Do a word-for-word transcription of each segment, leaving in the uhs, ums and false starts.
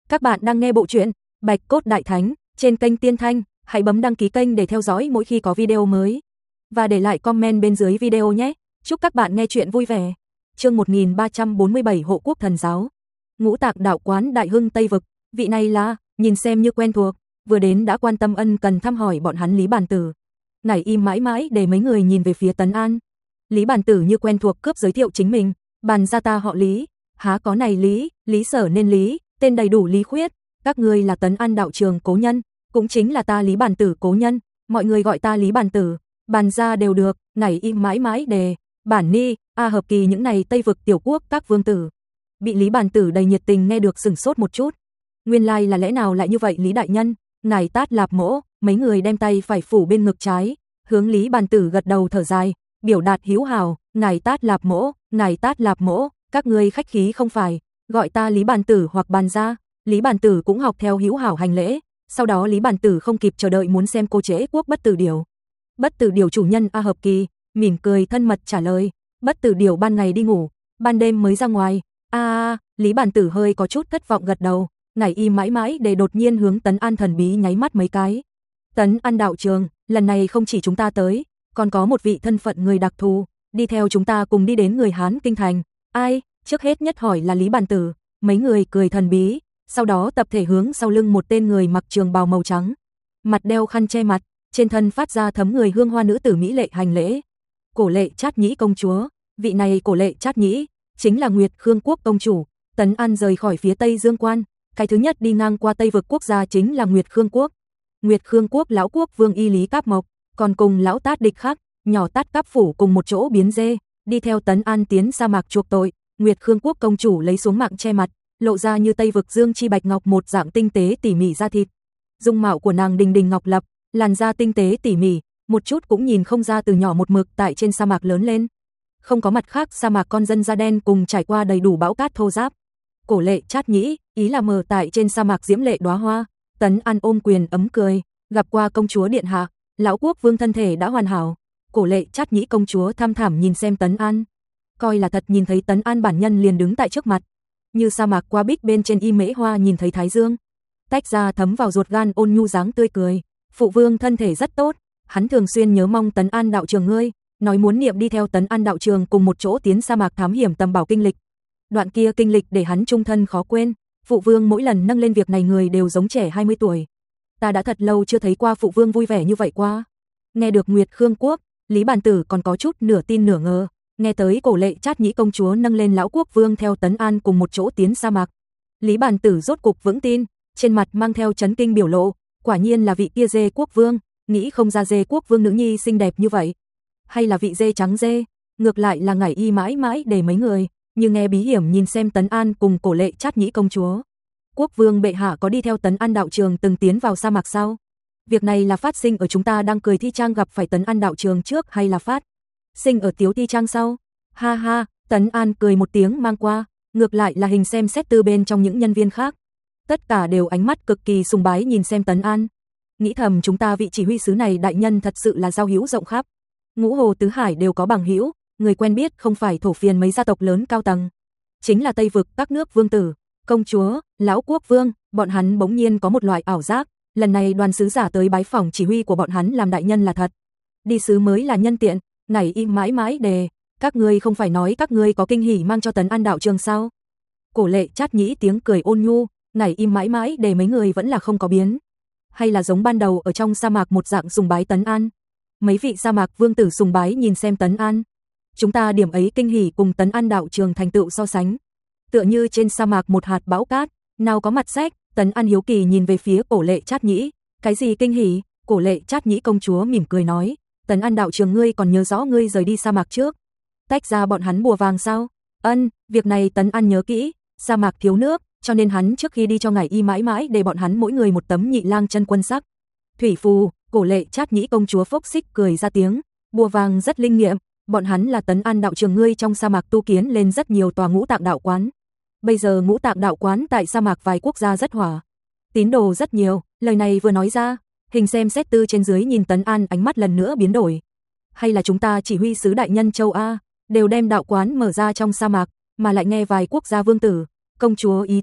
Các bạn đang nghe bộ truyện Bạch Cốt Đại Thánh trên kênh Tiên Thanh, hãy bấm đăng ký kênh để theo dõi mỗi khi có video mới. Và để lại comment bên dưới video nhé. Chúc các bạn nghe truyện vui vẻ. Chương một nghìn ba trăm bốn mươi bảy Hộ Quốc Thần Giáo. Ngũ Tạng Đạo Quán Đại Hưng Tây Vực, vị này là, nhìn xem như quen thuộc, vừa đến đã quan tâm ân cần thăm hỏi bọn hắn Lý Bản Tử. Nảy im mãi mãi để mấy người nhìn về phía Tấn An. Lý Bản Tử như quen thuộc cướp giới thiệu chính mình, bàn ra ta họ Lý, há có này Lý, Lý Sở nên Lý, tên đầy đủ Lý Khuyết, các ngươi là Tấn An đạo trường cố nhân, cũng chính là ta Lý Bản Tử cố nhân, mọi người gọi ta Lý Bản Tử, bàn ra đều được, nảy im mãi mãi đề, bản ni, a hợp kỳ những này Tây vực tiểu quốc các vương tử. Bị Lý Bản Tử đầy nhiệt tình nghe được sừng sốt một chút. Nguyên lai là lẽ nào lại như vậy Lý đại nhân, ngài tát lạp mỗ, mấy người đem tay phải phủ bên ngực trái, hướng Lý Bản Tử gật đầu thở dài, biểu đạt hiếu hảo, ngài tát lạp mỗ, ngài tát lạp mỗ, các ngươi khách khí không phải, gọi ta Lý Bản Tử hoặc bàn ra. Lý Bản Tử cũng học theo hiếu hảo hành lễ, sau đó Lý Bản Tử không kịp chờ đợi muốn xem cô chế quốc Bất Tử Điểu. Bất Tử Điểu chủ nhân A Hợp Kỳ, mỉm cười thân mật trả lời, Bất Tử Điểu ban ngày đi ngủ, ban đêm mới ra ngoài. A a, Lý Bản Tử hơi có chút thất vọng gật đầu, ngải y mãi mãi để đột nhiên hướng Tấn An thần bí nháy mắt mấy cái. Tấn An đạo trường, lần này không chỉ chúng ta tới, còn có một vị thân phận người đặc thù, đi theo chúng ta cùng đi đến người Hán kinh thành. Ai? Trước hết nhất hỏi là Lý Bản Tử, mấy người cười thần bí, sau đó tập thể hướng sau lưng một tên người mặc trường bào màu trắng, mặt đeo khăn che mặt, trên thân phát ra thấm người hương hoa nữ tử mỹ lệ hành lễ. Cổ Lệ Trát Nhĩ công chúa, vị này Cổ Lệ Trát Nhĩ chính là Nguyệt Khương quốc công chủ. Tấn An rời khỏi phía Tây Dương Quan, cái thứ nhất đi ngang qua Tây vực quốc gia chính là Nguyệt Khương quốc. Nguyệt Khương quốc lão quốc vương y Lý Cáp Mộc, còn cùng lão Tát địch khác, nhỏ Tát Cáp phủ cùng một chỗ biến dê, đi theo Tấn An tiến sa mạc chuộc tội. Nguyệt Khương quốc công chủ lấy xuống mạng che mặt, lộ ra như Tây vực dương chi bạch ngọc một dạng tinh tế tỉ mỉ da thịt. Dung mạo của nàng đình đình ngọc lập, làn da tinh tế tỉ mỉ, một chút cũng nhìn không ra từ nhỏ một mực tại trên sa mạc lớn lên. Không có mặt khác sa mạc con dân da đen cùng trải qua đầy đủ bão cát thô ráp. Cổ Lệ Trát Nhĩ, ý là mờ tại trên sa mạc diễm lệ đóa hoa. Tấn An ôm quyền ấm cười, gặp qua công chúa điện hạ, lão quốc vương thân thể đã hoàn hảo. Cổ Lệ Trát Nhĩ công chúa tham thảm nhìn xem Tấn An, coi là thật nhìn thấy Tấn An bản nhân liền đứng tại trước mặt, như sa mạc qua bích bên trên y mễ hoa nhìn thấy thái dương, tách ra thấm vào ruột gan ôn nhu dáng tươi cười. Phụ vương thân thể rất tốt, hắn thường xuyên nhớ mong Tấn An đạo trường ngươi, nói muốn niệm đi theo Tấn An đạo trường cùng một chỗ tiến sa mạc thám hiểm tầm bảo kinh lịch. Đoạn kia kinh lịch để hắn trung thân khó quên, phụ vương mỗi lần nâng lên việc này người đều giống trẻ hai mươi tuổi. Ta đã thật lâu chưa thấy qua phụ vương vui vẻ như vậy qua. Nghe được Nguyệt Khương quốc, Lý Bản Tử còn có chút nửa tin nửa ngờ, nghe tới Cổ Lệ Trát Nhĩ công chúa nâng lên lão quốc vương theo Tấn An cùng một chỗ tiến sa mạc. Lý Bản Tử rốt cục vững tin, trên mặt mang theo chấn kinh biểu lộ, quả nhiên là vị kia dê quốc vương, nghĩ không ra dê quốc vương nữ nhi xinh đẹp như vậy. Hay là vị dê trắng dê, ngược lại là ngải y mãi mãi để mấy người, như nghe bí hiểm nhìn xem Tấn An cùng Cổ Lệ Trát Nhĩ công chúa. Quốc vương bệ hạ có đi theo Tấn An đạo trường từng tiến vào sa mạc sao? Việc này là phát sinh ở chúng ta đang cười thi trang gặp phải Tấn An đạo trường trước hay là phát sinh ở tiếu thi trang sau? Ha ha, Tấn An cười một tiếng mang qua, ngược lại là hình xem xét từ bên trong những nhân viên khác. Tất cả đều ánh mắt cực kỳ sùng bái nhìn xem Tấn An. Nghĩ thầm chúng ta vị chỉ huy sứ này đại nhân thật sự là giao hữu rộng khắp. Ngũ hồ tứ hải đều có bằng hữu, người quen biết không phải thổ phiền mấy gia tộc lớn cao tầng. Chính là Tây vực các nước vương tử, công chúa, lão quốc vương, bọn hắn bỗng nhiên có một loại ảo giác, lần này đoàn sứ giả tới bái phỏng chỉ huy của bọn hắn làm đại nhân là thật. Đi sứ mới là nhân tiện, ngải im mãi mãi đề, các ngươi không phải nói các ngươi có kinh hỉ mang cho Tấn An đạo trường sao? Cổ Lệ Trát Nhĩ tiếng cười ôn nhu, ngải im mãi mãi đề mấy người vẫn là không có biến. Hay là giống ban đầu ở trong sa mạc một dạng sùng bái Tấn An? Mấy vị sa mạc vương tử sùng bái nhìn xem Tấn An. Chúng ta điểm ấy kinh hỉ cùng Tấn An đạo trường thành tựu so sánh, tựa như trên sa mạc một hạt bão cát, nào có mặt sách. Tấn An hiếu kỳ nhìn về phía Cổ Lệ Trát Nhĩ, cái gì kinh hỉ? Cổ Lệ Trát Nhĩ công chúa mỉm cười nói, Tấn An đạo trường ngươi còn nhớ rõ ngươi rời đi sa mạc trước, tách ra bọn hắn bùa vàng sao? Ân, việc này Tấn An nhớ kỹ, sa mạc thiếu nước, cho nên hắn trước khi đi cho ngải y mãi mãi để bọn hắn mỗi người một tấm nhị lang chân quân sắc thủy phù. Cổ Lệ Trát Nhĩ công chúa phốc xích cười ra tiếng, bùa vàng rất linh nghiệm, bọn hắn là Tấn An đạo trường ngươi trong sa mạc tu kiến lên rất nhiều tòa ngũ tạng đạo quán. Bây giờ ngũ tạng đạo quán tại sa mạc vài quốc gia rất hỏa, tín đồ rất nhiều. Lời này vừa nói ra, hình xem xét tư trên dưới nhìn Tấn An ánh mắt lần nữa biến đổi. Hay là chúng ta chỉ huy sứ đại nhân châu A đều đem đạo quán mở ra trong sa mạc, mà lại nghe vài quốc gia vương tử, công chúa ý tứ,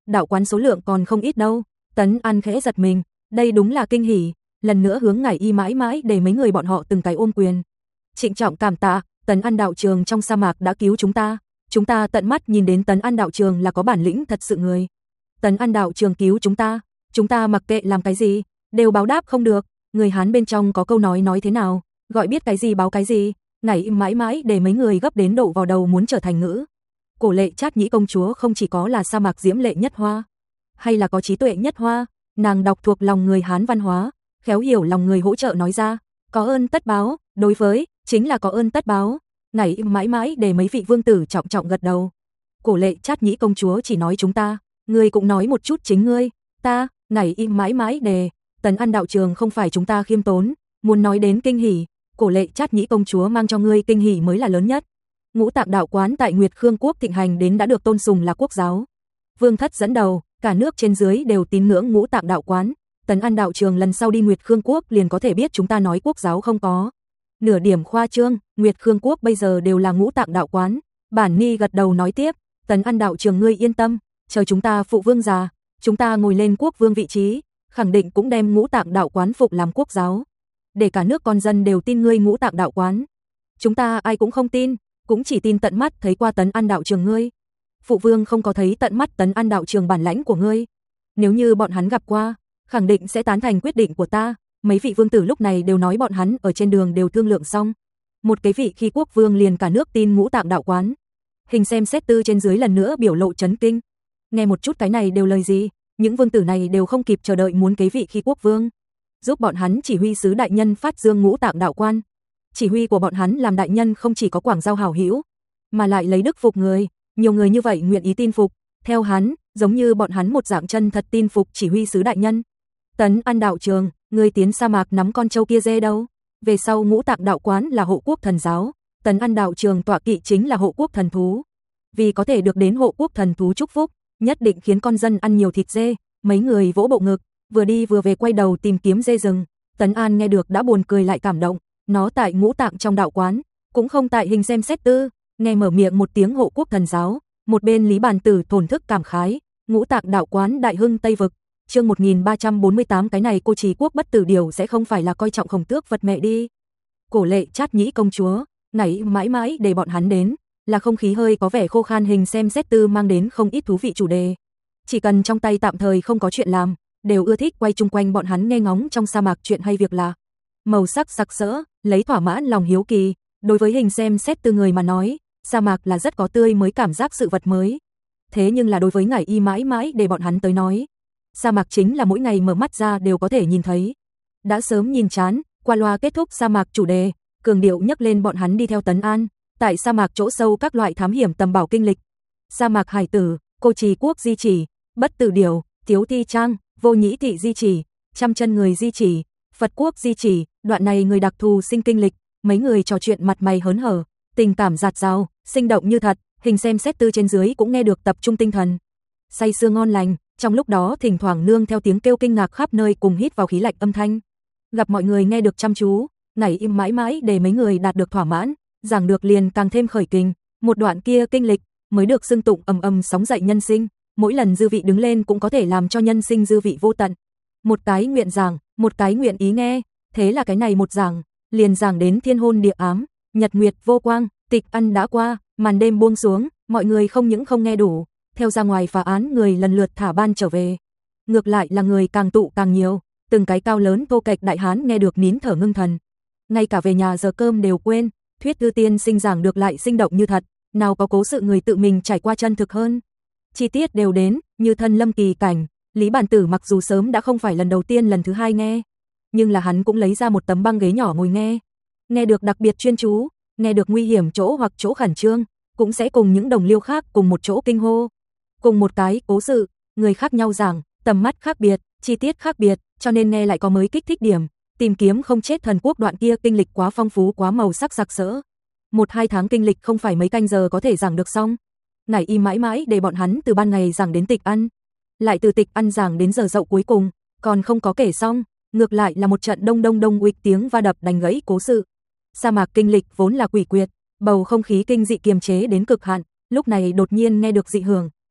đạo quán số lượng còn không ít đâu. Tấn An khẽ giật mình, đây đúng là kinh hỉ, lần nữa hướng Ngải Y mãi mãi để mấy người bọn họ từng cái ôm quyền. Trịnh trọng cảm tạ, Tấn An đạo trường trong sa mạc đã cứu chúng ta, chúng ta tận mắt nhìn đến Tấn An đạo trường là có bản lĩnh thật sự người. Tấn An đạo trường cứu chúng ta, chúng ta mặc kệ làm cái gì, đều báo đáp không được, người Hán bên trong có câu nói nói thế nào, gọi biết cái gì báo cái gì, Ngải Y mãi mãi để mấy người gấp đến độ vào đầu muốn trở thành ngữ. Cổ Lệ Trát Nhĩ công chúa không chỉ có là sa mạc diễm lệ nhất hoa, hay là có trí tuệ nhất hoa, nàng đọc thuộc lòng người Hán văn hóa, khéo hiểu lòng người hỗ trợ nói ra, có ơn tất báo, đối với, chính là có ơn tất báo. Ngải Y mãi mãi để mấy vị vương tử trọng trọng gật đầu. Cổ Lệ Trát Nhĩ công chúa chỉ nói chúng ta, ngươi cũng nói một chút chính ngươi, ta, Ngải Y mãi mãi đề, Tấn An đạo trường không phải chúng ta khiêm tốn, muốn nói đến kinh hỉ, Cổ Lệ Trát Nhĩ công chúa mang cho ngươi kinh hỉ mới là lớn nhất. Ngũ Tạng đạo quán tại Nguyệt Khương quốc thịnh hành đến đã được tôn sùng là quốc giáo. Vương thất dẫn đầu, cả nước trên dưới đều tín ngưỡng Ngũ Tạng đạo quán. Tấn An đạo trường lần sau đi Nguyệt Khương quốc liền có thể biết chúng ta nói quốc giáo không có nửa điểm khoa trương, Nguyệt Khương quốc bây giờ đều là Ngũ Tạng đạo quán. Bản Ni gật đầu nói tiếp, Tấn An đạo trường ngươi yên tâm, chờ chúng ta phụ vương già, chúng ta ngồi lên quốc vương vị trí, khẳng định cũng đem Ngũ Tạng đạo quán phục làm quốc giáo, để cả nước con dân đều tin ngươi Ngũ Tạng đạo quán. Chúng ta ai cũng không tin, cũng chỉ tin tận mắt thấy qua Tấn An đạo trường ngươi. Phụ vương không có thấy tận mắt Tấn An đạo trường bản lãnh của ngươi. Nếu như bọn hắn gặp qua, khẳng định sẽ tán thành quyết định của ta. Mấy vị vương tử lúc này đều nói bọn hắn ở trên đường đều thương lượng xong. Một cái vị khi quốc vương liền cả nước tin Ngũ Tạng đạo quán. Hình xem xét tư trên dưới lần nữa biểu lộ chấn kinh. Nghe một chút cái này đều lời gì, những vương tử này đều không kịp chờ đợi muốn cái vị khi quốc vương giúp bọn hắn chỉ huy sứ đại nhân phát dương Ngũ Tạng đạo quan. Chỉ huy của bọn hắn làm đại nhân không chỉ có quảng giao hảo hữu, mà lại lấy đức phục người, nhiều người như vậy nguyện ý tin phục, theo hắn, giống như bọn hắn một dạng chân thật tin phục chỉ huy sứ đại nhân. Tấn An đạo trường, người tiến sa mạc nắm con trâu kia dê đâu? Về sau Ngũ Tạng đạo quán là hộ quốc thần giáo, Tấn An đạo trường tọa kỵ chính là hộ quốc thần thú. Vì có thể được đến hộ quốc thần thú chúc phúc, nhất định khiến con dân ăn nhiều thịt dê. Mấy người vỗ bộ ngực, vừa đi vừa về quay đầu tìm kiếm dê rừng. Tấn An nghe được đã buồn cười lại cảm động. Nó tại Ngũ Tạng trong đạo quán, cũng không tại hình xem xét tư. Nghe mở miệng một tiếng hộ quốc thần giáo, một bên Lý Bàn Tử thổn thức cảm khái, Ngũ Tạng đạo quán đại hưng Tây vực. Chương một nghìn ba trăm bốn mươi tám, cái này cô Trì quốc bất tử điều sẽ không phải là coi trọng Khổng Tước vật mẹ đi. Cổ Lệ Trát Nhĩ công chúa, Ngải mãi mãi để bọn hắn đến, là không khí hơi có vẻ khô khan hình xem xét tư mang đến không ít thú vị chủ đề. Chỉ cần trong tay tạm thời không có chuyện làm, đều ưa thích quay chung quanh bọn hắn nghe ngóng trong sa mạc chuyện hay việc lạ. Màu sắc sặc sỡ, lấy thỏa mãn lòng hiếu kỳ, đối với hình xem xét tư người mà nói, sa mạc là rất có tươi mới cảm giác sự vật mới. Thế nhưng là đối với Ngải Y mãi mãi để bọn hắn tới nói, sa mạc chính là mỗi ngày mở mắt ra đều có thể nhìn thấy. Đã sớm nhìn chán, qua loa kết thúc sa mạc chủ đề, cường điệu nhắc lên bọn hắn đi theo Tấn An, tại sa mạc chỗ sâu các loại thám hiểm tầm bảo kinh lịch. Sa mạc hải tử, cô Trì quốc di chỉ, bất tử điều, thiếu thi trang, vô nhĩ thị di chỉ, trăm chân người di chỉ, Phật quốc di chỉ, đoạn này người đặc thù sinh kinh lịch, mấy người trò chuyện mặt mày hớn hở, tình cảm dạt dào, sinh động như thật, hình xem xét tư trên dưới cũng nghe được tập trung tinh thần. Say sưa ngon lành, trong lúc đó thỉnh thoảng nương theo tiếng kêu kinh ngạc khắp nơi cùng hít vào khí lạnh âm thanh. Gặp mọi người nghe được chăm chú, Ngải im mãi mãi để mấy người đạt được thỏa mãn, giảng được liền càng thêm khởi kình, một đoạn kia kinh lịch mới được xưng tụng ầm ầm sóng dậy nhân sinh, mỗi lần dư vị đứng lên cũng có thể làm cho nhân sinh dư vị vô tận. Một cái nguyện giảng, một cái nguyện ý nghe, thế là cái này một giảng, liền giảng đến thiên hôn địa ám, nhật nguyệt vô quang, tịch ăn đã qua, màn đêm buông xuống, mọi người không những không nghe đủ, theo ra ngoài phá án người lần lượt thả ban trở về. Ngược lại là người càng tụ càng nhiều, từng cái cao lớn vô kệch đại hán nghe được nín thở ngưng thần. Ngay cả về nhà giờ cơm đều quên, thuyết tư tiên sinh giảng được lại sinh động như thật, nào có cố sự người tự mình trải qua chân thực hơn. Chi tiết đều đến, như thân lâm kỳ cảnh, Lý Bản Tử mặc dù sớm đã không phải lần đầu tiên lần thứ hai nghe, nhưng là hắn cũng lấy ra một tấm băng ghế nhỏ ngồi nghe. Nghe được đặc biệt chuyên chú, nghe được nguy hiểm chỗ hoặc chỗ khẩn trương, cũng sẽ cùng những đồng liêu khác cùng một chỗ kinh hô. Cùng một cái cố sự, người khác nhau giảng, tầm mắt khác biệt, chi tiết khác biệt, cho nên nghe lại có mới kích thích điểm. Tìm kiếm không chết thần quốc đoạn kia kinh lịch quá phong phú quá màu sắc sặc sỡ. Một hai tháng kinh lịch không phải mấy canh giờ có thể giảng được xong. Ngải im mãi mãi để bọn hắn từ ban ngày giảng đến tịch ăn, lại từ tịch ăn giảng đến giờ dậu cuối cùng, còn không có kể xong, ngược lại là một trận đông đông đông uịch tiếng va đập đánh gãy cố sự. Sa mạc kinh lịch vốn là quỷ quyệt, bầu không khí kinh dị kiềm chế đến cực hạn, lúc này đột nhiên nghe được dị hưởng,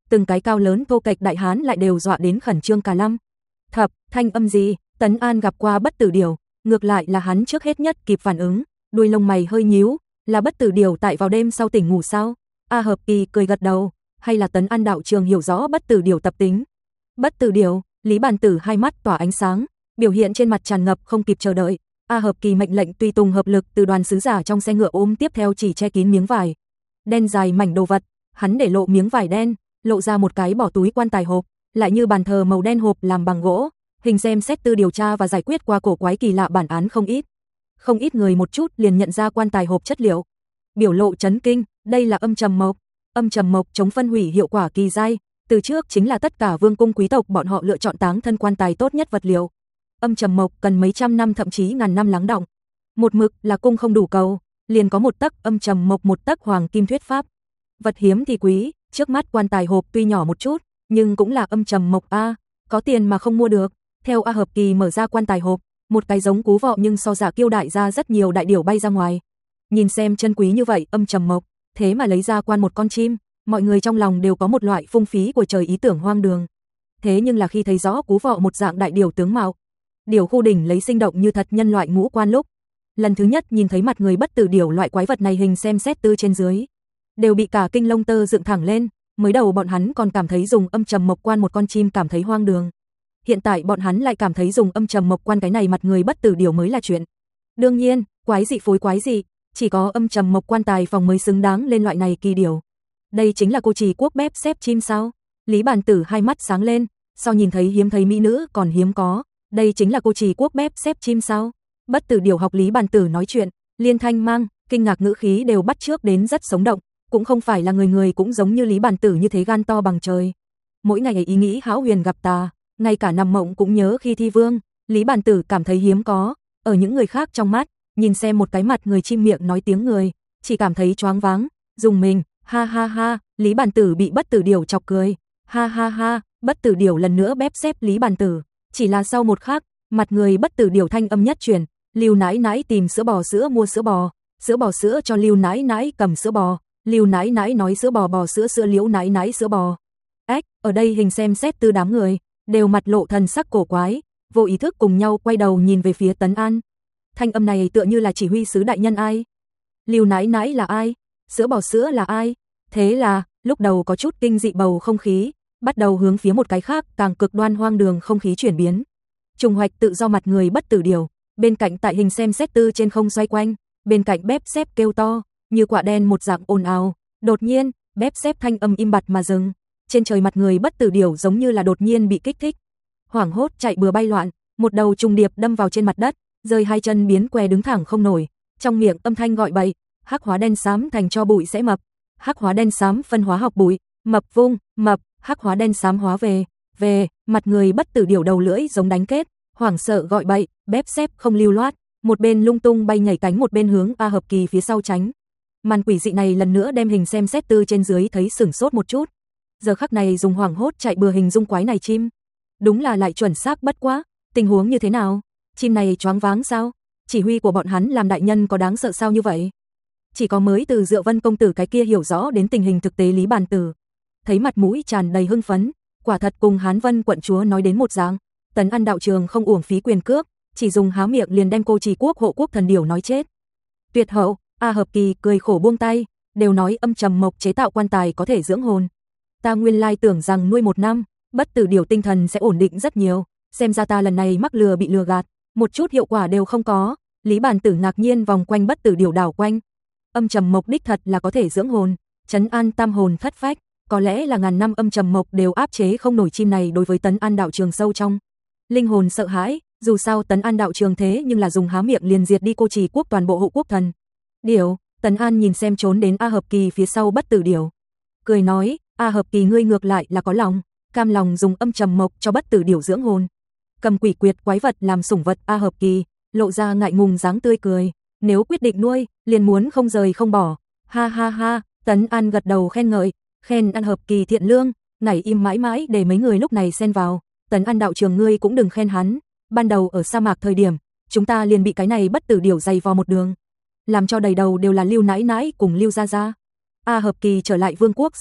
từng cái cao lớn thô kệch đại hán lại đều dọa đến khẩn trương cả lăm. Thập, thanh âm gì? Tấn An gặp qua Bất Tử Điểu, ngược lại là hắn trước hết nhất kịp phản ứng, đuôi lông mày hơi nhíu, là Bất Tử Điểu tại vào đêm sau tỉnh ngủ sao? A Hợp Kỳ cười gật đầu, hay là Tấn An đạo trường hiểu rõ Bất Tử Điểu tập tính? Bất Tử Điểu, Lý Bàn Tử hai mắt tỏa ánh sáng, biểu hiện trên mặt tràn ngập không kịp chờ đợi. A Hợp Kỳ mệnh lệnh tùy tùng hợp lực từ đoàn sứ giả trong xe ngựa ôm tiếp theo chỉ che kín miếng vải đen dài mảnh đồ vật, hắn để lộ miếng vải đen, lộ ra một cái bỏ túi quan tài hộp, lại như bàn thờ màu đen hộp làm bằng gỗ, hình xem xét tư điều tra và giải quyết qua cổ quái kỳ lạ bản án không ít. Không ít người một chút liền nhận ra quan tài hộp chất liệu, biểu lộ chấn kinh, đây là âm trầm mộc. Âm trầm mộc chống phân hủy hiệu quả kỳ dai, từ trước chính là tất cả vương cung quý tộc bọn họ lựa chọn táng thân quan tài tốt nhất vật liệu. Âm trầm mộc cần mấy trăm năm thậm chí ngàn năm lắng đọng. Một mực là cung không đủ cầu, liền có một tấc âm trầm mộc một tấc hoàng kim thuyết pháp. Vật hiếm thì quý, trước mắt quan tài hộp tuy nhỏ một chút, nhưng cũng là âm trầm mộc a, có tiền mà không mua được. Theo A Hợp Kỳ mở ra quan tài hộp, một cái giống cú vọ nhưng so giả kiêu đại ra rất nhiều đại điểu bay ra ngoài. Nhìn xem chân quý như vậy âm trầm mộc, thế mà lấy ra quan một con chim, mọi người trong lòng đều có một loại phung phí của trời ý tưởng hoang đường. Thế nhưng là khi thấy rõ cú vọ một dạng đại điểu tướng mạo, điểu khu đỉnh lấy sinh động như thật nhân loại ngũ quan lúc, lần thứ nhất nhìn thấy mặt người Bất Tử Điểu loại quái vật này hình xem xét tư trên dưới, đều bị cả kinh lông tơ dựng thẳng lên. Mới đầu bọn hắn còn cảm thấy dùng âm trầm mộc quan một con chim cảm thấy hoang đường, hiện tại bọn hắn lại cảm thấy dùng âm trầm mộc quan cái này mặt người Bất Tử Điểu mới là chuyện đương nhiên. Quái dị phối quái dị, chỉ có âm trầm mộc quan tài phòng mới xứng đáng lên loại này kỳ điểu. Đây chính là cô trì quốc bếp xếp chim sao? Lý Bàn Tử hai mắt sáng lên, sau nhìn thấy hiếm thấy mỹ nữ còn hiếm có, đây chính là cô trì quốc bếp xếp chim sao? Bất Tử Điểu học Lý Bàn Tử nói chuyện, liên thanh mang, kinh ngạc ngữ khí đều bắt chước đến rất sống động, cũng không phải là người người cũng giống như Lý Bàn Tử như thế gan to bằng trời. Mỗi ngày ấy ý nghĩ hão huyền gặp tà, ngay cả nằm mộng cũng nhớ khi thi vương, Lý Bàn Tử cảm thấy hiếm có, ở những người khác trong mắt, nhìn xem một cái mặt người chim miệng nói tiếng người, chỉ cảm thấy choáng váng, dùng mình, ha ha ha, Lý Bàn Tử bị Bất Tử Điểu chọc cười, ha ha ha, Bất Tử Điểu lần nữa bếp xếp Lý Bàn Tử, chỉ là sau một khắc, mặt người Bất Tử Điểu thanh âm nhất chuyển, Lưu nãi nãi tìm sữa bò sữa mua sữa bò, sữa bò sữa cho Lưu nãi nãi cầm sữa bò, Lưu nãi nãi nói sữa bò bò sữa sữa Liễu nãi nãi sữa bò. Ếch, ở đây hình xem xét tư đám người, đều mặt lộ thần sắc cổ quái, vô ý thức cùng nhau quay đầu nhìn về phía Tấn An. Thanh âm này tựa như là chỉ huy sứ đại nhân ai? Lưu nãi nãi là ai? Sữa bò sữa là ai? Thế là, lúc đầu có chút kinh dị bầu không khí, bắt đầu hướng phía một cái khác càng cực đoan hoang đường không khí chuyển biến. Trùng hoạch tự do mặt người Bất Tử Điểu, bên cạnh tại hình xem xét tư trên không xoay quanh, bên cạnh bếp xếp kêu to, như quả đen một dạng ồn ào. Đột nhiên, bếp xếp thanh âm im bặt mà dừng. Trên trời mặt người Bất Tử Điểu giống như là đột nhiên bị kích thích, hoảng hốt chạy bừa bay loạn, một đầu trùng điệp đâm vào trên mặt đất, rơi hai chân biến què đứng thẳng không nổi, trong miệng âm thanh gọi bậy, hắc hóa đen xám thành cho bụi sẽ mập, hắc hóa đen xám phân hóa học bụi, mập vung, mập, hắc hóa đen xám hóa về, về, mặt người Bất Tử Điểu đầu lưỡi giống đánh kết, hoảng sợ gọi bậy, bếp xếp không lưu loát, một bên lung tung bay nhảy cánh một bên hướng A Hợp Kỳ phía sau tránh. Màn quỷ dị này lần nữa đem hình xem xét tư trên dưới thấy sửng sốt một chút. Giờ khắc này dùng hoảng hốt chạy bừa hình dung quái này chim, đúng là lại chuẩn xác bất quá, tình huống như thế nào? Chim này choáng váng sao? Chỉ huy của bọn hắn làm đại nhân có đáng sợ sao như vậy? Chỉ có mới từ Dựa Vân công tử cái kia hiểu rõ đến tình hình thực tế Lý Bàn Tử, thấy mặt mũi tràn đầy hưng phấn, quả thật cùng Hán Vân quận chúa nói đến một dạng, Tấn An đạo trường không uổng phí quyền cước, chỉ dùng há miệng liền đem cô trì quốc hộ quốc thần điểu nói chết. Tuyệt hậu, A Hợp Kỳ cười khổ buông tay, đều nói âm trầm mộc chế tạo quan tài có thể dưỡng hồn. Ta nguyên lai tưởng rằng nuôi một năm, Bất Tử Điểu tinh thần sẽ ổn định rất nhiều, xem ra ta lần này mắc lừa bị lừa gạt, một chút hiệu quả đều không có. Lý Bàn Tử ngạc nhiên vòng quanh Bất Tử Điểu đảo quanh. Âm trầm mộc đích thật là có thể dưỡng hồn, trấn an tam hồn thất phách, có lẽ là ngàn năm âm trầm mộc đều áp chế không nổi chim này đối với Tấn An đạo trường sâu trong linh hồn sợ hãi, dù sao Tấn An đạo trường thế nhưng là dùng há miệng liền diệt đi cô trì quốc toàn bộ hộ quốc thần. Điểu, Tấn An nhìn xem trốn đến A Hợp Kỳ phía sau Bất Tử Điểu, cười nói, A Hợp Kỳ ngươi ngược lại là có lòng, cam lòng dùng âm trầm mộc cho Bất Tử Điểu dưỡng hồn. Cầm quỷ quyệt quái vật làm sủng vật A Hợp Kỳ, lộ ra ngại ngùng dáng tươi cười, nếu quyết định nuôi, liền muốn không rời không bỏ. Ha ha ha, Tấn An gật đầu khen ngợi, khen A Hợp Kỳ thiện lương, nảy im mãi mãi để mấy người lúc này xen vào. Tấn An đạo trường ngươi cũng đừng khen hắn, ban đầu ở sa mạc thời điểm, chúng ta liền bị cái này Bất Tử Điểu dày vò một đường, làm cho đầy đầu đều là Lưu nãi nãi cùng Lưu gia gia. A Hợp Kỳ trở lại vương quốc sau,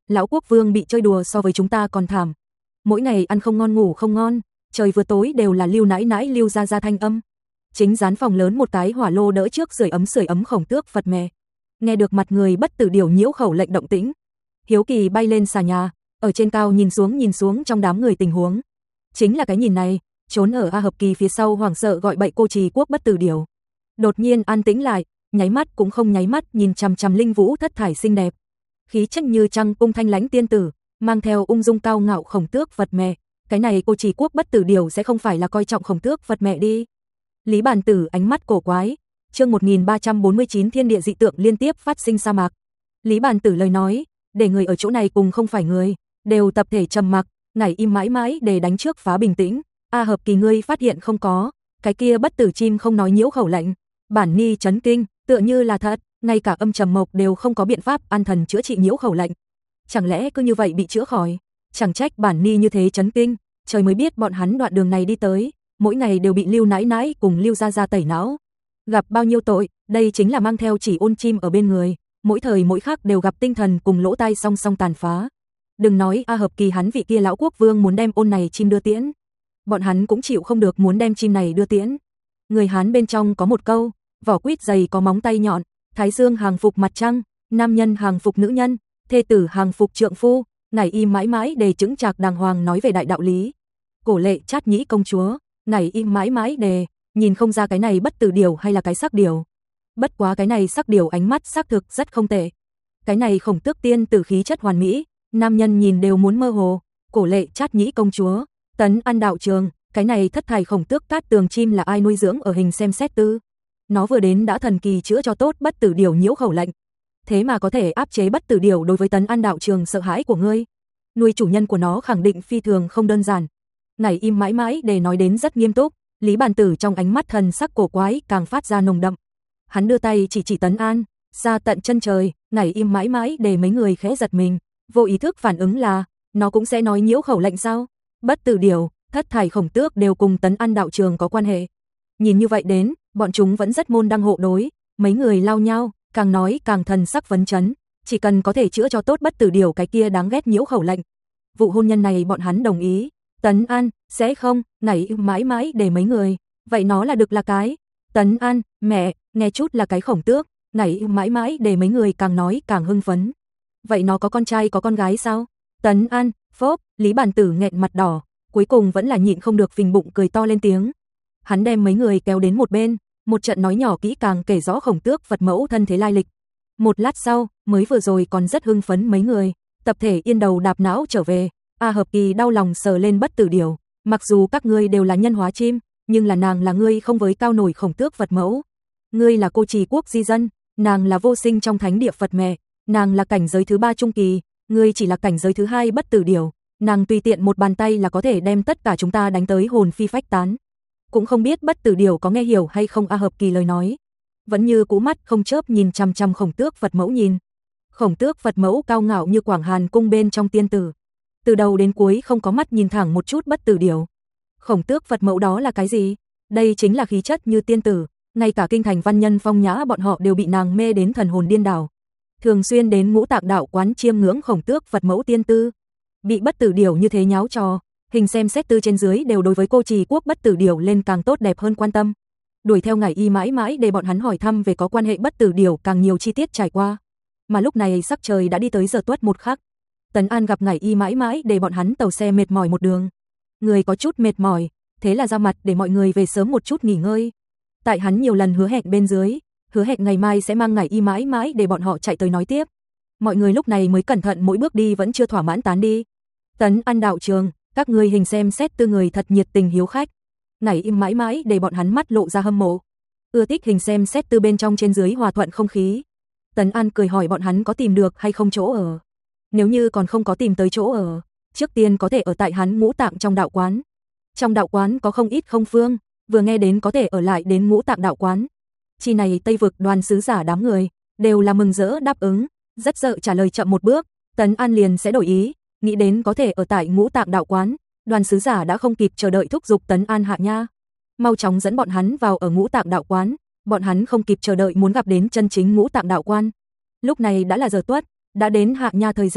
Lão quốc vương bị chơi đùa so với chúng ta còn thảm. Mỗi ngày ăn không ngon ngủ không ngon, trời vừa tối đều là Lưu nãi nãi Lưu ra ra thanh âm. Chính gián phòng lớn một cái hỏa lô đỡ trước sưởi ấm sưởi ấm Khổng Tước Phật mẹ. Nghe được mặt người bất tử điều nhiễu khẩu lệnh động tĩnh, hiếu kỳ bay lên xà nhà, ở trên cao nhìn xuống nhìn xuống trong đám người tình huống. Chính là cái nhìn này, trốn ở A Hợp Kỳ phía sau hoảng sợ gọi bậy cô trì quốc bất tử điều. Đột nhiên an tĩnh lại, nháy mắt cũng không nháy mắt nhìn chằm chằm Linh Vũ thất thải xinh đẹp. Khí chất như trăng cung thanh lãnh tiên tử, mang theo ung dung cao ngạo Khổng Tước Phật mẹ. Cái này cô trì quốc bất tử điều sẽ không phải là coi trọng Khổng Tước Phật mẹ đi. Lý Bàn Tử ánh mắt cổ quái. Chương một nghìn ba trăm bốn mươi chín thiên địa dị tượng liên tiếp phát sinh sa mạc. Lý Bàn Tử lời nói, để người ở chỗ này cùng không phải người, đều tập thể trầm mặc, ngảy im mãi mãi để đánh trước phá bình tĩnh. A Hợp Kỳ ngươi phát hiện không có, cái kia bất tử chim không nói nhiễu khẩu lệnh. Bản Ni chấn kinh, tựa như là thật, ngay cả âm trầm mộc đều không có biện pháp an thần chữa trị nhiễu khẩu lệnh. Chẳng lẽ cứ như vậy bị chữa khỏi? Chẳng trách Bản Ni như thế chấn kinh, trời mới biết bọn hắn đoạn đường này đi tới, mỗi ngày đều bị Lưu nãi nãi cùng Lưu gia gia tẩy não. Gặp bao nhiêu tội, đây chính là mang theo chỉ ôn chim ở bên người, mỗi thời mỗi khắc đều gặp tinh thần cùng lỗ tai song song tàn phá. Đừng nói A Hợp Kỳ hắn vị kia lão quốc vương muốn đem ôn này chim đưa tiễn, bọn hắn cũng chịu không được muốn đem chim này đưa tiễn. Người Hán bên trong có một câu, vỏ quýt dày có móng tay nhọn, thái dương hàng phục mặt trăng, nam nhân hàng phục nữ nhân, thê tử hàng phục trượng phu, ngải im mãi mãi đề chứng trạc đàng hoàng nói về đại đạo lý. Cổ Lệ Chát Nhĩ công chúa, ngải im mãi mãi đề, nhìn không ra cái này bất tử điều hay là cái sắc điều. Bất quá cái này sắc điều ánh mắt xác thực rất không tệ. Cái này Khổng Tước tiên tử khí chất hoàn mỹ, nam nhân nhìn đều muốn mơ hồ. Cổ Lệ Chát Nhĩ công chúa, Tấn An đạo trường, cái này thất thải Khổng Tước cát tường chim là ai nuôi dưỡng ở hình xem xét tư. Nó vừa đến đã thần kỳ chữa cho tốt bất tử điều nhiễu khẩu lệnh. Thế mà có thể áp chế bất tử điều đối với Tấn An đạo trường sợ hãi của ngươi. Nuôi chủ nhân của nó khẳng định phi thường không đơn giản. Ngải im mãi mãi để nói đến rất nghiêm túc, Lý Bàn Tử trong ánh mắt thần sắc cổ quái càng phát ra nồng đậm. Hắn đưa tay chỉ chỉ Tấn An, ra tận chân trời, ngải im mãi mãi để mấy người khẽ giật mình, vô ý thức phản ứng là, nó cũng sẽ nói nhiễu khẩu lệnh sao? Bất tử điều, thất thải Khổng Tước đều cùng Tấn An đạo trường có quan hệ. Nhìn như vậy đến, bọn chúng vẫn rất môn đăng hộ đối, mấy người lao nhau, càng nói càng thần sắc vấn chấn, chỉ cần có thể chữa cho tốt bất tử điều cái kia đáng ghét nhiễu khẩu lệnh. Vụ hôn nhân này bọn hắn đồng ý. Tấn An, sẽ không, ngảy mãi mãi để mấy người, vậy nó là được là cái. Tấn An, mẹ, nghe chút là cái Khổng Tước, ngảy mãi mãi để mấy người càng nói càng hưng phấn. Vậy nó có con trai có con gái sao? Tấn An, phốp, Lý Bàn Tử nghẹn mặt đỏ, cuối cùng vẫn là nhịn không được phình bụng cười to lên tiếng. Hắn đem mấy người kéo đến một bên, một trận nói nhỏ kỹ càng kể rõ Khổng Tước Phật mẫu thân thế lai lịch. Một lát sau, mới vừa rồi còn rất hưng phấn mấy người, tập thể yên đầu đạp não trở về. A Hợp Kỳ đau lòng sờ lên bất tử điều, mặc dù các ngươi đều là nhân hóa chim, nhưng là nàng là ngươi không với cao nổi Khổng Tước Phật mẫu. Ngươi là cô trì quốc di dân, nàng là vô sinh trong thánh địa Phật mẹ, nàng là cảnh giới thứ ba trung kỳ, ngươi chỉ là cảnh giới thứ hai bất tử điều, nàng tùy tiện một bàn tay là có thể đem tất cả chúng ta đánh tới hồn phi phách tán. Cũng không biết bất tử điều có nghe hiểu hay không. A Hợp Kỳ lời nói, vẫn như cú mắt không chớp nhìn chằm chằm Khổng Tước Phật mẫu nhìn. Khổng Tước Phật mẫu cao ngạo như Quảng Hàn cung bên trong tiên tử, từ đầu đến cuối không có mắt nhìn thẳng một chút bất tử điều. Khổng Tước Phật mẫu đó là cái gì? Đây chính là khí chất như tiên tử, ngay cả kinh thành văn nhân phong nhã bọn họ đều bị nàng mê đến thần hồn điên đảo. Thường xuyên đến Ngũ Tạng đạo quán chiêm ngưỡng Khổng Tước Phật mẫu tiên tư. Bị bất tử điều như thế nháo trò, hình xem xét tư trên dưới đều đối với cô trì quốc bất tử điều lên càng tốt đẹp hơn quan tâm. Đuổi theo ngải y mãi mãi để bọn hắn hỏi thăm về có quan hệ bất tử điều càng nhiều chi tiết trải qua. Mà lúc này sắc trời đã đi tới giờ tuất một khắc. Tấn An gặp ngải y mãi mãi để bọn hắn tàu xe mệt mỏi một đường. Người có chút mệt mỏi, thế là ra mặt để mọi người về sớm một chút nghỉ ngơi. Tại hắn nhiều lần hứa hẹn bên dưới, hứa hẹn ngày mai sẽ mang ngải y mãi mãi để bọn họ chạy tới nói tiếp. Mọi người lúc này mới cẩn thận mỗi bước đi vẫn chưa thỏa mãn tán đi. Tấn An đạo trường, các ngươi hình xem xét tư người thật nhiệt tình hiếu khách. Ngải y mãi mãi để bọn hắn mắt lộ ra hâm mộ. Ưa thích hình xem xét tư bên trong trên dưới hòa thuận không khí. Tấn An cười hỏi bọn hắn có tìm được hay không chỗ ở. Nếu như còn không có tìm tới chỗ ở, trước tiên có thể ở tại hắn Ngũ Tạng trong đạo quán. Trong đạo quán có không ít không phương, vừa nghe đến có thể ở lại đến Ngũ Tạng đạo quán. Chi này Tây vực đoàn sứ giả đám người, đều là mừng rỡ đáp ứng, rất sợ trả lời chậm một bước, Tấn An liền sẽ đổi ý, nghĩ đến có thể ở tại Ngũ Tạng đạo quán, đoàn sứ giả đã không kịp chờ đợi thúc giục Tấn An hạ nha. Mau chóng dẫn bọn hắn vào ở Ngũ Tạng đạo quán, bọn hắn không kịp chờ đợi muốn gặp đến chân chính Ngũ Tạng đạo quan. Lúc này đã là giờ tuất, đã đến hạ nha thời gian,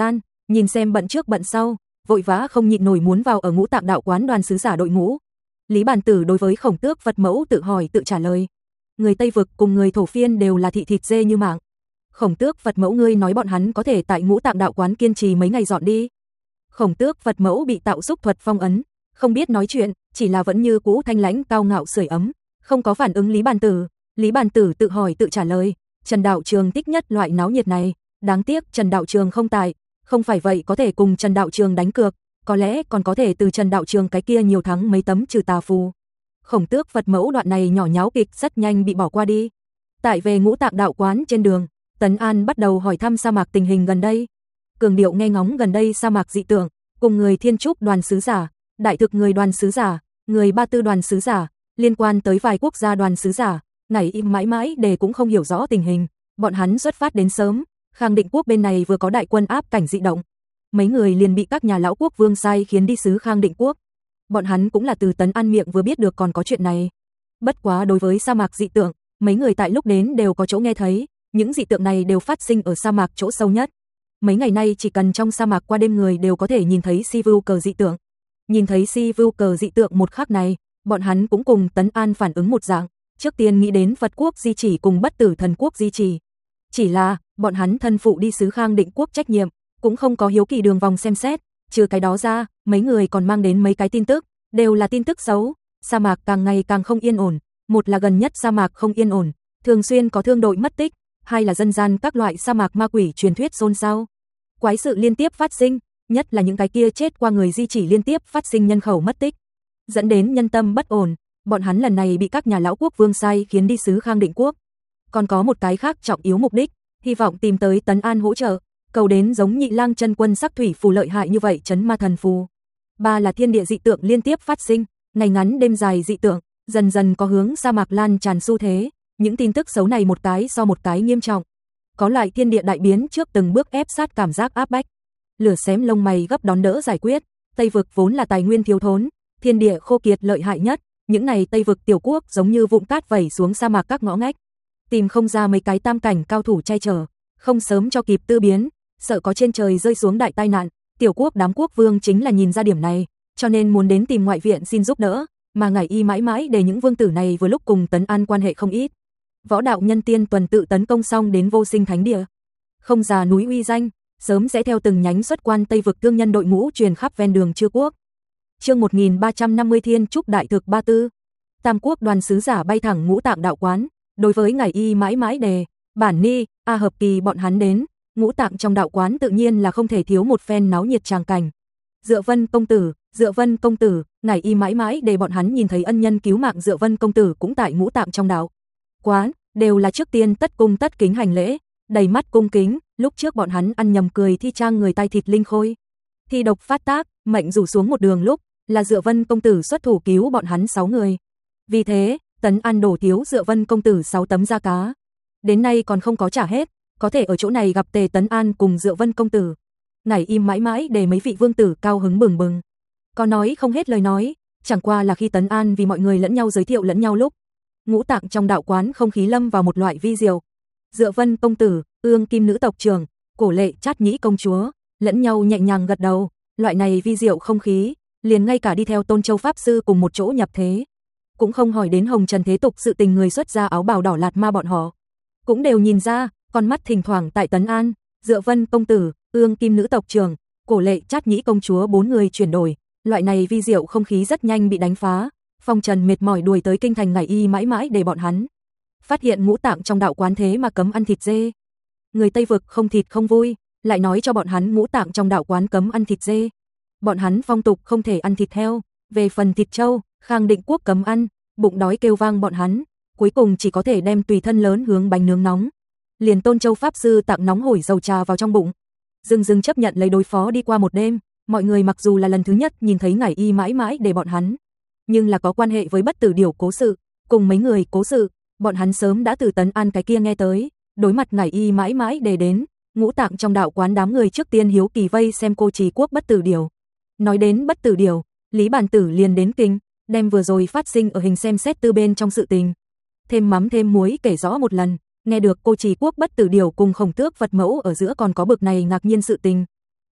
nhìn xem bận trước bận sau, vội vã không nhịn nổi muốn vào ở Ngũ Tạng đạo quán đoàn sứ giả đội ngũ. Lý Bàn Tử đối với Khổng Tước Phật mẫu tự hỏi tự trả lời. Người Tây Vực cùng người thổ phiên đều là thị thịt dê như mạng. Khổng Tước Phật mẫu ngươi nói bọn hắn có thể tại Ngũ Tạng đạo quán kiên trì mấy ngày dọn đi. Khổng Tước Phật mẫu bị tạo xúc thuật phong ấn, không biết nói chuyện, chỉ là vẫn như cũ thanh lãnh cao ngạo sưởi ấm, không có phản ứng Lý Bàn Tử. Lý Bàn Tử tự hỏi tự trả lời, Trần đạo trường thích nhất loại náo nhiệt này, đáng tiếc Trần đạo trường không tại, không phải vậy có thể cùng Trần đạo trường đánh cược, có lẽ còn có thể từ Trần đạo trường cái kia nhiều thắng mấy tấm trừ tà phù. Khổng Tước Phật mẫu đoạn này nhỏ nháo kịch rất nhanh bị bỏ qua đi. Tại về Ngũ Tạng đạo quán trên đường, Tấn An bắt đầu hỏi thăm sa mạc tình hình gần đây. Cường điệu nghe ngóng gần đây sa mạc dị tượng, cùng người Thiên Trúc đoàn sứ giả, Đại Thực người đoàn sứ giả, người Ba Tư đoàn sứ giả, liên quan tới vài quốc gia đoàn sứ giả, ngày im mãi mãi để cũng không hiểu rõ tình hình. Bọn hắn xuất phát đến sớm, Khang Định quốc bên này vừa có đại quân áp cảnh dị động, mấy người liền bị các nhà lão quốc vương sai khiến đi sứ Khang Định quốc. Bọn hắn cũng là từ Tấn An miệng vừa biết được còn có chuyện này. Bất quá đối với sa mạc dị tượng, mấy người tại lúc đến đều có chỗ nghe thấy, những dị tượng này đều phát sinh ở sa mạc chỗ sâu nhất. Mấy ngày nay chỉ cần trong sa mạc qua đêm người đều có thể nhìn thấy si vu cờ dị tượng. Nhìn thấy si vu cờ dị tượng một khắc này, bọn hắn cũng cùng Tấn An phản ứng một dạng, trước tiên nghĩ đến Phật quốc di chỉ cùng Bất Tử Thần quốc di chỉ. Chỉ là, bọn hắn thân phụ đi sứ Khang Định quốc trách nhiệm, cũng không có hiếu kỳ đường vòng xem xét, trừ cái đó ra, mấy người còn mang đến mấy cái tin tức, đều là tin tức xấu. Sa mạc càng ngày càng không yên ổn, một là gần nhất sa mạc không yên ổn, thường xuyên có thương đội mất tích, hai là dân gian các loại sa mạc ma quỷ truyền thuyết xôn xao. Quái sự liên tiếp phát sinh, nhất là những cái kia chết qua người di chỉ liên tiếp phát sinh nhân khẩu mất tích, dẫn đến nhân tâm bất ổn. Bọn hắn lần này bị các nhà lão quốc vương sai khiến đi sứ Khang Định quốc. Còn có một cái khác trọng yếu mục đích, hy vọng tìm tới Tấn An hỗ trợ, cầu đến giống Nhị Lang chân quân sắc thủy phù lợi hại như vậy trấn ma thần phù. Ba là thiên địa dị tượng liên tiếp phát sinh, ngày ngắn đêm dài dị tượng, dần dần có hướng sa mạc lan tràn xu thế, những tin tức xấu này một cái so một cái nghiêm trọng. Có loại thiên địa đại biến trước từng bước ép sát cảm giác áp bách. Lửa xém lông mày gấp đón đỡ giải quyết, Tây vực vốn là tài nguyên thiếu thốn, thiên địa khô kiệt lợi hại nhất, những này Tây vực tiểu quốc giống như vụn cát vẩy xuống sa mạc các ngõ ngách, tìm không ra mấy cái tam cảnh cao thủ che chở, không sớm cho kịp tư biến, sợ có trên trời rơi xuống đại tai nạn. Tiểu quốc đám quốc vương chính là nhìn ra điểm này, cho nên muốn đến tìm ngoại viện xin giúp đỡ, mà ngải y mãi mãi để những vương tử này vừa lúc cùng Tấn An quan hệ không ít. Võ đạo nhân tiên tuần tự tấn công xong đến vô sinh thánh địa, không già núi uy danh, sớm sẽ theo từng nhánh xuất quan Tây vực thương nhân đội ngũ truyền khắp ven đường chư quốc. Chương một nghìn ba trăm năm mươi Thiên Trúc Đại Thực Ba Tư. Tam quốc đoàn sứ giả bay thẳng Ngũ Tạng đạo quán, đối với ngải y mãi mãi đề, Bản Ni, A Hợp Kỳ bọn hắn đến, Ngũ Tạng trong đạo quán tự nhiên là không thể thiếu một phen náo nhiệt tràng cảnh. Dựa Vân công tử, Dựa Vân công tử, ngải y mãi mãi để bọn hắn nhìn thấy ân nhân cứu mạng Dựa Vân công tử cũng tại Ngũ Tạng trong đạo quán, đều là trước tiên tất cung tất kính hành lễ, đầy mắt cung kính. Lúc trước bọn hắn ăn nhầm cười thi trang người tay thịt linh khôi, thi độc phát tác, mệnh rủ xuống một đường lúc, là Dựa Vân công tử xuất thủ cứu bọn hắn sáu người. Vì thế, Tấn An đổ thiếu Dựa Vân công tử sáu tấm da cá, đến nay còn không có trả hết, có thể ở chỗ này gặp Tề Tấn An cùng Dựa Vân công tử. Ngải im mãi mãi để mấy vị vương tử cao hứng bừng bừng, có nói không hết lời nói, chẳng qua là khi Tấn An vì mọi người lẫn nhau giới thiệu lẫn nhau lúc, Ngũ Tạng trong đạo quán không khí lâm vào một loại vi diệu. Dựa Vân công tử, Ương Kim nữ tộc trưởng, Cổ Lệ Trát Nhĩ công chúa, lẫn nhau nhẹ nhàng gật đầu, loại này vi diệu không khí, liền ngay cả đi theo Tôn Châu pháp sư cùng một chỗ nhập thế, cũng không hỏi đến hồng trần thế tục sự tình người xuất gia áo bào đỏ lạt ma bọn họ, cũng đều nhìn ra, con mắt thỉnh thoảng tại Tấn An, Dựa Vân công tử, Ương Kim nữ tộc trưởng, Cổ Lệ Trát Nhĩ công chúa bốn người chuyển đổi, loại này vi diệu không khí rất nhanh bị đánh phá. Phong Trần mệt mỏi đuổi tới kinh thành ngải y mãi mãi để bọn hắn phát hiện Ngũ Tạng trong đạo quán thế mà cấm ăn thịt dê. Người Tây vực không thịt không vui, lại nói cho bọn hắn Ngũ Tạng trong đạo quán cấm ăn thịt dê. Bọn hắn phong tục không thể ăn thịt heo, về phần thịt trâu, Khang Định quốc cấm ăn, bụng đói kêu vang bọn hắn, cuối cùng chỉ có thể đem tùy thân lớn hướng bánh nướng nóng. Liền Tôn Châu pháp sư tặng nóng hổi dầu trà vào trong bụng. Dưng dưng chấp nhận lấy đối phó đi qua một đêm, mọi người mặc dù là lần thứ nhất nhìn thấy ngải y mãi mãi để bọn hắn, nhưng là có quan hệ với bất tử điểu cố sự, cùng mấy người cố sự, bọn hắn sớm đã từ Tấn An cái kia nghe tới, đối mặt ngải y mãi mãi để đến, Ngũ Tạng trong đạo quán đám người trước tiên hiếu kỳ vây xem cô trì quốc bất tử điểu. Nói đến bất tử điểu, Lý Bàn Tử liền đến kinh, đem vừa rồi phát sinh ở hình xem xét tư bên trong sự tình, thêm mắm thêm muối kể rõ một lần, nghe được cô trì quốc bất tử điểu cùng Khổng Tước Phật mẫu ở giữa còn có bực này ngạc nhiên sự tình.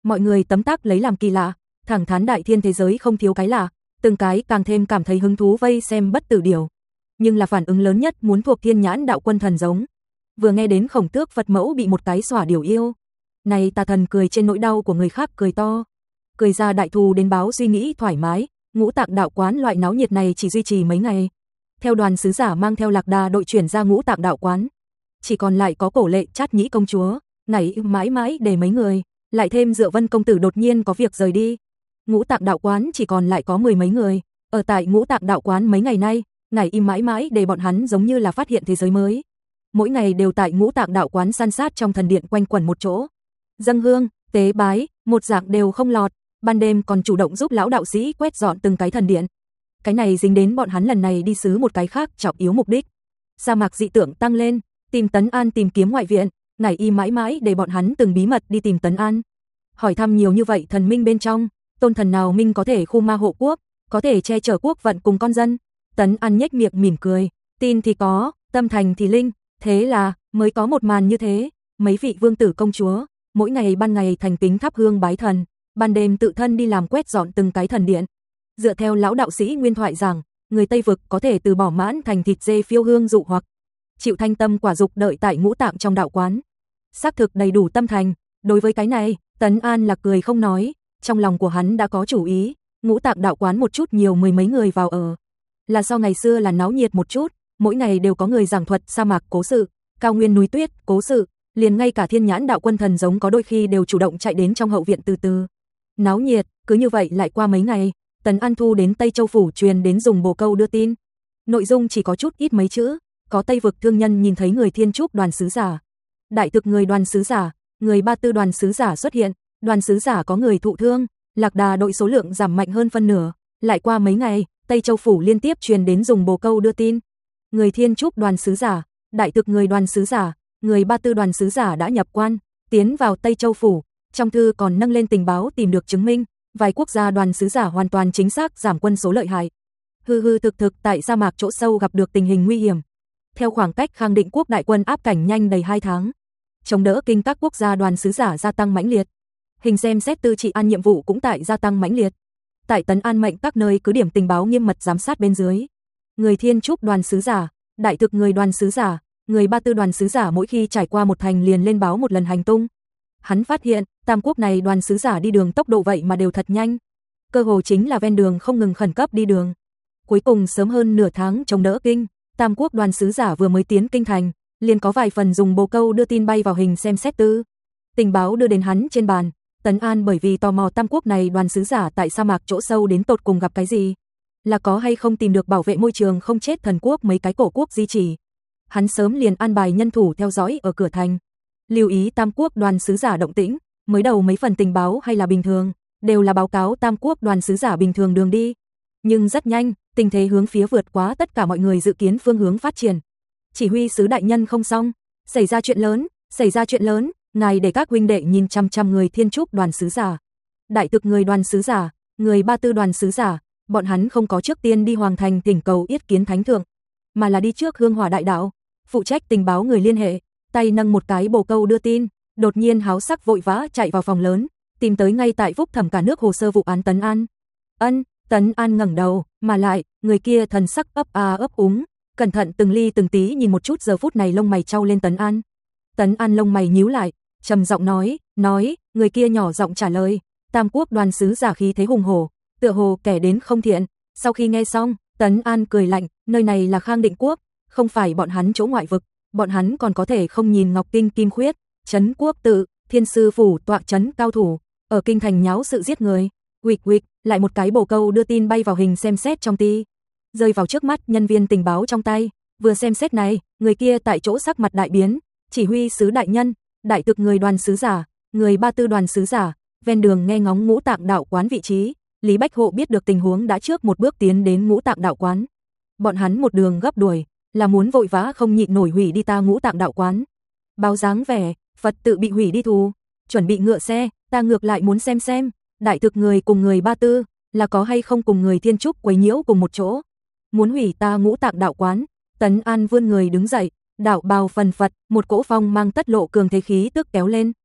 Mọi người tấm tắc lấy làm kỳ lạ, thẳng thắn đại thiên thế giới không thiếu cái lạ, từng cái càng thêm cảm thấy hứng thú vây xem bất tử điều. Nhưng là phản ứng lớn nhất muốn thuộc Thiên Nhãn đạo quân thần giống. Vừa nghe đến Khổng Tước Phật mẫu bị một cái xỏa điều yêu. Này tà thần cười trên nỗi đau của người khác cười to. Cười ra đại thù đến báo suy nghĩ thoải mái, Ngũ Tạng đạo quán loại náo nhiệt này chỉ duy trì mấy ngày. Theo đoàn sứ giả mang theo Lạc Đà đội chuyển ra Ngũ Tạng đạo quán. Chỉ còn lại có Cổ Lệ Trát Nhĩ công chúa, Ngải mãi mãi để mấy người, lại thêm Dựa Vân công tử đột nhiên có việc rời đi. Ngũ Tạng đạo quán chỉ còn lại có mười mấy người, ở tại Ngũ Tạng đạo quán mấy ngày nay, Ngải im mãi mãi để bọn hắn giống như là phát hiện thế giới mới. Mỗi ngày đều tại Ngũ Tạng đạo quán san sát trong thần điện quanh quẩn một chỗ. Dâng hương, tế bái, một dạng đều không lọt, ban đêm còn chủ động giúp lão đạo sĩ quét dọn từng cái thần điện. Cái này dính đến bọn hắn lần này đi xứ một cái khác trọng yếu mục đích. Sa mạc dị tượng tăng lên, tìm Tấn An tìm kiếm ngoại viện, Ngải y mãi mãi để bọn hắn từng bí mật đi tìm Tấn An. Hỏi thăm nhiều như vậy thần minh bên trong, tôn thần nào minh có thể khu ma hộ quốc, có thể che chở quốc vận cùng con dân. Tấn An nhếch miệng mỉm cười, tin thì có, tâm thành thì linh, thế là mới có một màn như thế. Mấy vị vương tử công chúa, mỗi ngày ban ngày thành kính thắp hương bái thần, ban đêm tự thân đi làm quét dọn từng cái thần điện. Dựa theo lão đạo sĩ nguyên thoại rằng, người Tây vực có thể từ bỏ mãn thành thịt dê phiêu hương dụ hoặc chịu thanh tâm quả dục đợi tại Ngũ Tạng trong đạo quán. Xác thực đầy đủ tâm thành, đối với cái này, Tấn An là cười không nói, trong lòng của hắn đã có chủ ý, Ngũ Tạng đạo quán một chút nhiều mười mấy người vào ở. Là do ngày xưa là náo nhiệt một chút, mỗi ngày đều có người giảng thuật sa mạc cố sự, cao nguyên núi tuyết cố sự, liền ngay cả Thiên Nhãn đạo quân thần giống có đôi khi đều chủ động chạy đến trong hậu viện từ từ. Náo nhiệt, cứ như vậy lại qua mấy ngày, Tấn An thu đến Tây Châu phủ truyền đến dùng bồ câu đưa tin. Nội dung chỉ có chút ít mấy chữ, có Tây vực thương nhân nhìn thấy người Thiên Trúc đoàn sứ giả, đại thực người đoàn sứ giả, người Ba Tư đoàn sứ giả xuất hiện, đoàn sứ giả có người thụ thương, Lạc Đà đội số lượng giảm mạnh hơn phân nửa, lại qua mấy ngày, Tây Châu phủ liên tiếp truyền đến dùng bồ câu đưa tin. Người Thiên Trúc đoàn sứ giả, đại thực người đoàn sứ giả, người Ba Tư đoàn sứ giả đã nhập quan, tiến vào Tây Châu phủ, trong thư còn nâng lên tình báo tìm được chứng minh, vài quốc gia đoàn sứ giả hoàn toàn chính xác giảm quân số lợi hại. Hư hư thực thực tại sa mạc chỗ sâu gặp được tình hình nguy hiểm. Theo khoảng cách Khang Định quốc đại quân áp cảnh nhanh đầy hai tháng, chống đỡ kinh các quốc gia đoàn sứ giả gia tăng mãnh liệt. Hình xem xét tư trị an nhiệm vụ cũng tại gia tăng mãnh liệt. Tại Tấn An mệnh các nơi cứ điểm tình báo nghiêm mật giám sát bên dưới. Người Thiên Trúc đoàn sứ giả, đại thực người đoàn sứ giả, người Ba Tư đoàn sứ giả mỗi khi trải qua một thành liền lên báo một lần hành tung. Hắn phát hiện, tam quốc này đoàn sứ giả đi đường tốc độ vậy mà đều thật nhanh. Cơ hồ chính là ven đường không ngừng khẩn cấp đi đường. Cuối cùng sớm hơn nửa tháng chống đỡ kinh, tam quốc đoàn sứ giả vừa mới tiến kinh thành, liền có vài phần dùng bồ câu đưa tin bay vào hình xem xét tư. Tình báo đưa đến hắn trên bàn, Tấn An bởi vì tò mò tam quốc này đoàn sứ giả tại sa mạc chỗ sâu đến tột cùng gặp cái gì, là có hay không tìm được bảo vệ môi trường không chết thần quốc mấy cái cổ quốc di chỉ. Hắn sớm liền an bài nhân thủ theo dõi ở cửa thành, lưu ý tam quốc đoàn sứ giả động tĩnh, mới đầu mấy phần tình báo hay là bình thường, đều là báo cáo tam quốc đoàn sứ giả bình thường đường đi. Nhưng rất nhanh, tình thế hướng phía vượt quá tất cả mọi người dự kiến phương hướng phát triển. Chỉ huy sứ đại nhân không xong, xảy ra chuyện lớn, xảy ra chuyện lớn, ngài để các huynh đệ nhìn chăm chăm người Thiên Trúc đoàn sứ giả, đại thực người đoàn sứ giả, người Ba Tư đoàn sứ giả, bọn hắn không có trước tiên đi hoàng thành thỉnh cầu yết kiến thánh thượng, mà là đi trước Hương Hỏa đại đạo, phụ trách tình báo người liên hệ, tay nâng một cái bồ câu đưa tin, đột nhiên háo sắc vội vã chạy vào phòng lớn, tìm tới ngay tại phúc thẩm cả nước hồ sơ vụ án Tấn An. Ân, Tấn An ngẩng đầu, mà lại, người kia thần sắc ấp a ấp úng, cẩn thận từng ly từng tí nhìn một chút giờ phút này lông mày trao lên Tấn An. Tấn An lông mày nhíu lại, trầm giọng nói, nói, người kia nhỏ giọng trả lời, tam quốc đoàn sứ giả khí thế hùng hổ, tựa hồ kẻ đến không thiện. Sau khi nghe xong, Tấn An cười lạnh, nơi này là Khang Định quốc, không phải bọn hắn chỗ ngoại vực, bọn hắn còn có thể không nhìn Ngọc Kinh Kim Khuyết, Trấn Quốc tự, Thiên sư phủ tọa trấn cao thủ, ở kinh thành nháo sự giết người. Huỵch huỵch, lại một cái bồ câu đưa tin bay vào hình xem xét trong ti, rơi vào trước mắt nhân viên tình báo trong tay, vừa xem xét này, người kia tại chỗ sắc mặt đại biến, chỉ huy sứ đại nhân, đại thực người đoàn sứ giả, người Ba Tư đoàn sứ giả, ven đường nghe ngóng Ngũ Tạng đạo quán vị trí, Lý Bách Hộ biết được tình huống đã trước một bước tiến đến Ngũ Tạng đạo quán. Bọn hắn một đường gấp đuổi, là muốn vội vã không nhịn nổi hủy đi ta Ngũ Tạng đạo quán. Báo dáng vẻ, Phật tự bị hủy đi thù, chuẩn bị ngựa xe, ta ngược lại muốn xem xem, đại thực người cùng người Ba Tư, là có hay không cùng người Thiên Trúc quấy nhiễu cùng một chỗ. Muốn hủy ta Ngũ Tạng đạo quán. Tấn An vươn người đứng dậy, đạo bào phần phật, một cỗ phong mang tất lộ cường thế khí tức kéo lên.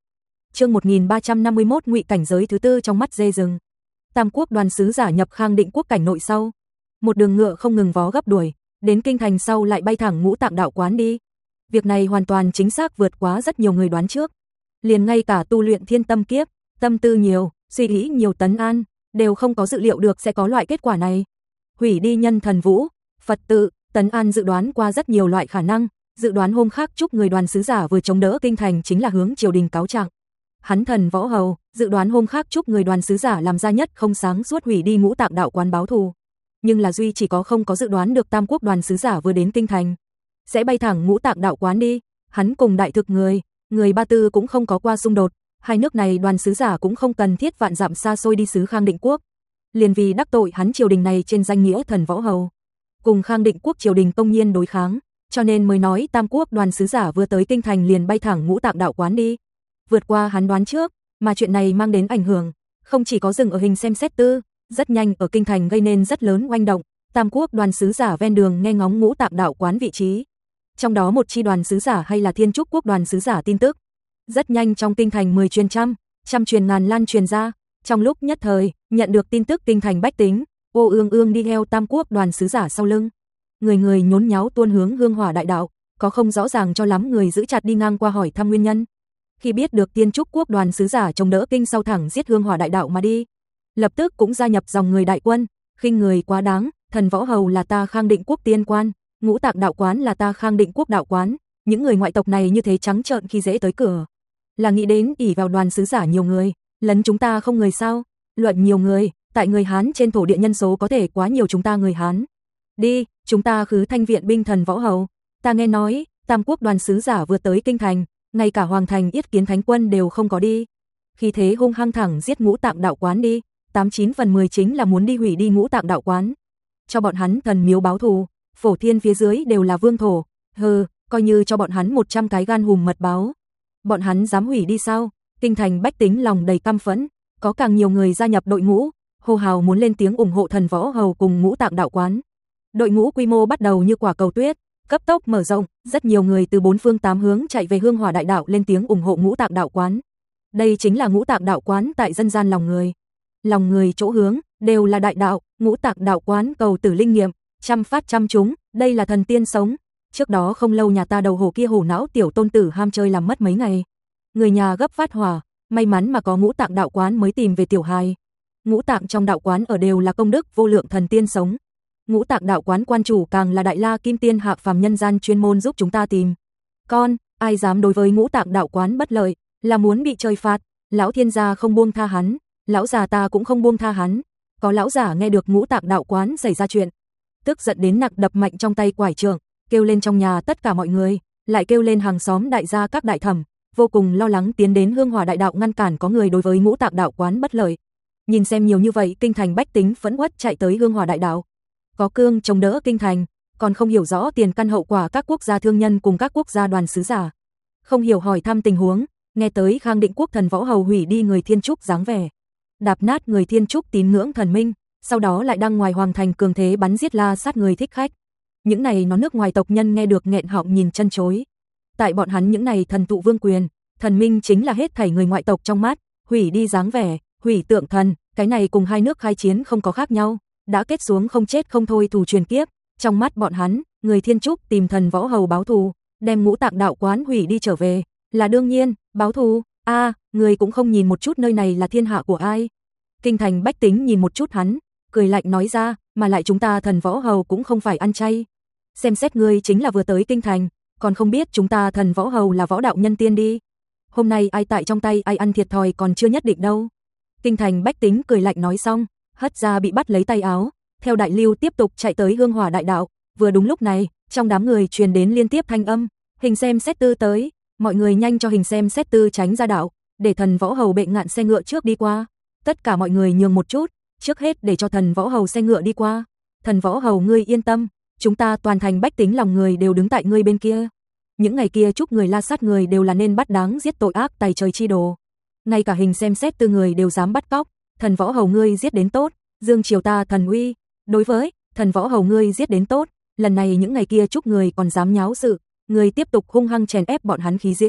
Chương một nghìn ba trăm năm mươi mốt Ngụy cảnh giới thứ tư trong mắt dê rừng. Tam quốc đoàn sứ giả nhập Khang Định quốc cảnh nội sau, một đường ngựa không ngừng vó gấp đuổi, đến kinh thành sau lại bay thẳng Ngũ Tạng đạo quán đi. Việc này hoàn toàn chính xác vượt quá rất nhiều người đoán trước. Liền ngay cả tu luyện thiên tâm kiếp, tâm tư nhiều, suy nghĩ nhiều Tấn An, đều không có dự liệu được sẽ có loại kết quả này. Hủy đi nhân thần vũ, Phật tự, Tấn An dự đoán qua rất nhiều loại khả năng, dự đoán hôm khác chúc người đoàn sứ giả vừa chống đỡ kinh thành chính là hướng triều đình cáo trạng. Hắn Thần Võ Hầu, dự đoán hôm khác chúc người đoàn sứ giả làm ra nhất không sáng suốt hủy đi Ngũ Tạng đạo quán báo thù. Nhưng là duy chỉ có không có dự đoán được Tam quốc đoàn sứ giả vừa đến kinh thành sẽ bay thẳng Ngũ Tạng đạo quán đi. Hắn cùng đại thực người, người Ba Tư cũng không có qua xung đột, hai nước này đoàn sứ giả cũng không cần thiết vạn dặm xa xôi đi sứ Khang Định quốc. Liền vì đắc tội hắn triều đình này trên danh nghĩa Thần Võ Hầu, cùng Khang Định quốc triều đình công nhiên đối kháng, cho nên mới nói Tam quốc đoàn sứ giả vừa tới kinh thành liền bay thẳng Ngũ Tạng đạo quán đi. Vượt qua hắn đoán trước, mà chuyện này mang đến ảnh hưởng, không chỉ có dừng ở hình xem xét tư, rất nhanh ở kinh thành gây nên rất lớn oanh động. Tam quốc đoàn sứ giả ven đường nghe ngóng Ngũ Tạng đạo quán vị trí, trong đó một chi đoàn sứ giả hay là Thiên Trúc quốc đoàn sứ giả tin tức, rất nhanh trong kinh thành mười truyền trăm, trăm truyền ngàn lan truyền ra. Trong lúc nhất thời, nhận được tin tức kinh thành bách tính, ô ương ương đi theo Tam quốc đoàn sứ giả sau lưng, người người nhốn nháo tuôn hướng Hương Hỏa đại đạo, có không rõ ràng cho lắm người giữ chặt đi ngang qua hỏi thăm nguyên nhân. Khi biết được Thiên Trúc quốc đoàn sứ giả chống đỡ kinh sau thẳng giết Hương Hỏa đại đạo mà đi, lập tức cũng gia nhập dòng người đại quân, khinh người quá đáng, Thần Võ Hầu là ta Khang Định quốc tiên quan, Ngũ Tạng đạo quán là ta Khang Định quốc đạo quán, những người ngoại tộc này như thế trắng trợn khi dễ tới cửa, là nghĩ đến ỷ vào đoàn sứ giả nhiều người, lấn chúng ta không người sao? Luận nhiều người, tại người Hán trên thổ địa nhân số có thể quá nhiều chúng ta người Hán. Đi, chúng ta khứ thanh viện binh Thần Võ Hầu. Ta nghe nói, Tam quốc đoàn sứ giả vừa tới kinh thành, ngay cả hoàng thành yết kiến thánh quân đều không có đi. Khi thế hung hăng thẳng giết Ngũ Tạng đạo quán đi, tám chín phần mười chính là muốn đi hủy đi Ngũ Tạng đạo quán, cho bọn hắn thần miếu báo thù. Phổ thiên phía dưới đều là vương thổ, hừ, coi như cho bọn hắn một trăm cái gan hùm mật báo, bọn hắn dám hủy đi sao? Kinh thành bách tính lòng đầy căm phẫn, có càng nhiều người gia nhập đội ngũ, hô hào muốn lên tiếng ủng hộ Thần Võ Hầu cùng Ngũ Tạng đạo quán. Đội ngũ quy mô bắt đầu như quả cầu tuyết, cấp tốc mở rộng, rất nhiều người từ bốn phương tám hướng chạy về Hương Hỏa đại đạo lên tiếng ủng hộ Ngũ Tạng đạo quán. Đây chính là Ngũ Tạng đạo quán tại dân gian lòng người. Lòng người chỗ hướng đều là đại đạo, Ngũ Tạng đạo quán cầu tử linh nghiệm, trăm phát trăm trúng, đây là thần tiên sống. Trước đó không lâu nhà ta đầu hồ kia hổ não tiểu tôn tử ham chơi làm mất mấy ngày. Người nhà gấp phát hỏa, may mắn mà có Ngũ Tạng đạo quán mới tìm về tiểu hài. Ngũ Tạng trong đạo quán ở đều là công đức vô lượng thần tiên sống. Ngũ Tạng đạo quán quan chủ càng là đại la kim tiên hạ phàm nhân gian chuyên môn giúp chúng ta tìm con, ai dám đối với Ngũ Tạng đạo quán bất lợi, là muốn bị trời phạt. Lão thiên gia không buông tha hắn, lão già ta cũng không buông tha hắn. Có lão giả nghe được Ngũ Tạng đạo quán xảy ra chuyện, tức giận đến nặc đập mạnh trong tay quải trượng, kêu lên trong nhà tất cả mọi người, lại kêu lên hàng xóm đại gia các đại thẩm, vô cùng lo lắng tiến đến Hương Hỏa đại đạo ngăn cản có người đối với Ngũ Tạng đạo quán bất lợi. Nhìn xem nhiều như vậy, kinh thành bách tính phẫn uất chạy tới Hương Hỏa đại đạo, có cương chống đỡ kinh thành, còn không hiểu rõ tiền căn hậu quả các quốc gia thương nhân cùng các quốc gia đoàn sứ giả, không hiểu hỏi thăm tình huống, nghe tới Khang Định quốc Thần Võ Hầu hủy đi người Thiên Trúc dáng vẻ, đạp nát người Thiên Trúc tín ngưỡng thần minh, sau đó lại đăng ngoài hoàng thành cường thế bắn giết la sát người thích khách. Những này nó nước ngoài tộc nhân nghe được nghẹn họng nhìn chân chối. Tại bọn hắn những này thần tụ vương quyền, thần minh chính là hết thảy người ngoại tộc trong mắt, hủy đi dáng vẻ, hủy tượng thần, cái này cùng hai nước khai chiến không có khác nhau, đã kết xuống không chết không thôi thù truyền kiếp. Trong mắt bọn hắn, người Thiên Trúc tìm Thần Võ Hầu báo thù, đem Ngũ Tạng đạo quán hủy đi trở về, là đương nhiên. Báo thù? A, à, người cũng không nhìn một chút nơi này là thiên hạ của ai? Kinh thành bách tính nhìn một chút hắn, cười lạnh nói ra, mà lại chúng ta Thần Võ Hầu cũng không phải ăn chay. Xem xét ngươi chính là vừa tới kinh thành, còn không biết chúng ta Thần Võ Hầu là võ đạo nhân tiên đi. Hôm nay ai tại trong tay ai ăn thiệt thòi còn chưa nhất định đâu. Kinh thành bách tính cười lạnh nói xong, hất ra bị bắt lấy tay áo, theo đại lưu tiếp tục chạy tới Hương Hỏa đại đạo. Vừa đúng lúc này, trong đám người truyền đến liên tiếp thanh âm, hình xem xét tư tới, mọi người nhanh cho hình xem xét tư tránh ra đạo, để Thần Võ Hầu bệ ngạn xe ngựa trước đi qua. Tất cả mọi người nhường một chút, trước hết để cho Thần Võ Hầu xe ngựa đi qua. Thần Võ Hầu ngươi yên tâm, chúng ta toàn thành bách tính lòng người đều đứng tại ngươi bên kia. Những ngày kia chúc người la sát người đều là nên bắt đáng giết tội ác tày trời chi đồ. Ngay cả hình xem xét tư người đều dám bắt cóc, Thần Võ Hầu ngươi giết đến tốt, dương triều ta thần uy. Đối với Thần Võ Hầu ngươi giết đến tốt, lần này những ngày kia chúc người còn dám nháo sự, người tiếp tục hung hăng chèn ép bọn hắn khí diễm,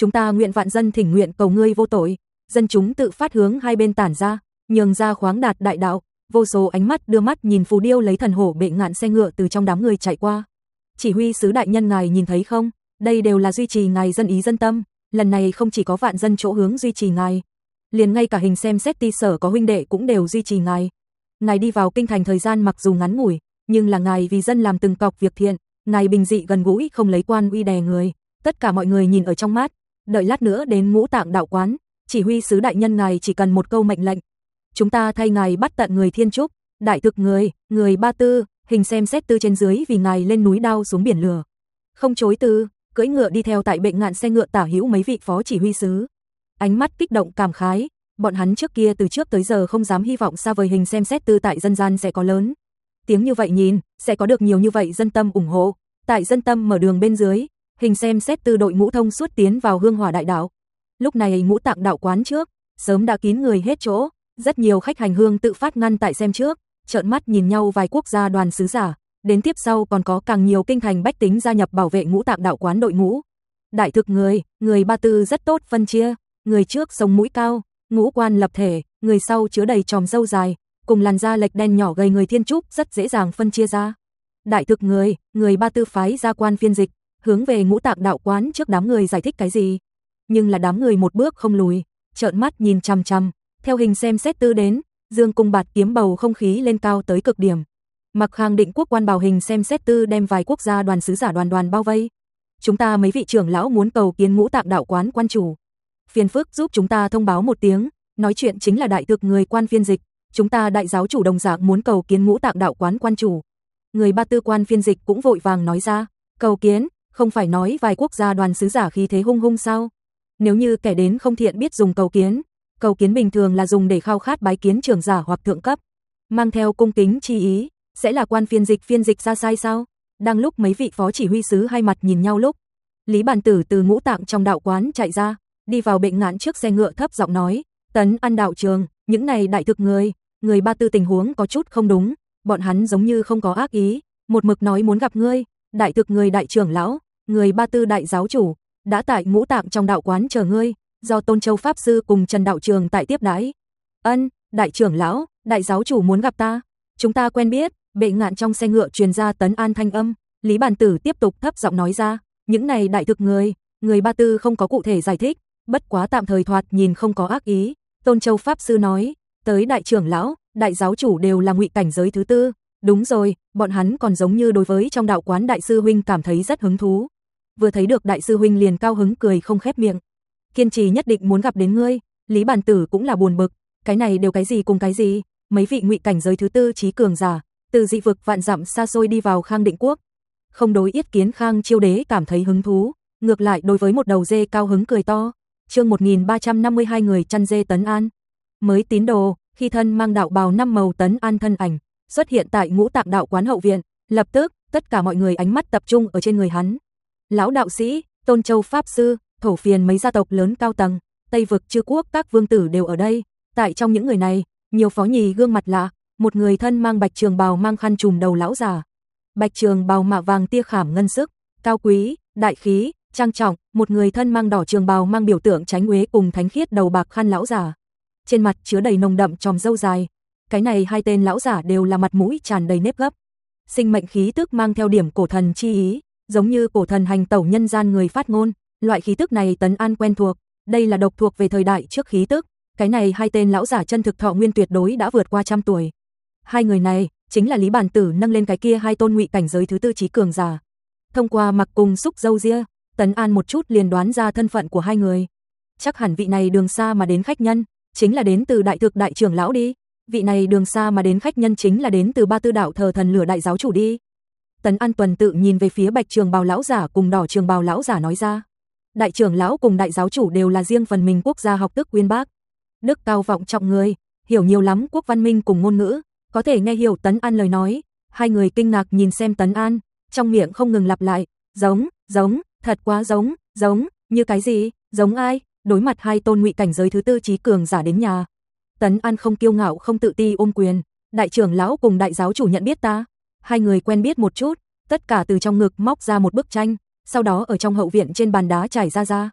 Chúng ta nguyện vạn dân thỉnh nguyện cầu ngươi vô tội. Dân chúng tự phát hướng hai bên tản ra, nhường ra khoáng đạt đại đạo, vô số ánh mắt đưa mắt nhìn phù điêu lấy thần hổ bệ ngạn xe ngựa từ trong đám người chạy qua. Chỉ huy sứ đại nhân ngài nhìn thấy không, đây đều là duy trì ngài dân ý dân tâm, lần này không chỉ có vạn dân chỗ hướng duy trì ngài, liền ngay cả hình xem xét ti sở có huynh đệ cũng đều duy trì ngài. Ngài đi vào kinh thành thời gian mặc dù ngắn ngủi, nhưng là ngài vì dân làm từng cọc việc thiện, ngài bình dị gần gũi không lấy quan uy đè người, tất cả mọi người nhìn ở trong mắt. Đợi lát nữa đến Ngũ Tạng đạo quán, chỉ huy sứ đại nhân ngài chỉ cần một câu mệnh lệnh, chúng ta thay ngài bắt tận người Thiên Trúc, đại thực người, người Ba Tư, hình xem xét tư trên dưới vì ngài lên núi đao xuống biển lửa. Không chối từ, cưỡi ngựa đi theo tại bệnh ngạn xe ngựa tả hữu mấy vị phó chỉ huy sứ. Ánh mắt kích động cảm khái, bọn hắn trước kia từ trước tới giờ không dám hy vọng xa vời hình xem xét tư tại dân gian sẽ có lớn tiếng như vậy nhìn, sẽ có được nhiều như vậy dân tâm ủng hộ. Tại dân tâm mở đường bên dưới, hình xem xét tư đội ngũ thông suốt tiến vào Hương Hỏa đại đạo. Lúc này Ngũ Tạng đạo quán trước, sớm đã kín người hết chỗ, rất nhiều khách hành hương tự phát ngăn tại xem trước, trợn mắt nhìn nhau vài quốc gia đoàn sứ giả, đến tiếp sau còn có càng nhiều kinh thành bách tính gia nhập bảo vệ Ngũ Tạng đạo quán đội ngũ. Đại thực người, người Ba Tư rất tốt phân chia, người trước sống mũi cao, ngũ quan lập thể, người sau chứa đầy tròm râu dài, cùng làn da lệch đen nhỏ gầy người Thiên Trúc rất dễ dàng phân chia ra. Đại thực người, người Ba Tư phái ra quan phiên dịch, hướng về Ngũ Tạng đạo quán trước đám người giải thích cái gì. Nhưng là đám người một bước không lùi, trợn mắt nhìn chằm chằm, theo hình xem xét tư đến, dương cung bạt kiếm bầu không khí lên cao tới cực điểm. Mặc Khang Định quốc quan bảo hình xem xét tư đem vài quốc gia đoàn sứ giả đoàn đoàn bao vây. Chúng ta mấy vị trưởng lão muốn cầu kiến Ngũ Tạng đạo quán quan chủ. Phiền phức giúp chúng ta thông báo một tiếng, nói chuyện chính là đại thực người quan phiên dịch, chúng ta đại giáo chủ đồng dạng muốn cầu kiến Ngũ Tạng đạo quán quan chủ. Người Ba Tư quan phiên dịch cũng vội vàng nói ra, cầu kiến, không phải nói vài quốc gia đoàn sứ giả khí thế hung hung sao? Nếu như kẻ đến không thiện biết dùng cầu kiến, cầu kiến bình thường là dùng để khao khát bái kiến trưởng giả hoặc thượng cấp, mang theo cung kính chi ý, sẽ là quan phiên dịch phiên dịch ra sai sao? Đang lúc mấy vị phó chỉ huy sứ hai mặt nhìn nhau lúc, Lý Bản Tử từ Ngũ Tạng trong đạo quán chạy ra, đi vào bệnh ngạn trước xe ngựa thấp giọng nói, Tấn An đạo trường, những này đại thực người, người Ba Tư tình huống có chút không đúng, bọn hắn giống như không có ác ý, một mực nói muốn gặp ngươi, đại thực người đại trưởng lão, người Ba Tư đại giáo chủ, đã tại Ngũ Tạng trong đạo quán chờ ngươi, do Tôn Châu pháp sư cùng Trần đạo trường tại tiếp đãi. Ân, đại trưởng lão, đại giáo chủ muốn gặp ta, chúng ta quen biết. Bệ ngạn trong xe ngựa truyền ra Tấn An thanh âm, Lý Bản Tử tiếp tục thấp giọng nói ra, những này đại thực người, người Ba Tư không có cụ thể giải thích, bất quá tạm thời thoạt nhìn không có ác ý. Tôn Châu pháp sư nói, tới đại trưởng lão, đại giáo chủ đều là ngụy cảnh giới thứ tư, đúng rồi, bọn hắn còn giống như đối với trong đạo quán đại sư huynh cảm thấy rất hứng thú. Vừa thấy được đại sư huynh liền cao hứng cười không khép miệng. Kiên trì nhất định muốn gặp đến ngươi, Lý Bản Tử cũng là buồn bực, cái này đều cái gì cùng cái gì, mấy vị ngụy cảnh giới thứ tư trí cường giả, từ dị vực vạn dặm xa xôi đi vào Khang Định quốc, không đối yết kiến Khang Chiêu đế cảm thấy hứng thú, ngược lại đối với một đầu dê cao hứng cười to. Chương một nghìn ba trăm năm mươi hai người chăn dê Tấn An. Mới tín đồ, khi thân mang đạo bào năm màu Tấn An thân ảnh xuất hiện tại Ngũ Tạng đạo quán hậu viện, lập tức tất cả mọi người ánh mắt tập trung ở trên người hắn. Lão đạo sĩ, Tôn Châu pháp sư, thổ phiền mấy gia tộc lớn cao tầng, Tây vực chư quốc các vương tử đều ở đây. Tại trong những người này, nhiều phó nhì gương mặt lạ, một người thân mang bạch trường bào mang khăn trùm đầu lão già. Bạch trường bào mạ vàng tia khảm ngân sức, cao quý, đại khí, trang trọng, một người thân mang đỏ trường bào mang biểu tượng tránh uế cùng thánh khiết đầu bạc khăn lão già. Trên mặt chứa đầy nồng đậm tròm râu dài. Cái này hai tên lão giả đều là mặt mũi tràn đầy nếp gấp. Sinh mệnh khí tức mang theo điểm cổ thần chi ý, giống như cổ thần hành tẩu nhân gian người phát ngôn, loại khí tức này Tấn An quen thuộc, đây là độc thuộc về thời đại trước khí tức. Cái này hai tên lão giả chân thực thọ nguyên tuyệt đối đã vượt qua trăm tuổi. Hai người này chính là Lý Bản Tử nâng lên cái kia hai tôn ngụy cảnh giới thứ tư trí cường giả. Thông qua mặc cùng xúc dâu ria, Tấn An một chút liền đoán ra thân phận của hai người. Chắc hẳn vị này đường xa mà đến khách nhân, chính là đến từ đại thực đại trưởng lão đi. Vị này đường xa mà đến khách nhân chính là đến từ Ba Tư đạo thờ thần lửa đại giáo chủ đi. Tấn An tuần tự nhìn về phía bạch trường bào lão giả cùng đỏ trường bào lão giả nói ra. Đại trưởng lão cùng đại giáo chủ đều là riêng phần mình quốc gia học tức uyên bác. Đức cao vọng trọng người, hiểu nhiều lắm quốc văn minh cùng ngôn ngữ, có thể nghe hiểu Tấn An lời nói. Hai người kinh ngạc nhìn xem Tấn An, trong miệng không ngừng lặp lại, giống, giống, thật quá giống, giống, như cái gì, giống ai? Đối mặt hai tôn ngụy cảnh giới thứ tư trí cường giả đến nhà. Tấn An không kiêu ngạo không tự ti ôm quyền, đại trưởng lão cùng đại giáo chủ nhận biết ta. Hai người quen biết một chút, tất cả từ trong ngực móc ra một bức tranh, sau đó ở trong hậu viện trên bàn đá trải ra ra.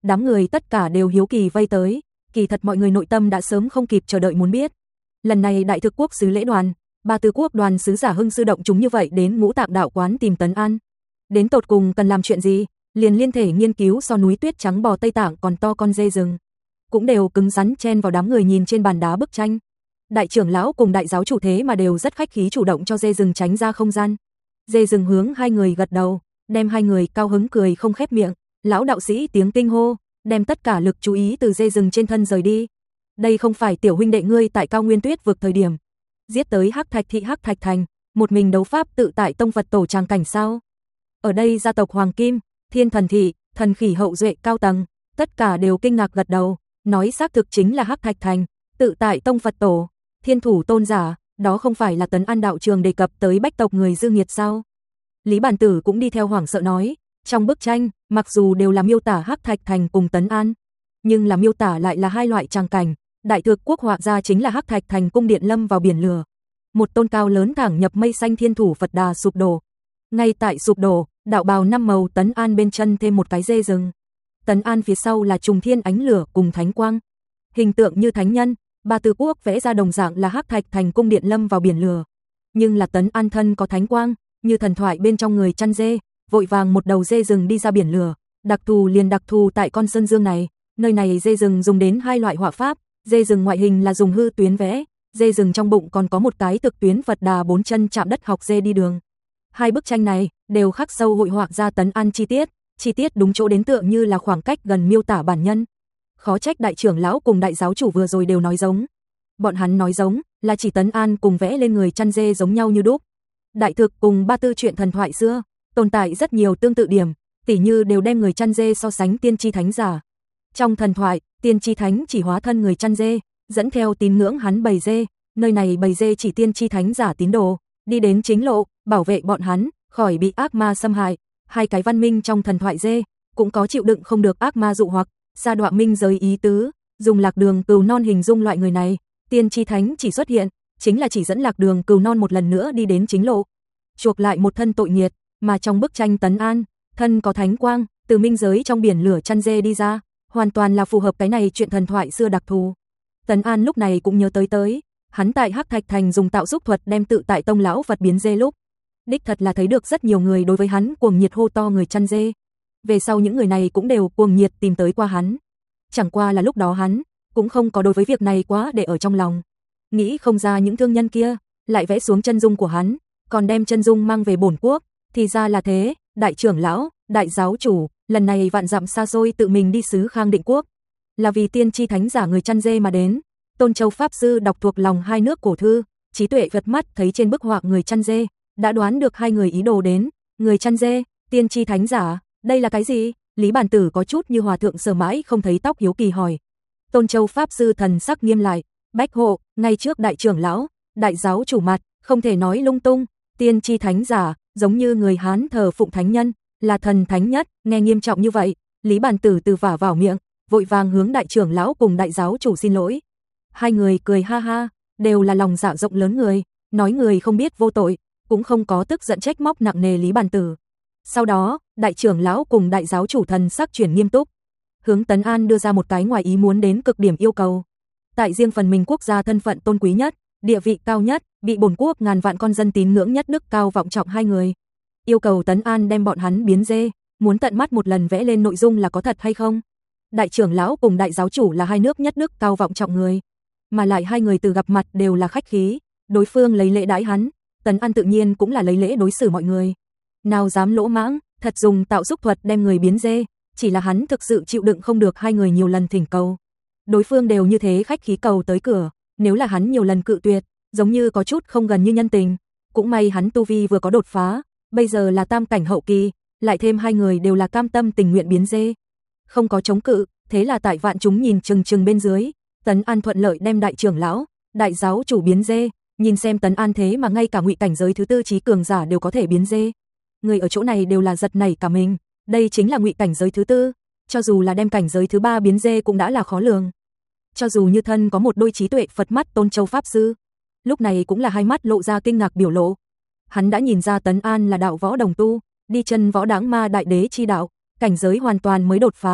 Đám người tất cả đều hiếu kỳ vây tới, kỳ thật mọi người nội tâm đã sớm không kịp chờ đợi muốn biết. Lần này Đại Thực Quốc sứ lễ đoàn, Ba Tư Quốc đoàn sứ giả Hưng Sư động chúng như vậy đến Ngũ Tạng đạo quán tìm Tấn An. Đến tột cùng cần làm chuyện gì, liền liên thể nghiên cứu so núi tuyết trắng bò Tây Tạng còn to con dê rừng. Cũng đều cứng rắn chen vào đám người nhìn trên bàn đá bức tranh. Đại trưởng lão cùng đại giáo chủ thế mà đều rất khách khí chủ động cho dê rừng tránh ra không gian. Dê rừng hướng hai người gật đầu, đem hai người cao hứng cười không khép miệng. Lão đạo sĩ tiếng kinh hô, đem tất cả lực chú ý từ dê rừng trên thân rời đi. Đây không phải tiểu huynh đệ ngươi tại Cao Nguyên Tuyết vực thời điểm giết tới Hắc Thạch thị Hắc Thạch thành, một mình đấu pháp tự tại tông Phật tổ tràng cảnh sao? Ở đây gia tộc Hoàng Kim, Thiên Thần thị, Thần Khỉ hậu duệ cao tầng, tất cả đều kinh ngạc gật đầu, nói xác thực chính là Hắc Thạch thành, tự tại tông Phật tổ, Thiên thủ tôn giả, đó không phải là Tấn An đạo trường đề cập tới bách tộc người dư nghiệt sao? Lý Bản Tử cũng đi theo hoảng sợ nói, trong bức tranh, mặc dù đều là miêu tả Hắc Thạch thành cùng Tấn An, nhưng là miêu tả lại là hai loại tràng cảnh. Đại Thực Quốc họa ra chính là Hắc Thạch thành cung điện lâm vào biển lửa, một tôn cao lớn thẳng nhập mây xanh thiên thủ Phật đà sụp đổ. Ngay tại sụp đổ, đạo bào năm màu Tấn An bên chân thêm một cái dê rừng. Tấn An phía sau là trùng thiên ánh lửa cùng thánh quang, hình tượng như thánh nhân. Ba Tư Quốc vẽ ra đồng dạng là Hắc Thạch thành cung điện lâm vào biển lửa, nhưng là Tấn An thân có thánh quang, như thần thoại bên trong người chăn dê, vội vàng một đầu dê rừng đi ra biển lửa. Đặc thù liền đặc thù tại con sơn dương này, nơi này dê rừng dùng đến hai loại họa pháp. Dê rừng ngoại hình là dùng hư tuyến vẽ, dê rừng trong bụng còn có một cái thực tuyến Phật đà bốn chân chạm đất học dê đi đường. Hai bức tranh này đều khắc sâu hội họa ra Tấn An chi tiết, chi tiết đúng chỗ đến tựa như là khoảng cách gần miêu tả bản nhân. Khó trách đại trưởng lão cùng đại giáo chủ vừa rồi đều nói giống. Bọn hắn nói giống là chỉ Tấn An cùng vẽ lên người chăn dê giống nhau như đúc. Đại Thực cùng Ba Tư chuyện thần thoại xưa, tồn tại rất nhiều tương tự điểm, tỉ như đều đem người chăn dê so sánh tiên tri thánh giả. Trong thần thoại, tiên tri thánh chỉ hóa thân người chăn dê, dẫn theo tín ngưỡng hắn bầy dê, nơi này bầy dê chỉ tiên tri thánh giả tín đồ, đi đến chính lộ, bảo vệ bọn hắn khỏi bị ác ma xâm hại. Hai cái văn minh trong thần thoại dê cũng có chịu đựng không được ác ma dụ hoặc, Sa Đọa Minh giới ý tứ, dùng lạc đường cừu non hình dung loại người này, tiên tri thánh chỉ xuất hiện, chính là chỉ dẫn lạc đường cừu non một lần nữa đi đến chính lộ, chuộc lại một thân tội nghiệt, mà trong bức tranh Tấn An, thân có thánh quang, từ minh giới trong biển lửa chăn dê đi ra, hoàn toàn là phù hợp cái này chuyện thần thoại xưa đặc thù. Tấn An lúc này cũng nhớ tới tới, hắn tại Hắc Thạch thành dùng tạo xúc thuật đem tự tại tông lão Phật biến dê lúc, đích thật là thấy được rất nhiều người đối với hắn cuồng nhiệt hô to người chăn dê. Về sau những người này cũng đều cuồng nhiệt tìm tới qua hắn. Chẳng qua là lúc đó hắn cũng không có đối với việc này quá để ở trong lòng. Nghĩ không ra những thương nhân kia lại vẽ xuống chân dung của hắn, còn đem chân dung mang về bổn quốc, thì ra là thế, đại trưởng lão, đại giáo chủ, lần này vạn dặm xa xôi tự mình đi xứ Khang Định Quốc, là vì tiên tri thánh giả người chăn dê mà đến. Tôn Châu pháp sư đọc thuộc lòng hai nước cổ thư, trí tuệ vật mắt thấy trên bức họa người chăn dê, đã đoán được hai người ý đồ đến. Người chăn dê, tiên tri thánh giả, đây là cái gì? Lý Bản Tử có chút như hòa thượng sờ mãi không thấy tóc hiếu kỳ hỏi. Tôn Châu pháp sư thần sắc nghiêm lại, bách hộ, ngay trước đại trưởng lão, đại giáo chủ mặt, không thể nói lung tung. Tiên tri thánh giả, giống như người Hán thờ phụng thánh nhân, là thần thánh nhất. Nghe nghiêm trọng như vậy, Lý Bản Tử từ vả vào miệng, vội vàng hướng đại trưởng lão cùng đại giáo chủ xin lỗi. Hai người cười ha ha, đều là lòng dạ rộng lớn người, nói người không biết vô tội, cũng không có tức giận trách móc nặng nề Lý Bản Tử. Sau đó, đại trưởng lão cùng đại giáo chủ thần sắc chuyển nghiêm túc, hướng Tấn An đưa ra một cái ngoài ý muốn đến cực điểm yêu cầu. Tại riêng phần mình quốc gia thân phận tôn quý nhất, địa vị cao nhất, bị bổn quốc ngàn vạn con dân tín ngưỡng nhất đức cao vọng trọng hai người, yêu cầu Tấn An đem bọn hắn biến dê, muốn tận mắt một lần vẽ lên nội dung là có thật hay không. Đại trưởng lão cùng đại giáo chủ là hai nước nhất đức cao vọng trọng người, mà lại hai người từ gặp mặt đều là khách khí, đối phương lấy lễ đãi hắn, Tấn An tự nhiên cũng là lấy lễ đối xử mọi người. Nào dám lỗ mãng, thật dùng tạo xúc thuật đem người biến dê, chỉ là hắn thực sự chịu đựng không được hai người nhiều lần thỉnh cầu. Đối phương đều như thế khách khí cầu tới cửa, nếu là hắn nhiều lần cự tuyệt, giống như có chút không gần như nhân tình. Cũng may hắn tu vi vừa có đột phá, bây giờ là tam cảnh hậu kỳ, lại thêm hai người đều là cam tâm tình nguyện biến dê, không có chống cự, thế là tại vạn chúng nhìn chừng chừng bên dưới, Tấn An thuận lợi đem đại trưởng lão, đại giáo chủ biến dê, nhìn xem Tấn An thế mà ngay cả ngụy cảnh giới thứ tư trí cường giả đều có thể biến dê. Người ở chỗ này đều là giật nảy cả mình, đây chính là ngụy cảnh giới thứ tư, cho dù là đem cảnh giới thứ ba biến dê cũng đã là khó lường. Cho dù như thân có một đôi trí tuệ Phật mắt Tôn Châu pháp sư, lúc này cũng là hai mắt lộ ra kinh ngạc biểu lộ. Hắn đã nhìn ra Tấn An là đạo võ đồng tu, đi chân võ đáng ma đại đế chi đạo, cảnh giới hoàn toàn mới đột phá,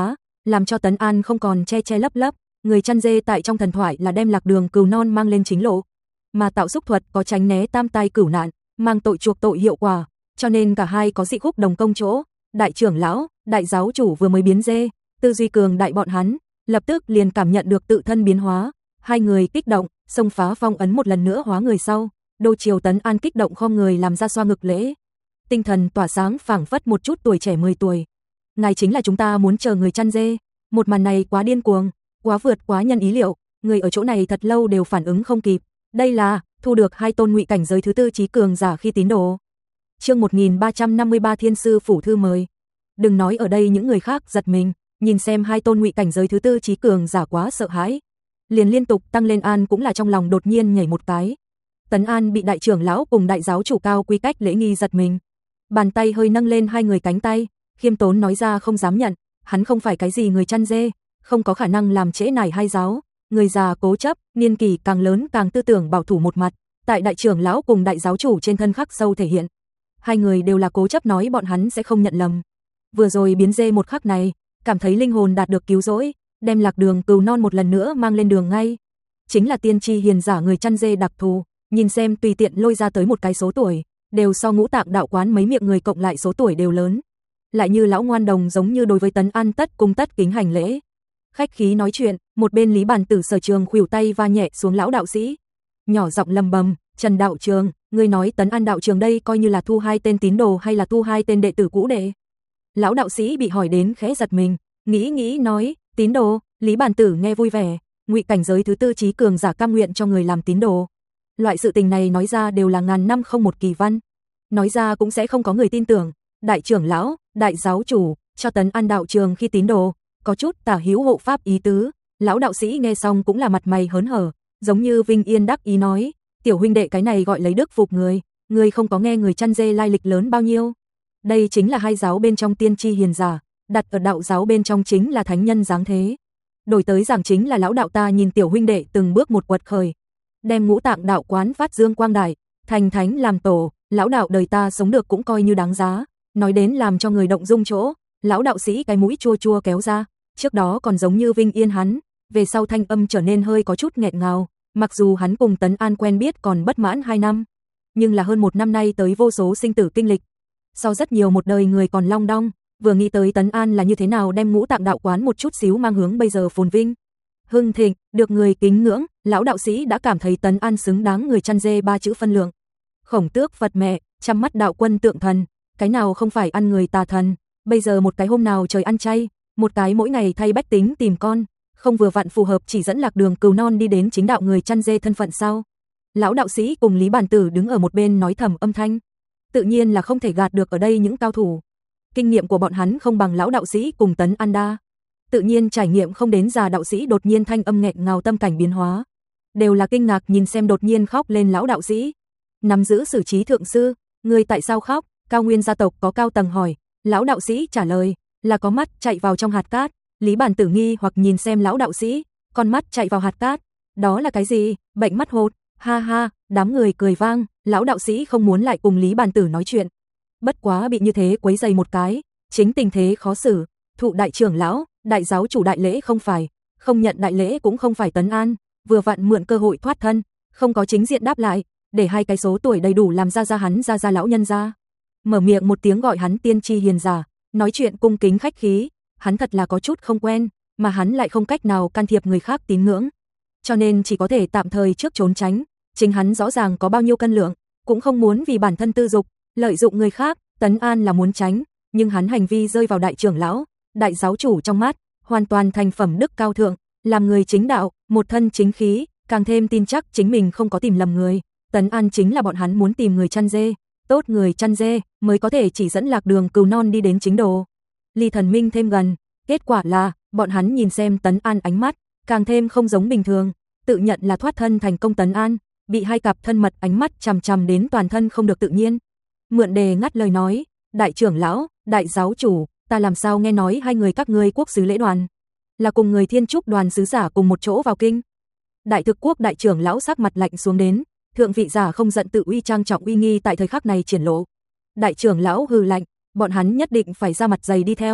làm cho Tấn An không còn che che lấp lấp, người chăn dê tại trong thần thoại là đem lạc đường cừu non mang lên chính lộ, mà tạo xúc thuật có tránh né tam tai cửu nạn, mang tội chuộc tội hiệu quả, cho nên cả hai có dị khúc đồng công chỗ. Đại trưởng lão, đại giáo chủ vừa mới biến dê, tư duy cường đại bọn hắn, lập tức liền cảm nhận được tự thân biến hóa, hai người kích động, xông phá phong ấn một lần nữa hóa người sau. Đô Triều Tấn An kích động khom người làm ra xoa ngực lễ, tinh thần tỏa sáng phảng phất một chút tuổi trẻ mười tuổi. Ngài chính là chúng ta muốn chờ người chăn dê. Một màn này quá điên cuồng, quá vượt quá nhân ý liệu, người ở chỗ này thật lâu đều phản ứng không kịp. Đây là thu được hai tôn ngụy cảnh giới thứ tư trí cường giả khi tín đồ. Chương một nghìn ba trăm năm mươi ba Thiên sư phủ thư mời. Đừng nói ở đây những người khác giật mình, nhìn xem hai tôn ngụy cảnh giới thứ tư trí cường giả quá sợ hãi, liền liên tục tăng lên An cũng là trong lòng đột nhiên nhảy một cái. Tấn An bị đại trưởng lão cùng đại giáo chủ cao quy cách lễ nghi giật mình, bàn tay hơi nâng lên hai người cánh tay, khiêm tốn nói ra không dám nhận, hắn không phải cái gì người chăn dê, không có khả năng làm trễ nải hai giáo. Người già cố chấp, niên kỷ càng lớn càng tư tưởng bảo thủ một mặt, tại đại trưởng lão cùng đại giáo chủ trên thân khắc sâu thể hiện. Hai người đều là cố chấp nói bọn hắn sẽ không nhận lầm. Vừa rồi biến dê một khắc này, cảm thấy linh hồn đạt được cứu rỗi, đem lạc đường cừu non một lần nữa mang lên đường ngay. Chính là tiên tri hiền giả người chăn dê đặc thù, nhìn xem tùy tiện lôi ra tới một cái số tuổi, đều so ngũ tạng đạo quán mấy miệng người cộng lại số tuổi đều lớn. Lại như lão ngoan đồng giống như đối với Tấn An tất cung tất kính hành lễ. Khách khí nói chuyện, một bên Lý Bản Tử Sở Trường khuỷu tay va nhẹ xuống lão đạo sĩ, nhỏ giọng lầm bầm, "Trần đạo trường, ngươi nói Tấn An đạo trường đây coi như là thu hai tên tín đồ hay là thu hai tên đệ tử cũ đệ?" Lão đạo sĩ bị hỏi đến khẽ giật mình, nghĩ nghĩ nói, "Tín đồ." Lý Bản Tử nghe vui vẻ, ngụy cảnh giới thứ tư trí cường giả cam nguyện cho người làm tín đồ. Loại sự tình này nói ra đều là ngàn năm không một kỳ văn, nói ra cũng sẽ không có người tin tưởng. Đại trưởng lão, đại giáo chủ cho Tấn An đạo trường khi tín đồ, có chút tả hữu hộ pháp ý tứ. Lão đạo sĩ nghe xong cũng là mặt mày hớn hở, giống như vinh yên đắc ý nói, "Tiểu huynh đệ cái này gọi lấy đức phục người, người không có nghe người chăn dê lai lịch lớn bao nhiêu. Đây chính là hai giáo bên trong tiên tri hiền giả, đặt ở đạo giáo bên trong chính là thánh nhân dáng thế. Đổi tới giảng chính là lão đạo ta nhìn tiểu huynh đệ từng bước một quật khởi, đem ngũ tạng đạo quán phát dương quang đại, thành thánh làm tổ, lão đạo đời ta sống được cũng coi như đáng giá." Nói đến làm cho người động dung chỗ, lão đạo sĩ cái mũi chua chua kéo ra, trước đó còn giống như vinh yên hắn, về sau thanh âm trở nên hơi có chút nghẹn ngào, mặc dù hắn cùng Tấn An quen biết còn bất mãn hai năm, nhưng là hơn một năm nay tới vô số sinh tử kinh lịch, sau rất nhiều một đời người còn long đong, vừa nghĩ tới Tấn An là như thế nào đem ngũ tạng đạo quán một chút xíu mang hướng bây giờ phồn vinh hưng thịnh, được người kính ngưỡng, lão đạo sĩ đã cảm thấy Tấn An xứng đáng người chăn dê ba chữ phân lượng. Khổng Tước Phật mẹ, chăm mắt đạo quân tượng thần, cái nào không phải ăn người tà thần, bây giờ một cái hôm nào trời ăn chay, một cái mỗi ngày thay bách tính tìm con, không vừa vặn phù hợp chỉ dẫn lạc đường cừu non đi đến chính đạo người chăn dê thân phận sao? Lão đạo sĩ cùng Lý Bản Tử đứng ở một bên nói thầm âm thanh, tự nhiên là không thể gạt được ở đây những cao thủ. Kinh nghiệm của bọn hắn không bằng lão đạo sĩ cùng Tấn An đa, tự nhiên trải nghiệm không đến già đạo sĩ đột nhiên thanh âm nghẹn ngào tâm cảnh biến hóa, đều là kinh ngạc nhìn xem đột nhiên khóc lên lão đạo sĩ. Nắm giữ xử trí thượng sư, người tại sao khóc? Cao nguyên gia tộc có cao tầng hỏi, lão đạo sĩ trả lời, là có mắt chạy vào trong hạt cát. Lý Bản Tử nghi hoặc nhìn xem lão đạo sĩ, con mắt chạy vào hạt cát, đó là cái gì? Bệnh mắt hột, ha ha, đám người cười vang, lão đạo sĩ không muốn lại cùng Lý Bản Tử nói chuyện. Bất quá bị như thế quấy dày một cái, chính tình thế khó xử, thụ đại trưởng lão, đại giáo chủ đại lễ không phải, không nhận đại lễ cũng không phải Tấn An, vừa vặn mượn cơ hội thoát thân, không có chính diện đáp lại, để hai cái số tuổi đầy đủ làm ra ra hắn ra ra lão nhân ra. Mở miệng một tiếng gọi hắn tiên tri hiền giả, nói chuyện cung kính khách khí, hắn thật là có chút không quen, mà hắn lại không cách nào can thiệp người khác tín ngưỡng, cho nên chỉ có thể tạm thời trước trốn tránh, chính hắn rõ ràng có bao nhiêu cân lượng, cũng không muốn vì bản thân tư dục, lợi dụng người khác. Tấn An là muốn tránh, nhưng hắn hành vi rơi vào đại trưởng lão, đại giáo chủ trong mắt, hoàn toàn thành phẩm đức cao thượng, làm người chính đạo, một thân chính khí, càng thêm tin chắc chính mình không có tìm lầm người. Tấn An chính là bọn hắn muốn tìm người chăn dê, tốt người chăn dê mới có thể chỉ dẫn lạc đường cừu non đi đến chính đồ. Ly thần minh thêm gần, kết quả là bọn hắn nhìn xem Tấn An ánh mắt càng thêm không giống bình thường, tự nhận là thoát thân thành công. Tấn An bị hai cặp thân mật ánh mắt chằm chằm đến toàn thân không được tự nhiên, mượn đề ngắt lời nói, đại trưởng lão, đại giáo chủ, ta làm sao nghe nói hai người các ngươi quốc sứ lễ đoàn là cùng người thiên trúc đoàn sứ giả cùng một chỗ vào kinh. Đại thực quốc đại trưởng lão sắc mặt lạnh xuống đến, thượng vị giả không giận tự uy trang trọng uy nghi tại thời khắc này triển lộ. Đại trưởng lão hừ lạnh, bọn hắn nhất định phải ra mặt dày đi theo,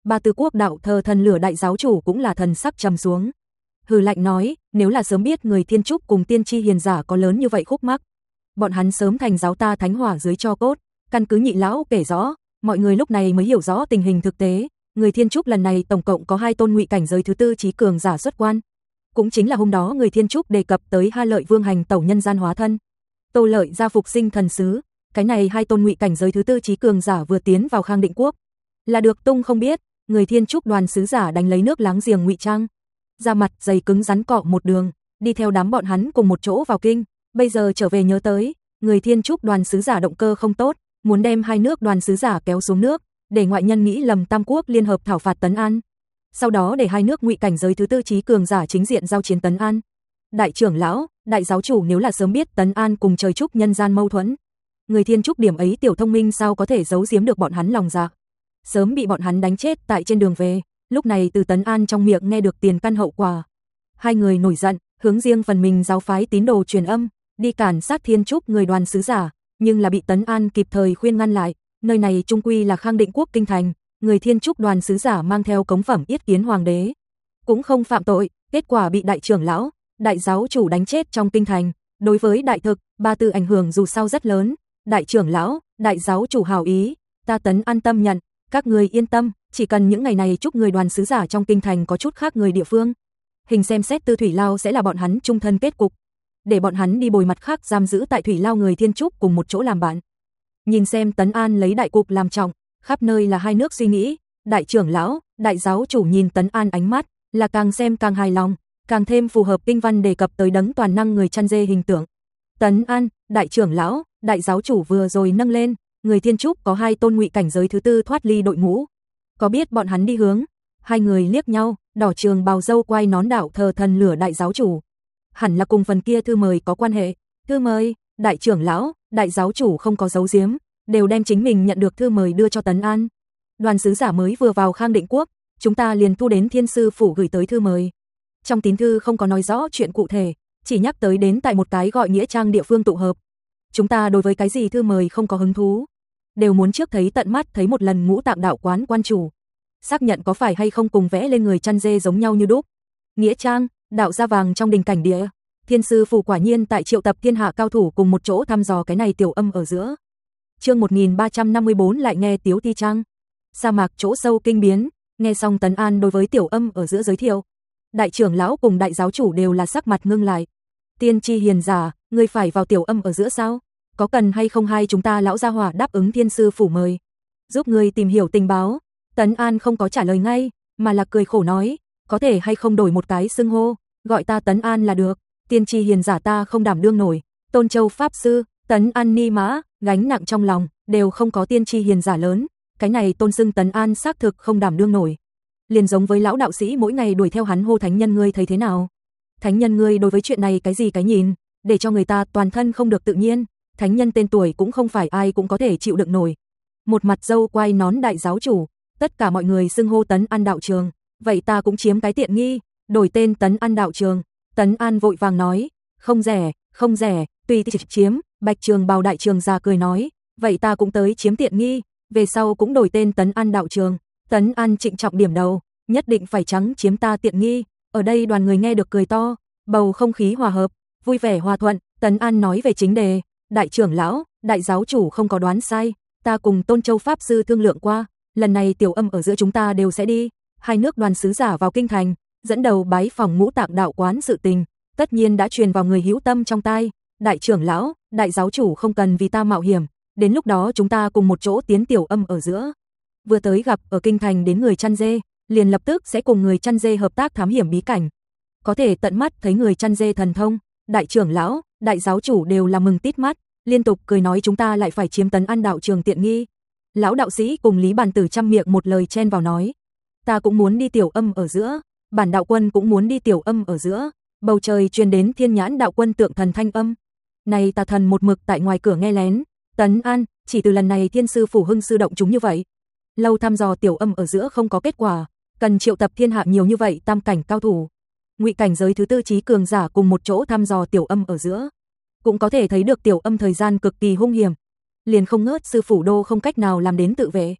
Ba Tư Quốc đạo thờ thần lửa đại giáo chủ cũng là thần sắc trầm xuống. Hừ lạnh nói, nếu là sớm biết người Thiên Trúc cùng tiên tri hiền giả có lớn như vậy khúc mắc, bọn hắn sớm thành giáo ta thánh hỏa dưới tro cốt. Căn cứ Nhị lão kể rõ, mọi người lúc này mới hiểu rõ tình hình thực tế. Người Thiên Trúc lần này tổng cộng có hai tôn ngụy cảnh giới thứ tư chí cường giả xuất quan. Cũng chính là hôm đó người Thiên Trúc đề cập tới Ha Lợi Vương hành tẩu nhân gian hóa thân, Tô Lợi gia phục sinh thần sứ. Cái này hai tôn ngụy cảnh giới thứ tư chí cường giả vừa tiến vào Khang Định Quốc, là được tung không biết, người Thiên Trúc đoàn sứ giả đánh lấy nước láng giềng ngụy trang, ra mặt dày cứng rắn cọ một đường, đi theo đám bọn hắn cùng một chỗ vào kinh. Bây giờ trở về nhớ tới, người Thiên Trúc đoàn sứ giả động cơ không tốt, muốn đem hai nước đoàn sứ giả kéo xuống nước, để ngoại nhân nghĩ lầm Tam Quốc liên hợp thảo phạt Tấn An. Sau đó để hai nước ngụy cảnh giới thứ tư chí cường giả chính diện giao chiến Tấn An. Đại trưởng lão, đại giáo chủ nếu là sớm biết Tấn An cùng trời Trúc nhân gian mâu thuẫn, người Thiên Trúc điểm ấy tiểu thông minh sao có thể giấu giếm được bọn hắn lòng dạ. Sớm bị bọn hắn đánh chết tại trên đường về, lúc này từ Tấn An trong miệng nghe được tiền căn hậu quả. Hai người nổi giận, hướng riêng phần mình giáo phái tín đồ truyền âm, đi cản sát Thiên Trúc người đoàn sứ giả, nhưng là bị Tấn An kịp thời khuyên ngăn lại. Nơi này trung quy là Khang Định Quốc kinh thành, người Thiên Trúc đoàn sứ giả mang theo cống phẩm yết kiến hoàng đế, cũng không phạm tội, kết quả bị đại trưởng lão, đại giáo chủ đánh chết trong kinh thành. Đối với đại thực, Ba Tư ảnh hưởng dù sao rất lớn. Đại trưởng lão, đại giáo chủ hảo ý, ta Tấn An tâm nhận, các người yên tâm, chỉ cần những ngày này chúc người đoàn sứ giả trong kinh thành có chút khác người địa phương, hình xem xét Tư Thủy Lao sẽ là bọn hắn chung thân kết cục, để bọn hắn đi bồi mặt khác giam giữ tại Thủy Lao người Thiên Trúc cùng một chỗ làm bạn. Nhìn xem Tấn An lấy đại cục làm trọng, khắp nơi là hai nước suy nghĩ. Đại trưởng lão, đại giáo chủ nhìn Tấn An ánh mắt là càng xem càng hài lòng, càng thêm phù hợp kinh văn đề cập tới đấng toàn năng người chăn dê hình tượng. Tấn An, đại trưởng lão, đại giáo chủ vừa rồi nâng lên, người Thiên Trúc có hai tôn ngụy cảnh giới thứ tư thoát ly đội ngũ, có biết bọn hắn đi hướng? Hai người liếc nhau, đỏ trường bào dâu quai nón đạo thờ thần lửa đại giáo chủ, hẳn là cùng phần kia thư mời có quan hệ. Thư mời, đại trưởng lão, đại giáo chủ không có giấu giếm, đều đem chính mình nhận được thư mời đưa cho Tấn An. Đoàn sứ giả mới vừa vào Khang Định Quốc, chúng ta liền thu đến Thiên sư phủ gửi tới thư mời. Trong tín thư không có nói rõ chuyện cụ thể, chỉ nhắc tới đến tại một cái gọi nghĩa trang địa phương tụ hợp. Chúng ta đối với cái gì thư mời không có hứng thú, đều muốn trước thấy tận mắt thấy một lần Ngũ Tạng đạo quán quan chủ, xác nhận có phải hay không cùng vẽ lên người chăn dê giống nhau như đúc. Nghĩa trang, đạo gia vàng trong đình cảnh địa, Thiên sư phủ quả nhiên tại triệu tập thiên hạ cao thủ cùng một chỗ thăm dò cái này tiểu âm ở giữa. Chương một nghìn ba trăm năm mươi bốn lại nghe Tiếu Ti Trang. Sa mạc chỗ sâu kinh biến, nghe xong Tấn An đối với tiểu âm ở giữa giới thiệu, đại trưởng lão cùng đại giáo chủ đều là sắc mặt ngưng lại. Tiên tri hiền giả, ngươi phải vào tiểu âm ở giữa sao? Có cần hay không hai chúng ta lão gia hỏa đáp ứng Thiên sư phủ mời, giúp ngươi tìm hiểu tình báo? Tấn An không có trả lời ngay, mà là cười khổ nói, có thể hay không đổi một cái xưng hô, gọi ta Tấn An là được. Tiên tri hiền giả ta không đảm đương nổi. Tôn Châu pháp sư, Tấn An ni mã, gánh nặng trong lòng, đều không có tiên tri hiền giả lớn. Cái này tôn xưng Tấn An xác thực không đảm đương nổi. Liền giống với lão đạo sĩ mỗi ngày đuổi theo hắn hô thánh nhân ngươi thấy thế nào? Thánh nhân ngươi đối với chuyện này cái gì cái nhìn, để cho người ta toàn thân không được tự nhiên. Thánh nhân tên tuổi cũng không phải ai cũng có thể chịu đựng nổi. Một mặt dâu quai nón đại giáo chủ, tất cả mọi người xưng hô Tấn An đạo trường, vậy ta cũng chiếm cái tiện nghi, đổi tên Tấn An đạo trường. Tấn An vội vàng nói, không rẻ, không rẻ, tùy thì chiếm. Bạch trường bào đại trường già cười nói, vậy ta cũng tới chiếm tiện nghi, về sau cũng đổi tên Tấn An đạo trường. Tấn An trịnh trọng điểm đầu, nhất định phải trắng chiếm ta tiện nghi. Ở đây đoàn người nghe được cười to, bầu không khí hòa hợp, vui vẻ hòa thuận. Tấn An nói về chính đề, đại trưởng lão, đại giáo chủ không có đoán sai, ta cùng Tôn Châu pháp sư thương lượng qua, lần này tiểu âm ở giữa chúng ta đều sẽ đi, hai nước đoàn sứ giả vào kinh thành, dẫn đầu bái phòng Ngũ Tạng đạo quán sự tình, tất nhiên đã truyền vào người hữu tâm trong tai. Đại trưởng lão, đại giáo chủ không cần vì ta mạo hiểm, đến lúc đó chúng ta cùng một chỗ tiến tiểu âm ở giữa. Vừa tới gặp ở kinh thành đến người chăn dê, liền lập tức sẽ cùng người chăn dê hợp tác thám hiểm bí cảnh. Có thể tận mắt thấy người chăn dê thần thông, đại trưởng lão, đại giáo chủ đều là mừng tít mắt, liên tục cười nói chúng ta lại phải chiếm Tấn An đạo trường tiện nghi. Lão đạo sĩ cùng Lý Bàn Tử trăm miệng một lời chen vào nói, ta cũng muốn đi tiểu âm ở giữa, bản đạo quân cũng muốn đi tiểu âm ở giữa. Bầu trời truyền đến Thiên Nhãn đạo quân tượng thần thanh âm. Này tà thần một mực tại ngoài cửa nghe lén. Tấn An, chỉ từ lần này Thiên sư phủ hưng sư động chúng như vậy, lâu thăm dò tiểu âm ở giữa không có kết quả, cần triệu tập thiên hạ nhiều như vậy tam cảnh cao thủ, ngụy cảnh giới thứ tư chí cường giả cùng một chỗ thăm dò tiểu âm ở giữa, cũng có thể thấy được tiểu âm thời gian cực kỳ hung hiểm, liền không ngớt sư phủ đô không cách nào làm đến tự vệ.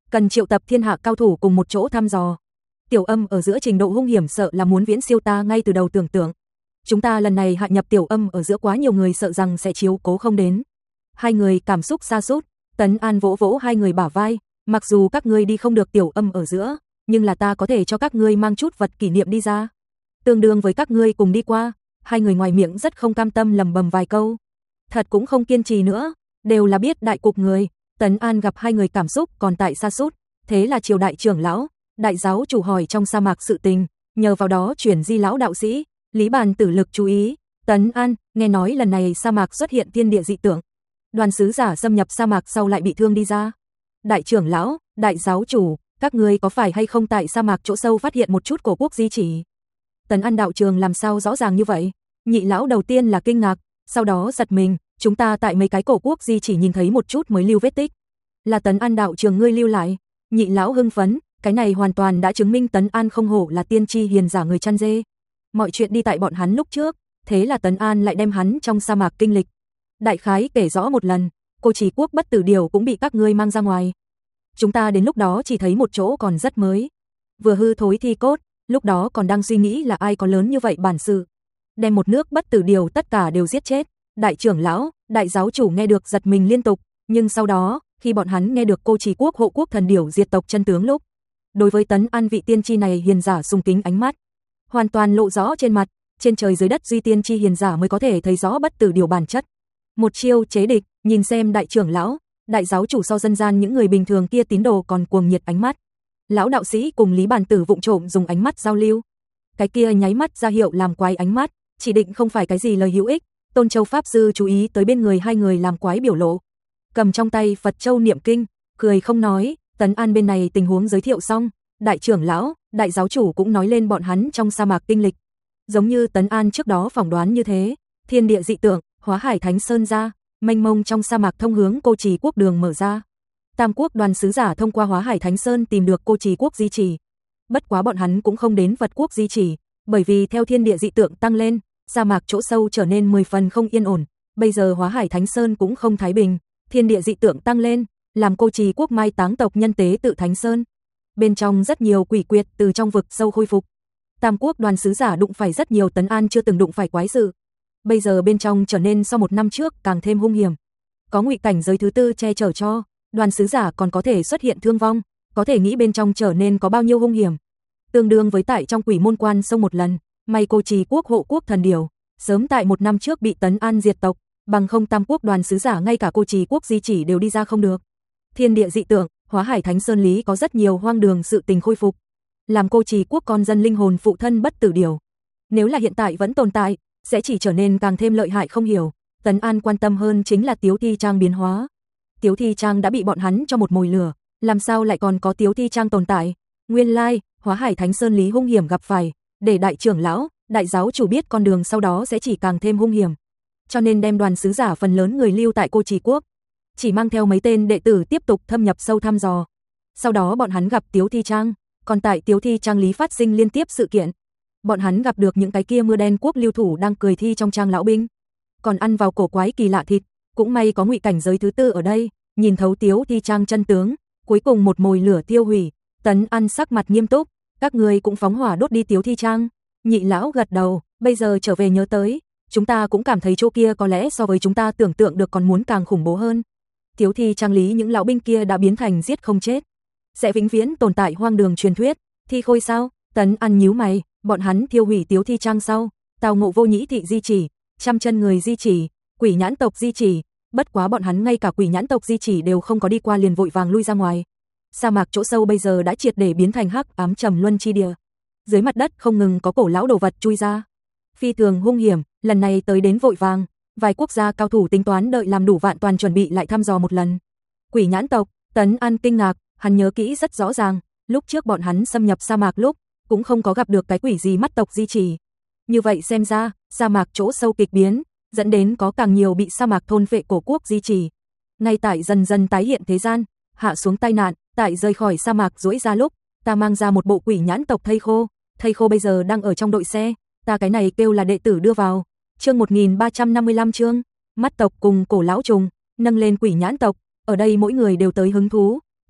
cần triệu tập thiên hạ cao thủ cùng một chỗ thăm dò. Tiểu Âm ở giữa trình độ hung hiểm sợ là muốn viễn siêu ta ngay từ đầu tưởng tượng. Chúng ta lần này hạ nhập Tiểu Âm ở giữa quá nhiều người sợ rằng sẽ chiếu cố không đến. Hai người cảm xúc sa sút, Tấn An vỗ vỗ hai người bả vai, mặc dù các ngươi đi không được Tiểu Âm ở giữa, nhưng là ta có thể cho các ngươi mang chút vật kỷ niệm đi ra. Tương đương với các ngươi cùng đi qua. Hai người ngoài miệng rất không cam tâm lầm bầm vài câu. Thật cũng không kiên trì nữa, đều là biết đại cục người. Tấn An gặp hai người cảm xúc còn tại sa sút, thế là triều đại trưởng lão, đại giáo chủ hỏi trong sa mạc sự tình, nhờ vào đó chuyển di lão đạo sĩ, Lý Bàn Tử lực chú ý. Tấn An, nghe nói lần này sa mạc xuất hiện thiên địa dị tượng. Đoàn sứ giả xâm nhập sa mạc sau lại bị thương đi ra. Đại trưởng lão, đại giáo chủ, các ngươi có phải hay không tại sa mạc chỗ sâu phát hiện một chút cổ quốc di chỉ? Tấn An đạo trường làm sao rõ ràng như vậy? Nhị lão đầu tiên là kinh ngạc, sau đó giật mình, chúng ta tại mấy cái cổ quốc di chỉ nhìn thấy một chút mới lưu vết tích. Là Tấn An đạo trường ngươi lưu lại? Nhị lão hưng phấn, cái này hoàn toàn đã chứng minh Tấn An không hổ là tiên tri hiền giả người chăn dê. Mọi chuyện đi tại bọn hắn lúc trước, thế là Tấn An lại đem hắn trong sa mạc kinh lịch. Đại khái kể rõ một lần, Cô Trì quốc bất tử điều cũng bị các ngươi mang ra ngoài. Chúng ta đến lúc đó chỉ thấy một chỗ còn rất mới. Vừa hư thối thi cốt, lúc đó còn đang suy nghĩ là ai có lớn như vậy bản sự. Đem một nước bất tử điều tất cả đều giết chết. Đại trưởng lão, đại giáo chủ nghe được giật mình liên tục, nhưng sau đó, khi bọn hắn nghe được Cô Trì quốc hộ quốc thần điểu diệt tộc chân tướng lúc, đối với Tấn An vị tiên tri này hiền giả sùng kính ánh mắt, hoàn toàn lộ rõ trên mặt, trên trời dưới đất duy tiên tri hiền giả mới có thể thấy rõ bất tử điều bản chất. Một chiêu chế địch, nhìn xem đại trưởng lão, đại giáo chủ so dân gian những người bình thường kia tín đồ còn cuồng nhiệt ánh mắt. Lão đạo sĩ cùng Lý Bàn Tử vụng trộm dùng ánh mắt giao lưu. Cái kia nháy mắt ra hiệu làm quái ánh mắt, chỉ định không phải cái gì lời hữu ích. Tôn Châu pháp sư chú ý tới bên người hai người làm quái biểu lộ, cầm trong tay Phật châu niệm kinh, cười không nói. Tấn An bên này tình huống giới thiệu xong, đại trưởng lão, đại giáo chủ cũng nói lên bọn hắn trong sa mạc kinh lịch. Giống như Tấn An trước đó phỏng đoán như thế, thiên địa dị tượng, Hóa Hải Thánh Sơn ra, mênh mông trong sa mạc thông hướng Cô Trì quốc đường mở ra. Tam quốc đoàn sứ giả thông qua Hóa Hải Thánh Sơn tìm được Cô Trì quốc di chỉ. Bất quá bọn hắn cũng không đến Vật quốc di chỉ, bởi vì theo thiên địa dị tượng tăng lên, sa mạc chỗ sâu trở nên mười phần không yên ổn. Bây giờ Hóa Hải Thánh Sơn cũng không thái bình, thiên địa dị tượng tăng lên, làm Cô Trì quốc mai táng tộc nhân tế tự Thánh Sơn. Bên trong rất nhiều quỷ quyệt từ trong vực sâu khôi phục. Tam quốc đoàn sứ giả đụng phải rất nhiều Tấn An chưa từng đụng phải quái sự. Bây giờ bên trong trở nên so một năm trước càng thêm hung hiểm. Có ngụy cảnh giới thứ tư che chở cho, đoàn sứ giả còn có thể xuất hiện thương vong, có thể nghĩ bên trong trở nên có bao nhiêu hung hiểm. Tương đương với tại trong quỷ môn quan sông một lần, may Cô Trì quốc hộ quốc thần điểu, sớm tại một năm trước bị Tấn An diệt tộc, bằng không tam quốc đoàn sứ giả ngay cả Cô Trì quốc di chỉ đều đi ra không được. Thiên địa dị tượng, Hóa Hải Thánh Sơn lý có rất nhiều hoang đường sự tình khôi phục, làm Cô Trì quốc con dân linh hồn phụ thân bất tử điều. Nếu là hiện tại vẫn tồn tại, sẽ chỉ trở nên càng thêm lợi hại không hiểu. Tấn An quan tâm hơn chính là Tiếu Thi Trang biến hóa. Tiếu Thi Trang đã bị bọn hắn cho một mồi lửa, làm sao lại còn có Tiếu Thi Trang tồn tại? Nguyên lai, Hóa Hải Thánh Sơn lý hung hiểm gặp phải, để đại trưởng lão, đại giáo chủ biết con đường sau đó sẽ chỉ càng thêm hung hiểm. Cho nên đem đoàn sứ giả phần lớn người lưu tại Cô Trì quốc, chỉ mang theo mấy tên đệ tử tiếp tục thâm nhập sâu thăm dò. Sau đó bọn hắn gặp Tiếu Thi Trang, còn tại Tiếu Thi Trang lý phát sinh liên tiếp sự kiện. Bọn hắn gặp được những cái kia mưa đen quốc lưu thủ đang cười thi trong trang lão binh, còn ăn vào cổ quái kỳ lạ thịt, cũng may có ngụy cảnh giới thứ tư ở đây, nhìn thấu Tiếu Thi Trang chân tướng, cuối cùng một mồi lửa tiêu hủy. Tấn An sắc mặt nghiêm túc, các ngươi cũng phóng hỏa đốt đi Tiếu Thi Trang. Nhị lão gật đầu, bây giờ trở về nhớ tới, chúng ta cũng cảm thấy chỗ kia có lẽ so với chúng ta tưởng tượng được còn muốn càng khủng bố hơn. Tiếu Thi Trang lý những lão binh kia đã biến thành giết không chết, sẽ vĩnh viễn tồn tại hoang đường truyền thuyết. Thi khôi sao? Tấn An nhíu mày, bọn hắn thiêu hủy Tiếu Thi Trang sau, tào ngộ vô nhĩ thị di chỉ, trăm chân người di chỉ, quỷ nhãn tộc di chỉ, bất quá bọn hắn ngay cả quỷ nhãn tộc di chỉ đều không có đi qua liền vội vàng lui ra ngoài. Sa mạc chỗ sâu bây giờ đã triệt để biến thành hắc ám trầm luân chi địa. Dưới mặt đất không ngừng có cổ lão đồ vật chui ra, phi thường hung hiểm, lần này tới đến vội vàng, vài quốc gia cao thủ tính toán đợi làm đủ vạn toàn chuẩn bị lại thăm dò một lần. Quỷ nhãn tộc, Tấn An kinh ngạc, hắn nhớ kỹ rất rõ ràng, lúc trước bọn hắn xâm nhập sa mạc lúc cũng không có gặp được cái quỷ gì mắt tộc di chỉ. Như vậy xem ra, sa mạc chỗ sâu kịch biến, dẫn đến có càng nhiều bị sa mạc thôn phệ cổ quốc di chỉ. Ngay tại dần dần tái hiện thế gian, hạ xuống tai nạn, tại rời khỏi sa mạc duỗi ra lúc, ta mang ra một bộ quỷ nhãn tộc thây khô, thây khô bây giờ đang ở trong đội xe, ta cái này kêu là đệ tử đưa vào. Chương một nghìn ba trăm năm mươi lăm chương, mắt tộc cùng cổ lão trùng, nâng lên quỷ nhãn tộc, ở đây mỗi người đều tới hứng thú.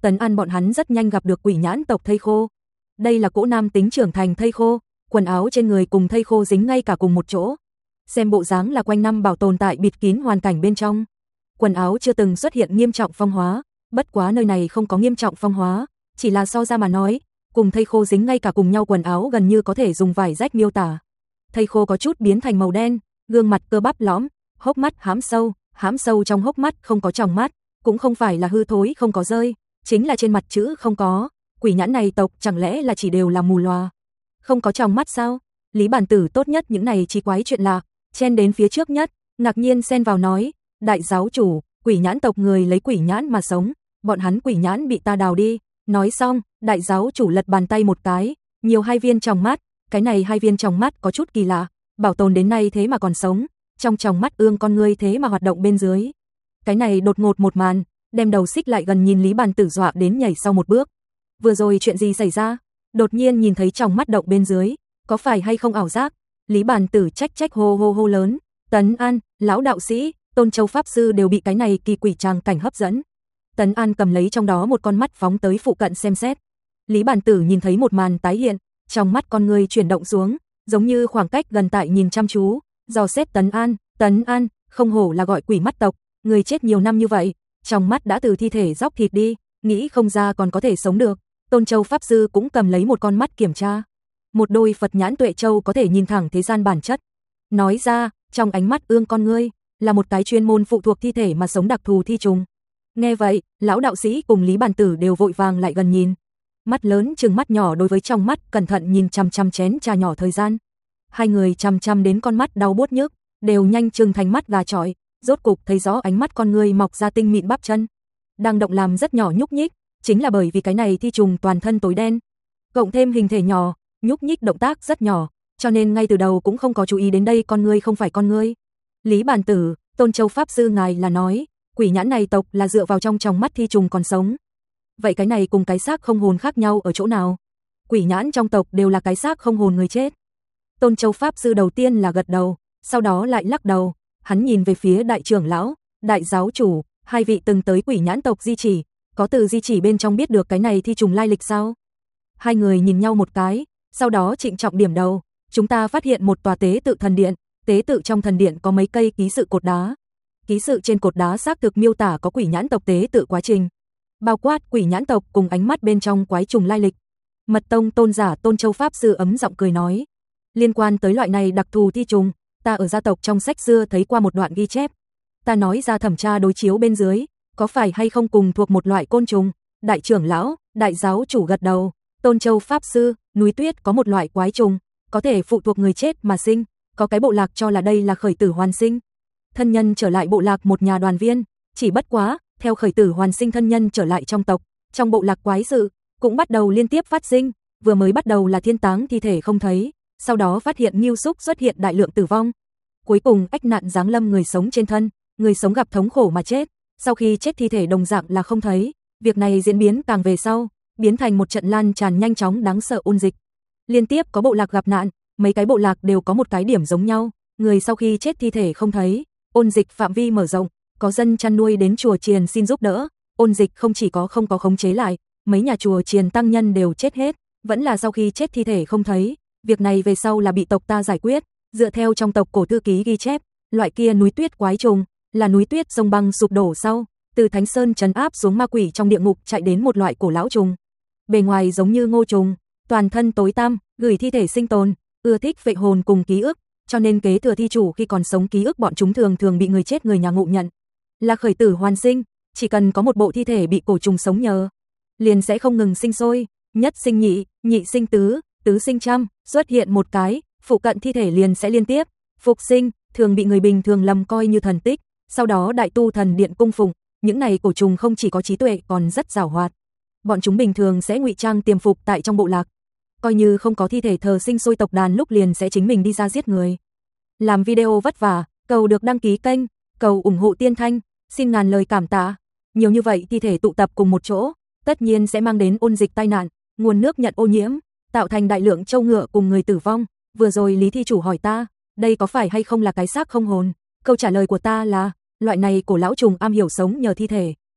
Tấn An bọn hắn rất nhanh gặp được quỷ nhãn tộc thây khô. Đây là cỗ nam tính trưởng thành thây khô, quần áo trên người cùng thây khô dính ngay cả cùng một chỗ. Xem bộ dáng là quanh năm bảo tồn tại bịt kín hoàn cảnh bên trong. Quần áo chưa từng xuất hiện nghiêm trọng phong hóa, bất quá nơi này không có nghiêm trọng phong hóa, chỉ là so ra mà nói, cùng thây khô dính ngay cả cùng nhau quần áo gần như có thể dùng vải rách miêu tả. Thây khô có chút biến thành màu đen, gương mặt cơ bắp lõm, hốc mắt hãm sâu, hãm sâu trong hốc mắt không có tròng mắt, cũng không phải là hư thối không có rơi, chính là trên mặt chữ không có. Quỷ nhãn này tộc chẳng lẽ là chỉ đều là mù lòa? Không có tròng mắt sao? Lý Bản Tử tốt nhất những này chi quái chuyện lạ, chen đến phía trước nhất, ngạc nhiên xen vào nói, đại giáo chủ, quỷ nhãn tộc người lấy quỷ nhãn mà sống, bọn hắn quỷ nhãn bị ta đào đi. Nói xong, đại giáo chủ lật bàn tay một cái, nhiều hai viên tròng mắt, cái này hai viên tròng mắt có chút kỳ lạ, bảo tồn đến nay thế mà còn sống, trong tròng mắt ương con ngươi thế mà hoạt động bên dưới. Cái này đột ngột một màn, đem đầu xích lại gần nhìn Lý Bản Tử dọa đến nhảy sau một bước. Vừa rồi chuyện gì xảy ra? Đột nhiên nhìn thấy tròng mắt động bên dưới, có phải hay không ảo giác? Lý Bản Tử trách trách hô hô hô lớn, Tấn An, lão đạo sĩ, Tôn Châu pháp sư đều bị cái này kỳ quỷ tràng cảnh hấp dẫn. Tấn An cầm lấy trong đó một con mắt phóng tới phụ cận xem xét. Lý Bản Tử nhìn thấy một màn tái hiện, trong mắt con người chuyển động xuống, giống như khoảng cách gần tại nhìn chăm chú, dò xét Tấn An, Tấn An, không hổ là gọi quỷ mắt tộc, người chết nhiều năm như vậy, trong mắt đã từ thi thể róc thịt đi, nghĩ không ra còn có thể sống được. Tôn Châu pháp sư cũng cầm lấy một con mắt kiểm tra. Một đôi Phật nhãn tuệ châu có thể nhìn thẳng thế gian bản chất. Nói ra, trong ánh mắt ương con ngươi, là một cái chuyên môn phụ thuộc thi thể mà sống đặc thù thi trùng. Nghe vậy, lão đạo sĩ cùng Lý Bản Tử đều vội vàng lại gần nhìn. Mắt lớn trừng mắt nhỏ đối với trong mắt cẩn thận nhìn chăm chăm chén trà nhỏ thời gian. Hai người chăm chăm đến con mắt đau buốt nhức, đều nhanh trừng thành mắt gà chọi, rốt cục thấy rõ ánh mắt con người mọc ra tinh mịn bắp chân. Đang động làm rất nhỏ nhúc nhích, chính là bởi vì cái này thi trùng toàn thân tối đen. Cộng thêm hình thể nhỏ, nhúc nhích động tác rất nhỏ, cho nên ngay từ đầu cũng không có chú ý đến đây con người không phải con người. Lý Bản Tử, Tôn Châu pháp sư ngài là nói, quỷ nhãn này tộc là dựa vào trong tròng mắt thi trùng còn sống. Vậy cái này cùng cái xác không hồn khác nhau ở chỗ nào? Quỷ nhãn trong tộc đều là cái xác không hồn người chết. Tôn Châu pháp sư đầu tiên là gật đầu, sau đó lại lắc đầu, hắn nhìn về phía đại trưởng lão, đại giáo chủ, hai vị từng tới quỷ nhãn tộc di chỉ, có từ di chỉ bên trong biết được cái này thi trùng lai lịch sao? Hai người nhìn nhau một cái, sau đó trịnh trọng điểm đầu, chúng ta phát hiện một tòa tế tự thần điện, tế tự trong thần điện có mấy cây ký sự cột đá. Ký sự trên cột đá xác thực miêu tả có quỷ nhãn tộc tế tự quá trình, bao quát quỷ nhãn tộc cùng ánh mắt bên trong quái trùng lai lịch. Mật tông tôn giả Tôn Châu pháp sư ấm giọng cười nói, liên quan tới loại này đặc thù thi trùng, ta ở gia tộc trong sách xưa thấy qua một đoạn ghi chép. Ta nói ra thẩm tra đối chiếu bên dưới, có phải hay không cùng thuộc một loại côn trùng? Đại trưởng lão, đại giáo chủ gật đầu. Tôn Châu pháp sư, núi tuyết có một loại quái trùng, có thể phụ thuộc người chết mà sinh, có cái bộ lạc cho là đây là khởi tử hoàn sinh. Thân nhân trở lại bộ lạc một nhà đoàn viên, chỉ bất quá, theo khởi tử hoàn sinh thân nhân trở lại trong tộc, trong bộ lạc quái sự cũng bắt đầu liên tiếp phát sinh, vừa mới bắt đầu là thiên táng thi thể không thấy, sau đó phát hiện ngưu súc xuất hiện đại lượng tử vong. Cuối cùng ách nạn giáng lâm người sống trên thân, người sống gặp thống khổ mà chết, sau khi chết thi thể đồng dạng là không thấy, việc này diễn biến càng về sau, biến thành một trận lan tràn nhanh chóng đáng sợ ôn dịch. Liên tiếp có bộ lạc gặp nạn, mấy cái bộ lạc đều có một cái điểm giống nhau, người sau khi chết thi thể không thấy, ôn dịch phạm vi mở rộng, có dân chăn nuôi đến chùa chiền xin giúp đỡ, ôn dịch không chỉ có không có khống chế lại, mấy nhà chùa chiền tăng nhân đều chết hết, vẫn là sau khi chết thi thể không thấy, việc này về sau là bị tộc ta giải quyết, dựa theo trong tộc cổ thư ký ghi chép, loại kia núi tuyết quái trùng, là núi tuyết sông băng sụp đổ sau, từ Thánh Sơn trấn áp xuống ma quỷ trong địa ngục chạy đến một loại cổ lão trùng. Bề ngoài giống như ngô trùng, toàn thân tối tăm, gửi thi thể sinh tồn, ưa thích vệ hồn cùng ký ức, cho nên kế thừa thi chủ khi còn sống ký ức bọn chúng thường thường bị người chết người nhà ngộ nhận. Là khởi tử hoàn sinh, chỉ cần có một bộ thi thể bị cổ trùng sống nhờ, liền sẽ không ngừng sinh sôi, nhất sinh nhị, nhị sinh tứ, tứ sinh trăm, xuất hiện một cái, phụ cận thi thể liền sẽ liên tiếp phục sinh, thường bị người bình thường lầm coi như thần tích, sau đó đại tu thần điện cung phụng, những này cổ trùng không chỉ có trí tuệ còn rất giàu hoạt. Bọn chúng bình thường sẽ ngụy trang tiềm phục tại trong bộ lạc, coi như không có thi thể thờ sinh sôi tộc đàn lúc liền sẽ chính mình đi ra giết người. Làm video vất vả, cầu được đăng ký kênh, cầu ủng hộ Tiên Thanh, xin ngàn lời cảm tạ. Nhiều như vậy thi thể tụ tập cùng một chỗ, tất nhiên sẽ mang đến ôn dịch tai nạn, nguồn nước nhận ô nhiễm, tạo thành đại lượng trâu ngựa cùng người tử vong. Vừa rồi Lý thi chủ hỏi ta, đây có phải hay không là cái xác không hồn? Câu trả lời của ta là, loại này cổ lão trùng am hiểu sống nhờ thi thể,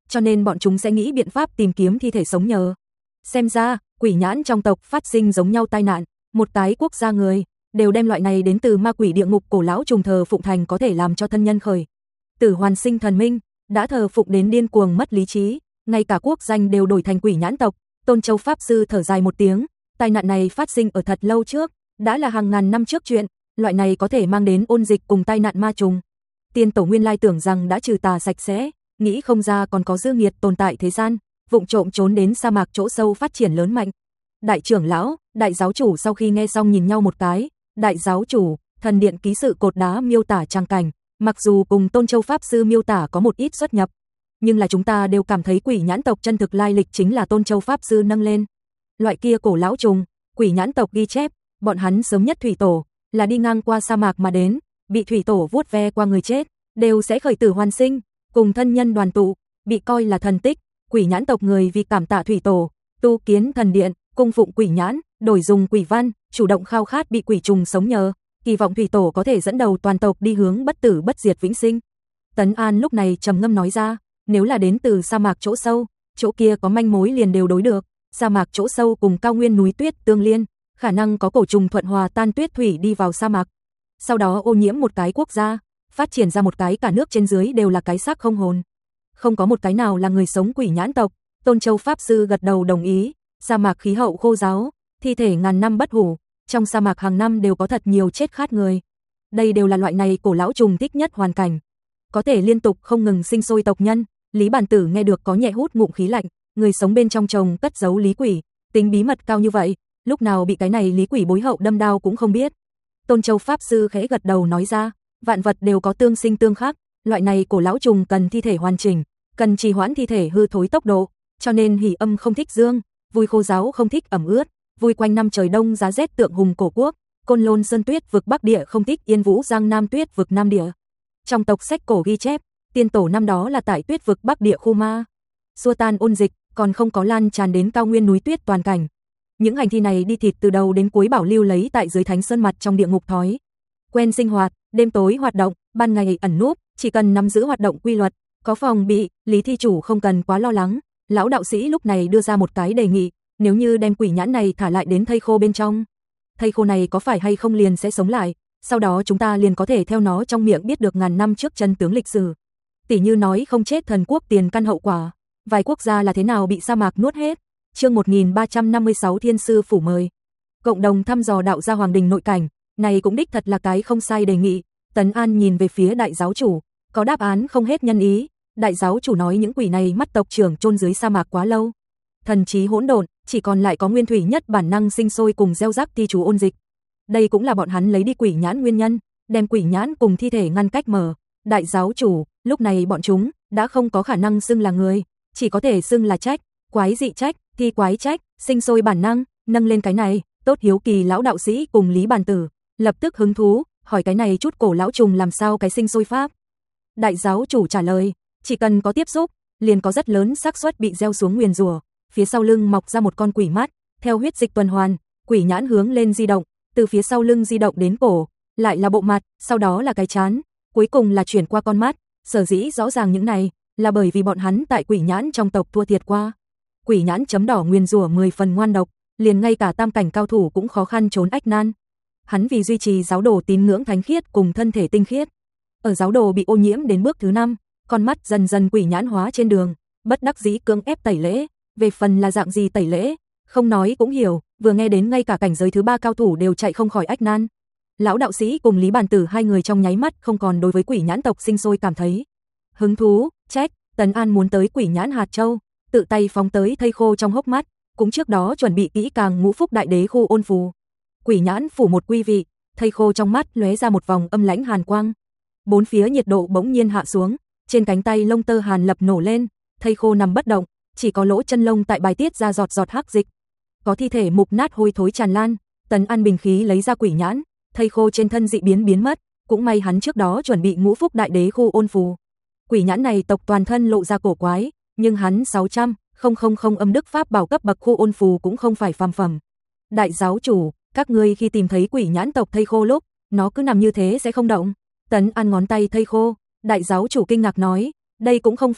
cho nên bọn chúng sẽ nghĩ biện pháp tìm kiếm thi thể sống nhờ. Xem ra, quỷ nhãn trong tộc phát sinh giống nhau tai nạn, một cái quốc gia người đều đem loại này đến từ ma quỷ địa ngục cổ lão trùng thờ phụng thành có thể làm cho thân nhân khởi tử hoàn sinh thần minh, đã thờ phụng đến điên cuồng mất lý trí, ngay cả quốc danh đều đổi thành quỷ nhãn tộc. Tôn Châu pháp sư thở dài một tiếng, tai nạn này phát sinh ở thật lâu trước, đã là hàng ngàn năm trước chuyện, loại này có thể mang đến ôn dịch cùng tai nạn ma trùng. Tiên tổ nguyên lai tưởng rằng đã trừ tà sạch sẽ, nghĩ không ra còn có dư nghiệt tồn tại thế gian, vụng trộm trốn đến sa mạc chỗ sâu phát triển lớn mạnh. Đại trưởng lão, đại giáo chủ sau khi nghe xong nhìn nhau một cái, đại giáo chủ, thần điện ký sự cột đá miêu tả trang cảnh, mặc dù cùng Tôn Châu pháp sư miêu tả có một ít xuất nhập, nhưng là chúng ta đều cảm thấy quỷ nhãn tộc chân thực lai lịch chính là Tôn Châu pháp sư nâng lên. Loại kia cổ lão trùng, quỷ nhãn tộc ghi chép, bọn hắn sớm nhất thủy tổ, là đi ngang qua sa mạc mà đến, bị thủy tổ vuốt ve qua người chết, đều sẽ khởi tử hoàn sinh, cùng thân nhân đoàn tụ, bị coi là thần tích. Quỷ nhãn tộc người vì cảm tạ thủy tổ, tu kiến thần điện, cung phụng quỷ nhãn, đổi dùng quỷ văn, chủ động khao khát bị quỷ trùng sống nhờ, kỳ vọng thủy tổ có thể dẫn đầu toàn tộc đi hướng bất tử bất diệt vĩnh sinh. Tấn An lúc này trầm ngâm nói ra, nếu là đến từ sa mạc chỗ sâu, chỗ kia có manh mối liền đều đối được, sa mạc chỗ sâu cùng cao nguyên núi tuyết tương liên, khả năng có cổ trùng thuận hòa tan tuyết thủy đi vào sa mạc, sau đó ô nhiễm một cái quốc gia, phát triển ra một cái cả nước trên dưới đều là cái xác không hồn. Không có một cái nào là người sống quỷ nhãn tộc. Tôn Châu pháp sư gật đầu đồng ý, sa mạc khí hậu khô ráo, thi thể ngàn năm bất hủ, trong sa mạc hàng năm đều có thật nhiều chết khát người. Đây đều là loại này cổ lão trùng thích nhất hoàn cảnh, có thể liên tục không ngừng sinh sôi tộc nhân. Lý Bản Tử nghe được có nhẹ hút ngụm khí lạnh, người sống bên trong chồng cất giấu lý quỷ, tính bí mật cao như vậy, lúc nào bị cái này lý quỷ bối hậu đâm đao cũng không biết. Tôn Châu pháp sư khẽ gật đầu nói ra, vạn vật đều có tương sinh tương khắc, loại này cổ lão trùng cần thi thể hoàn chỉnh, cần trì hoãn thi thể hư thối tốc độ, cho nên hỉ âm không thích dương, vui khô ráo không thích ẩm ướt, vui quanh năm trời đông giá rét tượng hùng cổ quốc, Côn Lôn sơn tuyết vực Bắc địa không thích Yên Vũ Giang Nam tuyết vực Nam địa. Trong tộc sách cổ ghi chép, tiên tổ năm đó là tại tuyết vực Bắc địa khu ma, xua tan ôn dịch, còn không có lan tràn đến cao nguyên núi tuyết toàn cảnh. Những hành thi này đi thịt từ đầu đến cuối bảo lưu lấy tại dưới thánh sơn mặt trong địa ngục thói quen sinh hoạt, đêm tối hoạt động, ban ngày ẩn núp, chỉ cần nắm giữ hoạt động quy luật, có phòng bị, Lý thi chủ không cần quá lo lắng. Lão đạo sĩ lúc này đưa ra một cái đề nghị, nếu như đem quỷ nhãn này thả lại đến thây khô bên trong, thây khô này có phải hay không liền sẽ sống lại, sau đó chúng ta liền có thể theo nó trong miệng biết được ngàn năm trước chân tướng lịch sử. Tỷ như nói không chết thần quốc tiền căn hậu quả, vài quốc gia là thế nào bị sa mạc nuốt hết. Chương một nghìn ba trăm năm mươi sáu Thiên sư phủ mời. Cộng đồng thăm dò đạo gia hoàng đình nội cảnh, này cũng đích thật là cái không sai đề nghị. Tấn An nhìn về phía đại giáo chủ, có đáp án không hết nhân ý. Đại giáo chủ nói những quỷ này mắt tộc trưởng chôn dưới sa mạc quá lâu, thần trí hỗn độn, chỉ còn lại có nguyên thủy nhất bản năng sinh sôi cùng gieo rắc thi chú ôn dịch. Đây cũng là bọn hắn lấy đi quỷ nhãn nguyên nhân, đem quỷ nhãn cùng thi thể ngăn cách mở. Đại giáo chủ, lúc này bọn chúng đã không có khả năng xưng là người, chỉ có thể xưng là trách, quái dị trách, thi quái trách, sinh sôi bản năng, nâng lên cái này, tốt hiếu kỳ lão đạo sĩ cùng Lý Bản Tử, lập tức hứng thú, hỏi cái này chút cổ lão trùng làm sao cái sinh sôi pháp. Đại giáo chủ trả lời, chỉ cần có tiếp xúc, liền có rất lớn xác suất bị gieo xuống nguyền rủa. Phía sau lưng mọc ra một con quỷ mắt, theo huyết dịch tuần hoàn, quỷ nhãn hướng lên di động, từ phía sau lưng di động đến cổ, lại là bộ mặt, sau đó là cái trán, cuối cùng là chuyển qua con mắt. Sở dĩ rõ ràng những này, là bởi vì bọn hắn tại quỷ nhãn trong tộc thua thiệt qua. Quỷ nhãn chấm đỏ nguyền rủa mười phần ngoan độc, liền ngay cả tam cảnh cao thủ cũng khó khăn trốn ách nan. Hắn vì duy trì giáo đồ tín ngưỡng thánh khiết cùng thân thể tinh khiết, ở giáo đồ bị ô nhiễm đến bước thứ năm, con mắt dần dần quỷ nhãn hóa trên đường, bất đắc dĩ cưỡng ép tẩy lễ. Về phần là dạng gì tẩy lễ, không nói cũng hiểu, vừa nghe đến ngay cả cảnh giới thứ ba cao thủ đều chạy không khỏi ách nan. Lão đạo sĩ cùng Lý Bản Tử hai người trong nháy mắt không còn đối với quỷ nhãn tộc sinh sôi cảm thấy hứng thú, trách. Tấn An muốn tới quỷ nhãn hạt châu, tự tay phóng tới thây khô trong hốc mắt, cũng trước đó chuẩn bị kỹ càng ngũ phúc đại đế khu ôn phù. Quỷ nhãn phủ một quy vị, thây khô trong mắt lóe ra một vòng âm lãnh hàn quang. Bốn phía nhiệt độ bỗng nhiên hạ xuống, trên cánh tay lông tơ hàn lập nổ lên, thây khô nằm bất động, chỉ có lỗ chân lông tại bài tiết ra giọt giọt hắc dịch. Có thi thể mục nát hôi thối tràn lan, Tấn An bình khí lấy ra quỷ nhãn, thây khô trên thân dị biến biến mất, cũng may hắn trước đó chuẩn bị ngũ phúc đại đế khu ôn phù. Quỷ nhãn này tộc toàn thân lộ ra cổ quái, nhưng hắn sáu trăm không âm đức pháp bảo cấp bậc khu ôn phù cũng không phải phàm phẩm. Đại giáo chủ, các ngươi khi tìm thấy quỷ nhãn tộc thây khô lúc, nó cứ nằm như thế sẽ không động. Tấn An ngón tay thây khô, đại giáo chủ kinh ngạc nói, đây cũng không phải,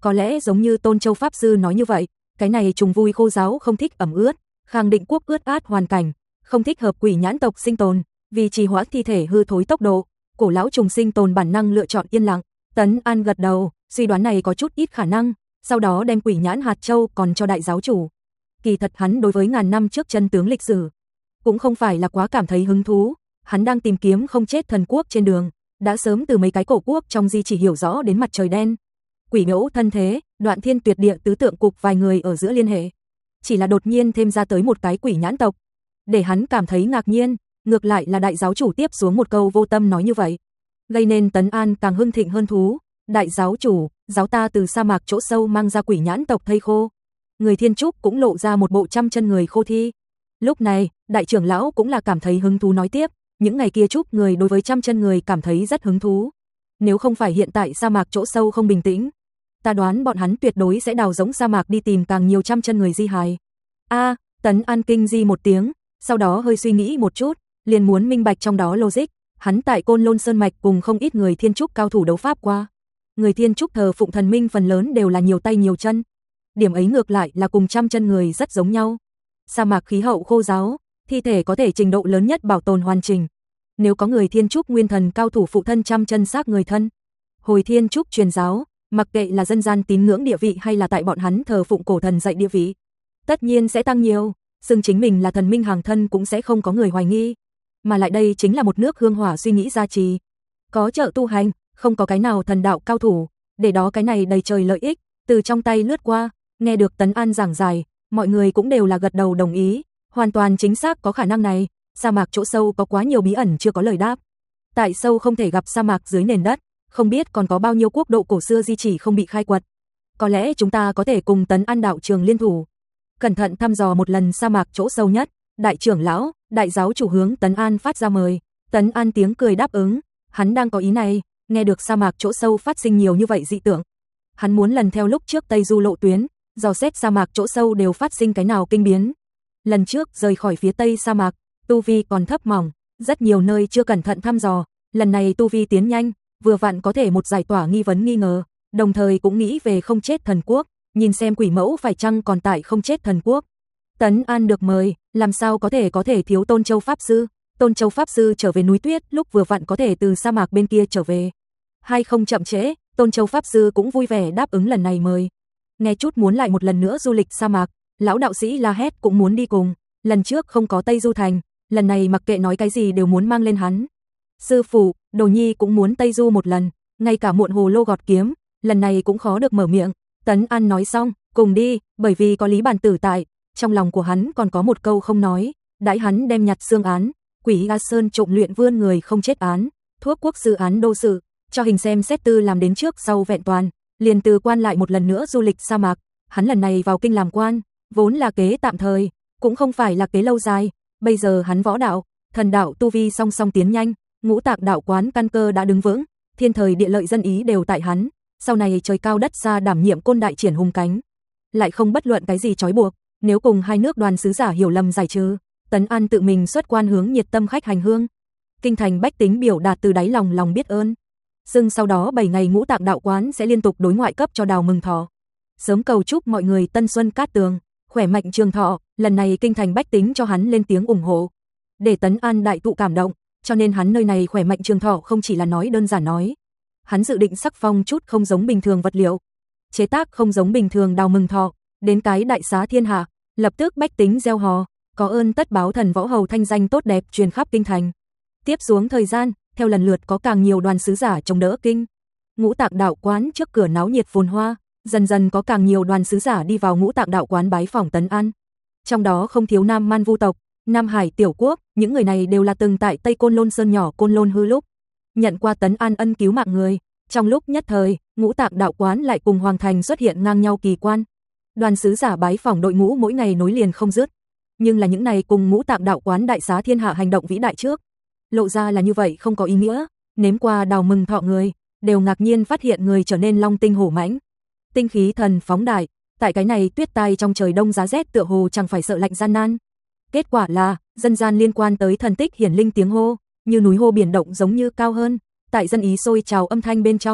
Có lẽ giống như Tôn Châu Pháp Sư nói như vậy, cái này trùng vui khô giáo không thích ẩm ướt, Khang Định Quốc ướt át hoàn cảnh, không thích hợp quỷ nhãn tộc sinh tồn, vì trì hoãn thi thể hư thối tốc độ, cổ lão trùng sinh tồn bản năng lựa chọn yên lặng. Tấn An gật đầu, suy đoán này có chút ít khả năng, sau đó đem quỷ nhãn hạt châu còn cho đại giáo chủ. Kỳ thật hắn đối với ngàn năm trước chân tướng lịch sử cũng không phải là quá cảm thấy hứng thú, hắn đang tìm kiếm không chết thần quốc trên đường, đã sớm từ mấy cái cổ quốc trong di chỉ hiểu rõ đến mặt trời đen. Quỷ ngẫu thân thế, Đoạn Thiên Tuyệt Địa tứ tượng cục vài người ở giữa liên hệ. Chỉ là đột nhiên thêm ra tới một cái quỷ nhãn tộc, để hắn cảm thấy ngạc nhiên, ngược lại là đại giáo chủ tiếp xuống một câu vô tâm nói như vậy, gây nên Tấn An càng hưng thịnh hơn thú. Đại giáo chủ, giáo ta từ sa mạc chỗ sâu mang ra quỷ nhãn tộc thây khô. Người Thiên Trúc cũng lộ ra một bộ trăm chân người khô thi. Lúc này, đại trưởng lão cũng là cảm thấy hứng thú nói tiếp, những ngày kia Trúc người đối với trăm chân người cảm thấy rất hứng thú. Nếu không phải hiện tại sa mạc chỗ sâu không bình tĩnh, ta đoán bọn hắn tuyệt đối sẽ đào rỗng sa mạc đi tìm càng nhiều trăm chân người di hài. A, Tấn An kinh di một tiếng, sau đó hơi suy nghĩ một chút, liền muốn minh bạch trong đó logic. Hắn tại Côn Lôn Sơn Mạch cùng không ít người Thiên Trúc cao thủ đấu pháp qua. Người Thiên Trúc thờ phụng thần minh phần lớn đều là nhiều tay nhiều chân. Điểm ấy ngược lại là cùng trăm chân người rất giống nhau. Sa mạc khí hậu khô ráo, thi thể có thể trình độ lớn nhất bảo tồn hoàn chỉnh. Nếu có người Thiên Trúc nguyên thần cao thủ phụ thân trăm chân xác người thân, hồi Thiên Trúc truyền giáo, mặc kệ là dân gian tín ngưỡng địa vị hay là tại bọn hắn thờ phụng cổ thần dạy địa vị, tất nhiên sẽ tăng nhiều, xưng chính mình là thần minh hàng thân cũng sẽ không có người hoài nghi. Mà lại đây chính là một nước hương hỏa suy nghĩ gia trì. Có trợ tu hành, không có cái nào thần đạo cao thủ, để đó cái này đầy trời lợi ích, từ trong tay lướt qua, nghe được Tấn An giảng giải, mọi người cũng đều là gật đầu đồng ý, hoàn toàn chính xác có khả năng này, sa mạc chỗ sâu có quá nhiều bí ẩn chưa có lời đáp. Tại sâu không thể gặp sa mạc dưới nền đất, không biết còn có bao nhiêu quốc độ cổ xưa di chỉ không bị khai quật. Có lẽ chúng ta có thể cùng Tấn An đạo trường liên thủ, cẩn thận thăm dò một lần sa mạc chỗ sâu nhất. Đại trưởng lão, đại giáo chủ hướng Tấn An phát ra mời. Tấn An tiếng cười đáp ứng, hắn đang có ý này, nghe được sa mạc chỗ sâu phát sinh nhiều như vậy dị tượng. Hắn muốn lần theo lúc trước Tây Du lộ tuyến, dò xét sa mạc chỗ sâu đều phát sinh cái nào kinh biến. Lần trước rời khỏi phía Tây sa mạc, tu vi còn thấp mỏng, rất nhiều nơi chưa cẩn thận thăm dò, lần này tu vi tiến nhanh, vừa vặn có thể một giải tỏa nghi vấn nghi ngờ, đồng thời cũng nghĩ về không chết thần quốc, nhìn xem quỷ mẫu phải chăng còn tại không chết thần quốc. Tấn An được mời, làm sao có thể có thể thiếu Tôn Châu Pháp Sư. Tôn Châu Pháp Sư trở về núi tuyết lúc vừa vặn có thể từ sa mạc bên kia trở về. Hay không chậm trễ, Tôn Châu Pháp Sư cũng vui vẻ đáp ứng lần này mời. Nghe chút muốn lại một lần nữa du lịch sa mạc, lão đạo sĩ la hét cũng muốn đi cùng. Lần trước không có Tây Du Thành, lần này mặc kệ nói cái gì đều muốn mang lên hắn. Sư phụ, Đồ Nhi cũng muốn Tây Du một lần, ngay cả muộn hồ lô gọt kiếm, lần này cũng khó được mở miệng. Tấn An nói xong, cùng đi, bởi vì có Lý Bản Tử tại. Trong lòng của hắn còn có một câu không nói, đãi hắn đem nhặt xương án, quỷ A Sơn trộm luyện vươn người không chết án, thuốc quốc sư án đô sự, cho hình xem xét tư làm đến trước sau vẹn toàn, liền từ quan lại một lần nữa du lịch sa mạc, hắn lần này vào kinh làm quan, vốn là kế tạm thời, cũng không phải là kế lâu dài, bây giờ hắn võ đạo, thần đạo tu vi song song tiến nhanh, ngũ tạng đạo quán căn cơ đã đứng vững, thiên thời địa lợi dân ý đều tại hắn, sau này trời cao đất xa đảm nhiệm côn đại triển hùng cánh, lại không bất luận cái gì trói buộc. Nếu cùng hai nước đoàn sứ giả hiểu lầm giải trừ, Tấn An tự mình xuất quan hướng nhiệt tâm khách hành hương. Kinh thành bách tính biểu đạt từ đáy lòng lòng biết ơn. Dưng sau đó bảy ngày ngũ tạng đạo quán sẽ liên tục đối ngoại cấp cho đào mừng thọ. Sớm cầu chúc mọi người tân xuân cát tường, khỏe mạnh trường thọ, lần này kinh thành bách tính cho hắn lên tiếng ủng hộ. Để Tấn An đại tụ cảm động, cho nên hắn nơi này khỏe mạnh trường thọ không chỉ là nói đơn giản nói. Hắn dự định sắc phong chút không giống bình thường vật liệu, chế tác không giống bình thường đào mừng thọ, đến cái đại xá thiên hạ. Lập tức bách tính gieo hò, có ơn tất báo thần võ hầu thanh danh tốt đẹp truyền khắp kinh thành. Tiếp xuống thời gian, theo lần lượt có càng nhiều đoàn sứ giả chống đỡ kinh. Ngũ Tạng đạo quán trước cửa náo nhiệt phồn hoa, dần dần có càng nhiều đoàn sứ giả đi vào Ngũ Tạng đạo quán bái phỏng Tấn An. Trong đó không thiếu Nam Man Vu tộc, Nam Hải tiểu quốc, những người này đều là từng tại Tây Côn Lôn Sơn nhỏ Côn Lôn hư lúc nhận qua Tấn An ân cứu mạng người. Trong lúc nhất thời, Ngũ Tạng đạo quán lại cùng hoàng thành xuất hiện ngang nhau kỳ quan. Đoàn sứ giả bái phỏng đội ngũ mỗi ngày nối liền không dứt, nhưng là những này cùng Ngũ Tạng đạo quán đại xá thiên hạ hành động vĩ đại trước, lộ ra là như vậy không có ý nghĩa, nếm qua đào mừng thọ người, đều ngạc nhiên phát hiện người trở nên long tinh hổ mãnh, tinh khí thần phóng đại, tại cái này tuyết tai trong trời đông giá rét tựa hồ chẳng phải sợ lạnh gian nan. Kết quả là, dân gian liên quan tới thần tích hiển linh tiếng hô, như núi hô biển động giống như cao hơn, tại dân ý sôi trào âm thanh bên trong,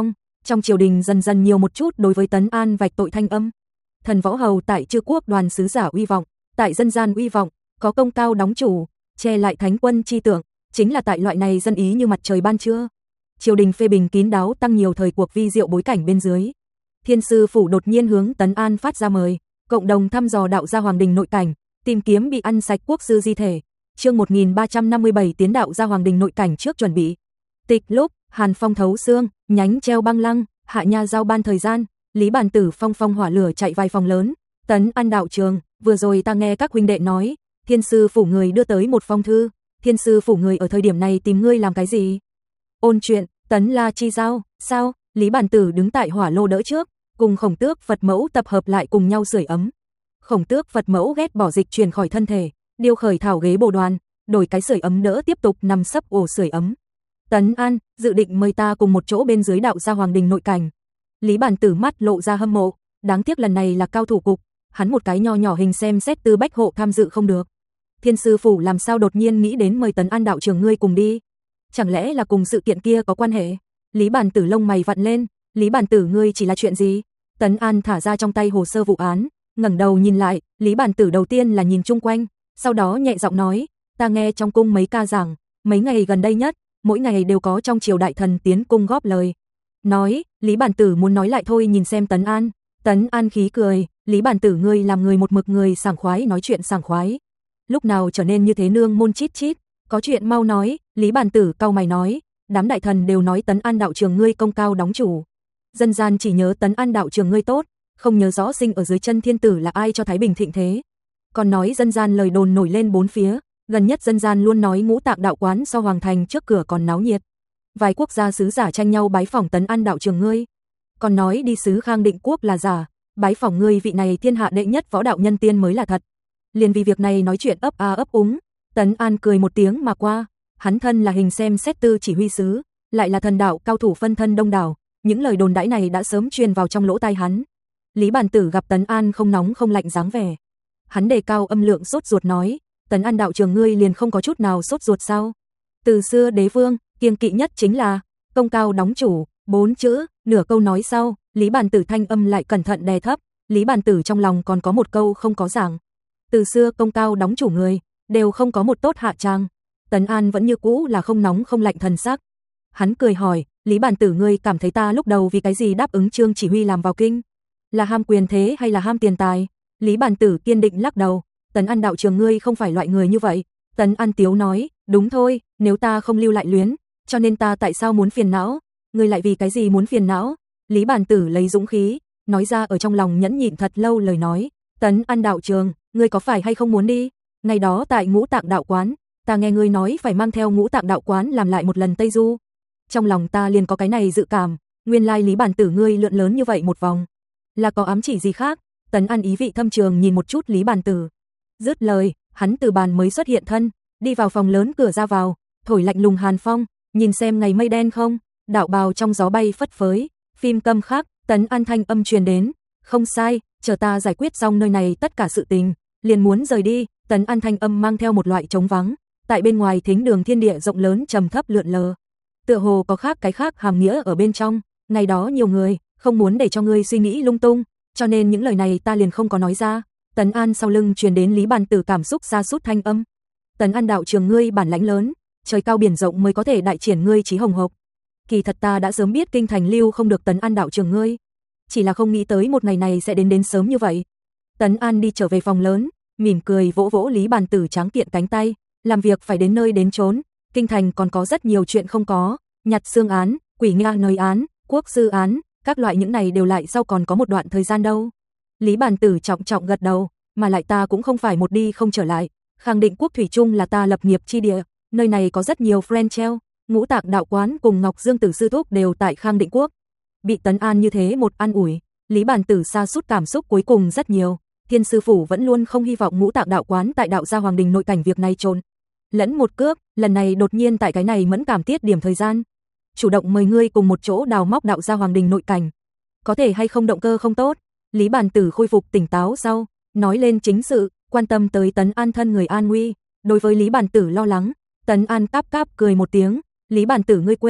Trong triều đình dần dần nhiều một chút đối với Tấn An vạch tội thanh âm. Thần võ hầu tại Chư Quốc đoàn sứ giả uy vọng, tại dân gian uy vọng, có công cao đóng chủ, che lại thánh quân chi tưởng, chính là tại loại này dân ý như mặt trời ban trưa. Triều đình phê bình kín đáo tăng nhiều thời cuộc vi diệu bối cảnh bên dưới. Thiên sư phủ đột nhiên hướng Tấn An phát ra mời, cộng đồng thăm dò đạo gia hoàng đình nội cảnh, tìm kiếm bị ăn sạch quốc sư di thể. Chương một nghìn ba trăm năm mươi bảy tiến đạo gia hoàng đình nội cảnh trước chuẩn bị. Tịch lúc, hàn phong thấu xương, nhánh treo băng lăng, hạ nha giao ban thời gian, Lý Bản Tử phong phong hỏa lửa chạy vài phòng lớn. Tấn An đạo trường, vừa rồi ta nghe các huynh đệ nói, thiên sư phủ người đưa tới một phong thư, thiên sư phủ người ở thời điểm này tìm ngươi làm cái gì? Ôn chuyện, Tấn La chi giao, sao? Lý Bản Tử đứng tại hỏa lô đỡ trước, cùng Khổng Tước Phật mẫu tập hợp lại cùng nhau sưởi ấm. Khổng Tước Phật mẫu ghét bỏ dịch truyền khỏi thân thể, điêu khởi thảo ghế bồ đoàn, đổi cái sưởi ấm đỡ tiếp tục nằm sấp ổ sưởi ấm. Tấn An, dự định mời ta cùng một chỗ bên dưới đạo gia hoàng đình nội cảnh. Lý Bản Tử mắt lộ ra hâm mộ, đáng tiếc lần này là cao thủ cục, hắn một cái nho nhỏ hình xem xét tư bách hộ tham dự không được. Thiên sư phủ làm sao đột nhiên nghĩ đến mời Tấn An đạo trưởng ngươi cùng đi? Chẳng lẽ là cùng sự kiện kia có quan hệ? Lý Bản Tử lông mày vặn lên, Lý Bản Tử ngươi chỉ là chuyện gì? Tấn An thả ra trong tay hồ sơ vụ án, ngẩng đầu nhìn lại, Lý Bản Tử đầu tiên là nhìn chung quanh, sau đó nhẹ giọng nói, ta nghe trong cung mấy ca giảng, mấy ngày gần đây nhất, mỗi ngày đều có trong triều đại thần tiến cung góp lời. Nói, Lý Bản Tử muốn nói lại thôi nhìn xem Tấn An. Tấn An khí cười, Lý Bản Tử ngươi làm người một mực người sảng khoái nói chuyện sảng khoái. Lúc nào trở nên như thế nương môn chít chít, có chuyện mau nói. Lý Bản Tử cau mày nói, đám đại thần đều nói Tấn An đạo trường ngươi công cao đóng chủ. Dân gian chỉ nhớ Tấn An đạo trường ngươi tốt, không nhớ rõ sinh ở dưới chân thiên tử là ai cho Thái Bình thịnh thế. Còn nói dân gian lời đồn nổi lên bốn phía, gần nhất dân gian luôn nói Ngũ Tạng đạo quán so hoàng thành trước cửa còn náo nhiệt. Vài quốc gia sứ giả tranh nhau bái phỏng Tấn An đạo trường ngươi. Còn nói đi sứ Khang Định quốc là giả, bái phỏng ngươi vị này thiên hạ đệ nhất võ đạo nhân tiên mới là thật. Liền vì việc này nói chuyện ấp a ấp úng. Tấn An cười một tiếng mà qua, hắn thân là hình xem xét tư chỉ huy sứ, lại là thần đạo cao thủ phân thân đông đảo, những lời đồn đãi này đã sớm truyền vào trong lỗ tai hắn. Lý Bản Tử gặp Tấn An không nóng không lạnh dáng vẻ, hắn đề cao âm lượng sốt ruột nói, Tấn An đạo trường ngươi liền không có chút nào sốt ruột sao? Từ xưa đế vương kiêng kỵ nhất chính là công cao đóng chủ, bốn chữ. Nửa câu nói sau, Lý Bản Tử thanh âm lại cẩn thận đè thấp, Lý Bản Tử trong lòng còn có một câu không có giảng. Từ xưa công cao đóng chủ người đều không có một tốt hạ trang. Tấn An vẫn như cũ là không nóng không lạnh thần sắc. Hắn cười hỏi, Lý Bản Tử ngươi cảm thấy ta lúc đầu vì cái gì đáp ứng Trương chỉ huy làm vào kinh? Là ham quyền thế hay là ham tiền tài? Lý Bản Tử kiên định lắc đầu, Tấn An đạo trường ngươi không phải loại người như vậy. Tấn An tiếu nói, đúng thôi, nếu ta không lưu lại luyến, cho nên ta tại sao muốn phiền não? Ngươi lại vì cái gì muốn phiền não? Lý Bản Tử lấy dũng khí, nói ra ở trong lòng nhẫn nhịn thật lâu lời nói, Tấn An đạo trường, ngươi có phải hay không muốn đi? Ngày đó tại Ngũ Tạng đạo quán, ta nghe ngươi nói phải mang theo Ngũ Tạng đạo quán làm lại một lần Tây Du. Trong lòng ta liền có cái này dự cảm, nguyên lai Lý Bản Tử ngươi lượn lớn như vậy một vòng, là có ám chỉ gì khác? Tấn An ý vị thâm trường nhìn một chút Lý Bản Tử. Dứt lời, hắn từ bàn mới xuất hiện thân, đi vào phòng lớn cửa ra vào, thổi lạnh lùng hàn phong, nhìn xem ngày mây đen không, đạo bào trong gió bay phất phới, phim câm khắc, Tấn An thanh âm truyền đến, không sai, chờ ta giải quyết xong nơi này tất cả sự tình, liền muốn rời đi. Tấn An thanh âm mang theo một loại trống vắng, tại bên ngoài thính đường thiên địa rộng lớn trầm thấp lượn lờ, tựa hồ có khác cái khác hàm nghĩa ở bên trong. Ngày đó nhiều người không muốn để cho ngươi suy nghĩ lung tung, cho nên những lời này ta liền không có nói ra. Tấn An sau lưng truyền đến Lý Bản Tử cảm xúc sa sút thanh âm. Tấn An đạo trường ngươi bản lãnh lớn, trời cao biển rộng mới có thể đại triển ngươi trí hồng hộc. Kỳ thật ta đã sớm biết kinh thành lưu không được Tấn An đạo trường ngươi, chỉ là không nghĩ tới một ngày này sẽ đến đến sớm như vậy. Tấn An đi trở về phòng lớn, mỉm cười vỗ vỗ Lý Bản Tử tráng kiện cánh tay, làm việc phải đến nơi đến chốn, kinh thành còn có rất nhiều chuyện không có, nhặt xương án, quỷ nga nơi án, quốc sư án, các loại những này đều lại sau còn có một đoạn thời gian đâu. Lý Bản Tử trọng trọng gật đầu, mà lại ta cũng không phải một đi không trở lại, Khang Định quốc thủy chung là ta lập nghiệp chi địa, nơi này có rất nhiều friend treo, Ngũ Tạng đạo quán cùng Ngọc Dương Tử sư thúc đều tại Khang Định quốc. Bị Tấn An như thế một an ủi, Lý Bản Tử sa sút cảm xúc cuối cùng rất nhiều. Thiên sư phủ vẫn luôn không hy vọng Ngũ Tạng đạo quán tại đạo gia hoàng đình nội cảnh việc này trộn lẫn một cước, lần này đột nhiên tại cái này mẫn cảm tiết điểm thời gian, chủ động mời ngươi cùng một chỗ đào móc đạo gia hoàng đình nội cảnh, có thể hay không động cơ không tốt. Lý Bản Tử khôi phục tỉnh táo sau, nói lên chính sự, quan tâm tới Tấn An thân người an nguy. Đối với Lý Bản Tử lo lắng, Tấn An cáp cáp cười một tiếng, Lý Bản Tử ngươi quên,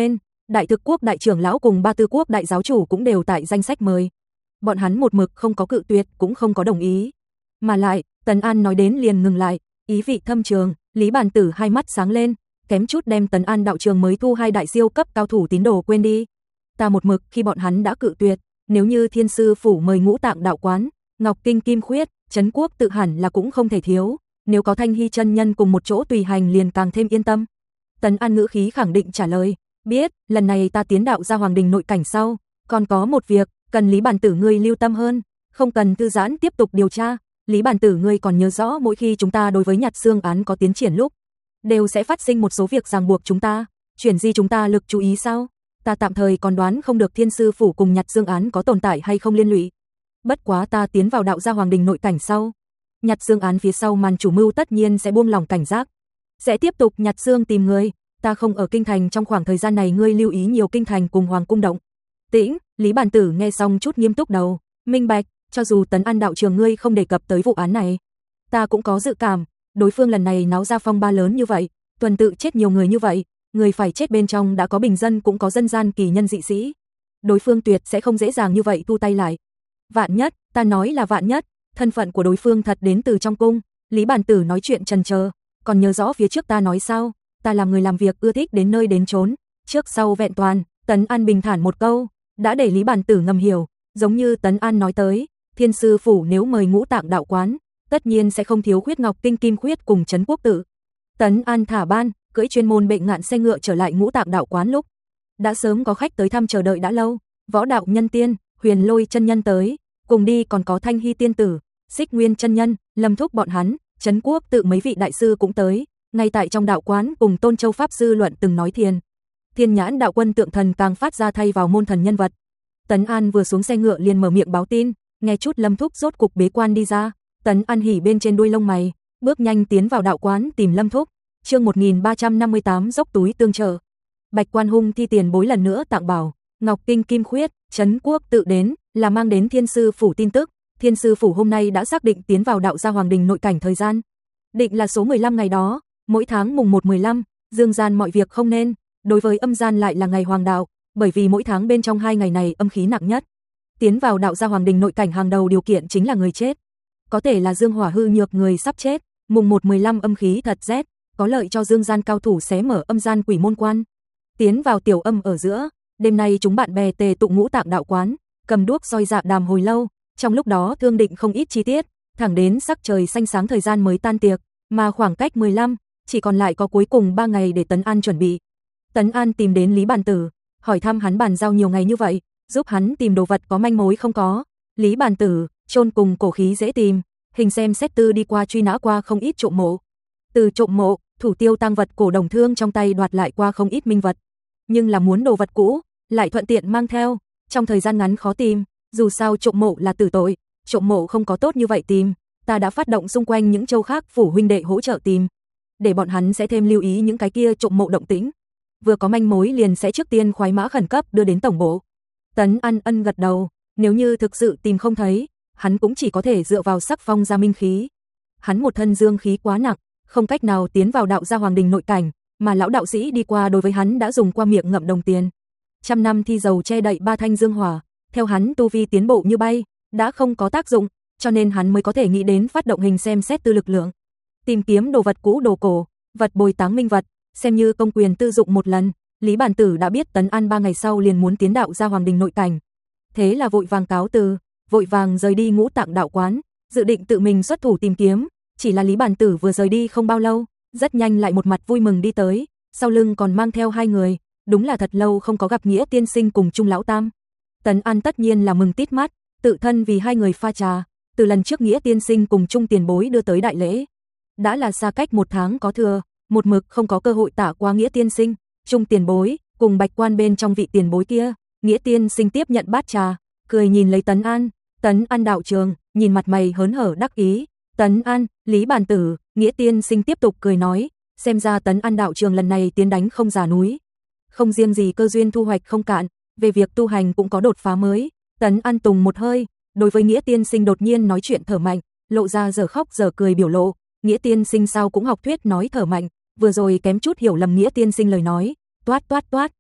Đại Thực Quốc đại trưởng lão cùng Ba Tư Quốc đại giáo chủ cũng đều tại danh sách mời. Bọn hắn một mực không có cự tuyệt cũng không có đồng ý. Mà lại, Tấn An nói đến liền ngừng lại, ý vị thâm trường, Lý Bản Tử hai mắt sáng lên, kém chút đem Tấn An đạo trường mới thu hai đại siêu cấp cao thủ tín đồ quên đi. Ta một mực khi bọn hắn đã cự tuyệt, nếu như Thiên sư phủ mời Ngũ Tạng đạo quán, Ngọc Kinh Kim Khuyết, Trấn Quốc tự hẳn là cũng không thể thiếu, nếu có Thanh Hy chân nhân cùng một chỗ tùy hành liền càng thêm yên tâm. Tấn An ngữ khí khẳng định trả lời, biết, lần này ta tiến đạo ra Hoàng Đình nội cảnh sau, còn có một việc, cần Lý Bản Tử ngươi lưu tâm hơn, không cần thư giãn tiếp tục điều tra. Lý Bản Tử ngươi còn nhớ rõ mỗi khi chúng ta đối với Nhặt Xương án có tiến triển lúc, đều sẽ phát sinh một số việc ràng buộc chúng ta, chuyển di chúng ta lực chú ý sao? Ta tạm thời còn đoán không được Thiên sư phủ cùng Nhặt Xương án có tồn tại hay không liên lụy. Bất quá ta tiến vào đạo gia Hoàng Đình nội cảnh sau, Nhặt Xương án phía sau màn chủ mưu tất nhiên sẽ buông lòng cảnh giác, sẽ tiếp tục Nhặt Xương tìm người. Ta không ở kinh thành trong khoảng thời gian này, ngươi lưu ý nhiều kinh thành cùng Hoàng cung động tĩnh. Lý Bản Tử nghe xong chút nghiêm túc đầu, minh bạch, cho dù Tấn An đạo trường ngươi không đề cập tới vụ án này, ta cũng có dự cảm, đối phương lần này náo ra phong ba lớn như vậy, tuần tự chết nhiều người như vậy, người phải chết bên trong đã có bình dân cũng có dân gian kỳ nhân dị sĩ. Đối phương tuyệt sẽ không dễ dàng như vậy thu tay lại. Vạn nhất, ta nói là vạn nhất, thân phận của đối phương thật đến từ trong cung. Lý Bản Tử nói chuyện chần chờ, còn nhớ rõ phía trước ta nói sao, ta làm người làm việc ưa thích đến nơi đến chốn, trước sau vẹn toàn. Tấn An bình thản một câu, đã để Lý Bản Tử ngầm hiểu, giống như Tấn An nói tới, Thiên sư phủ nếu mời Ngũ Tạng đạo quán, tất nhiên sẽ không thiếu khuyết Ngọc Kinh Kim Khuyết cùng Trấn Quốc tự. Tấn An thả ban, cưỡi chuyên môn bệnh ngạn xe ngựa trở lại Ngũ Tạng đạo quán lúc, đã sớm có khách tới thăm chờ đợi đã lâu, Võ đạo nhân tiên, Huyền Lôi chân nhân tới, cùng đi còn có Thanh Hy tiên tử, Xích Nguyên chân nhân, Lâm Thúc bọn hắn, Trấn Quốc tự mấy vị đại sư cũng tới, ngay tại trong đạo quán cùng Tôn Châu pháp sư luận từng nói thiền. Thiên Nhãn đạo quân tượng thần càng phát ra thay vào môn thần nhân vật. Tấn An vừa xuống xe ngựa liền mở miệng báo tin, nghe chút Lâm Thúc rốt cục bế quan đi ra, Tấn An hỉ bên trên đuôi lông mày, bước nhanh tiến vào đạo quán tìm Lâm Thúc. Chương một nghìn ba trăm năm mươi tám dốc túi tương trợ. Bạch Quan Hung thi tiền bối lần nữa tặng bảo, Ngọc Kinh Kim Khuyết, Trấn Quốc tự đến, là mang đến Thiên sư phủ tin tức. Thiên sư phủ hôm nay đã xác định tiến vào đạo gia Hoàng Đình nội cảnh thời gian, định là số mười lăm ngày đó, mỗi tháng mùng một mười lăm, dương gian mọi việc không nên, đối với âm gian lại là ngày hoàng đạo, bởi vì mỗi tháng bên trong hai ngày này âm khí nặng nhất. Tiến vào đạo gia Hoàng Đình nội cảnh hàng đầu điều kiện chính là người chết. Có thể là dương hỏa hư nhược người sắp chết, mùng một mười lăm âm khí thật rét, có lợi cho dương gian cao thủ xé mở âm gian quỷ môn quan. Tiến vào tiểu âm ở giữa, đêm nay chúng bạn bè tề tụng Ngũ Tạng đạo quán, cầm đuốc soi dạ đàm hồi lâu, trong lúc đó thương định không ít chi tiết, thẳng đến sắc trời xanh sáng thời gian mới tan tiệc, mà khoảng cách mười lăm, chỉ còn lại có cuối cùng ba ngày để Tấn An chuẩn bị. Tấn An tìm đến Lý Bản Tử, hỏi thăm hắn bàn giao nhiều ngày như vậy, giúp hắn tìm đồ vật có manh mối không có. Lý Bản Tử, chôn cùng cổ khí dễ tìm, hình xem xét tư đi qua truy nã qua không ít trộm mộ. Từ trộm mộ, thủ tiêu tang vật cổ đồng thương trong tay đoạt lại qua không ít minh vật. Nhưng là muốn đồ vật cũ, lại thuận tiện mang theo, trong thời gian ngắn khó tìm, dù sao trộm mộ là tử tội, trộm mộ không có tốt như vậy tìm, ta đã phát động xung quanh những châu khác phủ huynh đệ hỗ trợ tìm, để bọn hắn sẽ thêm lưu ý những cái kia trộm mộ động tĩnh. Vừa có manh mối liền sẽ trước tiên khoái mã khẩn cấp đưa đến tổng bộ. Tấn An ân gật đầu, nếu như thực sự tìm không thấy, hắn cũng chỉ có thể dựa vào sắc phong gia minh khí. Hắn một thân dương khí quá nặng, không cách nào tiến vào đạo gia Hoàng Đình nội cảnh, mà lão đạo sĩ đi qua đối với hắn đã dùng qua miệng ngậm đồng tiền. Trăm năm thi dầu che đậy ba thanh dương hỏa, theo hắn tu vi tiến bộ như bay, đã không có tác dụng, cho nên hắn mới có thể nghĩ đến phát động hình xem xét tư lực lượng. Tìm kiếm đồ vật cũ đồ cổ, vật bồi táng minh vật, xem như công quyền tư dụng một lần. Lý Bản Tử đã biết Tấn An ba ngày sau liền muốn tiến đạo ra Hoàng Đình nội cảnh. Thế là vội vàng cáo từ, vội vàng rời đi Ngũ Tạng đạo quán, dự định tự mình xuất thủ tìm kiếm. Chỉ là Lý Bản Tử vừa rời đi không bao lâu, rất nhanh lại một mặt vui mừng đi tới, sau lưng còn mang theo hai người, đúng là thật lâu không có gặp Nghĩa tiên sinh cùng Trung lão tam. Tấn An tất nhiên là mừng tít mắt, tự thân vì hai người pha trà, từ lần trước Nghĩa tiên sinh cùng Trung tiền bối đưa tới đại lễ. Đã là xa cách một tháng có thừa, một mực không có cơ hội tả qua Nghĩa tiên sinh, Trung tiền bối, cùng Bạch Quan bên trong vị tiền bối kia. Nghĩa tiên sinh tiếp nhận bát trà, cười nhìn lấy Tấn An. Tấn An đạo trường, nhìn mặt mày hớn hở đắc ý. Tấn An, Lý Bản Tử, Nghĩa tiên sinh tiếp tục cười nói, xem ra Tấn An đạo trường lần này tiến đánh không già núi. Không riêng gì cơ duyên thu hoạch không cạn, về việc tu hành cũng có đột phá mới. Tấn An tùng một hơi, đối với Nghĩa tiên sinh đột nhiên nói chuyện thở mạnh, lộ ra giờ khóc giờ cười biểu lộ. Nghĩa tiên sinh sao cũng học thuyết nói thở mạnh, vừa rồi kém chút hiểu lầm Nghĩa tiên sinh lời nói, toát toát toát,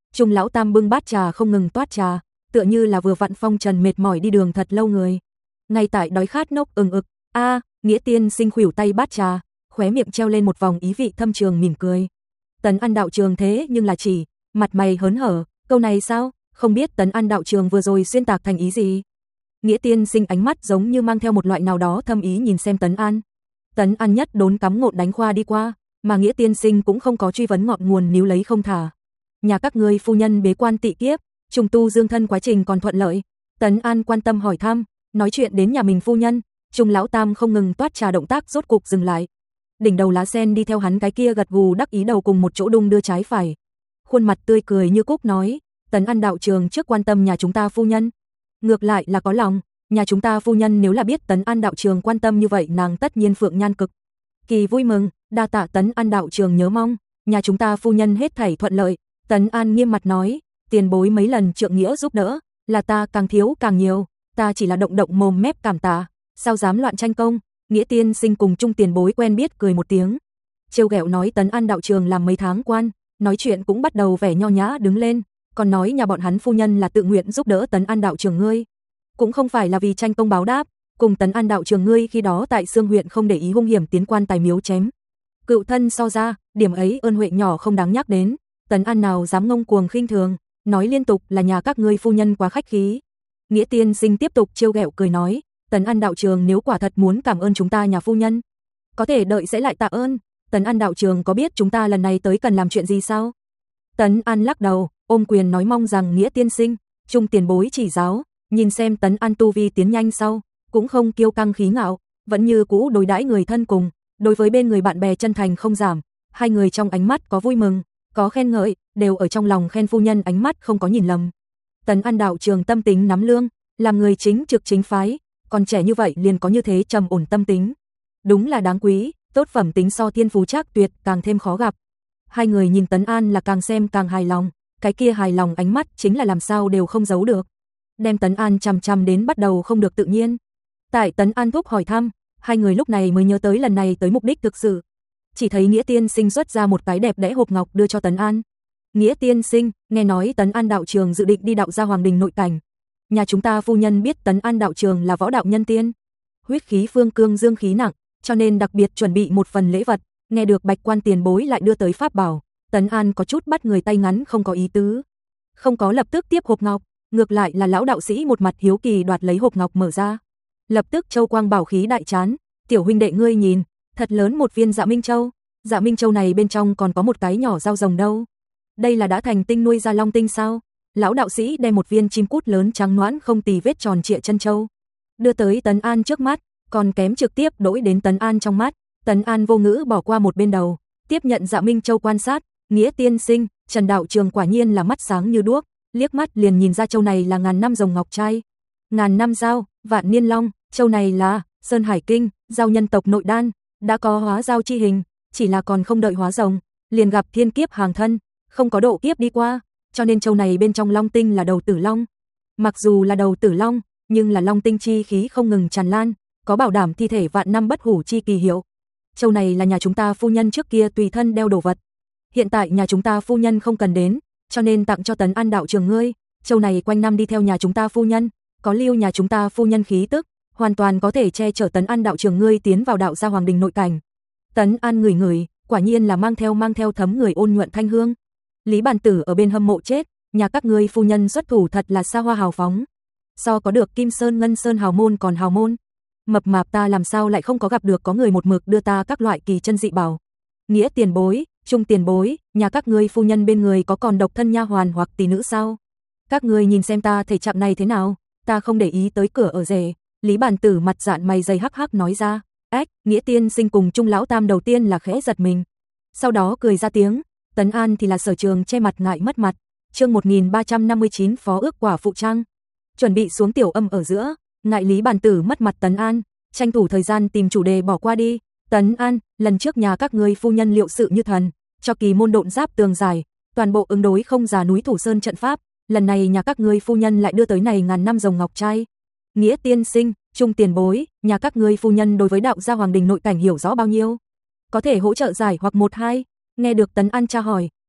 Trung lão tam bưng bát trà không ngừng toát trà, tựa như là vừa vặn phong trần mệt mỏi đi đường thật lâu người. Ngay tại đói khát nốc ừng ực, a, Nghĩa tiên sinh khuỷu tay bát trà, khóe miệng treo lên một vòng ý vị thâm trường mỉm cười. Tấn An đạo trường thế nhưng là chỉ, mặt mày hớn hở, câu này sao, không biết Tấn An đạo trường vừa rồi xuyên tạc thành ý gì. Nghĩa tiên sinh ánh mắt giống như mang theo một loại nào đó thâm ý nhìn xem Tấn An. Tấn An nhất đốn cắm ngộn đánh khoa đi qua, mà Nghĩa tiên sinh cũng không có truy vấn ngọn nguồn níu lấy không thả. Nhà các ngươi phu nhân bế quan tị kiếp, trùng tu dương thân quá trình còn thuận lợi. Tấn An quan tâm hỏi thăm, nói chuyện đến nhà mình phu nhân, Trung lão tam không ngừng toát trà động tác rốt cục dừng lại. Đỉnh đầu lá sen đi theo hắn cái kia gật gù đắc ý đầu cùng một chỗ đung đưa trái phải. Khuôn mặt tươi cười như cúc nói, Tấn An đạo trường trước quan tâm nhà chúng ta phu nhân. Ngược lại là có lòng, nhà chúng ta phu nhân nếu là biết Tấn An đạo trường quan tâm như vậy nàng tất nhiên phượng nhan cực kỳ vui mừng, đa tạ Tấn An đạo trường nhớ mong, nhà chúng ta phu nhân hết thảy thuận lợi. Tấn An nghiêm mặt nói, tiền bối mấy lần trượng nghĩa giúp đỡ, là ta càng thiếu càng nhiều, ta chỉ là động động mồm mép cảm tạ, sao dám loạn tranh công. Nghĩa tiên sinh cùng Trung tiền bối quen biết cười một tiếng, trêu ghẹo nói Tấn An đạo trường làm mấy tháng quan, nói chuyện cũng bắt đầu vẻ nho nhã đứng lên, còn nói nhà bọn hắn phu nhân là tự nguyện giúp đỡ Tấn An đạo trường ngươi, cũng không phải là vì tranh công báo đáp, cùng Tấn An đạo trường ngươi khi đó tại Sương huyện không để ý hung hiểm tiến quan tài miếu chém cựu thân so ra, điểm ấy ơn huệ nhỏ không đáng nhắc đến. Tấn An nào dám ngông cuồng khinh thường, nói liên tục là nhà các ngươi phu nhân quá khách khí. Nghĩa tiên sinh tiếp tục trêu ghẹo cười nói, Tấn An đạo trường nếu quả thật muốn cảm ơn chúng ta nhà phu nhân, có thể đợi sẽ lại tạ ơn. Tấn An đạo trường có biết chúng ta lần này tới cần làm chuyện gì sao? Tấn An lắc đầu, ôm quyền nói mong rằng Nghĩa tiên sinh, Trung tiền bối chỉ giáo, nhìn xem Tấn An tu vi tiến nhanh sau, cũng không kiêu căng khí ngạo, vẫn như cũ đối đãi người thân cùng, đối với bên người bạn bè chân thành không giảm. Hai người trong ánh mắt có vui mừng, có khen ngợi, đều ở trong lòng khen phu nhân ánh mắt không có nhìn lầm. Tấn An đạo trường tâm tính nắm lương, làm người chính trực chính phái, còn trẻ như vậy liền có như thế trầm ổn tâm tính. Đúng là đáng quý, tốt phẩm tính so thiên phú trác tuyệt càng thêm khó gặp. Hai người nhìn Tấn An là càng xem càng hài lòng, cái kia hài lòng ánh mắt chính là làm sao đều không giấu được. Đem Tấn An chằm chằm đến bắt đầu không được tự nhiên. Tại Tấn An thúc hỏi thăm, hai người lúc này mới nhớ tới lần này tới mục đích thực sự. Chỉ thấy Nghĩa tiên sinh xuất ra một cái đẹp đẽ hộp ngọc đưa cho Tấn An. Nghĩa tiên sinh, nghe nói Tấn An đạo trường dự định đi đạo gia hoàng đình nội cảnh. Nhà chúng ta phu nhân biết Tấn An đạo trường là võ đạo nhân tiên, huyết khí phương cương dương khí nặng, cho nên đặc biệt chuẩn bị một phần lễ vật. Nghe được Bạch quan tiền bối lại đưa tới pháp bảo, Tấn An có chút bắt người tay ngắn không có ý tứ, không có lập tức tiếp hộp ngọc, ngược lại là lão đạo sĩ một mặt hiếu kỳ đoạt lấy hộp ngọc mở ra. Lập tức châu quang bảo khí đại chán, tiểu huynh đệ ngươi nhìn, thật lớn một viên Dạ Minh Châu, Dạ Minh Châu này bên trong còn có một cái nhỏ dao rồng đâu. Đây là đã thành tinh nuôi ra long tinh sao? Lão đạo sĩ đem một viên chim cút lớn trắng nõn không tì vết tròn trịa chân châu đưa tới Tấn An trước mắt, còn kém trực tiếp đỗi đến Tấn An trong mắt. Tấn An vô ngữ bỏ qua một bên đầu, tiếp nhận Dạ Minh Châu quan sát, Nghĩa tiên sinh, Trần đạo trường quả nhiên là mắt sáng như đuốc, liếc mắt liền nhìn ra châu này là ngàn năm rồng ngọc trai, ngàn năm dao, vạn niên long, châu này là Sơn Hải Kinh, giao nhân tộc nội đan, đã có hóa dao chi hình, chỉ là còn không đợi hóa rồng, liền gặp thiên kiếp hàng thân, không có độ kiếp đi qua, cho nên châu này bên trong long tinh là đầu tử long. Mặc dù là đầu tử long, nhưng là long tinh chi khí không ngừng tràn lan, có bảo đảm thi thể vạn năm bất hủ chi kỳ hiệu. Châu này là nhà chúng ta phu nhân trước kia tùy thân đeo đồ vật. Hiện tại nhà chúng ta phu nhân không cần đến, cho nên tặng cho Tấn An đạo trường ngươi. Châu này quanh năm đi theo nhà chúng ta phu nhân, có lưu nhà chúng ta phu nhân khí tức, hoàn toàn có thể che chở Tấn An đạo trường ngươi tiến vào đạo gia hoàng đình nội cảnh. Tấn An ngửi ngửi, quả nhiên là mang theo mang theo thấm người ôn nhuận thanh hương. Lý Bàn Tử ở bên hâm mộ chết, nhà các ngươi phu nhân xuất thủ thật là xa hoa hào phóng. So có được Kim Sơn Ngân Sơn hào môn còn hào môn. Mập mạp ta làm sao lại không có gặp được có người một mực đưa ta các loại kỳ chân dị bảo. Nghĩa tiền bối, Trung tiền bối, nhà các ngươi phu nhân bên người có còn độc thân nha hoàn hoặc tỷ nữ sao? Các ngươi nhìn xem ta thể trạng này thế nào, ta không để ý tới cửa ở rể. Lý Bàn Tử mặt dạn mày dày hắc hắc nói ra. Ách, Nghĩa tiên sinh cùng Trung lão tam đầu tiên là khẽ giật mình, sau đó cười ra tiếng. Tấn An thì là sở trường che mặt ngại mất mặt. Chương một nghìn ba trăm năm mươi chín phó ước quả phụ trang. Chuẩn bị xuống tiểu âm ở giữa, ngại Lý Bàn Tử mất mặt Tấn An, tranh thủ thời gian tìm chủ đề bỏ qua đi. Tấn An, lần trước nhà các ngươi phu nhân liệu sự như thần, cho kỳ môn độn giáp tường giải, toàn bộ ứng đối không giả núi Thủ Sơn trận pháp, lần này nhà các ngươi phu nhân lại đưa tới này ngàn năm rồng ngọc trai. Nghĩa tiên sinh, Trung tiền bối, nhà các ngươi phu nhân đối với đạo gia hoàng đình nội cảnh hiểu rõ bao nhiêu? Có thể hỗ trợ giải hoặc một hai? Nghe được Tấn An tra hỏi,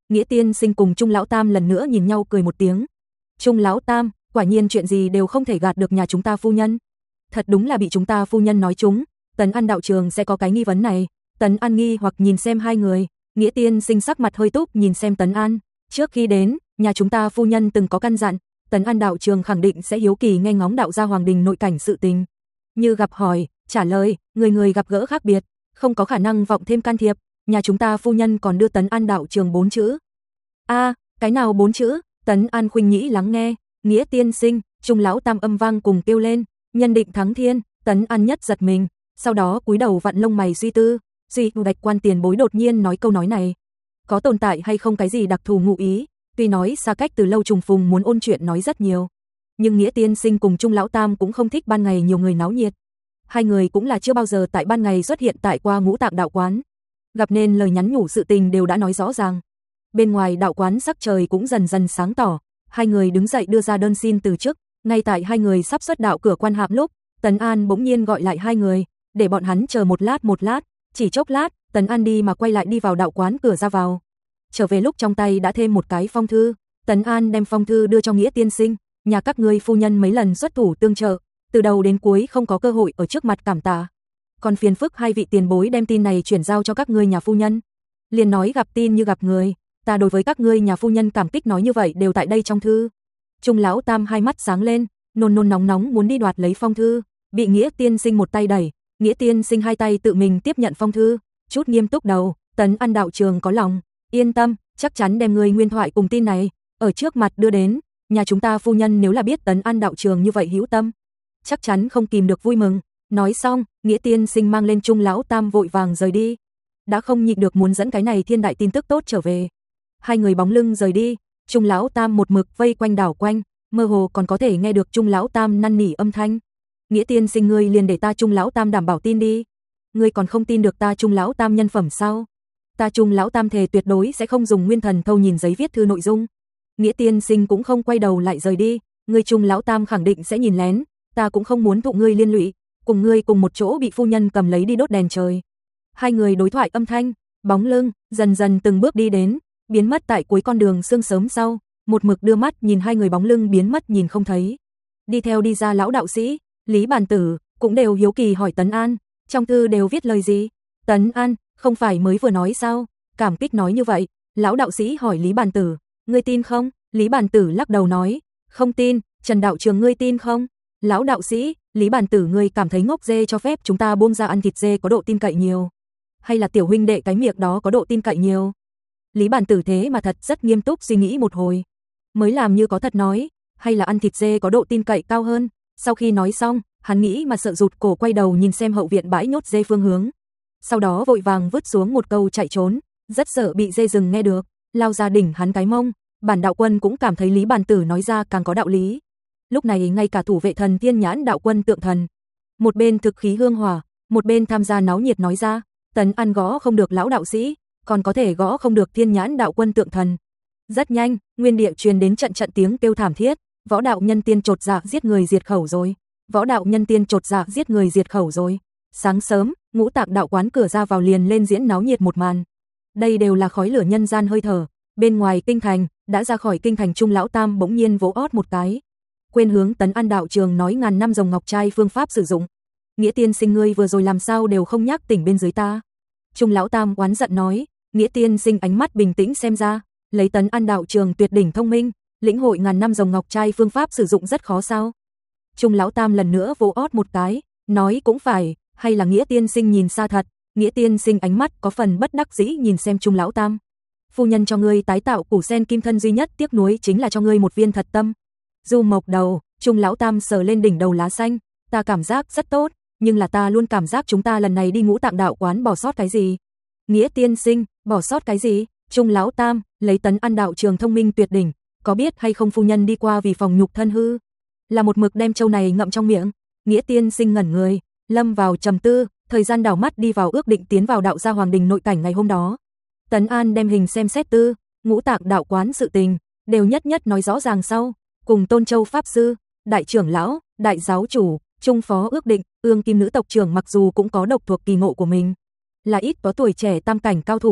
Nghĩa tiên sinh cùng Trung lão tam lần nữa nhìn nhau cười một tiếng. Trung lão tam, quả nhiên chuyện gì đều không thể gạt được nhà chúng ta phu nhân. Thật đúng là bị chúng ta phu nhân nói trúng, Tấn An đạo trường sẽ có cái nghi vấn này. Tấn An nghi hoặc nhìn xem hai người, Nghĩa tiên sinh sắc mặt hơi túc nhìn xem Tấn An. Trước khi đến, nhà chúng ta phu nhân từng có căn dặn, Tấn An đạo trường khẳng định sẽ hiếu kỳ nghe ngóng đạo gia hoàng đình nội cảnh sự tình. Như gặp hỏi, trả lời, người người gặp gỡ khác biệt, không có khả năng vọng thêm can thiệp. Nhà chúng ta phu nhân còn đưa Tấn An đạo trường bốn chữ. A, cái nào bốn chữ? Tấn An khuynh nhĩ lắng nghe, Nghĩa tiên sinh, Trung lão tam âm vang cùng kêu lên, nhân định thắng thiên. Tấn An nhất giật mình, sau đó cúi đầu vặn lông mày suy tư. Duy Bạch quan tiền bối đột nhiên nói câu nói này, có tồn tại hay không cái gì đặc thù ngụ ý? Tuy nói xa cách từ lâu trùng phùng muốn ôn chuyện nói rất nhiều, nhưng Nghĩa tiên sinh cùng Trung lão tam cũng không thích ban ngày nhiều người náo nhiệt. Hai người cũng là chưa bao giờ tại ban ngày xuất hiện tại qua Ngũ Tạng đạo quán, gặp nên lời nhắn nhủ sự tình đều đã nói rõ ràng. Bên ngoài đạo quán sắc trời cũng dần dần sáng tỏ, hai người đứng dậy đưa ra đơn xin từ chức. Ngay tại hai người sắp xuất đạo cửa quan hạm lúc, Tấn An bỗng nhiên gọi lại hai người, để bọn hắn chờ một lát một lát. Chỉ chốc lát, Tấn An đi mà quay lại đi vào đạo quán cửa ra vào. Trở về lúc trong tay đã thêm một cái phong thư, Tấn An đem phong thư đưa cho Nghĩa tiên sinh, nhà các ngươi phu nhân mấy lần xuất thủ tương trợ, từ đầu đến cuối không có cơ hội ở trước mặt cảm tạ. Còn phiền phức hai vị tiền bối đem tin này chuyển giao cho các ngươi nhà phu nhân. Liền nói gặp tin như gặp người, ta đối với các ngươi nhà phu nhân cảm kích nói như vậy đều tại đây trong thư. Trung lão tam hai mắt sáng lên, nôn nôn nóng nóng muốn đi đoạt lấy phong thư, bị Nghĩa tiên sinh một tay đẩy, Nghĩa tiên sinh hai tay tự mình tiếp nhận phong thư, chút nghiêm túc đầu, Tấn An đạo trường có lòng, yên tâm, chắc chắn đem người nguyên thoại cùng tin này ở trước mặt đưa đến, nhà chúng ta phu nhân nếu là biết Tấn An đạo trường như vậy hữu tâm, chắc chắn không kìm được vui mừng. Nói xong, Nghĩa tiên sinh mang lên Trung lão tam vội vàng rời đi, đã không nhịn được muốn dẫn cái này thiên đại tin tức tốt trở về. Hai người bóng lưng rời đi, Trung lão tam một mực vây quanh đảo quanh, mơ hồ còn có thể nghe được Trung lão tam năn nỉ âm thanh. Nghĩa tiên sinh ngươi liền để ta Trung lão tam đảm bảo tin đi. Ngươi còn không tin được ta Trung lão tam nhân phẩm sao? Ta Trung lão tam thề tuyệt đối sẽ không dùng nguyên thần thâu nhìn giấy viết thư nội dung. Nghĩa tiên sinh cũng không quay đầu lại rời đi, ngươi Trung lão tam khẳng định sẽ nhìn lén, ta cũng không muốn thụ ngươi liên lụy, cùng ngươi cùng một chỗ bị phu nhân cầm lấy đi đốt đèn trời. Hai người đối thoại âm thanh, bóng lưng dần dần từng bước đi đến, biến mất tại cuối con đường sương sớm sau, một mực đưa mắt nhìn hai người bóng lưng biến mất nhìn không thấy. Đi theo đi ra lão đạo sĩ, Lý Bản Tử cũng đều hiếu kỳ hỏi Tấn An, trong thư đều viết lời gì? Tấn An, không phải mới vừa nói sao? Cảm kích nói như vậy. Lão đạo sĩ hỏi Lý Bản Tử, ngươi tin không? Lý Bản Tử lắc đầu nói, không tin. Trần đạo trường ngươi tin không? Lão đạo sĩ, Lý Bản Tử ngươi cảm thấy ngốc dê cho phép chúng ta buông ra ăn thịt dê có độ tin cậy nhiều, hay là tiểu huynh đệ cái miệng đó có độ tin cậy nhiều? Lý Bản Tử thế mà thật rất nghiêm túc suy nghĩ một hồi, mới làm như có thật nói, hay là ăn thịt dê có độ tin cậy cao hơn. Sau khi nói xong, hắn nghĩ mà sợ rụt cổ quay đầu nhìn xem hậu viện bãi nhốt dê phương hướng. Sau đó vội vàng vứt xuống một câu chạy trốn, rất sợ bị dê rừng nghe được, lao ra đỉnh hắn cái mông. Bản đạo quân cũng cảm thấy Lý Bản Tử nói ra càng có đạo lý. Lúc này ngay cả thủ vệ thần Thiên Nhãn đạo quân tượng thần, một bên thực khí hương hỏa, một bên tham gia náo nhiệt nói ra, Tấn An gõ không được lão đạo sĩ, còn có thể gõ không được Thiên Nhãn đạo quân tượng thần. Rất nhanh, nguyên địa truyền đến trận trận tiếng kêu thảm thiết, võ đạo nhân tiên chột dạ giết người diệt khẩu rồi, võ đạo nhân tiên chột dạ giết người diệt khẩu rồi. Sáng sớm, Ngũ Tạng đạo quán cửa ra vào liền lên diễn náo nhiệt một màn. Đây đều là khói lửa nhân gian hơi thở. Bên ngoài kinh thành, đã ra khỏi kinh thành Trung lão tam bỗng nhiên vỗ ót một cái, quên hướng Tấn An đạo trường nói ngàn năm rồng ngọc trai phương pháp sử dụng. Nghĩa tiên sinh ngươi vừa rồi làm sao đều không nhắc tỉnh bên dưới ta? Trung lão tam oán giận nói. Nghĩa tiên sinh ánh mắt bình tĩnh xem ra, lấy Tấn An đạo trường tuyệt đỉnh thông minh, lĩnh hội ngàn năm rồng ngọc trai phương pháp sử dụng rất khó sao? Trung lão tam lần nữa vỗ ót một cái, nói cũng phải, hay là Nghĩa tiên sinh nhìn xa thật? Nghĩa tiên sinh ánh mắt có phần bất đắc dĩ nhìn xem Trung lão tam. Phu nhân cho ngươi tái tạo củ sen kim thân duy nhất tiếc nuối chính là cho ngươi một viên thật tâm. Du mộc đầu, Trung lão tam sờ lên đỉnh đầu lá xanh, ta cảm giác rất tốt, nhưng là ta luôn cảm giác chúng ta lần này đi Ngũ Tạng đạo quán bỏ sót cái gì. Nghĩa tiên sinh, bỏ sót cái gì? Trung lão tam, lấy Tấn An đạo trường thông minh tuyệt đỉnh, có biết hay không phu nhân đi qua vì phòng nhục thân hư, là một mực đem châu này ngậm trong miệng. Nghĩa tiên sinh ngẩn người, lâm vào trầm tư, thời gian đảo mắt đi vào ước định tiến vào đạo gia hoàng đình nội cảnh ngày hôm đó. Tấn An đem hình xem xét tư, Ngũ Tạng đạo quán sự tình, đều nhất nhất nói rõ ràng sau, cùng Tôn Châu pháp sư, đại trưởng lão, đại giáo chủ, trung phó ước định, Ương Kim nữ tộc trưởng mặc dù cũng có độc thuộc kỳ ngộ của mình, là ít có tuổi trẻ tam cảnh cao thủ,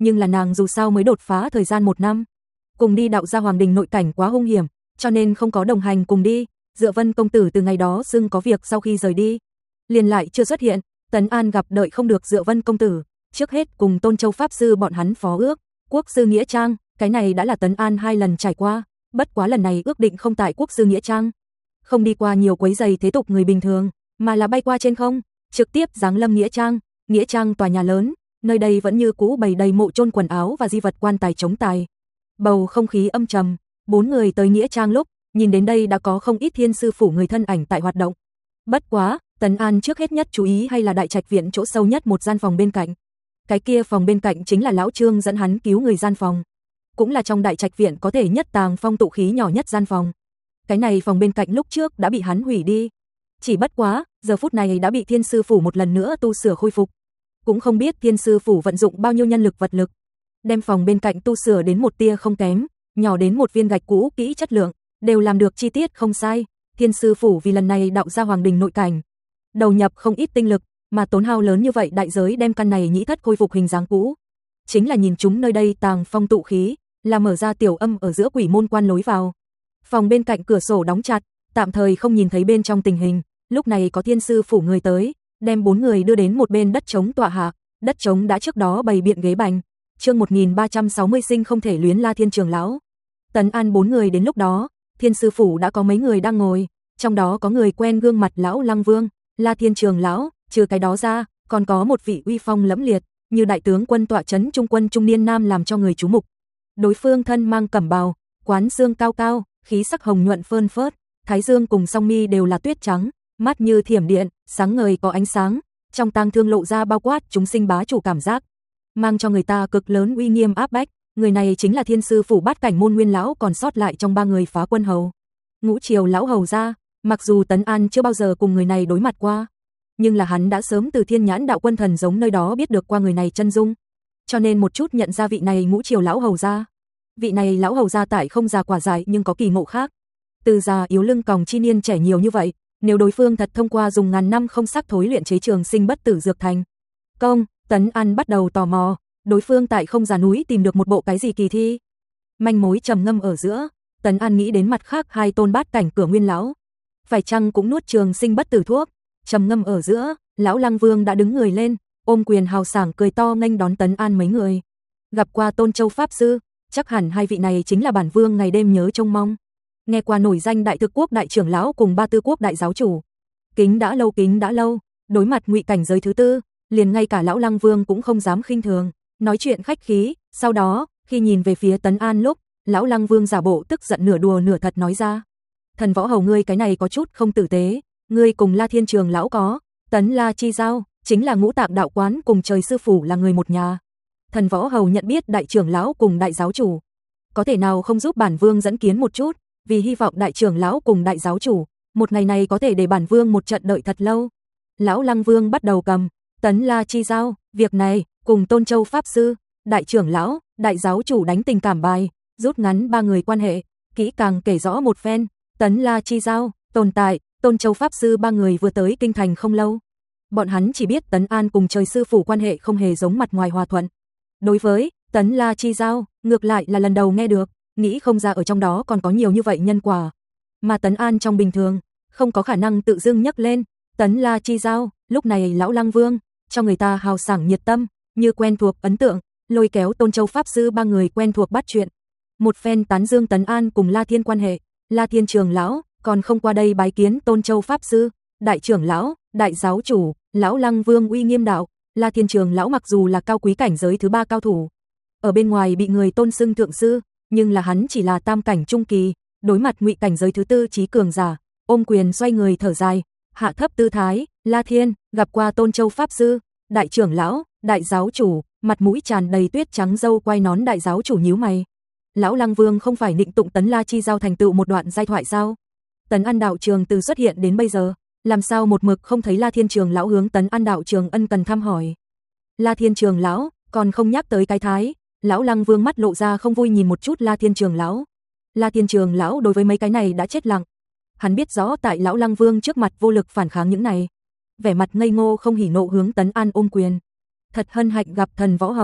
nhưng là nàng dù sao mới đột phá thời gian một năm. Cùng đi đạo gia hoàng đình nội cảnh quá hung hiểm, cho nên không có đồng hành cùng đi. Dựa Vân công tử từ ngày đó xưng có việc sau khi rời đi, liền lại chưa xuất hiện. Tấn An gặp đợi không được Dựa Vân công tử, trước hết cùng Tôn Châu pháp sư bọn hắn phó ước, quốc sư nghĩa trang, cái này đã là Tấn An hai lần trải qua, bất quá lần này ước định không tại quốc sư nghĩa trang, không đi qua nhiều quấy giày thế tục người bình thường, mà là bay qua trên không, trực tiếp giáng lâm nghĩa trang. Nghĩa trang tòa nhà lớn, nơi đây vẫn như cũ bày đầy mộ chôn quần áo và di vật quan tài chống tài. Bầu không khí âm trầm, bốn người tới nghĩa trang lúc, nhìn đến đây đã có không ít thiên sư phủ người thân ảnh tại hoạt động. Bất quá, Tấn An trước hết nhất chú ý hay là đại trạch viện chỗ sâu nhất một gian phòng bên cạnh. Cái kia phòng bên cạnh chính là lão Trương dẫn hắn cứu người gian phòng, cũng là trong đại trạch viện có thể nhất tàng phong tụ khí nhỏ nhất gian phòng. Cái này phòng bên cạnh lúc trước đã bị hắn hủy đi, chỉ bất quá, giờ phút này đã bị thiên sư phủ một lần nữa tu sửa khôi phục. Cũng không biết thiên sư phủ vận dụng bao nhiêu nhân lực vật lực, đem phòng bên cạnh tu sửa đến một tia không kém, nhỏ đến một viên gạch cũ kỹ chất lượng, đều làm được chi tiết không sai. Thiên sư phủ vì lần này đạo gia hoàng đình nội cảnh, đầu nhập không ít tinh lực, mà tốn hao lớn như vậy đại giới đem căn này nhĩ thất khôi phục hình dáng cũ. Chính là nhìn chúng nơi đây tàng phong tụ khí, là mở ra tiểu âm ở giữa quỷ môn quan lối vào. Phòng bên cạnh cửa sổ đóng chặt, tạm thời không nhìn thấy bên trong tình hình, lúc này có thiên sư phủ người tới, đem bốn người đưa đến một bên đất trống tọa hạ, đất trống đã trước đó bày biện ghế bành. Chương một nghìn ba trăm sáu mươi sinh không thể luyến La Thiên trưởng lão. Tấn An bốn người đến lúc đó, thiên sư phủ đã có mấy người đang ngồi, trong đó có người quen gương mặt lão Lăng Vương, La Thiên trưởng lão, trừ cái đó ra, còn có một vị uy phong lẫm liệt, như đại tướng quân tọa trấn trung quân trung niên nam làm cho người chú mục. Đối phương thân mang cẩm bào, quán xương cao cao, khí sắc hồng nhuận phơn phớt, thái dương cùng song mi đều là tuyết trắng, mắt như thiểm điện, sáng ngời có ánh sáng, trong tang thương lộ ra bao quát chúng sinh bá chủ cảm giác, mang cho người ta cực lớn uy nghiêm áp bách. Người này chính là thiên sư phủ bát cảnh môn nguyên lão còn sót lại trong ba người phá quân hầu, Ngũ Triều lão hầu gia. Mặc dù Tấn An chưa bao giờ cùng người này đối mặt qua, nhưng là hắn đã sớm từ Thiên Nhãn đạo quân thần giống nơi đó biết được qua người này chân dung, cho nên một chút nhận ra vị này Ngũ Triều lão hầu gia. Vị này lão hầu gia tại không già quả dại nhưng có kỳ ngộ khác, từ già yếu lưng còng chi niên trẻ nhiều như vậy, nếu đối phương thật thông qua dùng ngàn năm không sắc thối luyện chế trường sinh bất tử dược thành công, Tấn An bắt đầu tò mò, đối phương tại không già núi tìm được một bộ cái gì kỳ thi. Manh mối trầm ngâm ở giữa, Tấn An nghĩ đến mặt khác hai tôn bát cảnh cửa nguyên lão, phải chăng cũng nuốt trường sinh bất tử thuốc. Trầm ngâm ở giữa, lão Lăng Vương đã đứng người lên, ôm quyền hào sảng cười to nghênh đón Tấn An mấy người. Gặp qua Tôn Châu pháp sư, chắc hẳn hai vị này chính là bản vương ngày đêm nhớ trông mong. Nghe qua nổi danh đại thực quốc đại trưởng lão cùng ba tư quốc đại giáo chủ. Kính đã lâu kính đã lâu, đối mặt ngụy cảnh giới thứ tư, liền ngay cả lão Lăng Vương cũng không dám khinh thường, nói chuyện khách khí. Sau đó, khi nhìn về phía Tấn An lúc, lão Lăng Vương giả bộ tức giận nửa đùa nửa thật nói ra: "Thần võ hầu ngươi cái này có chút không tử tế, ngươi cùng La Thiên trưởng lão có Tấn La chi giao, chính là ngũ tạng đạo quán cùng trời sư phủ là người một nhà. Thần võ hầu nhận biết đại trưởng lão cùng đại giáo chủ, có thể nào không giúp bản vương dẫn kiến một chút, vì hy vọng đại trưởng lão cùng đại giáo chủ, một ngày này có thể để bản vương một trận đợi thật lâu." Lão Lăng Vương bắt đầu cầm Tấn La chi giao, việc này cùng Tôn Châu pháp sư, đại trưởng lão, đại giáo chủ đánh tình cảm bài, rút ngắn ba người quan hệ, kỹ càng kể rõ một phen. Tấn La chi giao tồn tại, Tôn Châu pháp sư ba người vừa tới kinh thành không lâu, bọn hắn chỉ biết Tấn An cùng trời sư phủ quan hệ không hề giống mặt ngoài hòa thuận. Đối với Tấn La chi giao, ngược lại là lần đầu nghe được, nghĩ không ra ở trong đó còn có nhiều như vậy nhân quả, mà Tấn An trong bình thường không có khả năng tự dưng nhắc lên Tấn La chi giao. Lúc này lão Lăng Vương cho người ta hào sảng nhiệt tâm, như quen thuộc ấn tượng, lôi kéo Tôn Châu pháp sư ba người quen thuộc bắt chuyện, một phen tán dương Tấn An cùng La Thiên quan hệ. La Thiên trưởng lão còn không qua đây bái kiến Tôn Châu pháp sư, đại trưởng lão, đại giáo chủ. Lão Lăng Vương uy nghiêm đạo: La Thiên trưởng lão mặc dù là cao quý cảnh giới thứ ba cao thủ, ở bên ngoài bị người tôn xưng thượng sư, nhưng là hắn chỉ là tam cảnh trung kỳ, đối mặt ngụy cảnh giới thứ tư chí cường giả, ôm quyền xoay người thở dài, hạ thấp tư thái: La Thiên, gặp qua Tôn Châu pháp sư, đại trưởng lão, đại giáo chủ. Mặt mũi tràn đầy tuyết trắng râu quai nón đại giáo chủ nhíu mày. Lão Lăng Vương không phải định tụng Tấn La chi giao thành tựu một đoạn giai thoại sao? Tấn An đạo trường từ xuất hiện đến bây giờ, làm sao một mực không thấy La Thiên trưởng lão hướng Tấn An đạo trường ân cần thăm hỏi. La Thiên trưởng lão còn không nhắc tới cái thái. Lão Lăng Vương mắt lộ ra không vui nhìn một chút La Thiên trưởng lão. La Thiên trưởng lão đối với mấy cái này đã chết lặng. Hắn biết rõ tại lão Lăng Vương trước mặt vô lực phản kháng những này, vẻ mặt ngây ngô không hỉ nộ hướng Tấn An ôm quyền: "Thật hân hạnh gặp thần võ hầu."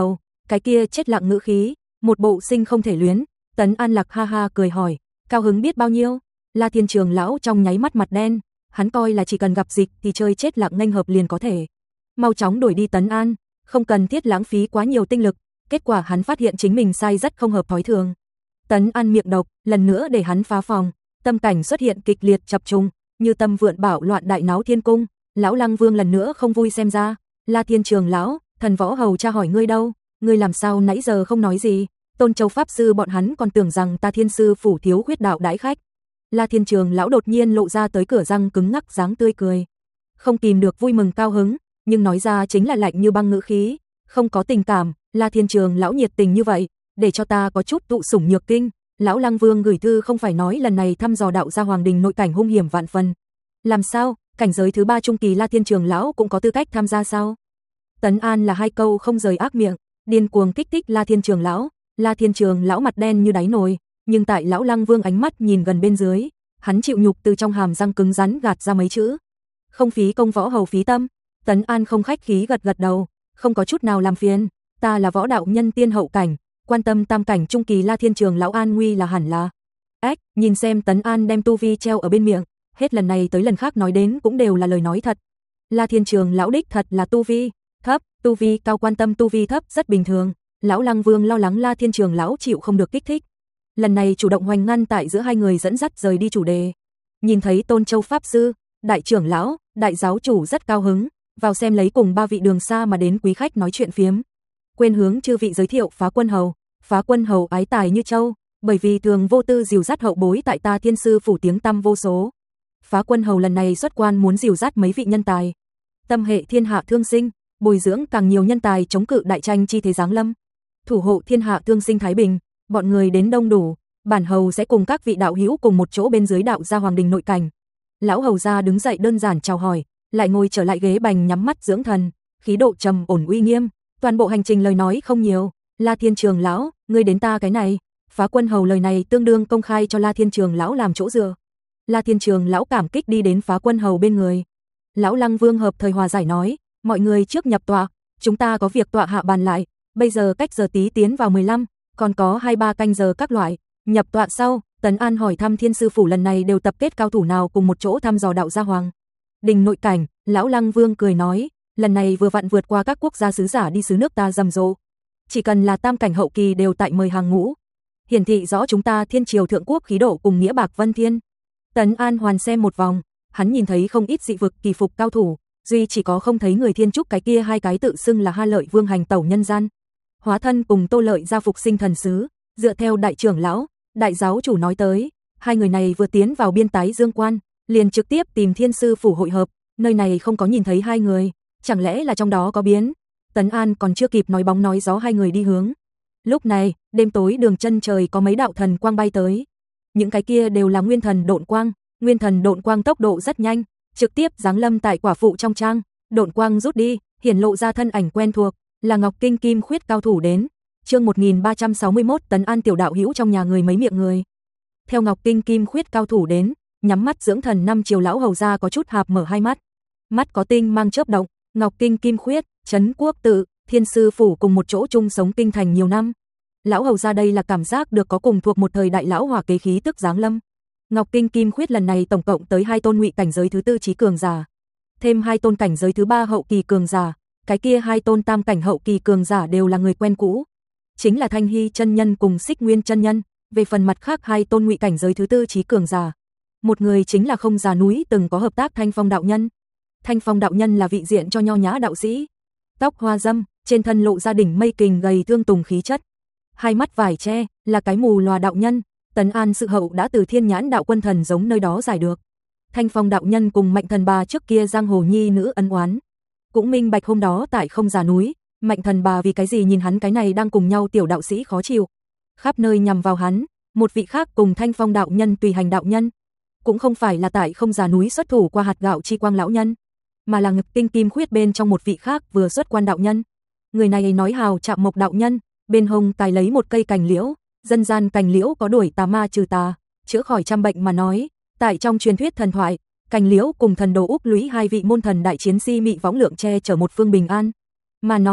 cái kia chết lặng ngữ khí, một bộ sinh không thể luyến. Tấn An Lạc ha ha cười hỏi, cao hứng biết bao nhiêu? La Thiên Trường lão trong nháy mắt mặt đen, hắn coi là chỉ cần gặp dịch thì chơi chết lặng nghênh hợp liền có thể. Mau chóng đuổi đi Tấn An, không cần thiết lãng phí quá nhiều tinh lực, kết quả hắn phát hiện chính mình sai rất không hợp thói thường. Tấn An miệng độc, lần nữa để hắn phá phòng, tâm cảnh xuất hiện kịch liệt chập trùng, như tâm vượn bạo loạn đại náo thiên cung. Lão Lăng Vương lần nữa không vui xem ra, La Thiên Trường lão, thần võ hầu cha hỏi ngươi đâu, ngươi làm sao nãy giờ không nói gì? Tôn Châu pháp sư bọn hắn còn tưởng rằng ta Thiên sư phủ thiếu khuyết đạo đãi khách. La Thiên Trường lão đột nhiên lộ ra tới cửa răng cứng ngắc dáng tươi cười, không kìm được vui mừng cao hứng, nhưng nói ra chính là lạnh như băng ngữ khí, không có tình cảm. La Thiên Trường lão nhiệt tình như vậy, để cho ta có chút tụ sủng nhược kinh. Lão Lăng Vương gửi thư không phải nói lần này thăm dò đạo gia hoàng đình nội cảnh hung hiểm vạn phần. Làm sao, cảnh giới thứ ba trung kỳ La Thiên Trường lão cũng có tư cách tham gia sao? Tấn An là hai câu không rời ác miệng, điên cuồng kích thích La Thiên Trường lão. La Thiên Trường lão mặt đen như đáy nồi, nhưng tại lão Lăng Vương ánh mắt nhìn gần bên dưới, hắn chịu nhục từ trong hàm răng cứng rắn gạt ra mấy chữ. Không phí công võ hầu phí tâm. Tấn An không khách khí gật gật đầu, không có chút nào làm phiền, ta là võ đạo nhân tiên hậu cảnh, quan tâm tam cảnh trung kỳ La Thiên Trường lão an nguy là hẳn là. Ếch, nhìn xem Tấn An đem tu vi treo ở bên miệng, hết lần này tới lần khác nói đến cũng đều là lời nói thật. La Thiên Trường lão đích thật là tu vi thấp, tu vi cao quan tâm tu vi thấp rất bình thường. Lão Lăng Vương lo lắng La Thiên Trường lão chịu không được kích thích, lần này chủ động hoành ngăn tại giữa hai người dẫn dắt rời đi chủ đề. Nhìn thấy Tôn Châu pháp sư, đại trưởng lão, đại giáo chủ rất cao hứng, vào xem lấy cùng ba vị đường xa mà đến quý khách nói chuyện phiếm. Quên hướng chư vị giới thiệu Phá Quân hầu. Phá Quân hầu ái tài như châu, bởi vì thường vô tư dìu dắt hậu bối tại ta Thiên sư phủ tiếng tăm vô số. Phá Quân hầu lần này xuất quan muốn dìu dắt mấy vị nhân tài, tâm hệ thiên hạ thương sinh, bồi dưỡng càng nhiều nhân tài chống cự đại tranh chi thế giáng lâm, thủ hộ thiên hạ thương sinh thái bình. Bọn người đến đông đủ, bản hầu sẽ cùng các vị đạo hữu cùng một chỗ bên dưới đạo gia hoàng đình nội cảnh. Lão hầu gia đứng dậy đơn giản chào hỏi, lại ngồi trở lại ghế bành nhắm mắt dưỡng thần, khí độ trầm ổn uy nghiêm. Toàn bộ hành trình lời nói không nhiều. La Thiên Trường lão, ngươi đến ta cái này. Phá Quân hầu lời này tương đương công khai cho La Thiên Trường lão làm chỗ dựa. La Thiên Trường lão cảm kích đi đến Phá Quân hầu bên người. Lão Lăng Vương hợp thời hòa giải nói, mọi người trước nhập tọa, chúng ta có việc tọa hạ bàn lại, bây giờ cách giờ tí tiến vào mười lăm, còn có hai ba canh giờ các loại. Nhập tọa sau, Tấn An hỏi thăm Thiên sư phủ lần này đều tập kết cao thủ nào cùng một chỗ thăm dò đạo gia hoàng đình nội cảnh. Lão Lăng Vương cười nói, lần này vừa vặn vượt qua các quốc gia sứ giả đi xứ nước ta rầm rộ, chỉ cần là tam cảnh hậu kỳ đều tại mời hàng ngũ, hiển thị rõ chúng ta thiên triều thượng quốc khí độ cùng nghĩa bạc vân thiên. Tấn An hoàn xem một vòng, hắn nhìn thấy không ít dị vực kỳ phục cao thủ, duy chỉ có không thấy người thiên trúc cái kia hai cái tự xưng là Ha Lợi Vương hành tẩu nhân gian, hóa thân cùng Tô Lợi gia phục sinh thần sứ. Dựa theo đại trưởng lão, đại giáo chủ nói tới, hai người này vừa tiến vào biên tái dương quan, liền trực tiếp tìm Thiên sư phủ hội hợp, nơi này không có nhìn thấy hai người, chẳng lẽ là trong đó có biến? Tấn An còn chưa kịp nói bóng nói gió hai người đi hướng. Lúc này, đêm tối đường chân trời có mấy đạo thần quang bay tới. Những cái kia đều là nguyên thần độn quang, nguyên thần độn quang tốc độ rất nhanh, trực tiếp giáng lâm tại quả phụ trong trang, độn quang rút đi, hiển lộ ra thân ảnh quen thuộc, là Ngọc Kinh Kim Khuyết cao thủ đến. Chương một nghìn ba trăm sáu mươi mốt Tấn An tiểu đạo hữu trong nhà người mấy miệng người. Theo Ngọc Kinh Kim Khuyết cao thủ đến, nhắm mắt dưỡng thần năm triều lão hầu gia có chút hạp mở hai mắt. Mắt có tinh mang chớp động, Ngọc Kinh Kim Khuyết, Trấn Quốc tự, Thiên sư phủ cùng một chỗ chung sống kinh thành nhiều năm. Lão hầu gia đây là cảm giác được có cùng thuộc một thời đại lão hỏa kế khí tức giáng lâm. Ngọc Kinh Kim Khuyết lần này tổng cộng tới hai tôn ngụy cảnh giới thứ tư chí cường giả, thêm hai tôn cảnh giới thứ ba hậu kỳ cường giả, cái kia hai tôn tam cảnh hậu kỳ cường giả đều là người quen cũ, chính là Thanh Hy chân nhân cùng Xích Nguyên chân nhân. Về phần mặt khác hai tôn ngụy cảnh giới thứ tư chí cường giả, một người chính là không già núi từng có hợp tác Thanh Phong đạo nhân. Thanh Phong đạo nhân là vị diện cho nho nhã đạo sĩ, tóc hoa dâm, trên thân lộ ra đỉnh mây kình gầy thương tùng khí chất, hai mắt vải che, là cái mù lòa đạo nhân. Tấn An sự hậu đã từ Thiên Nhãn đạo quân thần giống nơi đó giải được. Thanh Phong đạo nhân cùng Mạnh Thần Bà trước kia giang hồ nhi nữ ân oán, cũng minh bạch hôm đó tại không già núi, Mạnh Thần Bà vì cái gì nhìn hắn cái này đang cùng nhau tiểu đạo sĩ khó chịu, khắp nơi nhằm vào hắn. Một vị khác cùng Thanh Phong đạo nhân tùy hành đạo nhân, cũng không phải là tại không già núi xuất thủ qua hạt gạo chi quang lão nhân, mà là Ngọc Kinh Kim Khuyết bên trong một vị khác vừa xuất quan đạo nhân. Người này nói hào Trạm Mộc đạo nhân, bên hông cài lấy một cây cành liễu, dân gian cành liễu có đuổi tà ma trừ tà, chữa khỏi trăm bệnh mà nói. Tại trong truyền thuyết thần thoại, cành liễu cùng thần đồ Úc Lũy hai vị môn thần đại chiến si mị võng lượng che chở một phương bình an mà nói,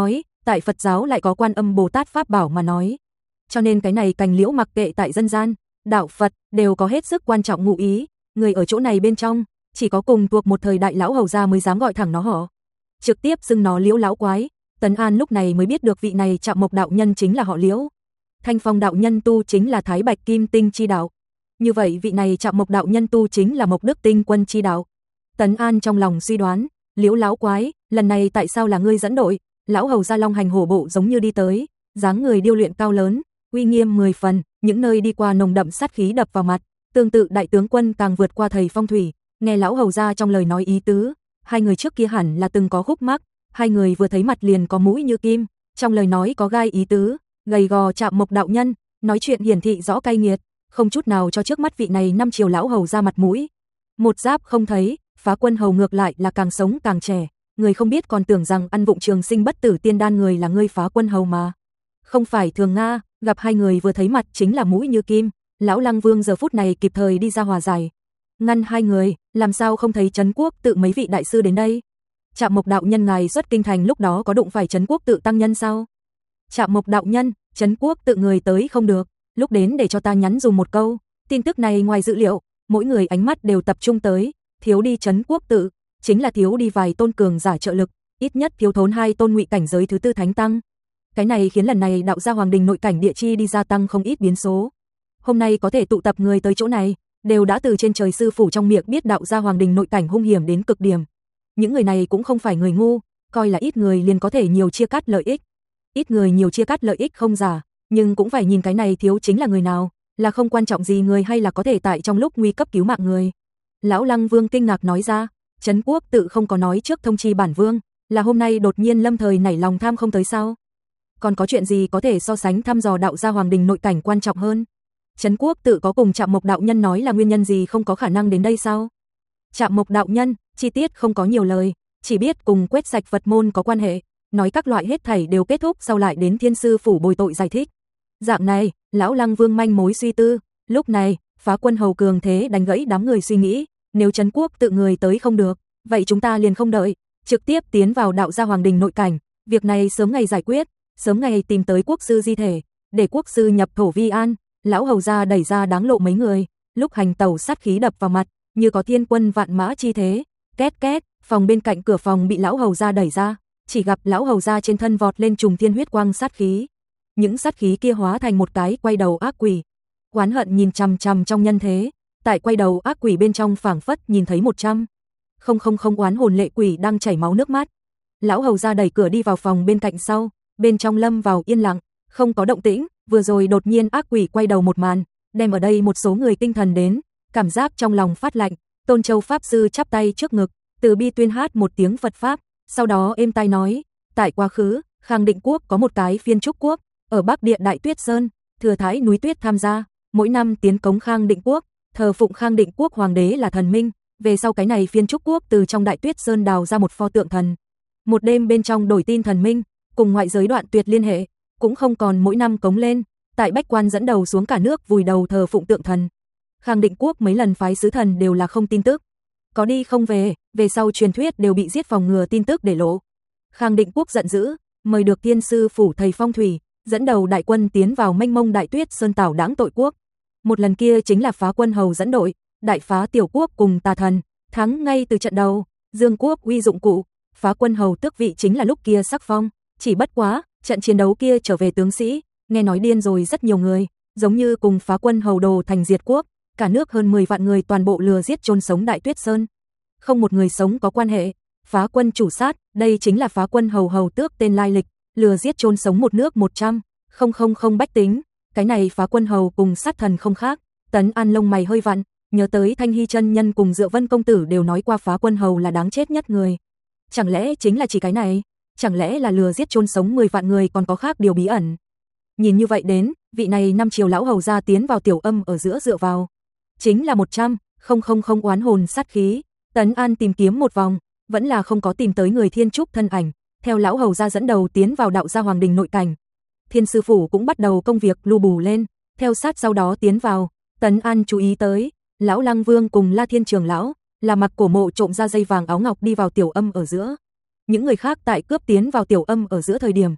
tại Phật giáo lại có Quan Âm Bồ Tát pháp bảo mà nói. Cho nên cái này cành liễu mặc kệ tại dân gian, đạo Phật đều có hết sức quan trọng ngụ ý, người ở chỗ này bên trong, chỉ có cùng thuộc một thời đại lão hầu gia mới dám gọi thẳng nó họ. Trực tiếp xưng nó Liễu lão quái, Tấn An lúc này mới biết được vị này Trạm Mộc đạo nhân chính là họ Liễu. Thanh Phong đạo nhân tu chính là Thái Bạch Kim Tinh chi đạo. Như vậy vị này Trạm Mộc đạo nhân tu chính là Mộc Đức Tinh Quân chi đạo. Tấn An trong lòng suy đoán, Liễu lão quái, lần này tại sao là ngươi dẫn đội? Lão hầu gia long hành hổ bộ giống như đi tới, dáng người điêu luyện cao lớn, uy nghiêm mười phần, những nơi đi qua nồng đậm sát khí đập vào mặt, tương tự đại tướng quân càng vượt qua thầy phong thủy, nghe lão hầu gia trong lời nói ý tứ, hai người trước kia hẳn là từng có khúc mắc, hai người vừa thấy mặt liền có mũi như kim, trong lời nói có gai ý tứ, gầy gò Trạm Mộc đạo nhân, nói chuyện hiển thị rõ cay nghiệt, không chút nào cho trước mắt vị này năm triều lão hầu gia mặt mũi. Một giáp không thấy, Phá Quân hầu ngược lại là càng sống càng trẻ, người không biết còn tưởng rằng ăn vụng trường sinh bất tử tiên đan người là ngươi Phá Quân hầu mà. Không phải thường nga, gặp hai người vừa thấy mặt chính là mũi như kim, lão Lăng Vương giờ phút này kịp thời đi ra hòa giải. Ngăn hai người, làm sao không thấy Trấn Quốc tự mấy vị đại sư đến đây? Trạm Mộc đạo nhân ngài xuất kinh thành lúc đó có đụng phải Trấn Quốc tự tăng nhân sao? Trạm Mộc đạo nhân, Trấn Quốc tự người tới không được, lúc đến để cho ta nhắn dùng một câu, tin tức này ngoài dữ liệu, mỗi người ánh mắt đều tập trung tới, thiếu đi Trấn Quốc tự, chính là thiếu đi vài tôn cường giả trợ lực, ít nhất thiếu thốn hai tôn ngụy cảnh giới thứ tư thánh tăng. Cái này khiến lần này đạo gia hoàng đình nội cảnh địa chi đi gia tăng không ít biến số. Hôm nay có thể tụ tập người tới chỗ này, đều đã từ trên trời sư phủ trong miệng biết đạo gia hoàng đình nội cảnh hung hiểm đến cực điểm. Những người này cũng không phải người ngu, coi là ít người liền có thể nhiều chia cắt lợi ích. Ít người nhiều chia cắt lợi ích không giả, nhưng cũng phải nhìn cái này thiếu chính là người nào, là không quan trọng gì người hay là có thể tại trong lúc nguy cấp cứu mạng người. Lão Lăng Vương kinh ngạc nói ra, Trấn Quốc tự không có nói trước thông chi bản vương, là hôm nay đột nhiên lâm thời nảy lòng tham không tới sao? Còn có chuyện gì có thể so sánh thăm dò đạo gia hoàng đình nội cảnh quan trọng hơn? Trấn Quốc tự có cùng Trạm Mộc đạo nhân nói là nguyên nhân gì không có khả năng đến đây sao? Trạm Mộc đạo nhân, chi tiết không có nhiều lời, chỉ biết cùng quét sạch Phật môn có quan hệ, nói các loại hết thảy đều kết thúc sau lại đến Thiên sư phủ bồi tội giải thích. Dạng này, lão Lăng Vương manh mối suy tư, lúc này, Phá Quân hầu cường thế đánh gãy đám người suy nghĩ, nếu Trấn Quốc tự người tới không được, vậy chúng ta liền không đợi, trực tiếp tiến vào đạo gia hoàng đình nội cảnh, việc này sớm ngày giải quyết, sớm ngày tìm tới quốc sư di thể, để quốc sư nhập thổ vi an. Lão hầu gia đẩy ra đáng lộ mấy người, lúc hành tẩu sát khí đập vào mặt, như có thiên quân vạn mã chi thế. Két két, phòng bên cạnh cửa phòng bị lão hầu gia đẩy ra, chỉ gặp lão hầu gia trên thân vọt lên trùng thiên huyết quang sát khí. Những sát khí kia hóa thành một cái quay đầu ác quỷ. Oán hận nhìn chằm chằm trong nhân thế, tại quay đầu ác quỷ bên trong phảng phất nhìn thấy một trăm. Không không không oán hồn lệ quỷ đang chảy máu nước mắt. Lão hầu gia đẩy cửa đi vào phòng bên cạnh sau, bên trong lâm vào yên lặng, không có động tĩnh. Vừa rồi đột nhiên ác quỷ quay đầu một màn, đem ở đây một số người tinh thần đến, cảm giác trong lòng phát lạnh. Tôn Châu pháp sư chắp tay trước ngực, từ bi tuyên hát một tiếng Phật pháp, sau đó êm tai nói, tại quá khứ, Khang Định quốc có một cái phiên trúc quốc, ở Bắc Địa Đại Tuyết Sơn, Thừa Thái núi tuyết tham gia, mỗi năm tiến cống Khang Định quốc, thờ phụng Khang Định quốc hoàng đế là thần minh, về sau cái này phiên trúc quốc từ trong Đại Tuyết Sơn đào ra một pho tượng thần. Một đêm bên trong đổi tin thần minh, cùng ngoại giới đoạn tuyệt liên hệ, cũng không còn mỗi năm cống lên, tại Bách Quan dẫn đầu xuống cả nước vùi đầu thờ phụng tượng thần. Khang Định quốc mấy lần phái sứ thần đều là không tin tức, có đi không về, về sau truyền thuyết đều bị giết phòng ngừa tin tức để lộ. Khang Định quốc giận dữ, mời được Thiên sư phủ thầy phong thủy, dẫn đầu đại quân tiến vào mênh mông Đại Tuyết Sơn tảo đãng tội quốc. Một lần kia chính là Phá Quân hầu dẫn đội, đại phá tiểu quốc cùng tà thần, thắng ngay từ trận đầu, Dương quốc uy dụng cụ, Phá Quân hầu tước vị chính là lúc kia sắc phong, chỉ bất quá, trận chiến đấu kia trở về tướng sĩ, nghe nói điên rồi rất nhiều người, giống như cùng Phá Quân hầu đồ thành diệt quốc, cả nước hơn mười vạn người toàn bộ lừa giết chôn sống Đại Tuyết Sơn. Không một người sống có quan hệ, Phá Quân chủ sát, đây chính là Phá Quân hầu hầu tước tên lai lịch, lừa giết chôn sống một nước một trăm, không không không bách tính, cái này Phá Quân hầu cùng sát thần không khác. Tấn An lông mày hơi vặn, nhớ tới Thanh Hy chân nhân cùng Dựa Vân công tử đều nói qua Phá Quân hầu là đáng chết nhất người. Chẳng lẽ chính là chỉ cái này? Chẳng lẽ là lừa giết chôn sống mười vạn người còn có khác điều bí ẩn? Nhìn như vậy đến, vị này năm triều lão hầu gia tiến vào tiểu âm ở giữa dựa vào, chính là một trăm, không không không oán hồn sát khí. Tấn An tìm kiếm một vòng, vẫn là không có tìm tới người thiên trúc thân ảnh, theo lão hầu gia dẫn đầu tiến vào đạo gia hoàng đình nội cảnh. Thiên sư phủ cũng bắt đầu công việc lưu bù lên, theo sát sau đó tiến vào. Tấn An chú ý tới, lão Lăng Vương cùng La Thiên trưởng lão, là mặc cổ mộ trộm ra dây vàng áo ngọc đi vào tiểu âm ở giữa. Những người khác tại cướp tiến vào tiểu âm ở giữa thời điểm,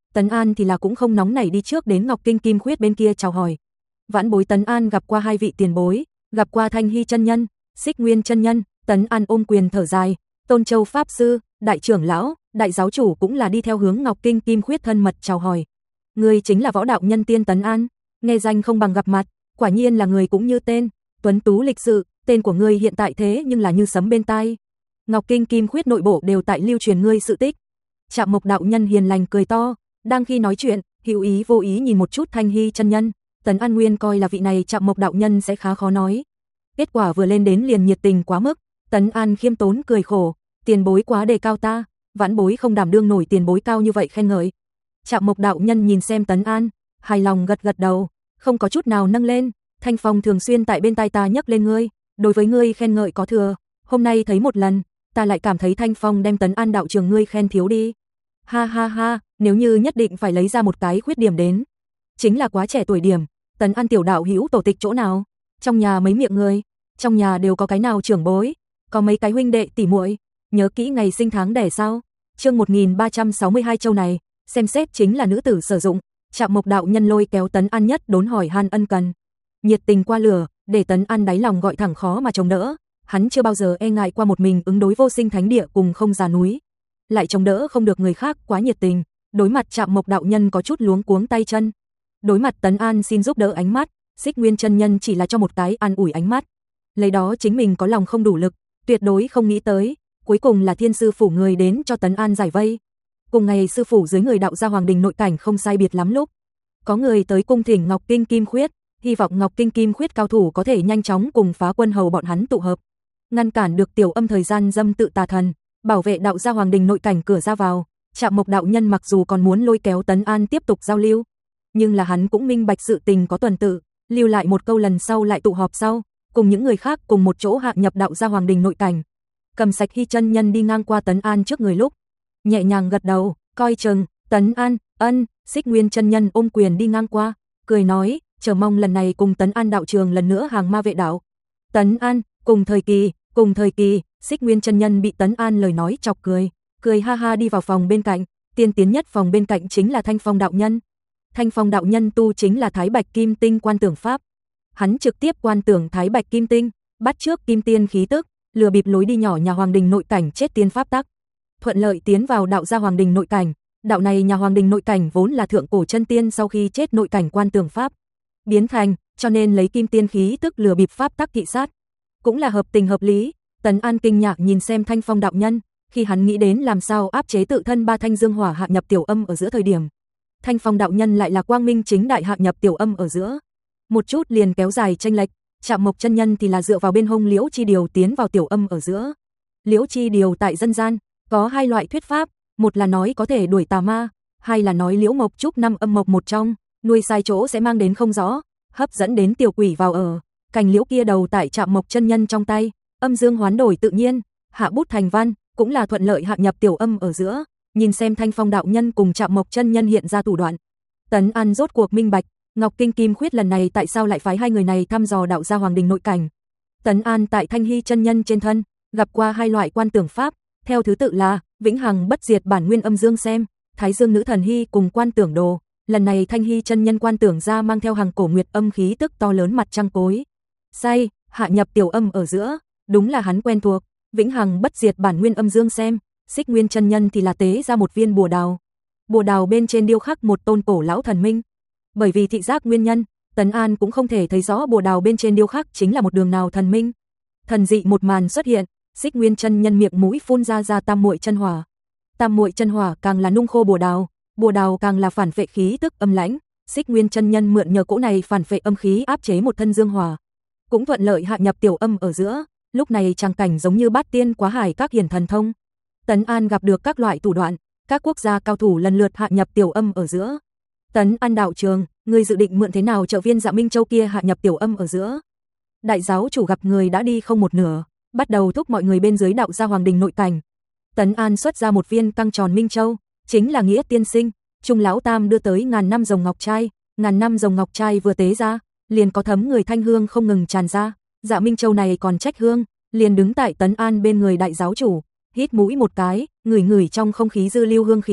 Tấn An thì là cũng không nóng nảy đi trước đến Ngọc Kinh Kim Khuyết bên kia chào hỏi. Vãn bối Tấn An gặp qua hai vị tiền bối, gặp qua Thanh Hy chân nhân, Xích Nguyên chân nhân. Tấn An ôm quyền thở dài, Tôn Châu pháp sư, đại trưởng lão, đại giáo chủ cũng là đi theo hướng Ngọc Kinh Kim Khuyết thân mật chào hỏi. Người chính là võ đạo nhân tiên Tấn An, nghe danh không bằng gặp mặt, quả nhiên là người cũng như tên, tuấn tú lịch sự, tên của ngươi hiện tại thế nhưng là như sấm bên tai. Ngọc Kinh Kim Khuyết nội bộ đều tại lưu truyền ngươi sự tích. Trạm Mộc đạo nhân hiền lành cười to, đang khi nói chuyện, hữu ý vô ý nhìn một chút Thanh Hy chân nhân, Tấn An nguyên coi là vị này Trạm Mộc đạo nhân sẽ khá khó nói. Kết quả vừa lên đến liền nhiệt tình quá mức, Tấn An khiêm tốn cười khổ, tiền bối quá đề cao ta, vãn bối không đảm đương nổi tiền bối cao như vậy khen ngợi. Trạm Mộc đạo nhân nhìn xem Tấn An, hài lòng gật gật đầu, không có chút nào nâng lên, Thanh Phong thường xuyên tại bên tai ta nhắc lên ngươi, đối với ngươi khen ngợi có thừa, hôm nay thấy một lần, ta lại cảm thấy Thanh Phong đem Tấn An đạo trường ngươi khen thiếu đi. Ha ha ha, nếu như nhất định phải lấy ra một cái khuyết điểm đến, chính là quá trẻ tuổi điểm. Tấn An tiểu đạo hữu tổ tịch chỗ nào? Trong nhà mấy miệng người, trong nhà đều có cái nào trưởng bối, có mấy cái huynh đệ tỷ muội, nhớ kỹ ngày sinh tháng đẻ sao? Chương một nghìn ba trăm sáu mươi hai châu này, xem xét chính là nữ tử sử dụng. Trạm Mộc đạo nhân lôi kéo Tấn An nhất đốn hỏi han ân cần, nhiệt tình qua lửa, để Tấn An đáy lòng gọi thẳng khó mà chống đỡ. Hắn chưa bao giờ e ngại qua một mình ứng đối vô sinh thánh địa cùng không già núi, lại chống đỡ không được người khác quá nhiệt tình. Đối mặt Trạm Mộc đạo nhân có chút luống cuống tay chân. Đối mặt Tấn An xin giúp đỡ ánh mắt, Xích Nguyên chân nhân chỉ là cho một cái an ủi ánh mắt. Lấy đó chính mình có lòng không đủ lực, tuyệt đối không nghĩ tới, cuối cùng là Thiên sư phủ người đến cho Tấn An giải vây. Cùng ngày sư phủ dưới người đạo gia Hoàng Đình nội cảnh không sai biệt lắm lúc, có người tới cung thỉnh Ngọc Kinh Kim Khuyết, hy vọng Ngọc Kinh Kim Khuyết cao thủ có thể nhanh chóng cùng Phá Quân hầu bọn hắn tụ hợp, ngăn cản được Tiểu Âm thời gian dâm tự tà thần, bảo vệ đạo gia Hoàng Đình nội cảnh cửa ra vào. Trạm Mộc đạo nhân mặc dù còn muốn lôi kéo Tấn An tiếp tục giao lưu, nhưng là hắn cũng minh bạch sự tình có tuần tự, lưu lại một câu lần sau lại tụ họp sau, cùng những người khác cùng một chỗ hạ nhập đạo gia Hoàng Đình nội cảnh. Cầm Sạch Hy chân nhân đi ngang qua Tấn An trước người lúc, nhẹ nhàng gật đầu, coi chừng. Tấn An, ân. Xích Nguyên chân nhân ôm quyền đi ngang qua, cười nói, chờ mong lần này cùng Tấn An đạo trường lần nữa hàng ma vệ đạo. Tấn An, cùng thời kỳ, cùng thời kỳ. Xích Nguyên chân nhân bị Tấn An lời nói chọc cười, cười ha ha đi vào phòng bên cạnh, tiên tiến nhất phòng bên cạnh chính là Thanh Phong đạo nhân. Thanh Phong đạo nhân tu chính là Thái Bạch Kim Tinh quan tưởng pháp. Hắn trực tiếp quan tưởng Thái Bạch Kim Tinh, bắt trước kim tiên khí tức, lừa bịp lối đi nhỏ nhà Hoàng Đình nội cảnh chết tiên pháp tắc, thuận lợi tiến vào đạo gia Hoàng Đình nội cảnh. Đạo này nhà Hoàng Đình nội cảnh vốn là thượng cổ chân tiên sau khi chết nội cảnh quan tưởng pháp biến thành, cho nên lấy kim tiên khí tức lừa bịp pháp tắc thị sát, cũng là hợp tình hợp lý. Tấn An kinh ngạc nhìn xem Thanh Phong đạo nhân, khi hắn nghĩ đến làm sao áp chế tự thân ba thanh dương hỏa hạ nhập tiểu âm ở giữa thời điểm, Thanh Phong đạo nhân lại là quang minh chính đại hạ nhập tiểu âm ở giữa, một chút liền kéo dài chênh lệch. Trạm Mộc chân nhân thì là dựa vào bên hông Liễu Chi Điều tiến vào tiểu âm ở giữa. Liễu Chi Điều tại dân gian có hai loại thuyết pháp, một là nói có thể đuổi tà ma, hai là nói Liễu Mộc trúc năm âm mộc một trong, nuôi sai chỗ sẽ mang đến không rõ, hấp dẫn đến tiểu quỷ vào ở. Cành liễu kia đầu tại Trạm Mộc chân nhân trong tay, âm dương hoán đổi tự nhiên, hạ bút thành văn, cũng là thuận lợi hạ nhập tiểu âm ở giữa. Nhìn xem Thanh Phong đạo nhân cùng Trạm Mộc chân nhân hiện ra thủ đoạn, Tấn An rốt cuộc minh bạch, Ngọc Kinh Kim Khuyết lần này tại sao lại phái hai người này thăm dò đạo gia Hoàng Đình nội cảnh. Tấn An tại Thanh Hy chân nhân trên thân gặp qua hai loại quan tưởng pháp, theo thứ tự là Vĩnh Hằng Bất Diệt Bản Nguyên Âm Dương Xem, Thái Dương Nữ Thần Hy cùng quan tưởng đồ. Lần này Thanh Hy chân nhân quan tưởng ra mang theo hàng cổ nguyệt âm khí tức to lớn mặt trăng cối say, hạ nhập tiểu âm ở giữa, đúng là hắn quen thuộc. Vĩnh Hằng Bất Diệt Bản Nguyên Âm Dương Xem, Xích Nguyên chân nhân thì là tế ra một viên bùa đào. Bùa đào bên trên điêu khắc một tôn cổ lão thần minh. Bởi vì thị giác nguyên nhân, Tấn An cũng không thể thấy rõ bùa đào bên trên điêu khắc chính là một đường nào thần minh. Thần dị một màn xuất hiện, Xích Nguyên chân nhân miệng mũi phun ra ra tam muội chân hỏa. Tam muội chân hỏa càng là nung khô bùa đào, bùa đào càng là phản phệ khí tức âm lãnh. Xích Nguyên chân nhân mượn nhờ cỗ này phản phệ âm khí áp chế một thân dương hỏa, cũng thuận lợi hạ nhập tiểu âm ở giữa. Lúc này tràng cảnh giống như bát tiên quá hải các hiển thần thông. Tấn An gặp được các loại thủ đoạn, các quốc gia cao thủ lần lượt hạ nhập tiểu âm ở giữa. Tấn An đạo trường, người dự định mượn thế nào trợ viên Dạ Minh Châu kia hạ nhập tiểu âm ở giữa? Đại giáo chủ gặp người đã đi không một nửa, bắt đầu thúc mọi người bên dưới đạo gia Hoàng Đình nội cảnh. Tấn An xuất ra một viên căng tròn Minh Châu, chính là nghĩa tiên sinh. Trung lão tam đưa tới ngàn năm rồng ngọc trai, ngàn năm rồng ngọc trai vừa tế ra, liền có thấm người thanh hương không ngừng tràn ra. Dạ Minh Châu này còn trách hương, liền đứng tại Tấn An bên người đại giáo chủ, hít mũi một cái, ngửi ngửi trong không khí dư lưu hương khí,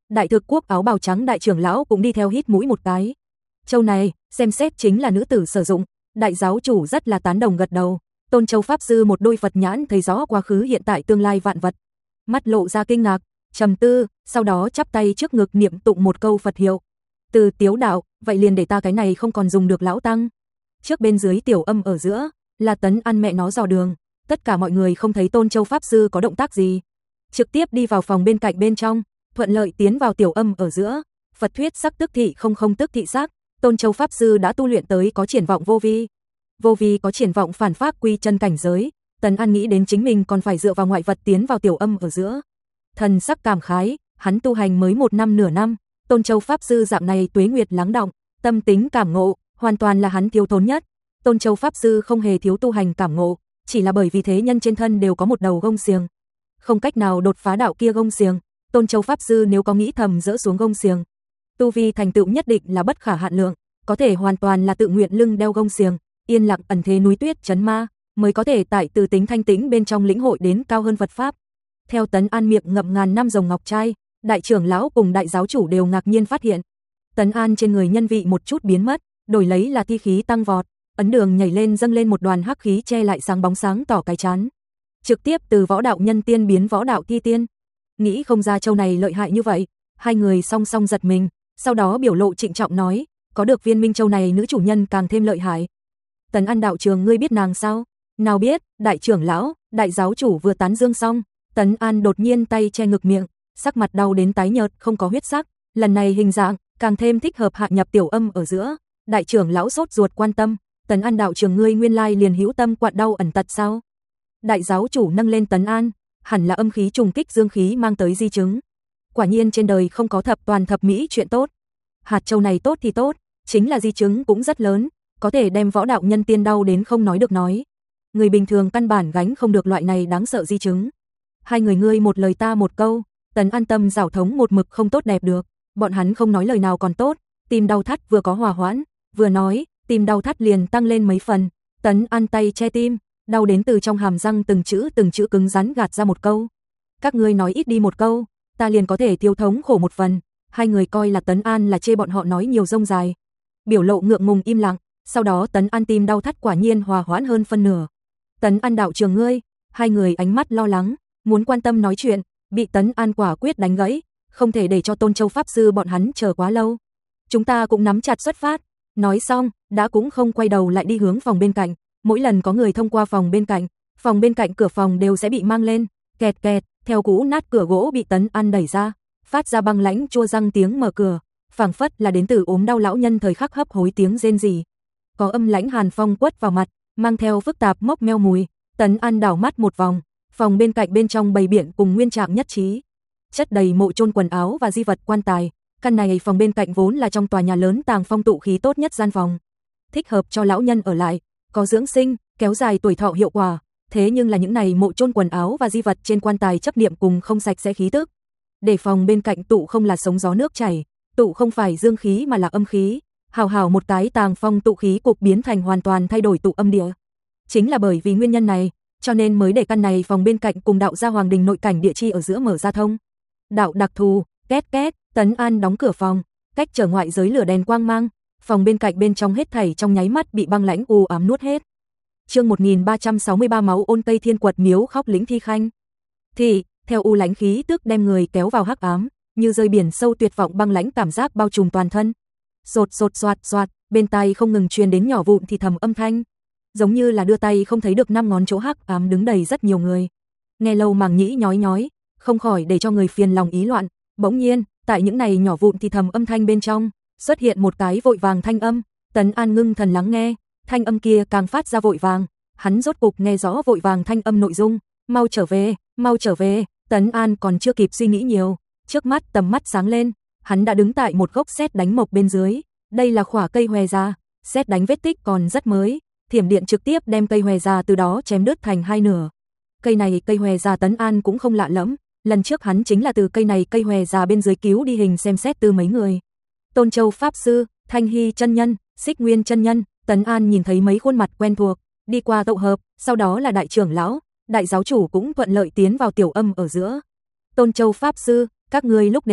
Đại thực quốc áo bào trắng đại trưởng lão cũng đi theo hít mũi một cái. Châu này, xem xét chính là nữ tử sử dụng, đại giáo chủ rất là tán đồng gật đầu. Tôn Châu pháp sư một đôi Phật nhãn thấy rõ quá khứ hiện tại tương lai vạn vật, mắt lộ ra kinh ngạc, trầm tư, sau đó chắp tay trước ngực niệm tụng một câu Phật hiệu. Từ Tiếu đạo, vậy liền để ta cái này không còn dùng được lão tăng. Trước bên dưới tiểu âm ở giữa, là Tấn An mẹ nó dò đường, tất cả mọi người không thấy Tôn Châu pháp sư có động tác gì, trực tiếp đi vào phòng bên cạnh bên trong, thuận lợi tiến vào tiểu âm ở giữa. Phật thuyết sắc tức thị không không tức thị sắc, Tôn Châu pháp sư đã tu luyện tới có triển vọng vô vi. Vô vi có triển vọng phản pháp quy chân cảnh giới, Tấn An nghĩ đến chính mình còn phải dựa vào ngoại vật tiến vào tiểu âm ở giữa. Thần sắc cảm khái, hắn tu hành mới một năm nửa năm, Tôn Châu pháp sư dạng này tuế nguyệt lắng đọng, tâm tính cảm ngộ, hoàn toàn là hắn thiếu thốn nhất. Tôn Châu pháp sư không hề thiếu tu hành cảm ngộ, chỉ là bởi vì thế nhân trên thân đều có một đầu gông xiềng, không cách nào đột phá đạo kia gông xiềng. Tôn Châu pháp sư nếu có nghĩ thầm dỡ xuống gông xiềng, tu vi thành tựu nhất định là bất khả hạn lượng, có thể hoàn toàn là tự nguyện lưng đeo gông xiềng, yên lặng ẩn thế núi tuyết trấn ma, mới có thể tại từ tính thanh tĩnh bên trong lĩnh hội đến cao hơn Phật pháp. Theo Tấn An miệng ngậm ngàn năm rồng ngọc trai, đại trưởng lão cùng đại giáo chủ đều ngạc nhiên phát hiện, Tấn An trên người nhân vị một chút biến mất, đổi lấy là thi khí tăng vọt, ấn đường nhảy lên dâng lên một đoàn hắc khí che lại sáng bóng sáng tỏ cái chán, trực tiếp từ võ đạo nhân tiên biến võ đạo thi tiên. Nghĩ không ra châu này lợi hại như vậy, hai người song song giật mình, sau đó biểu lộ trịnh trọng nói, có được viên minh châu này nữ chủ nhân càng thêm lợi hại. Tấn An đạo trường ngươi biết nàng sao? Nào biết, đại trưởng lão, đại giáo chủ vừa tán dương xong, Tấn An đột nhiên tay che ngực miệng, sắc mặt đau đến tái nhợt không có huyết sắc, lần này hình dạng càng thêm thích hợp hạ nhập tiểu âm ở giữa. Đại trưởng lão sốt ruột quan tâm, Tấn An đạo trường ngươi nguyên lai liền hữu tâm quặn đau ẩn tật sao? Đại giáo chủ nâng lên Tấn An, hẳn là âm khí trùng kích dương khí mang tới di chứng. Quả nhiên trên đời không có thập toàn thập mỹ chuyện tốt. Hạt châu này tốt thì tốt, chính là di chứng cũng rất lớn, có thể đem võ đạo nhân tiên đau đến không nói được nói. Người bình thường căn bản gánh không được loại này đáng sợ di chứng. Hai người ngươi một lời ta một câu, Tấn An tâm giảo thống một mực không tốt đẹp được, bọn hắn không nói lời nào còn tốt, tim đau thắt vừa có hòa hoãn, vừa nói, tim đau thắt liền tăng lên mấy phần. Tấn An tay che tim, đau đến từ trong hàm răng từng chữ từng chữ cứng rắn gạt ra một câu. Các ngươi nói ít đi một câu, ta liền có thể thiếu thống khổ một phần. Hai người coi là Tấn An là chê bọn họ nói nhiều rông dài, biểu lộ ngượng ngùng im lặng. Sau đó Tấn An tim đau thắt quả nhiên hòa hoãn hơn phân nửa. Tấn An đạo trường ngươi, hai người ánh mắt lo lắng, muốn quan tâm nói chuyện, bị Tấn An quả quyết đánh gãy, không thể để cho Tôn Châu pháp sư bọn hắn chờ quá lâu. Chúng ta cũng nắm chặt xuất phát. Nói xong, đã cũng không quay đầu lại đi hướng phòng bên cạnh. Mỗi lần có người thông qua phòng bên cạnh, phòng bên cạnh cửa phòng đều sẽ bị mang lên, kẹt kẹt, theo cú nát cửa gỗ bị Tấn An đẩy ra, phát ra băng lãnh chua răng tiếng mở cửa, phảng phất là đến từ ốm đau lão nhân thời khắc hấp hối tiếng rên rỉ. Có âm lãnh hàn phong quất vào mặt, mang theo phức tạp mốc meo mùi. Tấn An đảo mắt một vòng, phòng bên cạnh bên trong bày biện cùng nguyên trạng nhất trí, chất đầy mộ chôn quần áo và di vật quan tài. Căn này phòng bên cạnh vốn là trong tòa nhà lớn tàng phong tụ khí tốt nhất gian phòng, thích hợp cho lão nhân ở lại, có dưỡng sinh, kéo dài tuổi thọ hiệu quả. Thế nhưng là những này mộ chôn quần áo và di vật trên quan tài chấp niệm cùng không sạch sẽ khí tức, để phòng bên cạnh tụ không là sống gió nước chảy, tụ không phải dương khí mà là âm khí. Hào hào một cái tàng phong tụ khí cục biến thành hoàn toàn thay đổi tụ âm địa. Chính là bởi vì nguyên nhân này, cho nên mới để căn này phòng bên cạnh cùng đạo gia hoàng đình nội cảnh địa chi ở giữa mở ra thông đạo đặc thù. Két két, Tấn An đóng cửa phòng, cách trở ngoại giới lửa đèn quang mang, phòng bên cạnh bên trong hết thảy trong nháy mắt bị băng lãnh u ám nuốt hết. Chương một nghìn ba trăm sáu mươi ba máu ôn Tây Thiên Quật miếu khóc lĩnh thi khanh. Thì, theo u lãnh khí tức đem người kéo vào hắc ám, như rơi biển sâu tuyệt vọng băng lãnh cảm giác bao trùm toàn thân. Sột sột soạt soạt, bên tai không ngừng truyền đến nhỏ vụn thì thầm âm thanh, giống như là đưa tay không thấy được năm ngón chỗ hắc ám đứng đầy rất nhiều người. Nghe lâu màng nhĩ nhói nhói, không khỏi để cho người phiền lòng ý loạn. Bỗng nhiên, tại những này nhỏ vụn thì thầm âm thanh bên trong, xuất hiện một cái vội vàng thanh âm. Tấn An ngưng thần lắng nghe, thanh âm kia càng phát ra vội vàng, hắn rốt cục nghe rõ vội vàng thanh âm nội dung, mau trở về, mau trở về. Tấn An còn chưa kịp suy nghĩ nhiều, trước mắt tầm mắt sáng lên, hắn đã đứng tại một gốc sét đánh mộc bên dưới, đây là khỏa cây hòe già, sét đánh vết tích còn rất mới, thiểm điện trực tiếp đem cây hòe già từ đó chém đứt thành hai nửa. Cây này cây hòe già Tấn An cũng không lạ lẫm, lần trước hắn chính là từ cây này cây hòe già bên dưới cứu đi hình xem xét từ mấy người. Tôn Châu pháp sư, Thanh Hy chân nhân, Xích Nguyên chân nhân. Tấn An nhìn thấy mấy khuôn mặt quen thuộc, đi qua tụ hợp, sau đó là đại trưởng lão, đại giáo chủ cũng thuận lợi tiến vào tiểu âm ở giữa. Tôn Châu pháp sư, các ngươi lúc đến, còn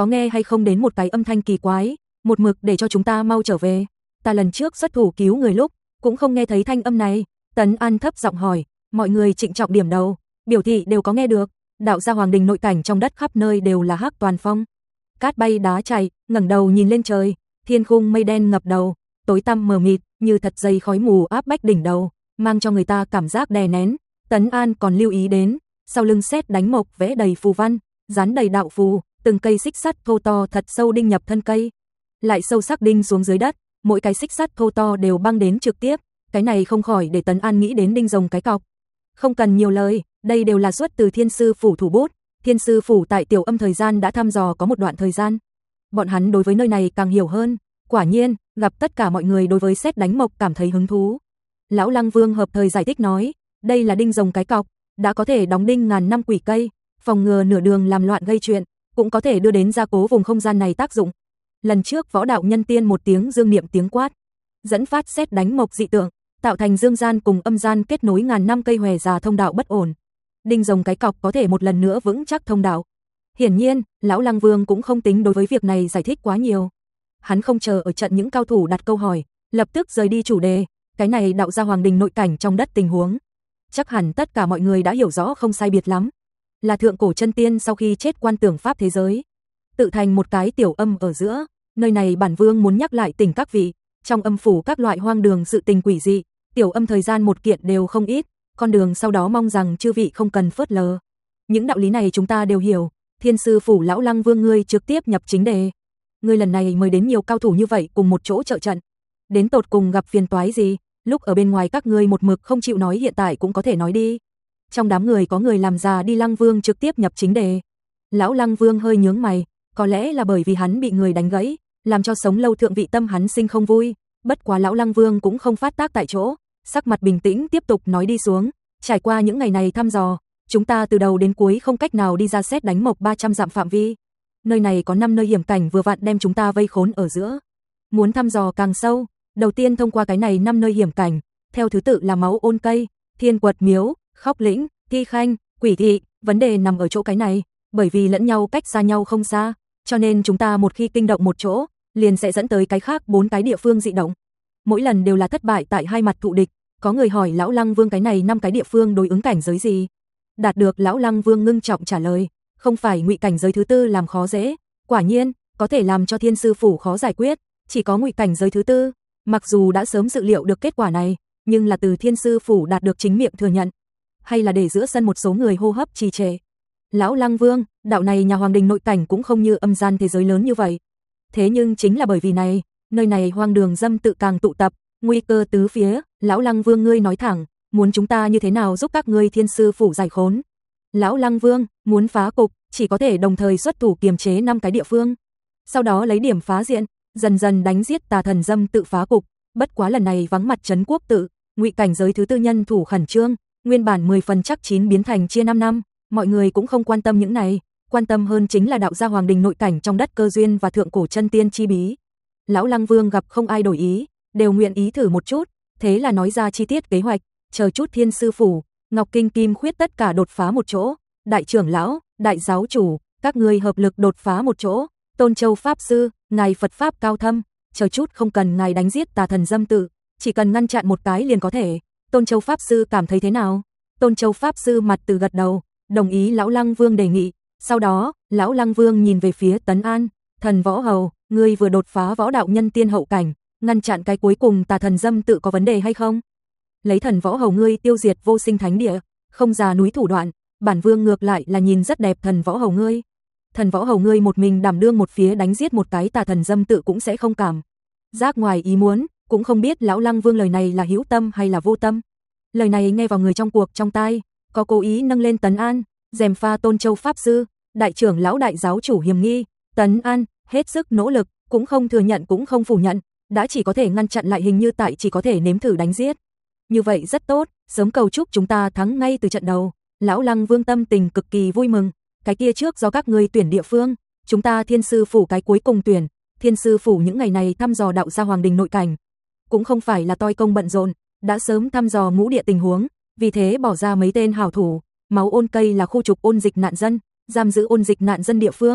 có nghe hay không đến một cái âm thanh kỳ quái, một mực để cho chúng ta mau trở về. Ta lần trước xuất thủ cứu người lúc, cũng không nghe thấy thanh âm này. Tấn An thấp giọng hỏi, mọi người trịnh trọng điểm đầu, biểu thị đều có nghe được. Đạo gia hoàng đình nội cảnh trong đất khắp nơi đều là hắc toàn phong. Cát bay đá chạy, ngẩng đầu nhìn lên trời, thiên khung mây đen ngập đầu, tối tăm mờ mịt, như thật dày khói mù áp bách đỉnh đầu, mang cho người ta cảm giác đè nén. Tấn An còn lưu ý đến, sau lưng sét đánh mộc vẽ đầy phù văn, dán đầy đạo phù, từng cây xích sắt thô to thật sâu đinh nhập thân cây, lại sâu sắc đinh xuống dưới đất, mỗi cái xích sắt thô to đều băng đến trực tiếp, cái này không khỏi để Tấn An nghĩ đến đinh rồng cái cọc. Không cần nhiều lời, đây đều là xuất từ Thiên sư phủ thủ bút. Thiên sư phủ tại Tiểu Âm thời gian đã thăm dò có một đoạn thời gian. Bọn hắn đối với nơi này càng hiểu hơn, quả nhiên, gặp tất cả mọi người đối với sét đánh mộc cảm thấy hứng thú. Lão Lăng Vương hợp thời giải thích nói, đây là đinh rồng cái cọc, đã có thể đóng đinh ngàn năm quỷ cây, phòng ngừa nửa đường làm loạn gây chuyện, cũng có thể đưa đến gia cố vùng không gian này tác dụng. Lần trước Võ đạo nhân tiên một tiếng dương niệm tiếng quát, dẫn phát sét đánh mộc dị tượng, tạo thành dương gian cùng âm gian kết nối ngàn năm cây hòe già thông đạo bất ổn. Đinh rồng cái cọc có thể một lần nữa vững chắc thông đạo. Hiển nhiên, lão Lăng Vương cũng không tính đối với việc này giải thích quá nhiều. Hắn không chờ ở trận những cao thủ đặt câu hỏi, lập tức rời đi chủ đề, cái này đạo gia hoàng đình nội cảnh trong đất tình huống. Chắc hẳn tất cả mọi người đã hiểu rõ không sai biệt lắm. Là thượng cổ chân tiên sau khi chết quan tưởng pháp thế giới, tự thành một cái tiểu âm ở giữa, nơi này bản vương muốn nhắc lại tỉnh các vị, trong âm phủ các loại hoang đường sự tình quỷ dị, tiểu âm thời gian một kiện đều không ít, con đường sau đó mong rằng chư vị không cần phớt lờ. Những đạo lý này chúng ta đều hiểu, Thiên sư phủ lão Lăng Vương ngươi trực tiếp nhập chính đề. Ngươi lần này mời đến nhiều cao thủ như vậy cùng một chỗ trợ trận, đến tột cùng gặp phiền toái gì? Lúc ở bên ngoài các ngươi một mực không chịu nói, hiện tại cũng có thể nói đi. Trong đám người có người làm già đi. Lăng Vương trực tiếp nhập chính đề. Lão Lăng Vương hơi nhướng mày, có lẽ là bởi vì hắn bị người đánh gãy, làm cho sống lâu thượng vị tâm hắn sinh không vui. Bất quá lão Lăng Vương cũng không phát tác tại chỗ, sắc mặt bình tĩnh tiếp tục nói đi xuống. Trải qua những ngày này thăm dò, chúng ta từ đầu đến cuối không cách nào đi ra xét đánh mộc ba trăm dặm phạm vi. Nơi này có năm nơi hiểm cảnh vừa vặn đem chúng ta vây khốn ở giữa. Muốn thăm dò càng sâu, đầu tiên thông qua cái này năm nơi hiểm cảnh, theo thứ tự là Máu Ôn Cây, Thiên Quật Miếu, Khóc Lĩnh, Thi Khanh, Quỷ Thị. Vấn đề nằm ở chỗ cái này, bởi vì lẫn nhau cách xa nhau không xa, cho nên chúng ta một khi kinh động một chỗ, liền sẽ dẫn tới cái khác bốn cái địa phương dị động. Mỗi lần đều là thất bại tại hai mặt thụ địch. Có người hỏi lão Lăng Vương cái này năm cái địa phương đối ứng cảnh giới gì? Đạt được lão Lăng Vương ngưng trọng trả lời, không phải ngụy cảnh giới thứ tư làm khó dễ, quả nhiên, có thể làm cho Thiên sư phủ khó giải quyết, chỉ có ngụy cảnh giới thứ tư. Mặc dù đã sớm dự liệu được kết quả này, nhưng là từ Thiên sư phủ đạt được chính miệng thừa nhận, hay là để giữa sân một số người hô hấp trì trệ. Lão Lăng Vương, đạo này nhà hoàng đình nội cảnh cũng không như âm gian thế giới lớn như vậy. Thế nhưng chính là bởi vì này, nơi này hoang đường dâm tự càng tụ tập, nguy cơ tứ phía. Lão Lăng Vương ngươi nói thẳng, muốn chúng ta như thế nào giúp các ngươi Thiên sư phủ giải khốn? Lão Lăng Vương, muốn phá cục, chỉ có thể đồng thời xuất thủ kiềm chế năm cái địa phương, sau đó lấy điểm phá diện, dần dần đánh giết tà thần dâm tự phá cục. Bất quá lần này vắng mặt trấn quốc tự, ngụy cảnh giới thứ tư nhân thủ khẩn trương, nguyên bản mười phần chắc chín biến thành chia năm năm, mọi người cũng không quan tâm những này, quan tâm hơn chính là đạo gia hoàng đình nội cảnh trong đất cơ duyên và thượng cổ chân tiên chi bí. Lão Lăng Vương gặp không ai đổi ý, đều nguyện ý thử một chút, thế là nói ra chi tiết kế hoạch, chờ chút Thiên sư phủ, Ngọc Kinh Kim Khuyết tất cả đột phá một chỗ, đại trưởng lão, đại giáo chủ, các ngươi hợp lực đột phá một chỗ, Tôn Châu pháp sư, ngài Phật pháp cao thâm, chờ chút không cần ngài đánh giết tà thần dâm tự, chỉ cần ngăn chặn một cái liền có thể. Tôn Châu pháp sư cảm thấy thế nào? Tôn Châu pháp sư mặt từ gật đầu, đồng ý lão Lăng Vương đề nghị. Sau đó, lão Lăng Vương nhìn về phía Tấn An, thần võ hầu, ngươi vừa đột phá võ đạo nhân tiên hậu cảnh, ngăn chặn cái cuối cùng tà thần dâm tự có vấn đề hay không? Lấy thần võ hầu ngươi tiêu diệt vô sinh thánh địa, không già núi thủ đoạn, bản vương ngược lại là nhìn rất đẹp thần võ hầu ngươi. Thần võ hầu ngươi một mình đảm đương một phía đánh giết một cái tà thần dâm tự cũng sẽ không cảm giác ngoài ý muốn, cũng không biết lão Lăng Vương lời này là hữu tâm hay là vô tâm. Lời này nghe vào người trong cuộc trong tai, có cố ý nâng lên Tấn An, dèm pha Tôn Châu pháp sư, đại trưởng lão đại giáo chủ hiểm nghi. Tấn An hết sức nỗ lực, cũng không thừa nhận cũng không phủ nhận, đã chỉ có thể ngăn chặn lại, hình như tại chỉ có thể nếm thử đánh giết. Như vậy rất tốt, sớm cầu chúc chúng ta thắng ngay từ trận đầu. Lão Lăng Vương tâm tình cực kỳ vui mừng, cái kia trước do các ngươi tuyển địa phương, chúng ta Thiên sư phủ cái cuối cùng tuyển. Thiên sư phủ những ngày này thăm dò đạo gia hoàng đình nội cảnh, cũng không phải là toi công bận rộn, đã sớm thăm dò ngũ địa tình huống, vì thế bỏ ra mấy tên hảo thủ. Máu Ôn Cây là khu trục ôn dịch nạn dân, giam giữ ôn dịch nạn dân địa phương,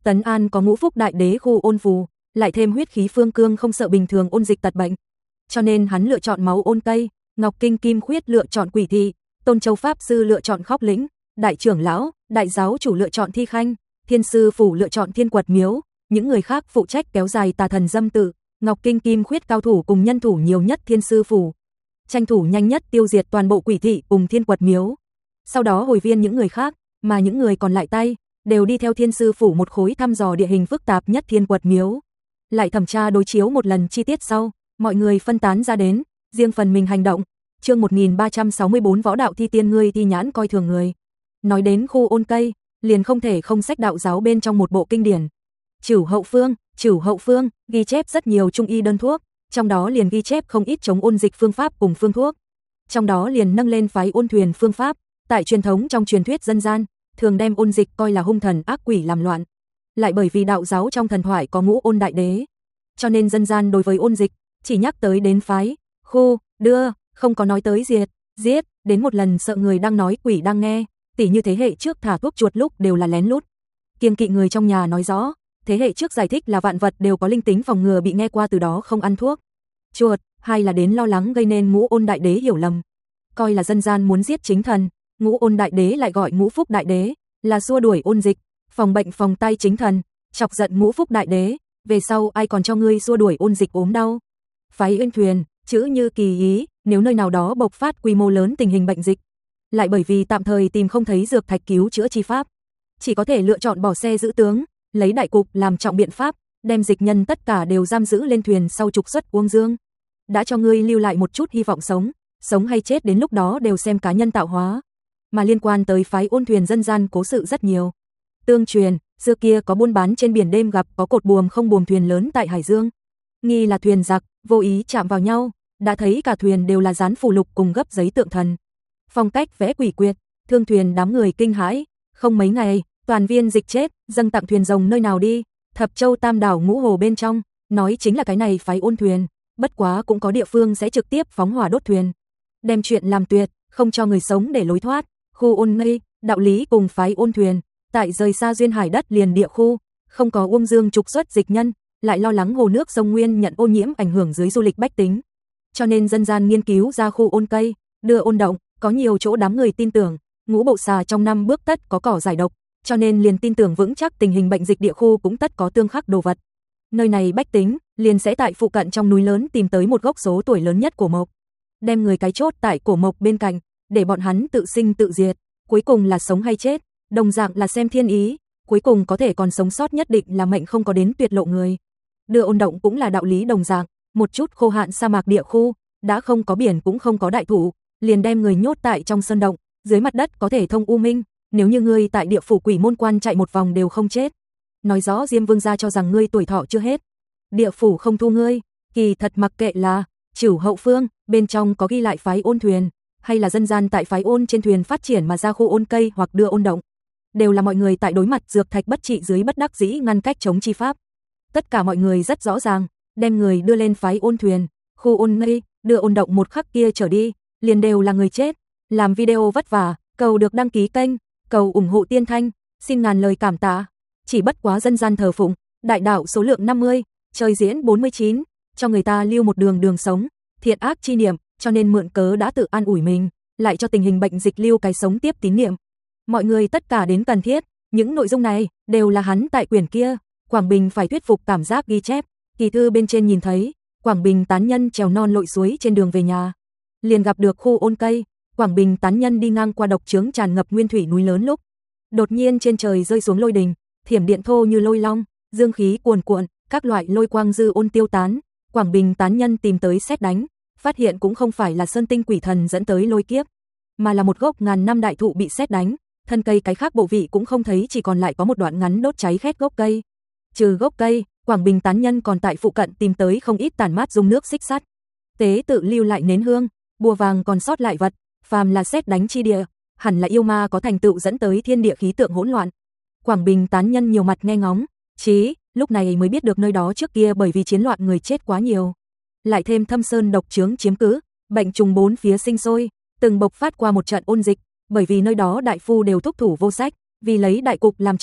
Tấn An có ngũ phúc đại đế khu ôn phù, lại thêm huyết khí phương cương không sợ bình thường ôn dịch tật bệnh. Cho nên hắn lựa chọn máu ôn cây, Ngọc Kinh Kim Khuyết lựa chọn quỷ thị, Tôn Châu Pháp Sư lựa chọn khóc lĩnh, đại trưởng lão, đại giáo chủ lựa chọn thi khanh, thiên sư phủ lựa chọn thiên quật miếu, những người khác phụ trách kéo dài tà thần dâm tự. Ngọc Kinh Kim Khuyết cao thủ cùng nhân thủ nhiều nhất thiên sư phủ, tranh thủ nhanh nhất tiêu diệt toàn bộ quỷ thị cùng thiên quật miếu. Sau đó hồi viên những người khác, mà những người còn lại tay đều đi theo thiên sư phủ một khối thăm dò địa hình phức tạp nhất thiên quật miếu. Lại thẩm tra đối chiếu một lần chi tiết sau, mọi người phân tán ra đến, riêng phần mình hành động. Chương một nghìn ba trăm sáu mươi bốn Võ đạo thi tiên ngươi thi nhãn coi thường người. Nói đến khu ôn cây, liền không thể không sách đạo giáo bên trong một bộ kinh điển. Chửu hậu phương, chửu hậu phương, ghi chép rất nhiều trung y đơn thuốc, trong đó liền ghi chép không ít chống ôn dịch phương pháp cùng phương thuốc. Trong đó liền nâng lên phái ôn thuyền phương pháp, tại truyền thống trong truyền thuyết dân gian, thường đem ôn dịch coi là hung thần ác quỷ làm loạn. Lại bởi vì đạo giáo trong thần thoại có ngũ ôn đại đế, cho nên dân gian đối với ôn dịch chỉ nhắc tới đến phái, khu, đưa, không có nói tới diệt, giết, đến một lần sợ người đang nói quỷ đang nghe, tỉ như thế hệ trước thả thuốc chuột lúc đều là lén lút. Kiêng kỵ người trong nhà nói rõ, thế hệ trước giải thích là vạn vật đều có linh tính phòng ngừa bị nghe qua từ đó không ăn thuốc chuột, hay là đến lo lắng gây nên ngũ ôn đại đế hiểu lầm, coi là dân gian muốn giết chính thần. Ngũ ôn đại đế lại gọi ngũ phúc đại đế, là xua đuổi ôn dịch, phòng bệnh phòng tay chính thần, chọc giận ngũ phúc đại đế, về sau ai còn cho ngươi xua đuổi ôn dịch ốm đau. Phái Uyên Thuyền, chữ như kỳ ý, nếu nơi nào đó bộc phát quy mô lớn tình hình bệnh dịch, lại bởi vì tạm thời tìm không thấy dược thạch cứu chữa chi pháp, chỉ có thể lựa chọn bỏ xe giữ tướng, lấy đại cục làm trọng biện pháp, đem dịch nhân tất cả đều giam giữ lên thuyền sau trục xuất Uông Dương. Đã cho ngươi lưu lại một chút hy vọng sống, sống hay chết đến lúc đó đều xem cá nhân tạo hóa. Mà liên quan tới phái ôn thuyền dân gian cố sự rất nhiều. Tương truyền, xưa kia có buôn bán trên biển đêm gặp có cột buồm không buồm thuyền lớn tại Hải Dương. Nghi là thuyền giặc, vô ý chạm vào nhau, đã thấy cả thuyền đều là dán phù lục cùng gấp giấy tượng thần. Phong cách vẽ quỷ quyệt, thương thuyền đám người kinh hãi, không mấy ngày, toàn viên dịch chết, dâng tặng thuyền rồng nơi nào đi, Thập Châu Tam đảo Ngũ Hồ bên trong, nói chính là cái này phái ôn thuyền, bất quá cũng có địa phương sẽ trực tiếp phóng hỏa đốt thuyền. Đem chuyện làm tuyệt, không cho người sống để lối thoát. Khu ôn ngây, đạo lý cùng phái ôn thuyền, tại rời xa duyên hải đất liền địa khu, không có Uông Dương trục xuất dịch nhân, lại lo lắng hồ nước sông Nguyên nhận ô nhiễm ảnh hưởng dưới du lịch bách tính. Cho nên dân gian nghiên cứu ra khu ôn cây, đưa ôn động, có nhiều chỗ đám người tin tưởng, ngũ bộ xà trong năm bước tất có cỏ giải độc, cho nên liền tin tưởng vững chắc tình hình bệnh dịch địa khu cũng tất có tương khắc đồ vật. Nơi này bách tính, liền sẽ tại phụ cận trong núi lớn tìm tới một gốc số tuổi lớn nhất của mộc, đem người cái chốt tại cổ mộc bên cạnh, để bọn hắn tự sinh tự diệt, cuối cùng là sống hay chết, đồng dạng là xem thiên ý, cuối cùng có thể còn sống sót nhất định là mệnh không có đến tuyệt lộ người. Đưa ôn động cũng là đạo lý đồng dạng, một chút khô hạn sa mạc địa khu, đã không có biển cũng không có đại thụ, liền đem người nhốt tại trong sơn động, dưới mặt đất có thể thông u minh, nếu như ngươi tại địa phủ quỷ môn quan chạy một vòng đều không chết. Nói rõ Diêm Vương gia cho rằng ngươi tuổi thọ chưa hết, địa phủ không thu ngươi, kỳ thật mặc kệ là Chửu Hậu Phương, bên trong có ghi lại phái ôn thuyền, hay là dân gian tại phái ôn trên thuyền phát triển mà ra khu ôn cây hoặc đưa ôn động, đều là mọi người tại đối mặt dược thạch bất trị dưới bất đắc dĩ ngăn cách chống chi pháp. Tất cả mọi người rất rõ ràng, đem người đưa lên phái ôn thuyền, khu ôn ngây, đưa ôn động một khắc kia trở đi, liền đều là người chết. Làm video vất vả, cầu được đăng ký kênh, cầu ủng hộ Tiên Thanh, xin ngàn lời cảm tạ. Chỉ bất quá dân gian thờ phụng, đại đạo số lượng năm mươi, trời diễn bốn mươi chín, cho người ta lưu một đường đường sống, thiện ác chi niệm, cho nên mượn cớ đã tự an ủi mình, lại cho tình hình bệnh dịch lưu cái sống tiếp tín niệm. Mọi người tất cả đến cần thiết, những nội dung này đều là hắn tại quyển kia, Quảng Bình phải thuyết phục cảm giác ghi chép, kỳ thư bên trên nhìn thấy, Quảng Bình tán nhân trèo non lội suối trên đường về nhà, liền gặp được khu ôn cây, Quảng Bình tán nhân đi ngang qua độc trướng tràn ngập nguyên thủy núi lớn lúc, đột nhiên trên trời rơi xuống lôi đình, thiểm điện thô như lôi long, dương khí cuồn cuộn, các loại lôi quang dư ôn tiêu tán, Quảng Bình tán nhân tìm tới sét đánh, phát hiện cũng không phải là sơn tinh quỷ thần dẫn tới lôi kiếp, mà là một gốc ngàn năm đại thụ bị sét đánh, thân cây cái khác bộ vị cũng không thấy, chỉ còn lại có một đoạn ngắn đốt cháy khét gốc cây. Trừ gốc cây, Quảng Bình tán nhân còn tại phụ cận tìm tới không ít tàn mát dung nước xích sắt, tế tự lưu lại nến hương, bùa vàng còn sót lại vật, phàm là sét đánh chi địa, hẳn là yêu ma có thành tựu dẫn tới thiên địa khí tượng hỗn loạn. Quảng Bình tán nhân nhiều mặt nghe ngóng, chí lúc này mới biết được nơi đó trước kia bởi vì chiến loạn người chết quá nhiều, lại thêm thâm sơn độc trướng chiếm cứ, bệnh trùng bốn phía sinh sôi, từng bộc phát qua một trận ôn dịch, bởi vì nơi đó đại phu đều thúc thủ vô sách, vì lấy đại cục làm trọng,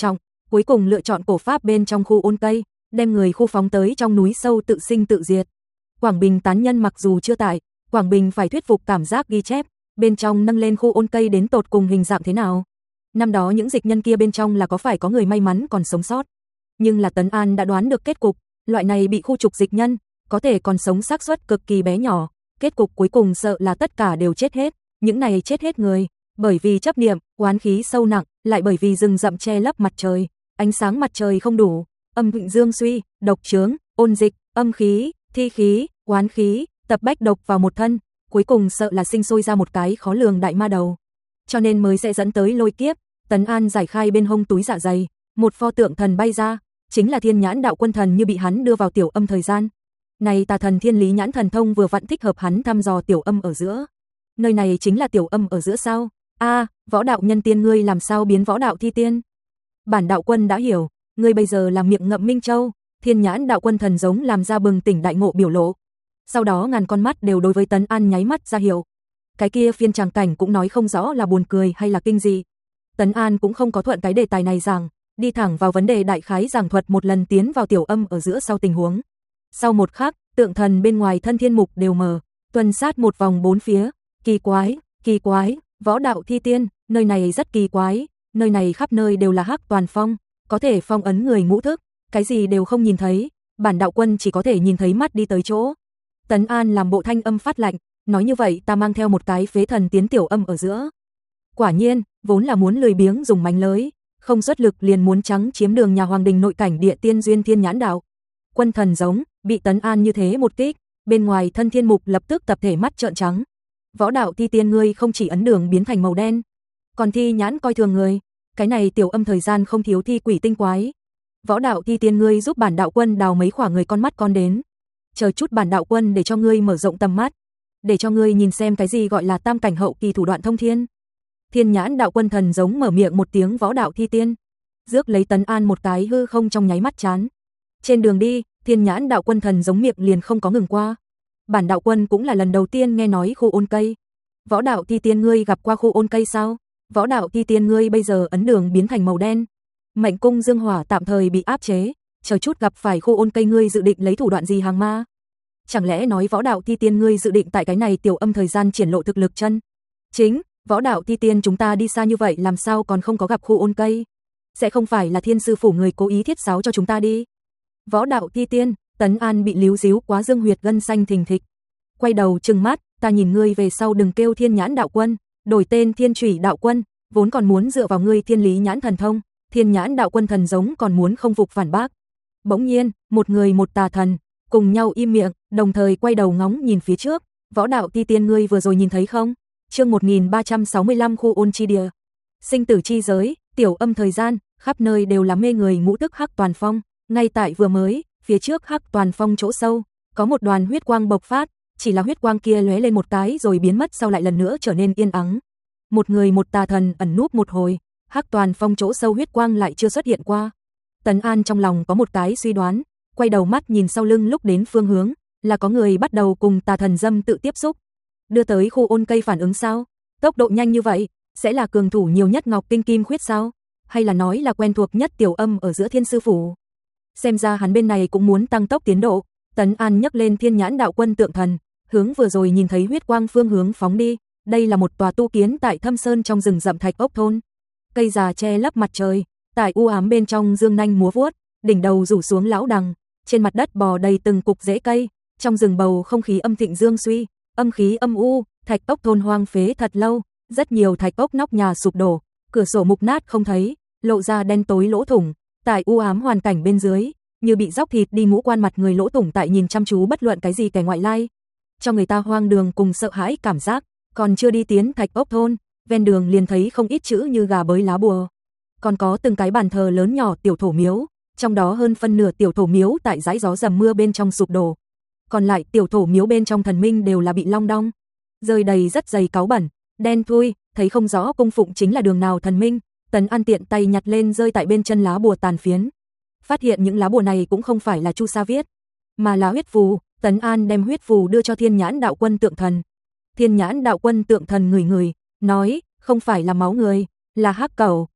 cuối cùng lựa chọn cổ pháp bên trong khu ôn cây, đem người khu phóng tới trong núi sâu tự sinh tự diệt. Quảng Bình tán nhân mặc dù chưa tại, Quảng Bình phải thuyết phục cảm giác ghi chép, bên trong nâng lên khu ôn cây đến tột cùng hình dạng thế nào. Năm đó những dịch nhân kia bên trong là có phải có người may mắn còn sống sót. Nhưng là Tấn An đã đoán được kết cục, loại này bị khu trục dịch nhân, có thể còn sống xác suất cực kỳ bé nhỏ, kết cục cuối cùng sợ là tất cả đều chết hết, những này chết hết người, bởi vì chấp niệm, oán khí sâu nặng, lại bởi vì rừng rậm che lấp mặt trời, ánh sáng mặt trời không đủ, âm thịnh dương suy, độc chướng, ôn dịch, âm khí, thi khí, oán khí, tập bách độc vào một thân, cuối cùng sợ là sinh sôi ra một cái khó lường đại ma đầu. Cho nên mới sẽ dẫn tới lôi kiếp. Tấn An giải khai bên hông túi dạ dày, một pho tượng thần bay ra, chính là Thiên Nhãn Đạo Quân Thần như bị hắn đưa vào tiểu âm thời gian. Này tà thần Thiên Lý Nhãn Thần Thông vừa vặn thích hợp hắn thăm dò tiểu âm ở giữa. Nơi này chính là tiểu âm ở giữa sao? A, à, võ đạo nhân tiên ngươi làm sao biến võ đạo thi tiên? Bản đạo quân đã hiểu, ngươi bây giờ làm miệng ngậm Minh Châu. Thiên Nhãn Đạo Quân Thần giống làm ra bừng tỉnh đại ngộ biểu lộ. Sau đó ngàn con mắt đều đối với Tấn An nháy mắt ra hiệu. Cái kia phiên tràng cảnh cũng nói không rõ là buồn cười hay là kinh dị. Tấn An cũng không có thuận cái đề tài này rằng, đi thẳng vào vấn đề đại khái giảng thuật một lần tiến vào tiểu âm ở giữa sau tình huống. Sau một khắc, tượng thần bên ngoài thân thiên mục đều mở, tuần sát một vòng bốn phía, kỳ quái, kỳ quái, võ đạo thi tiên, nơi này rất kỳ quái, nơi này khắp nơi đều là hắc toàn phong, có thể phong ấn người ngũ thức, cái gì đều không nhìn thấy, bản đạo quân chỉ có thể nhìn thấy mắt đi tới chỗ. Tấn An làm bộ thanh âm phát lạnh, nói như vậy ta mang theo một cái phế thần tiến tiểu âm ở giữa. Quả nhiên, vốn là muốn lười biếng dùng mánh lới, không xuất lực liền muốn trắng chiếm đường nhà hoàng đình nội cảnh địa tiên duyên Thiên Nhãn Đạo Quân Thần giống, bị Tấn An như thế một kích, bên ngoài thân thiên mục lập tức tập thể mắt trợn trắng. Võ đạo thi tiên ngươi không chỉ ấn đường biến thành màu đen, còn thi nhãn coi thường người, cái này tiểu âm thời gian không thiếu thi quỷ tinh quái. Võ đạo thi tiên ngươi giúp bản đạo quân đào mấy khỏa người con mắt con đến. Chờ chút bản đạo quân để cho ngươi mở rộng tầm mắt, để cho ngươi nhìn xem cái gì gọi là tam cảnh hậu kỳ thủ đoạn thông thiên. Thiên Nhãn Đạo Quân Thần giống mở miệng một tiếng võ đạo thi tiên, rước lấy Tấn An một cái hư không trong nháy mắt chán. Trên đường đi, Thiên Nhãn Đạo Quân Thần giống miệng liền không có ngừng qua. Bản đạo quân cũng là lần đầu tiên nghe nói khu ôn cây. Võ đạo thi tiên ngươi gặp qua khu ôn cây sao? Võ đạo thi tiên ngươi bây giờ ấn đường biến thành màu đen. Mệnh cung dương hỏa tạm thời bị áp chế, chờ chút gặp phải khu ôn cây ngươi dự định lấy thủ đoạn gì hàng ma? Chẳng lẽ nói võ đạo thi tiên ngươi dự định tại cái này tiểu âm thời gian triển lộ thực lực chân chính? Võ đạo thi tiên chúng ta đi xa như vậy làm sao còn không có gặp khu ôn cây? Sẽ không phải là thiên sư phủ người cố ý thiết sáo cho chúng ta đi? Võ đạo thi tiên, Tấn An bị líu díu quá dương huyệt gân xanh thình thịch. Quay đầu trừng mắt, ta nhìn ngươi về sau đừng kêu Thiên Nhãn Đạo Quân, đổi tên Thiên Chủy Đạo Quân, vốn còn muốn dựa vào ngươi Thiên Lý Nhãn Thần Thông, Thiên Nhãn Đạo Quân thần giống còn muốn không phục phản bác. Bỗng nhiên, một người một tà thần, cùng nhau im miệng, đồng thời quay đầu ngóng nhìn phía trước. Võ đạo thi tiên ngươi vừa rồi nhìn thấy không? Chương một nghìn ba trăm sáu mươi lăm khu ôn chi địa. Sinh tử chi giới, tiểu âm thời gian, khắp nơi đều là mê người ngũ thức hắc toàn phong, ngay tại vừa mới, phía trước hắc toàn phong chỗ sâu, có một đoàn huyết quang bộc phát, chỉ là huyết quang kia lóe lên một cái rồi biến mất sau lại lần nữa trở nên yên ắng. Một người một tà thần ẩn núp một hồi, hắc toàn phong chỗ sâu huyết quang lại chưa xuất hiện qua. Tấn An trong lòng có một cái suy đoán, quay đầu mắt nhìn sau lưng lúc đến phương hướng, là có người bắt đầu cùng tà thần dâm tự tiếp xúc. Đưa tới khu ôn cây phản ứng sao? Tốc độ nhanh như vậy, sẽ là cường thủ nhiều nhất Ngọc Kinh Kim Khuyết sao? Hay là nói là quen thuộc nhất tiểu âm ở giữa Thiên sư phủ? Xem ra hắn bên này cũng muốn tăng tốc tiến độ. Tấn An nhấc lên Thiên Nhãn Đạo Quân tượng thần, hướng vừa rồi nhìn thấy huyết quang phương hướng phóng đi. Đây là một tòa tu kiến tại Thâm Sơn trong rừng rậm Thạch Ốc thôn. Cây già che lấp mặt trời, tại u ám bên trong dương nanh múa vuốt, đỉnh đầu rủ xuống lão đằng, trên mặt đất bò đầy từng cục rễ cây, trong rừng bầu không khí âm thịnh dương suy, âm khí âm u, Thạch Ốc thôn hoang phế thật lâu, rất nhiều thạch ốc nóc nhà sụp đổ, cửa sổ mục nát không thấy, lộ ra đen tối lỗ thủng, tại u ám hoàn cảnh bên dưới, như bị róc thịt đi ngũ quan mặt người lỗ thủng tại nhìn chăm chú bất luận cái gì kẻ ngoại lai, cho người ta hoang đường cùng sợ hãi cảm giác. Còn chưa đi tiến Thạch Ốc thôn, ven đường liền thấy không ít chữ như gà bới lá bùa, còn có từng cái bàn thờ lớn nhỏ tiểu thổ miếu, trong đó hơn phân nửa tiểu thổ miếu tại dãi gió dầm mưa bên trong sụp đổ, còn lại tiểu thổ miếu bên trong thần minh đều là bị long đong, rơi đầy rất dày cáu bẩn, đen thui, thấy không rõ cung phụng chính là đường nào thần minh. Tấn An tiện tay nhặt lên rơi tại bên chân lá bùa tàn phiến, phát hiện những lá bùa này cũng không phải là Chu Sa viết, mà là huyết phù. Tấn An đem huyết phù đưa cho Thiên Nhãn Đạo Quân tượng thần. Thiên Nhãn Đạo Quân tượng thần ngửi ngửi, nói, không phải là máu người, là hắc cẩu,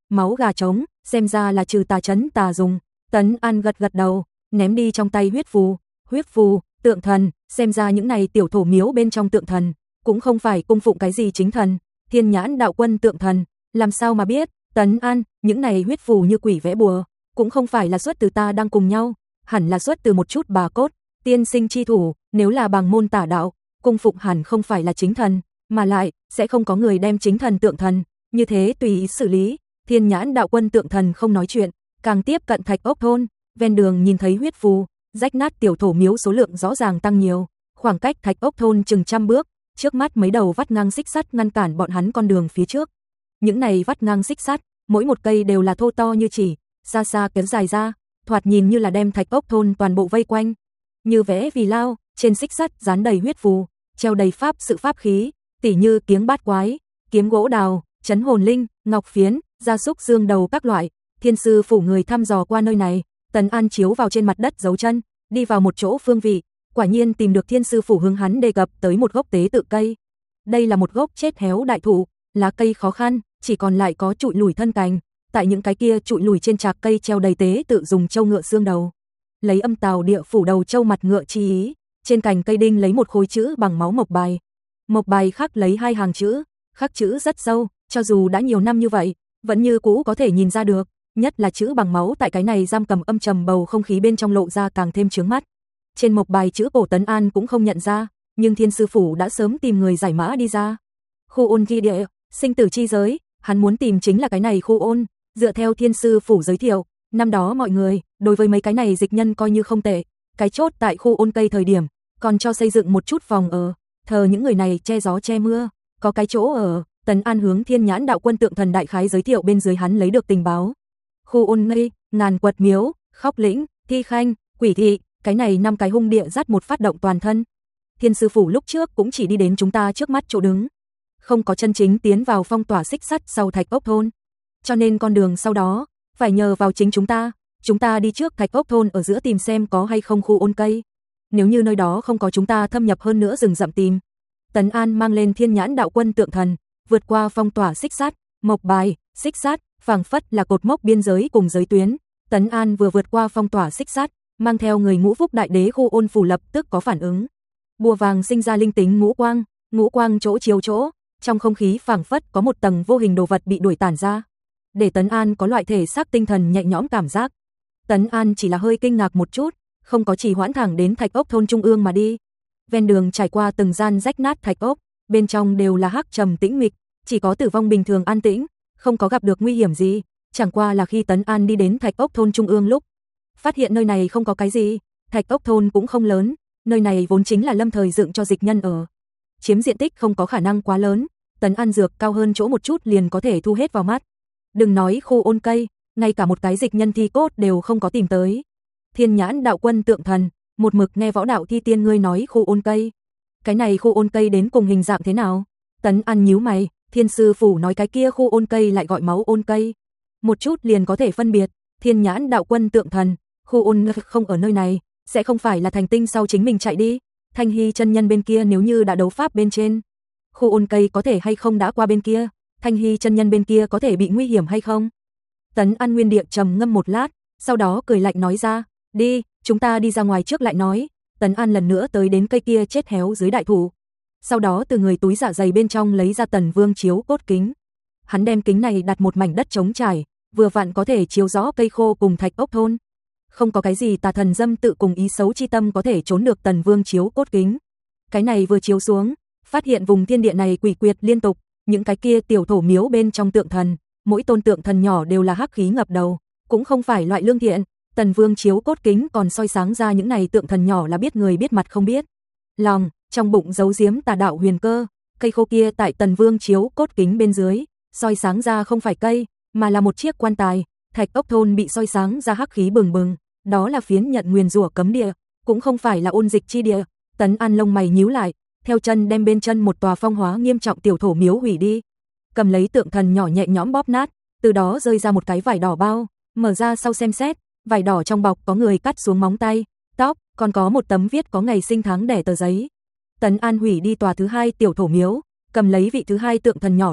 máu gà trống, xem ra là trừ tà trấn tà dùng. Tấn An gật gật đầu, ném đi trong tay huyết phù, huyết phù, tượng thần, xem ra những này tiểu thổ miếu bên trong tượng thần, cũng không phải cung phụng cái gì chính thần, Thiên Nhãn Đạo Quân tượng thần, làm sao mà biết, Tấn An, những này huyết phù như quỷ vẽ bùa, cũng không phải là xuất từ ta đang cùng nhau, hẳn là xuất từ một chút bà cốt, tiên sinh chi thủ, nếu là bằng môn tả đạo, cung phụng hẳn không phải là chính thần, mà lại, sẽ không có người đem chính thần tượng thần, như thế tùy ý xử lý, Thiên Nhãn Đạo Quân tượng thần không nói chuyện, càng tiếp cận Thạch Ốc thôn, ven đường nhìn thấy huyết phù, rách nát tiểu thổ miếu số lượng rõ ràng tăng nhiều, khoảng cách Thạch Ốc thôn chừng trăm bước, trước mắt mấy đầu vắt ngang xích sắt ngăn cản bọn hắn con đường phía trước. Những này vắt ngang xích sắt, mỗi một cây đều là thô to như chỉ, xa xa kéo dài ra, thoạt nhìn như là đem Thạch Ốc thôn toàn bộ vây quanh. Như vẽ vì lao, trên xích sắt dán đầy huyết phù, treo đầy pháp sự pháp khí, tỉ như kiếng bát quái, kiếm gỗ đào, trấn hồn linh, ngọc phiến, gia súc dương đầu các loại. Thiên sư phủ người thăm dò qua nơi này, Tấn An chiếu vào trên mặt đất dấu chân, đi vào một chỗ phương vị, quả nhiên tìm được thiên sư phủ hướng hắn đề cập tới một gốc tế tự cây. Đây là một gốc chết héo đại thụ, lá cây khó khăn, chỉ còn lại có trụi lủi thân cành, tại những cái kia trụi lủi trên trạc cây treo đầy tế tự dùng châu ngựa xương đầu. Lấy âm tào địa phủ đầu châu mặt ngựa chi ý, trên cành cây đinh lấy một khối chữ bằng máu mộc bài. Mộc bài khắc lấy hai hàng chữ, khắc chữ rất sâu, cho dù đã nhiều năm như vậy, vẫn như cũ có thể nhìn ra được, nhất là chữ bằng máu tại cái này giam cầm âm trầm bầu không khí bên trong lộ ra càng thêm chướng mắt. Trên mộc bài chữ cổ Tấn An cũng không nhận ra, nhưng thiên sư phủ đã sớm tìm người giải mã đi ra. Khu ôn ghi địa, sinh tử chi giới, hắn muốn tìm chính là cái này khu ôn, dựa theo thiên sư phủ giới thiệu, năm đó mọi người, đối với mấy cái này dịch nhân coi như không tệ, cái chốt tại khu ôn cây thời điểm, còn cho xây dựng một chút phòng ở, thờ những người này che gió che mưa, có cái chỗ ở. Tấn An hướng Thiên Nhãn Đạo Quân tượng thần đại khái giới thiệu bên dưới hắn lấy được tình báo. Khu ôn ngây, ngàn quật miếu, khóc lĩnh, thi khanh, quỷ thị, cái này năm cái hung địa dắt một phát động toàn thân. Thiên sư phủ lúc trước cũng chỉ đi đến chúng ta trước mắt chỗ đứng, không có chân chính tiến vào phong tỏa xích sắt sau Thạch Ốc thôn. Cho nên con đường sau đó, phải nhờ vào chính chúng ta, chúng ta đi trước Thạch Ốc thôn ở giữa tìm xem có hay không khu ôn cây. Nếu như nơi đó không có chúng ta thâm nhập hơn nữa rừng rậm tìm. Tấn An mang lên Thiên Nhãn Đạo Quân tượng thần, vượt qua phong tỏa xích sắt, mộc bài, xích sắt, phảng phất là cột mốc biên giới cùng giới tuyến. Tấn An vừa vượt qua phong tỏa xích sắt, mang theo người ngũ phúc đại đế khu ôn phủ lập tức có phản ứng. Bùa vàng sinh ra linh tính ngũ quang, ngũ quang chỗ chiếu chỗ, trong không khí phảng phất có một tầng vô hình đồ vật bị đuổi tản ra, để Tấn An có loại thể xác tinh thần nhẹ nhõm cảm giác. Tấn An chỉ là hơi kinh ngạc một chút, không có chỉ hoãn thẳng đến Thạch Ốc thôn trung ương mà đi. Ven đường trải qua từng gian rách nát thạch ốc, bên trong đều là hắc trầm tĩnh mịch, chỉ có tử vong bình thường an tĩnh, không có gặp được nguy hiểm gì, chẳng qua là khi Tấn An đi đến Thạch Ốc thôn trung ương lúc, phát hiện nơi này không có cái gì, Thạch Ốc thôn cũng không lớn, nơi này vốn chính là lâm thời dựng cho dịch nhân ở. Chiếm diện tích không có khả năng quá lớn, Tấn An dược cao hơn chỗ một chút liền có thể thu hết vào mắt. Đừng nói khu ôn cây, ngay cả một cái dịch nhân thi cốt đều không có tìm tới. Thiên Nhãn Đạo Quân tượng thần, một mực nghe võ đạo thi tiên ngươi nói khu ôn cây. Cái này khu ôn cây đến cùng hình dạng thế nào? Tấn An nhíu mày, Thiên sư phủ nói cái kia khu ôn cây lại gọi máu ôn cây. Một chút liền có thể phân biệt, Thiên Nhãn Đạo Quân tượng thần, khu ôn không ở nơi này, sẽ không phải là thành tinh sau chính mình chạy đi. Thanh Hy chân nhân bên kia nếu như đã đấu pháp bên trên, khu ôn cây có thể hay không đã qua bên kia, Thanh Hy chân nhân bên kia có thể bị nguy hiểm hay không? Tấn An nguyên địa trầm ngâm một lát, sau đó cười lạnh nói ra, đi, chúng ta đi ra ngoài trước lại nói. Tấn An lần nữa tới đến cây kia chết héo dưới đại thụ, sau đó từ người túi dạ dày bên trong lấy ra Tần Vương chiếu cốt kính. Hắn đem kính này đặt một mảnh đất trống trải, vừa vặn có thể chiếu rõ cây khô cùng Thạch Ốc thôn. Không có cái gì tà thần dâm tự cùng ý xấu chi tâm có thể trốn được Tần Vương chiếu cốt kính. Cái này vừa chiếu xuống, phát hiện vùng thiên địa này quỷ quyệt liên tục, những cái kia tiểu thổ miếu bên trong tượng thần, mỗi tôn tượng thần nhỏ đều là hắc khí ngập đầu, cũng không phải loại lương thiện. Tần Vương chiếu cốt kính còn soi sáng ra những này tượng thần nhỏ là biết người biết mặt không biết lòng, trong bụng giấu giếm tà đạo huyền cơ. Cây khô kia tại Tần Vương chiếu cốt kính bên dưới, soi sáng ra không phải cây, mà là một chiếc quan tài. Thạch Ốc thôn bị soi sáng ra hắc khí bừng bừng, đó là phiến nhận nguyền rủa cấm địa, cũng không phải là ôn dịch chi địa. Tấn An lông mày nhíu lại, theo chân đem bên chân một tòa phong hóa nghiêm trọng tiểu thổ miếu hủy đi, cầm lấy tượng thần nhỏ nhẹ nhõm bóp nát, từ đó rơi ra một cái vải đỏ bao, mở ra sau xem xét, vải đỏ trong bọc có người cắt xuống móng tay, tóc, còn có một tấm viết có ngày sinh tháng đẻ tờ giấy. Tấn An hủy đi tòa thứ hai tiểu thổ miếu, cầm lấy vị thứ hai tượng thần nhỏ lúc,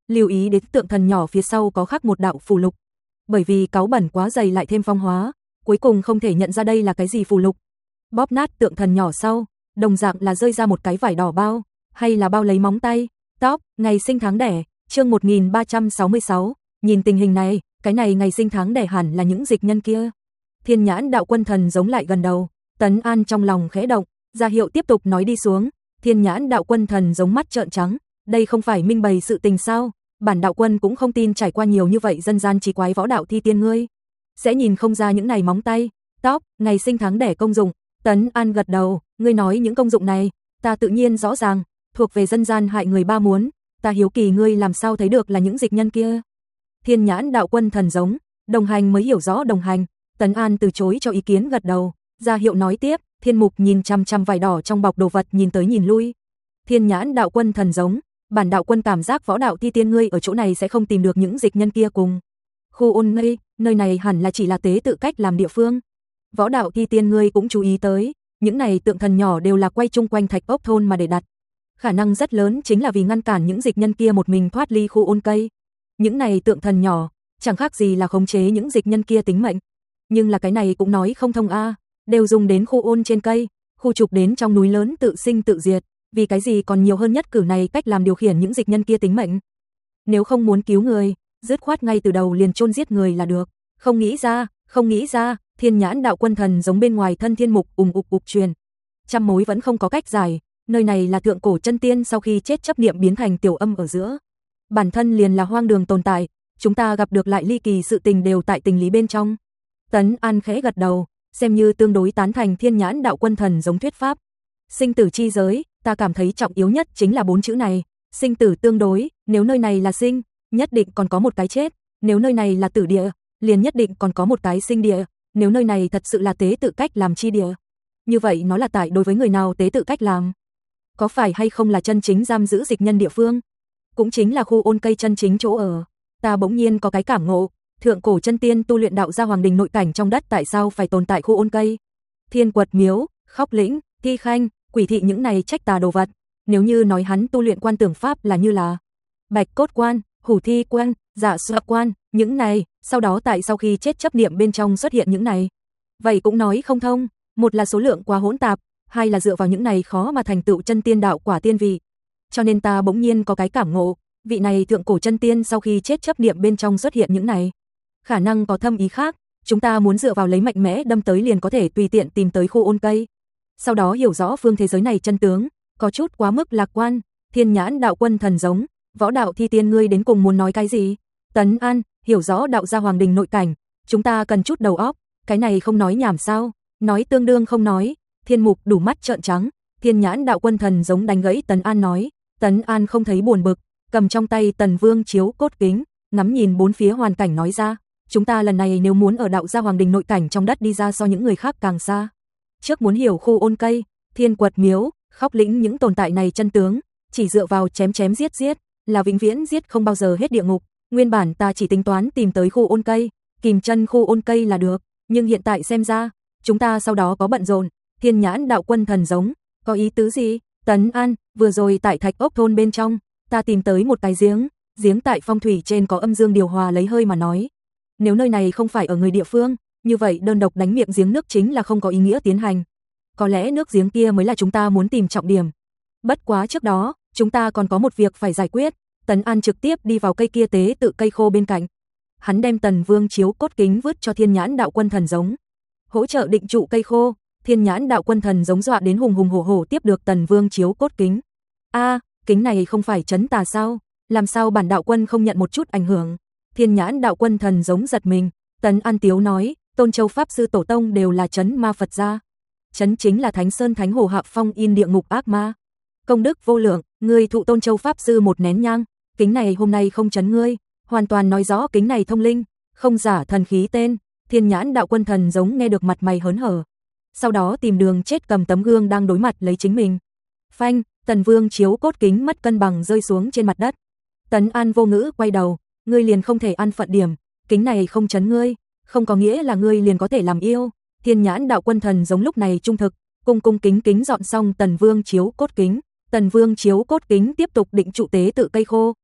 lưu ý đến tượng thần nhỏ phía sau có khắc một đạo phù lục. Bởi vì cáu bẩn quá dày lại thêm phong hóa, cuối cùng không thể nhận ra đây là cái gì phù lục. Bóp nát tượng thần nhỏ sau, đồng dạng là rơi ra một cái vải đỏ bao, hay là bao lấy móng tay, tóc, ngày sinh tháng đẻ, chương một nghìn ba trăm sáu mươi sáu, nhìn tình hình này, cái này ngày sinh tháng đẻ hẳn là những dịch nhân kia. Thiên Nhãn Đạo Quân Thần giống lại gần đầu, Tấn An trong lòng khẽ động, ra hiệu tiếp tục nói đi xuống. Thiên Nhãn Đạo Quân Thần giống mắt trợn trắng, đây không phải minh bày sự tình sao? Bản đạo quân cũng không tin trải qua nhiều như vậy dân gian trí quái võ đạo thi tiên ngươi sẽ nhìn không ra những này móng tay, tóc, ngày sinh tháng đẻ công dụng. Tấn An gật đầu, ngươi nói những công dụng này, ta tự nhiên rõ ràng, thuộc về dân gian hại người ba muốn, ta hiếu kỳ ngươi làm sao thấy được là những dịch nhân kia. Thiên Nhãn Đạo Quân Thần giống, đồng hành mới hiểu rõ đồng hành. Tấn An từ chối cho ý kiến gật đầu, ra hiệu nói tiếp. Thiên Mục nhìn chăm chăm vải đỏ trong bọc đồ vật nhìn tới nhìn lui. Thiên Nhãn Đạo Quân Thần giống, bản đạo quân cảm giác võ đạo thi tiên ngươi ở chỗ này sẽ không tìm được những dịch nhân kia cùng. Khu ôn nơi, nơi này hẳn là chỉ là tế tự cách làm địa phương. Võ đạo thi tiên ngươi cũng chú ý tới, những này tượng thần nhỏ đều là quay chung quanh thạch ốc thôn mà để đặt. Khả năng rất lớn chính là vì ngăn cản những dịch nhân kia một mình thoát ly khu ôn cây. Những này tượng thần nhỏ, chẳng khác gì là khống chế những dịch nhân kia tính mệnh. Nhưng là cái này cũng nói không thông a, đều dùng đến khu ôn trên cây, khu trục đến trong núi lớn tự sinh tự diệt, vì cái gì còn nhiều hơn nhất cử này cách làm điều khiển những dịch nhân kia tính mệnh. Nếu không muốn cứu người, dứt khoát ngay từ đầu liền chôn giết người là được. Không nghĩ ra, không nghĩ ra, Thiên Nhãn Đạo Quân Thần giống bên ngoài thân Thiên Mục ùng ục ục truyền. Trăm mối vẫn không có cách giải, nơi này là thượng cổ chân tiên sau khi chết chấp niệm biến thành tiểu âm ở giữa. Bản thân liền là hoang đường tồn tại, chúng ta gặp được lại ly kỳ sự tình đều tại tình lý bên trong. Tấn An khẽ gật đầu, xem như tương đối tán thành Thiên Nhãn Đạo Quân Thần giống thuyết pháp. Sinh tử chi giới, ta cảm thấy trọng yếu nhất chính là bốn chữ này, sinh tử tương đối, nếu nơi này là sinh, nhất định còn có một cái chết, nếu nơi này là tử địa, liền nhất định còn có một cái sinh địa, nếu nơi này thật sự là tế tự cách làm chi địa. Như vậy nó là tại đối với người nào tế tự cách làm? Có phải hay không là chân chính giam giữ dịch nhân địa phương? Cũng chính là khu ôn cây chân chính chỗ ở. Ta bỗng nhiên có cái cảm ngộ, thượng cổ chân tiên tu luyện đạo gia hoàng đình nội cảnh trong đất tại sao phải tồn tại khu ôn cây? Thiên Quật Miếu, Khóc Lĩnh, Thi Khanh, Quỷ Thị những này trách tà đồ vật, nếu như nói hắn tu luyện quan tưởng pháp là như là Bạch Cốt Quan, Hủ Thi Quan, Dạ Xoa Quan, những này, sau đó tại sau khi chết chấp niệm bên trong xuất hiện những này. Vậy cũng nói không thông, một là số lượng quá hỗn tạp, hai là dựa vào những này khó mà thành tựu chân tiên đạo quả tiên vị. Cho nên ta bỗng nhiên có cái cảm ngộ, vị này thượng cổ chân tiên sau khi chết chấp niệm bên trong xuất hiện những này. Khả năng có thâm ý khác, chúng ta muốn dựa vào lấy mạnh mẽ đâm tới liền có thể tùy tiện tìm tới khu ôn cây. Sau đó hiểu rõ phương thế giới này chân tướng, có chút quá mức lạc quan. Thiên Nhãn Đạo Quân Thần giống, võ đạo thi tiên ngươi đến cùng muốn nói cái gì? Tấn An, hiểu rõ đạo gia hoàng đình nội cảnh, chúng ta cần chút đầu óc, cái này không nói nhảm sao? Nói tương đương không nói. Thiên Mục đủ mắt trợn trắng. Thiên Nhãn Đạo Quân Thần giống đánh gãy Tấn An nói. Tấn An không thấy buồn bực, cầm trong tay Tần Vương chiếu cốt kính, ngắm nhìn bốn phía hoàn cảnh nói ra, chúng ta lần này nếu muốn ở đạo gia hoàng đình nội cảnh trong đất đi ra so những người khác càng xa. Trước muốn hiểu khu ôn cây, Thiên Quật Miếu, Khóc Lĩnh những tồn tại này chân tướng, chỉ dựa vào chém chém giết giết, là vĩnh viễn giết không bao giờ hết địa ngục. Nguyên bản ta chỉ tính toán tìm tới khu ôn cây, kìm chân khu ôn cây là được, nhưng hiện tại xem ra, chúng ta sau đó có bận rộn. Thiên Nhãn Đạo Quân Thần giống, có ý tứ gì? Tấn An, vừa rồi tại thạch ốc thôn bên trong, ta tìm tới một cái giếng, giếng tại phong thủy trên có âm dương điều hòa lấy hơi mà nói. Nếu nơi này không phải ở người địa phương, như vậy đơn độc đánh miệng giếng nước chính là không có ý nghĩa tiến hành. Có lẽ nước giếng kia mới là chúng ta muốn tìm trọng điểm. Bất quá trước đó, chúng ta còn có một việc phải giải quyết. Tấn An trực tiếp đi vào cây kia tế tự cây khô bên cạnh. Hắn đem Tần Vương chiếu cốt kính vứt cho Thiên Nhãn Đạo Quân Thần giống, hỗ trợ định trụ cây khô. Thiên Nhãn Đạo Quân Thần giống dọa đến hùng hùng hổ hổ tiếp được Tần Vương chiếu cốt kính. A, kính này không phải trấn tà sao? Làm sao bản đạo quân không nhận một chút ảnh hưởng? Thiên Nhãn Đạo Quân Thần giống giật mình. Tấn An tiếu nói, Tôn Châu Pháp Sư Tổ Tông đều là trấn ma Phật gia. Trấn chính là Thánh Sơn Thánh Hồ Hạ Phong in địa ngục ác ma. Công đức vô lượng, ngươi thụ Tôn Châu Pháp Sư một nén nhang, kính này hôm nay không trấn ngươi, hoàn toàn nói rõ kính này thông linh, không giả thần khí tên. Thiên Nhãn Đạo Quân Thần giống nghe được mặt mày hớn hở. Sau đó tìm đường chết cầm tấm gương đang đối mặt lấy chính mình. Phanh, Tần Vương chiếu cốt kính mất cân bằng rơi xuống trên mặt đất. Tấn An vô ngữ quay đầu, ngươi liền không thể ăn phận điểm, kính này không trấn ngươi, không có nghĩa là ngươi liền có thể làm yêu. Thiên Nhãn Đạo Quân Thần giống lúc này trung thực, cung cung kính kính dọn xong Tần Vương chiếu cốt kính, Tần Vương chiếu cốt kính tiếp tục định trụ tế tự cây khô.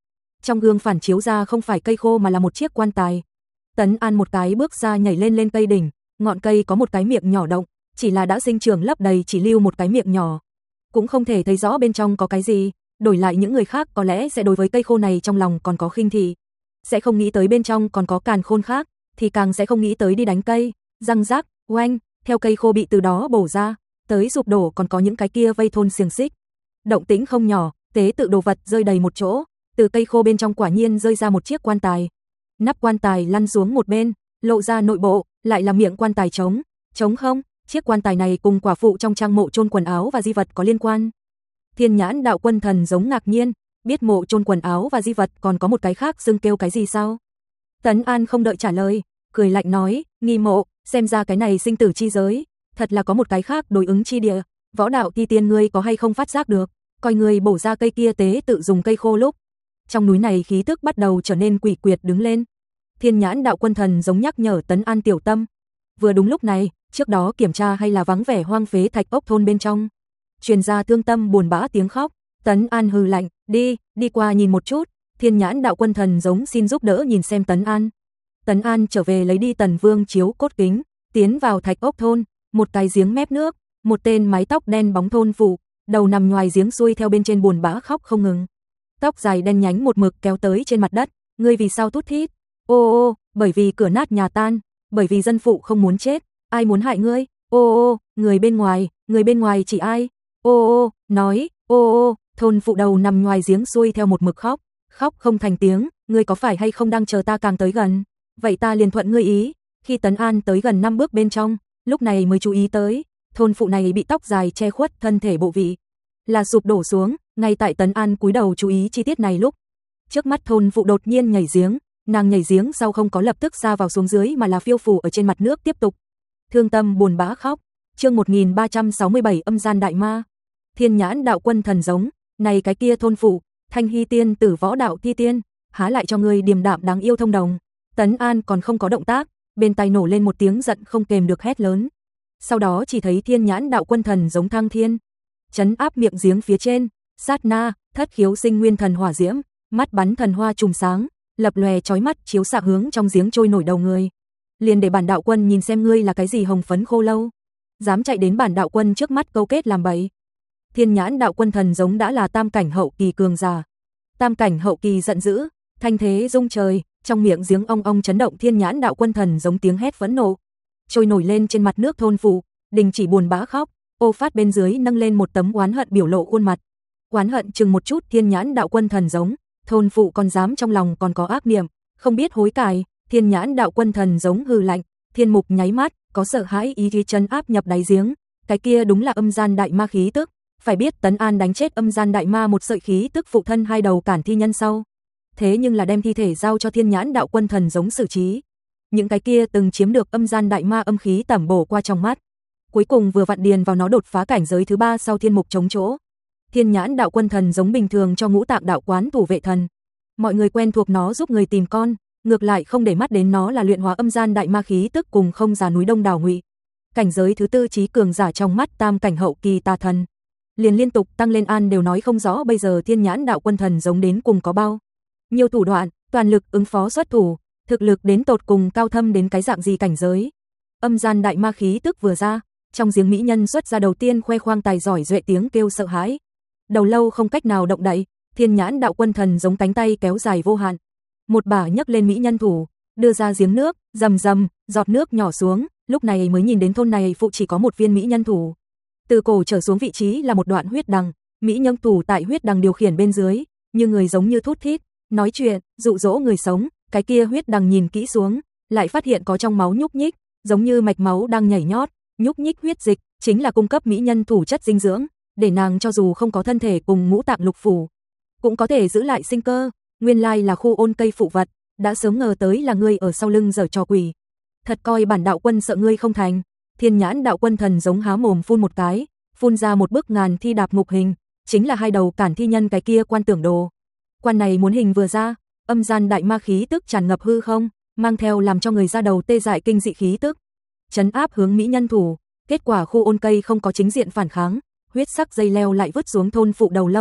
trong gương phản chiếu ra không phải cây khô mà là một chiếc quan tài. Tấn An một cái bước ra nhảy lên lên cây đỉnh, ngọn cây có một cái miệng nhỏ động, chỉ là đã sinh trưởng lấp đầy chỉ lưu một cái miệng nhỏ. Cũng không thể thấy rõ bên trong có cái gì, đổi lại những người khác có lẽ sẽ đối với cây khô này trong lòng còn có khinh thị. Sẽ không nghĩ tới bên trong còn có càn khôn khác, thì càng sẽ không nghĩ tới đi đánh cây, răng rác, oanh, theo cây khô bị từ đó bổ ra, tới sụp đổ còn có những cái kia vây thôn xiềng xích. Động tĩnh không nhỏ, tế tự đồ vật rơi đầy một chỗ, từ cây khô bên trong quả nhiên rơi ra một chiếc quan tài. Nắp quan tài lăn xuống một bên, lộ ra nội bộ, lại là miệng quan tài trống, trống không, chiếc quan tài này cùng quả phụ trong trang mộ chôn quần áo và di vật có liên quan. Thiên Nhãn Đạo Quân Thần giống ngạc nhiên, biết mộ chôn quần áo và di vật còn có một cái khác xưng kêu cái gì sao? Tấn An không đợi trả lời, cười lạnh nói, nghi mộ, xem ra cái này sinh tử chi giới, thật là có một cái khác đối ứng chi địa, võ đạo thi tiên ngươi có hay không phát giác được, coi ngươi bổ ra cây kia tế tự dùng cây khô lúc. Trong núi này khí tức bắt đầu trở nên quỷ quyệt đứng lên. Thiên Nhãn Đạo Quân Thần giống nhắc nhở Tấn An tiểu tâm. Vừa đúng lúc này, trước đó kiểm tra hay là vắng vẻ hoang phế thạch ốc thôn bên trong, truyền ra thương tâm buồn bã tiếng khóc. Tấn An hừ lạnh, đi, đi qua nhìn một chút. Thiên Nhãn Đạo Quân Thần giống xin giúp đỡ nhìn xem Tấn An. Tấn An trở về lấy đi Tần Vương chiếu cốt kính, tiến vào thạch ốc thôn, một cái giếng mép nước, một tên mái tóc đen bóng thôn phụ, đầu nằm ngoài giếng xuôi theo bên trên buồn bã khóc không ngừng. Tóc dài đen nhánh một mực kéo tới trên mặt đất, ngươi vì sao thút thít? Ô ô, bởi vì cửa nát nhà tan, bởi vì dân phụ không muốn chết, ai muốn hại ngươi? Ô ô, người bên ngoài, người bên ngoài chỉ ai? Ô ô, nói, ô ô, thôn phụ đầu nằm ngoài giếng xuôi theo một mực khóc, khóc không thành tiếng, ngươi có phải hay không đang chờ ta càng tới gần? Vậy ta liền thuận ngươi ý. Khi Tấn An tới gần năm bước bên trong, lúc này mới chú ý tới, thôn phụ này bị tóc dài che khuất thân thể bộ vị, là sụp đổ xuống, ngay tại Tấn An cúi đầu chú ý chi tiết này lúc, trước mắt thôn phụ đột nhiên nhảy giếng, nàng nhảy giếng sau không có lập tức sa vào xuống dưới mà là phiêu phù ở trên mặt nước tiếp tục. Thương tâm buồn bã khóc. Chương một nghìn ba trăm sáu mươi bảy Âm gian đại ma. Thiên Nhãn Đạo Quân Thần giống, này cái kia thôn phụ, Thanh Hy tiên tử võ đạo thi tiên, há lại cho ngươi điềm đạm đáng yêu thông đồng. Tấn An còn không có động tác, bên tai nổ lên một tiếng giận không kềm được hét lớn. Sau đó chỉ thấy Thiên Nhãn Đạo Quân Thần giống thăng thiên, chấn áp miệng giếng phía trên, sát na, thất khiếu sinh nguyên thần hỏa diễm, mắt bắn thần hoa trùm sáng, lập lòe chói mắt chiếu xạ hướng trong giếng trôi nổi đầu người. Liền để bản đạo quân nhìn xem ngươi là cái gì hồng phấn khô lâu, dám chạy đến bản đạo quân trước mắt câu kết làm bậy. Thiên Nhãn Đạo Quân Thần giống đã là tam cảnh hậu kỳ cường giả. Tam cảnh hậu kỳ giận dữ, thanh thế rung trời, trong miệng giếng ong ong chấn động. Thiên Nhãn Đạo Quân Thần giống tiếng hét phẫn nộ, trôi nổi lên trên mặt nước. Thôn phụ đình chỉ buồn bã khóc, ô phát bên dưới nâng lên một tấm oán hận biểu lộ khuôn mặt. Oán hận chừng một chút Thiên Nhãn Đạo Quân Thần giống, thôn phụ còn dám trong lòng còn có ác niệm, không biết hối cải. Thiên Nhãn Đạo Quân Thần giống hừ lạnh, thiên mục nháy mắt, có sợ hãi ý chí chân áp nhập đáy giếng, cái kia đúng là âm gian đại ma khí tức. Phải biết Tấn An đánh chết âm gian đại ma một sợi khí tức phụ thân hai đầu cản thi nhân sau, thế nhưng là đem thi thể giao cho Thiên Nhãn Đạo Quân Thần giống xử trí. Những cái kia từng chiếm được âm gian đại ma âm khí tẩm bổ qua trong mắt, cuối cùng vừa vặn điền vào nó đột phá cảnh giới thứ ba sau thiên mục chống chỗ. Thiên Nhãn Đạo Quân Thần giống bình thường cho Ngũ Tạng đạo quán thủ vệ thần, mọi người quen thuộc nó giúp người tìm con, ngược lại không để mắt đến nó là luyện hóa âm gian đại ma khí tức cùng không già núi Đông Đảo Ngụy. Cảnh giới thứ tư trí cường giả trong mắt tam cảnh hậu kỳ tà thần, liền liên tục tăng lên. An đều nói không rõ bây giờ Thiên Nhãn Đạo Quân Thần giống đến cùng có bao nhiều thủ đoạn, toàn lực ứng phó xuất thủ, thực lực đến tột cùng cao thâm đến cái dạng gì cảnh giới. Âm gian đại ma khí tức vừa ra, trong giếng mỹ nhân xuất ra đầu tiên khoe khoang tài giỏi duệ tiếng kêu sợ hãi. Đầu lâu không cách nào động đậy, Thiên Nhãn Đạo Quân Thần giống cánh tay kéo dài vô hạn, một bả nhấc lên mỹ nhân thủ, đưa ra giếng nước, rầm rầm, giọt nước nhỏ xuống, lúc này mới nhìn đến thôn này phụ chỉ có một viên mỹ nhân thủ. Từ cổ trở xuống vị trí là một đoạn huyết đằng, mỹ nhân thủ tại huyết đằng điều khiển bên dưới, như người giống như thút thít, nói chuyện, dụ dỗ người sống, cái kia huyết đằng nhìn kỹ xuống, lại phát hiện có trong máu nhúc nhích, giống như mạch máu đang nhảy nhót, nhúc nhích huyết dịch, chính là cung cấp mỹ nhân thủ chất dinh dưỡng, để nàng cho dù không có thân thể cùng ngũ tạng lục phủ, cũng có thể giữ lại sinh cơ. Nguyên lai là khu ôn cây phụ vật, đã sớm ngờ tới là ngươi ở sau lưng giở trò quỷ. Thật coi bản đạo quân sợ ngươi không thành. Thiên Nhãn Đạo Quân Thần giống há mồm phun một cái, phun ra một bức ngàn thi đạp ngục hình, chính là hai đầu cản thi nhân cái kia quan tưởng đồ. Quan này muốn hình vừa ra, âm gian đại ma khí tức tràn ngập hư không, mang theo làm cho người ra đầu tê dại kinh dị khí tức, trấn áp hướng mỹ nhân thủ. Kết quả khu ôn cây không có chính diện phản kháng, huyết sắc dây leo lại vứt xuống thôn phụ đầu lâu,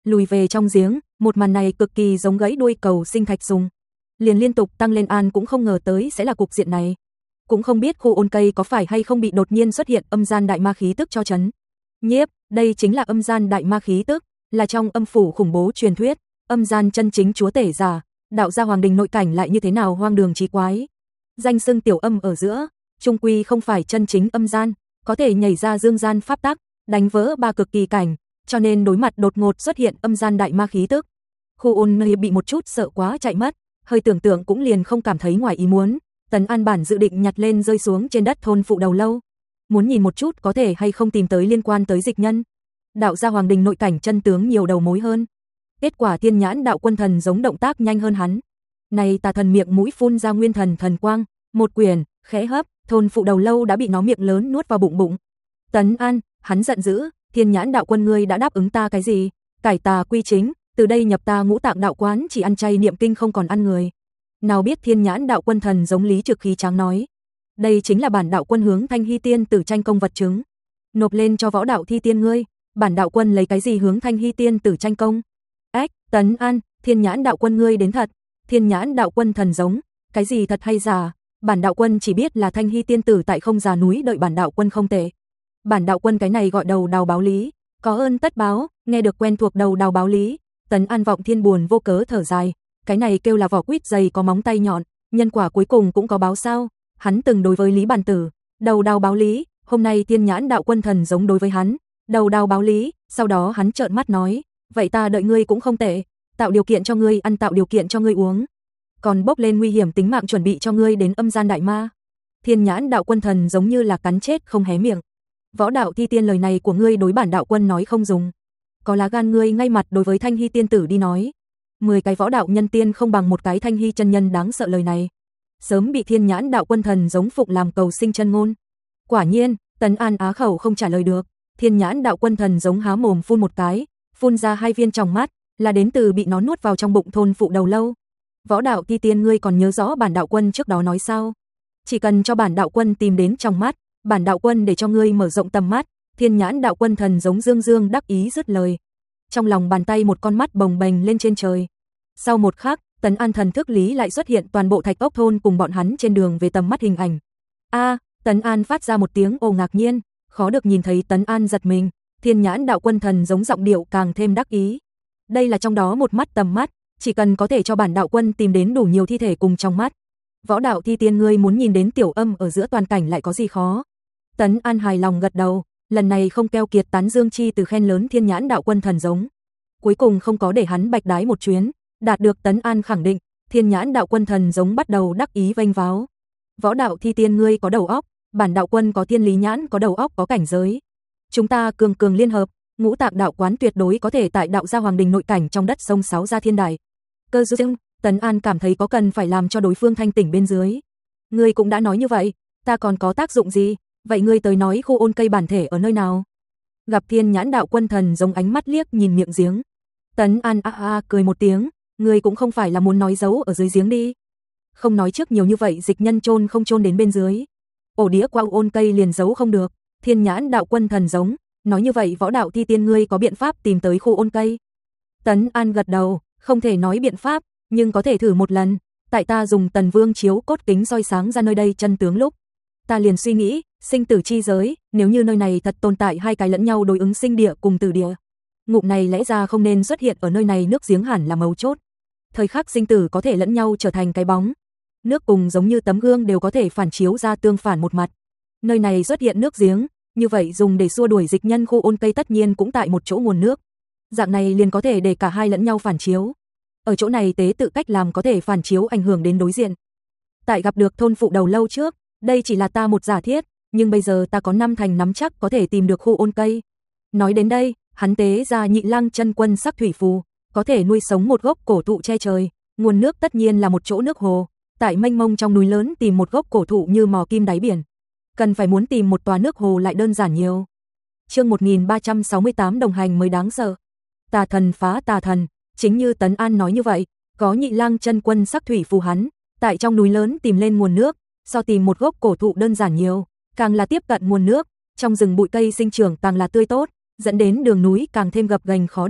lùi về trong giếng, một màn này cực kỳ giống gãy đuôi cầu sinh thạch sùng. Liền liên tục tăng lên, An cũng không ngờ tới sẽ là cục diện này. Cũng không biết khu ôn cây có phải hay không bị đột nhiên xuất hiện âm gian đại ma khí tức cho chấn nhiếp, đây chính là âm gian đại ma khí tức, là trong âm phủ khủng bố truyền thuyết, âm gian chân chính chúa tể giả, đạo gia hoàng đình nội cảnh lại như thế nào hoang đường trí quái. Danh xưng tiểu âm ở giữa, trung quy không phải chân chính âm gian, có thể nhảy ra dương gian pháp tắc, đánh vỡ ba cực kỳ cảnh, cho nên đối mặt đột ngột xuất hiện âm gian đại ma khí tức. Khu ôn nơi bị một chút sợ quá chạy mất, hơi tưởng tượng cũng liền không cảm thấy ngoài ý muốn. Tấn An bản dự định nhặt lên rơi xuống trên đất thôn phụ đầu lâu, muốn nhìn một chút có thể hay không tìm tới liên quan tới dịch nhân. Đạo gia hoàng đình nội cảnh chân tướng nhiều đầu mối hơn. Kết quả thiên nhãn đạo quân thần giống động tác nhanh hơn hắn. Này tà thần miệng mũi phun ra nguyên thần thần quang, một quyền, khẽ hấp, thôn phụ đầu lâu đã bị nó miệng lớn nuốt vào bụng bụng. Tấn An, hắn giận dữ, thiên nhãn đạo quân ngươi đã đáp ứng ta cái gì? Cải tà quy chính, từ đây nhập ta ngũ tạng đạo quán, chỉ ăn chay niệm kinh không còn ăn người. Nào biết thiên nhãn đạo quân thần giống lý trực khí tráng nói. Đây chính là bản đạo quân hướng Thanh Hy tiên tử tranh công vật chứng. Nộp lên cho võ đạo thi tiên ngươi, bản đạo quân lấy cái gì hướng Thanh Hy tiên tử tranh công? Ách, Tấn An, thiên nhãn đạo quân ngươi đến thật. Thiên nhãn đạo quân thần giống, cái gì thật hay giả? Bản đạo quân chỉ biết là Thanh Hy tiên tử tại không già núi đợi bản đạo quân không tệ. Bản đạo quân cái này gọi đầu đào báo lý, có ơn tất báo, nghe được quen thuộc đầu đào báo lý. Tấn An vọng thiên buồn vô cớ thở dài, cái này kêu là vỏ quýt dày có móng tay nhọn, nhân quả cuối cùng cũng có báo sao? Hắn từng đối với Lý Bản Tử, đầu đào báo lý, hôm nay thiên nhãn đạo quân thần giống đối với hắn, đầu đào báo lý, sau đó hắn trợn mắt nói, vậy ta đợi ngươi cũng không tệ, tạo điều kiện cho ngươi ăn, tạo điều kiện cho ngươi uống, còn bốc lên nguy hiểm tính mạng chuẩn bị cho ngươi đến âm gian đại ma. Thiên nhãn đạo quân thần giống như là cắn chết không hé miệng. Võ đạo thi tiên lời này của ngươi đối bản đạo quân nói không dùng. Có lá gan ngươi ngay mặt đối với Thanh Hy tiên tử đi nói. Mười cái võ đạo nhân tiên không bằng một cái Thanh Hy chân nhân đáng sợ lời này. Sớm bị thiên nhãn đạo quân thần giống phụng làm cầu sinh chân ngôn. Quả nhiên, Tấn An á khẩu không trả lời được. Thiên nhãn đạo quân thần giống há mồm phun một cái, phun ra hai viên tròng mắt, là đến từ bị nó nuốt vào trong bụng thôn phụ đầu lâu. Võ đạo thi tiên ngươi còn nhớ rõ bản đạo quân trước đó nói sao? Chỉ cần cho bản đạo quân tìm đến trong mắt, bản đạo quân để cho ngươi mở rộng tầm mắt. Thiên nhãn đạo quân thần giống dương dương đắc ý dứt lời. Trong lòng bàn tay một con mắt bồng bềnh lên trên trời. Sau một khắc, Tấn An thần thức lý lại xuất hiện toàn bộ Thạch Ốc thôn cùng bọn hắn trên đường về tầm mắt hình ảnh. A, Tấn An phát ra một tiếng ồ ngạc nhiên, khó được nhìn thấy Tấn An giật mình, thiên nhãn đạo quân thần giống giọng điệu càng thêm đắc ý. Đây là trong đó một mắt tầm mắt, chỉ cần có thể cho bản đạo quân tìm đến đủ nhiều thi thể cùng trong mắt. Võ đạo thi tiên ngươi muốn nhìn đến tiểu âm ở giữa toàn cảnh lại có gì khó. Tấn An hài lòng gật đầu, lần này không keo kiệt tán dương chi từ khen lớn thiên nhãn đạo quân thần giống. Cuối cùng không có để hắn bạch đái một chuyến, đạt được Tấn An khẳng định, thiên nhãn đạo quân thần giống bắt đầu đắc ý vênh váo. Võ đạo thi tiên ngươi có đầu óc, bản đạo quân có thiên lý nhãn, có đầu óc có cảnh giới. Chúng ta cường cường liên hợp, ngũ tạng đạo quán tuyệt đối có thể tại đạo gia hoàng đình nội cảnh trong đất sông sáo ra thiên đài. Cơ duyên, Tấn An cảm thấy có cần phải làm cho đối phương thanh tỉnh bên dưới. Ngươi cũng đã nói như vậy, ta còn có tác dụng gì? Vậy ngươi tới nói khu ôn cây bản thể ở nơi nào? Gặp thiên nhãn đạo quân thần giống ánh mắt liếc nhìn miệng giếng. Tấn An a a cười một tiếng, ngươi cũng không phải là muốn nói giấu ở dưới giếng đi. Không nói trước nhiều như vậy, dịch nhân chôn không chôn đến bên dưới. Ổ đĩa qua ôn cây liền giấu không được. Thiên nhãn đạo quân thần giống, nói như vậy võ đạo thi tiên ngươi có biện pháp tìm tới khu ôn cây? Tấn An gật đầu, không thể nói biện pháp, nhưng có thể thử một lần. Tại ta dùng Tần Vương chiếu cốt kính soi sáng ra nơi đây chân tướng lúc, ta liền suy nghĩ, sinh tử chi giới, nếu như nơi này thật tồn tại hai cái lẫn nhau đối ứng sinh địa cùng tử địa, ngụm này lẽ ra không nên xuất hiện ở nơi này, nước giếng hẳn là mấu chốt. Thời khắc sinh tử có thể lẫn nhau trở thành cái bóng. Nước cùng giống như tấm gương đều có thể phản chiếu ra tương phản một mặt. Nơi này xuất hiện nước giếng, như vậy dùng để xua đuổi dịch nhân khu ôn cây tất nhiên cũng tại một chỗ nguồn nước. Dạng này liền có thể để cả hai lẫn nhau phản chiếu. Ở chỗ này tế tự cách làm có thể phản chiếu ảnh hưởng đến đối diện. Tại gặp được thôn phụ đầu lâu trước, đây chỉ là ta một giả thiết, nhưng bây giờ ta có năm thành nắm chắc có thể tìm được khu ôn cây. Nói đến đây, hắn tế ra Nhị Lang chân quân sắc thủy phù, có thể nuôi sống một gốc cổ thụ che trời, nguồn nước tất nhiên là một chỗ nước hồ, tại mênh mông trong núi lớn tìm một gốc cổ thụ như mò kim đáy biển. Cần phải muốn tìm một tòa nước hồ lại đơn giản nhiều. Chương một nghìn ba trăm sáu mươi tám đồng hành mới đáng sợ. Tà thần phá tà thần, chính như Tấn An nói như vậy, có Nhị Lang chân quân sắc thủy phù hắn, tại trong núi lớn tìm lên nguồn nước, so tìm một gốc cổ thụ đơn giản nhiều, càng là tiếp cận nguồn nước, trong rừng bụi cây sinh trưởng càng là tươi tốt, dẫn đến đường núi càng thêm gập ghềnh khó đi,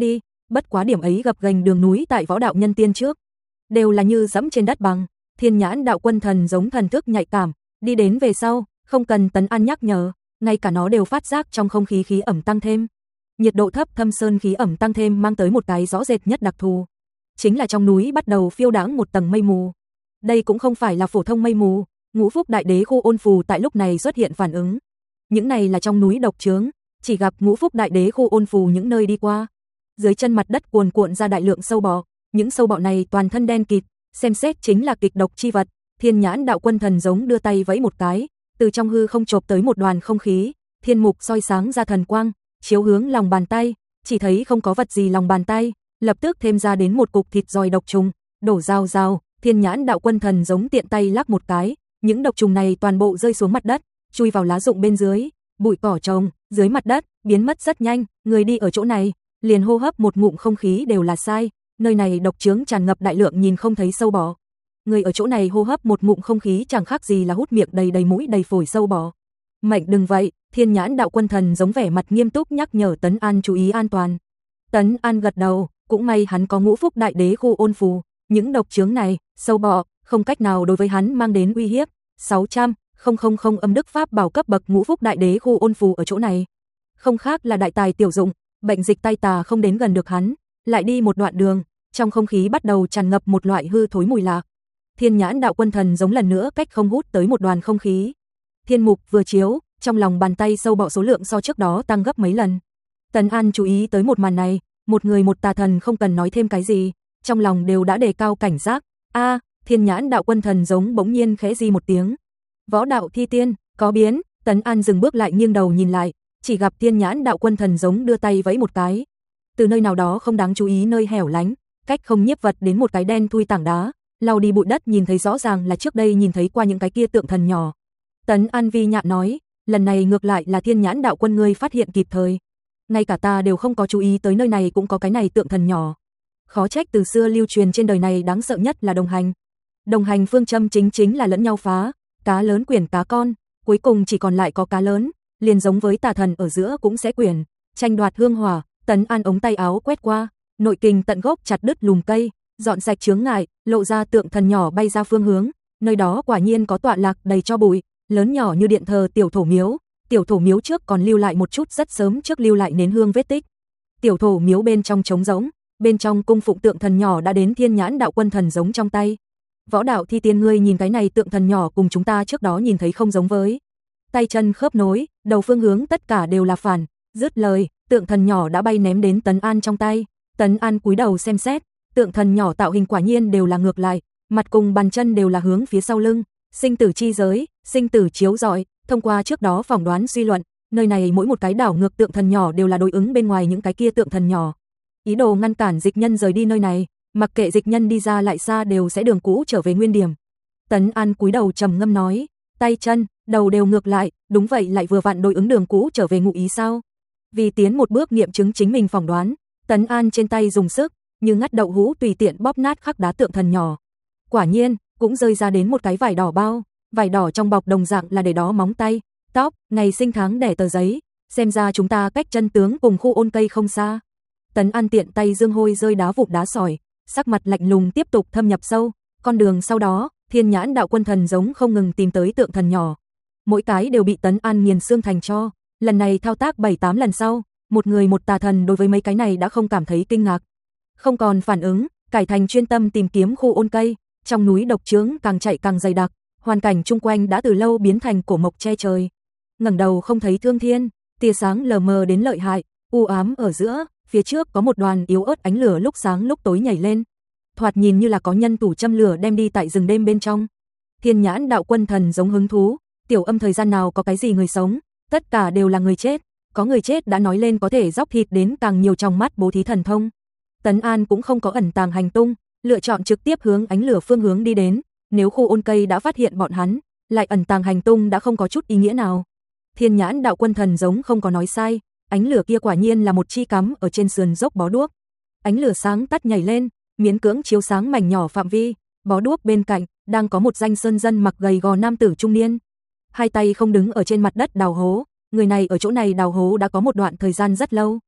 Bất quá điểm ấy gập ghềnh đường núi tại võ đạo nhân tiên trước, đều là như dẫm trên đất bằng. Thiên nhãn đạo quân thần giống thần thức nhạy cảm, đi đến về sau, không cần Tấn An nhắc nhở, ngay cả nó đều phát giác trong không khí khí ẩm tăng thêm. Nhiệt độ thấp thâm sơn khí ẩm tăng thêm mang tới một cái rõ rệt nhất đặc thù, chính là trong núi bắt đầu phiêu đãng một tầng mây mù. Đây cũng không phải là phổ thông mây mù, Ngũ Phúc Đại Đế Khu Ôn Phù tại lúc này xuất hiện phản ứng. Những này là trong núi độc chướng, chỉ gặp Ngũ Phúc Đại Đế Khu Ôn Phù những nơi đi qua, dưới chân mặt đất cuồn cuộn ra đại lượng sâu bọ, những sâu bọ này toàn thân đen kịt, xem xét chính là kịch độc chi vật. Thiên nhãn đạo quân thần giống đưa tay vẫy một cái, từ trong hư không chộp tới một đoàn không khí, thiên mục soi sáng ra thần quang, chiếu hướng lòng bàn tay, chỉ thấy không có vật gì lòng bàn tay, lập tức thêm ra đến một cục thịt giòi độc trùng, đổ rào rào, thiên nhãn đạo quân thần giống tiện tay lắc một cái, những độc trùng này toàn bộ rơi xuống mặt đất, chui vào lá rụng bên dưới, bụi cỏ trồng, dưới mặt đất, biến mất rất nhanh, người đi ở chỗ này, liền hô hấp một ngụm không khí đều là sai, nơi này độc chướng tràn ngập đại lượng nhìn không thấy sâu bọ. Người ở chỗ này hô hấp một ngụm không khí chẳng khác gì là hút miệng đầy đầy mũi đầy phổi sâu bọ. Mệnh đừng vậy, thiên nhãn đạo quân thần giống vẻ mặt nghiêm túc nhắc nhở Tấn An chú ý an toàn. Tấn An gật đầu, cũng may hắn có Ngũ Phúc Đại Đế Khu Ôn Phù, những độc chướng này, sâu bọ, không cách nào đối với hắn mang đến uy hiếp. sáu trăm, không không không âm đức pháp bảo cấp bậc Ngũ Phúc Đại Đế Khu Ôn Phù ở chỗ này. Không khác là đại tài tiểu dụng, bệnh dịch tai tà không đến gần được hắn, lại đi một đoạn đường, trong không khí bắt đầu tràn ngập một loại hư thối mùi lạ. Thiên nhãn đạo quân thần giống lần nữa cách không hút tới một đoàn không khí. Thiên mục vừa chiếu, trong lòng bàn tay sâu bọ số lượng so trước đó tăng gấp mấy lần. Tấn An chú ý tới một màn này, một người một tà thần không cần nói thêm cái gì, trong lòng đều đã đề cao cảnh giác. A, thiên nhãn đạo quân thần giống bỗng nhiên khẽ di một tiếng. Võ đạo thi tiên, có biến, Tấn An dừng bước lại nghiêng đầu nhìn lại, chỉ gặp thiên nhãn đạo quân thần giống đưa tay vẫy một cái. Từ nơi nào đó không đáng chú ý nơi hẻo lánh, cách không nhiếp vật đến một cái đen thui tảng đá, lau đi bụi đất nhìn thấy rõ ràng là trước đây nhìn thấy qua những cái kia tượng thần nhỏ. Tấn An vi nhạn nói, lần này ngược lại là thiên nhãn đạo quân ngươi phát hiện kịp thời. Ngay cả ta đều không có chú ý tới nơi này cũng có cái này tượng thần nhỏ. Khó trách từ xưa lưu truyền trên đời này đáng sợ nhất là đồng hành. Đồng hành phương châm chính chính là lẫn nhau phá, cá lớn quyển cá con, cuối cùng chỉ còn lại có cá lớn, liền giống với tà thần ở giữa cũng sẽ quyển, tranh đoạt hương hỏa. Tấn An ống tay áo quét qua, nội kình tận gốc chặt đứt lùm cây, dọn sạch chướng ngại, lộ ra tượng thần nhỏ bay ra phương hướng, nơi đó quả nhiên có tọa lạc đầy cho bụi, lớn nhỏ như điện thờ tiểu thổ miếu, tiểu thổ miếu trước còn lưu lại một chút rất sớm trước lưu lại nến hương vết tích. Tiểu thổ miếu bên trong trống rỗng, bên trong cung phụng tượng thần nhỏ đã đến thiên nhãn đạo quân thần giống trong tay. Võ đạo thi tiên ngươi nhìn cái này tượng thần nhỏ cùng chúng ta trước đó nhìn thấy không giống với. Tay chân khớp nối, đầu phương hướng tất cả đều là phản, dứt lời, tượng thần nhỏ đã bay ném đến Tấn An trong tay. Tấn An cúi đầu xem xét, tượng thần nhỏ tạo hình quả nhiên đều là ngược lại, mặt cùng bàn chân đều là hướng phía sau lưng, sinh tử chi giới, sinh tử chiếu rọi, thông qua trước đó phỏng đoán suy luận, nơi này mỗi một cái đảo ngược tượng thần nhỏ đều là đối ứng bên ngoài những cái kia tượng thần nhỏ. Ý đồ ngăn cản dịch nhân rời đi nơi này, mặc kệ dịch nhân đi ra lại xa đều sẽ đường cũ trở về nguyên điểm. Tấn An cúi đầu trầm ngâm nói, tay chân, đầu đều ngược lại, đúng vậy lại vừa vặn đối ứng đường cũ trở về ngụ ý sao? Vì tiến một bước nghiệm chứng chính mình phỏng đoán, Tấn An trên tay dùng sức, như ngắt đậu hũ tùy tiện bóp nát khắc đá tượng thần nhỏ. Quả nhiên, cũng rơi ra đến một cái vải đỏ bao, vải đỏ trong bọc đồng dạng là để đó móng tay, tóc, ngày sinh tháng đẻ tờ giấy, xem ra chúng ta cách chân tướng cùng khu ôn cây không xa. Tấn An tiện tay dương hôi rơi đá vụn đá sỏi, sắc mặt lạnh lùng tiếp tục thâm nhập sâu, con đường sau đó, thiên nhãn đạo quân thần giống không ngừng tìm tới tượng thần nhỏ. Mỗi cái đều bị Tấn An nghiền xương thành tro, lần này thao tác bảy tám lần sau, một người một tà thần đối với mấy cái này đã không cảm thấy kinh ngạc. Không còn phản ứng, cải thành chuyên tâm tìm kiếm khu ôn cây, trong núi độc chướng càng chạy càng dày đặc, hoàn cảnh chung quanh đã từ lâu biến thành cổ mộc che trời. Ngẩng đầu không thấy thương thiên, tia sáng lờ mờ đến lợi hại, u ám ở giữa, phía trước có một đoàn yếu ớt ánh lửa lúc sáng lúc tối nhảy lên. Thoạt nhìn như là có nhân tủ châm lửa đem đi tại rừng đêm bên trong. Thiên nhãn đạo quân thần giống hứng thú, tiểu âm thời gian nào có cái gì người sống, tất cả đều là người chết, có người chết đã nói lên có thể dóc thịt đến càng nhiều trong mắt bố thí thần thông. Tấn An cũng không có ẩn tàng hành tung, lựa chọn trực tiếp hướng ánh lửa phương hướng đi đến, nếu khu ôn cây đã phát hiện bọn hắn, lại ẩn tàng hành tung đã không có chút ý nghĩa nào. Thiên nhãn đạo quân thần giống không có nói sai, ánh lửa kia quả nhiên là một chi cắm ở trên sườn dốc bó đuốc. Ánh lửa sáng tắt nhảy lên, miễn cưỡng chiếu sáng mảnh nhỏ phạm vi, bó đuốc bên cạnh đang có một danh sơn dân mặc gầy gò nam tử trung niên. Hai tay không đứng ở trên mặt đất đào hố, người này ở chỗ này đào hố đã có một đoạn thời gian rất lâu.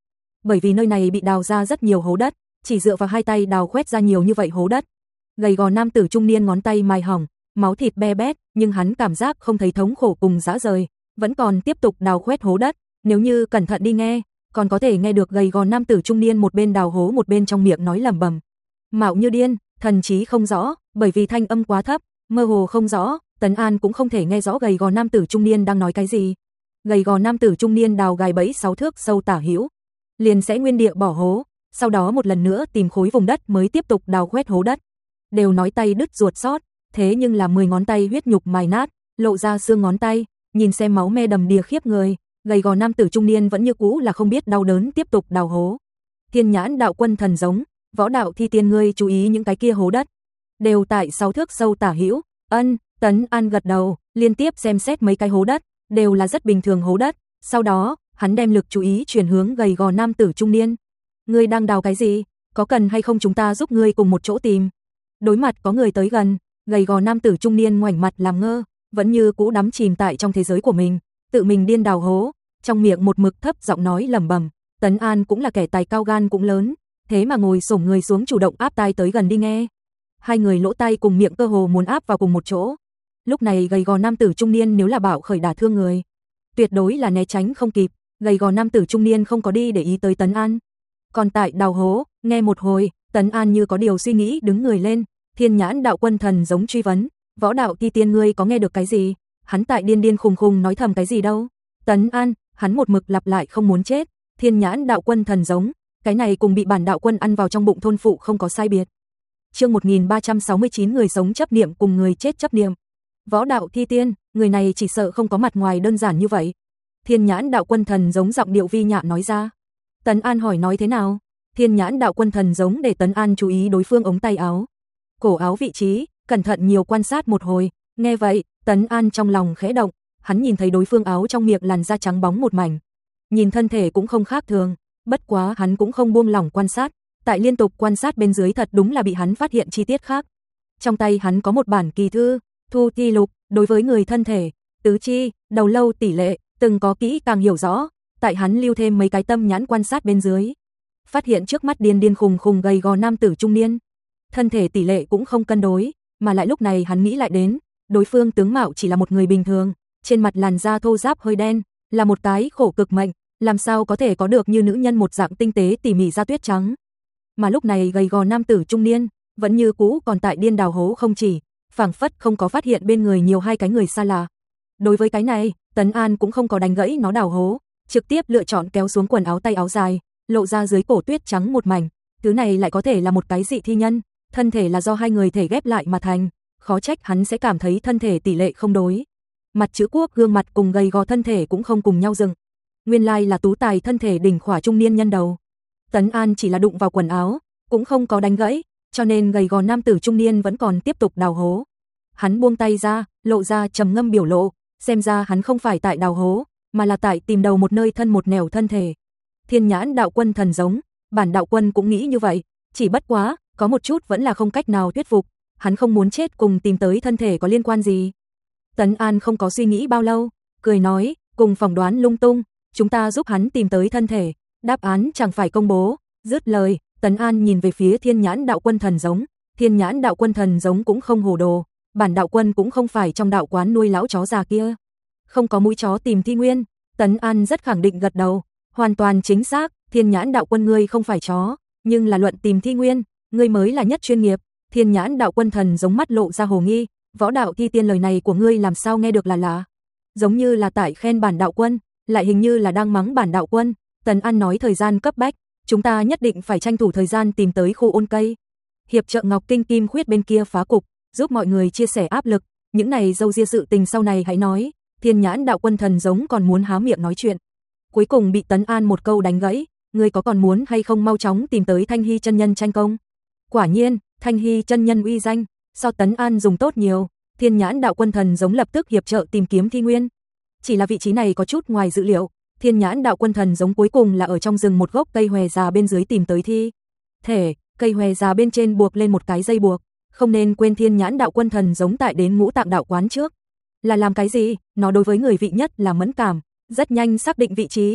bởi vì nơi này bị đào ra rất nhiều hố đất, chỉ dựa vào hai tay đào khoét ra nhiều như vậy hố đất. Gầy gò nam tử trung niên ngón tay mài hỏng, máu thịt be bét, nhưng hắn cảm giác không thấy thống khổ cùng dã rời, vẫn còn tiếp tục đào khoét hố đất, nếu như cẩn thận đi nghe, còn có thể nghe được gầy gò nam tử trung niên một bên đào hố một bên trong miệng nói lẩm bẩm. Mạo như điên, thần trí không rõ, bởi vì thanh âm quá thấp, mơ hồ không rõ, Tấn An cũng không thể nghe rõ gầy gò nam tử trung niên đang nói cái gì. Gầy gò nam tử trung niên đào gài bẫy sáu thước sâu tả hữu, liền sẽ nguyên địa bỏ hố, sau đó một lần nữa tìm khối vùng đất mới tiếp tục đào khoét hố đất. Đều nói tay đứt ruột sót, thế nhưng là mười ngón tay huyết nhục mài nát, lộ ra xương ngón tay, nhìn xem máu me đầm đìa khiếp người, gầy gò nam tử trung niên vẫn như cũ là không biết đau đớn tiếp tục đào hố. Thiên nhãn đạo quân thần giống, võ đạo thi tiên ngươi chú ý những cái kia hố đất, đều tại sáu thước sâu tả hữu. Ân, Tấn An gật đầu, liên tiếp xem xét mấy cái hố đất, đều là rất bình thường hố đất, sau đó, hắn đem lực chú ý chuyển hướng gầy gò nam tử trung niên. Ngươi đang đào cái gì? Có cần hay không chúng ta giúp ngươi cùng một chỗ tìm? Đối mặt có người tới gần, gầy gò nam tử trung niên ngoảnh mặt làm ngơ, vẫn như cũ đắm chìm tại trong thế giới của mình, tự mình điên đào hố, trong miệng một mực thấp giọng nói lẩm bẩm. Tấn An cũng là kẻ tài cao gan cũng lớn, thế mà ngồi xổm người xuống chủ động áp tai tới gần đi nghe. Hai người lỗ tai cùng miệng cơ hồ muốn áp vào cùng một chỗ. Lúc này gầy gò nam tử trung niên nếu là bảo khởi đả thương người, tuyệt đối là né tránh không kịp, gầy gò nam tử trung niên không có đi để ý tới Tấn An. Còn tại đào hố, nghe một hồi, Tấn An như có điều suy nghĩ đứng người lên, Thiên nhãn đạo quân thần giống truy vấn, võ đạo thi tiên ngươi có nghe được cái gì? Hắn tại điên điên khùng khùng nói thầm cái gì đâu? Tấn An, hắn một mực lặp lại không muốn chết, Thiên nhãn đạo quân thần giống, cái này cùng bị bản đạo quân ăn vào trong bụng thôn phụ không có sai biệt. Chương một nghìn ba trăm sáu mươi chín người sống chấp niệm cùng người chết chấp niệm. Võ đạo thi tiên, người này chỉ sợ không có mặt ngoài đơn giản như vậy. Thiên nhãn đạo quân thần giống giọng điệu vi nhạ nói ra. Tấn An hỏi nói thế nào? Thiên nhãn đạo quân thần giống để Tấn An chú ý đối phương ống tay áo, cổ áo vị trí, cẩn thận nhiều quan sát một hồi. Nghe vậy, Tấn An trong lòng khẽ động, hắn nhìn thấy đối phương áo trong miệng làn da trắng bóng một mảnh, nhìn thân thể cũng không khác thường, bất quá hắn cũng không buông lỏng quan sát, tại liên tục quan sát bên dưới thật đúng là bị hắn phát hiện chi tiết khác. Trong tay hắn có một bản kỳ thư, thu thi lục, đối với người thân thể, tứ chi, đầu lâu tỷ lệ, từng có kỹ càng hiểu rõ, tại hắn lưu thêm mấy cái tâm nhãn quan sát bên dưới, phát hiện trước mắt điên điên khùng khùng gầy gò nam tử trung niên, thân thể tỷ lệ cũng không cân đối, mà lại lúc này hắn nghĩ lại đến, đối phương tướng mạo chỉ là một người bình thường, trên mặt làn da thô ráp hơi đen, là một cái khổ cực mệnh, làm sao có thể có được như nữ nhân một dạng tinh tế tỉ mỉ da tuyết trắng. Mà lúc này gầy gò nam tử trung niên, vẫn như cũ còn tại điên đào hố không chỉ, phảng phất không có phát hiện bên người nhiều hai cái người xa lạ. Đối với cái này, Tấn An cũng không có đánh gãy nó đào hố, trực tiếp lựa chọn kéo xuống quần áo tay áo dài, lộ ra dưới cổ tuyết trắng một mảnh, thứ này lại có thể là một cái dị thi nhân, thân thể là do hai người thể ghép lại mà thành, khó trách hắn sẽ cảm thấy thân thể tỷ lệ không đối. Mặt chữ quốc gương mặt cùng gầy gò thân thể cũng không cùng nhau dựng. Nguyên lai là tú tài thân thể đỉnh khỏa trung niên nhân đầu. Tấn An chỉ là đụng vào quần áo, cũng không có đánh gãy, cho nên gầy gò nam tử trung niên vẫn còn tiếp tục đào hố. Hắn buông tay ra, lộ ra trầm ngâm biểu lộ, xem ra hắn không phải tại đào hố, mà là tại tìm đầu một nơi thân một nẻo thân thể. Thiên nhãn đạo quân thần giống, bản đạo quân cũng nghĩ như vậy, chỉ bất quá, có một chút vẫn là không cách nào thuyết phục, hắn không muốn chết cùng tìm tới thân thể có liên quan gì. Tấn An không có suy nghĩ bao lâu, cười nói, cùng phỏng đoán lung tung, chúng ta giúp hắn tìm tới thân thể, đáp án chẳng phải công bố. Dứt lời, Tấn An nhìn về phía Thiên nhãn đạo quân thần giống, Thiên nhãn đạo quân thần giống cũng không hồ đồ, bản đạo quân cũng không phải trong đạo quán nuôi lão chó già kia, không có mũi chó tìm thi nguyên. Tấn An rất khẳng định gật đầu, hoàn toàn chính xác, Thiên nhãn đạo quân ngươi không phải chó, nhưng là luận tìm thi nguyên, ngươi mới là nhất chuyên nghiệp. Thiên nhãn đạo quân thần giống mắt lộ ra hồ nghi, võ đạo thi tiên lời này của ngươi làm sao nghe được là lạ, giống như là tại khen bản đạo quân, lại hình như là đang mắng bản đạo quân. Tấn An nói thời gian cấp bách, chúng ta nhất định phải tranh thủ thời gian tìm tới khu ôn cây, hiệp trợ Ngọc Kinh Kim Khuyết bên kia phá cục, giúp mọi người chia sẻ áp lực, những này dâu ria sự tình sau này hãy nói. Thiên nhãn đạo quân thần giống còn muốn há miệng nói chuyện, cuối cùng bị Tấn An một câu đánh gãy, ngươi có còn muốn hay không mau chóng tìm tới Thanh Hy chân nhân tranh công. Quả nhiên, Thanh Hy chân nhân uy danh so Tấn An dùng tốt nhiều, Thiên nhãn đạo quân thần giống lập tức hiệp trợ tìm kiếm thi nguyên. Chỉ là vị trí này có chút ngoài dự liệu, Thiên nhãn đạo quân thần giống cuối cùng là ở trong rừng một gốc cây hòe già bên dưới tìm tới thi thể, cây hòe già bên trên buộc lên một cái dây buộc. Không nên quên Thiên nhãn đạo quân thần giống tại đến Ngũ Tạng đạo quán trước là làm cái gì, nó đối với người vị nhất là mẫn cảm, rất nhanh xác định vị trí.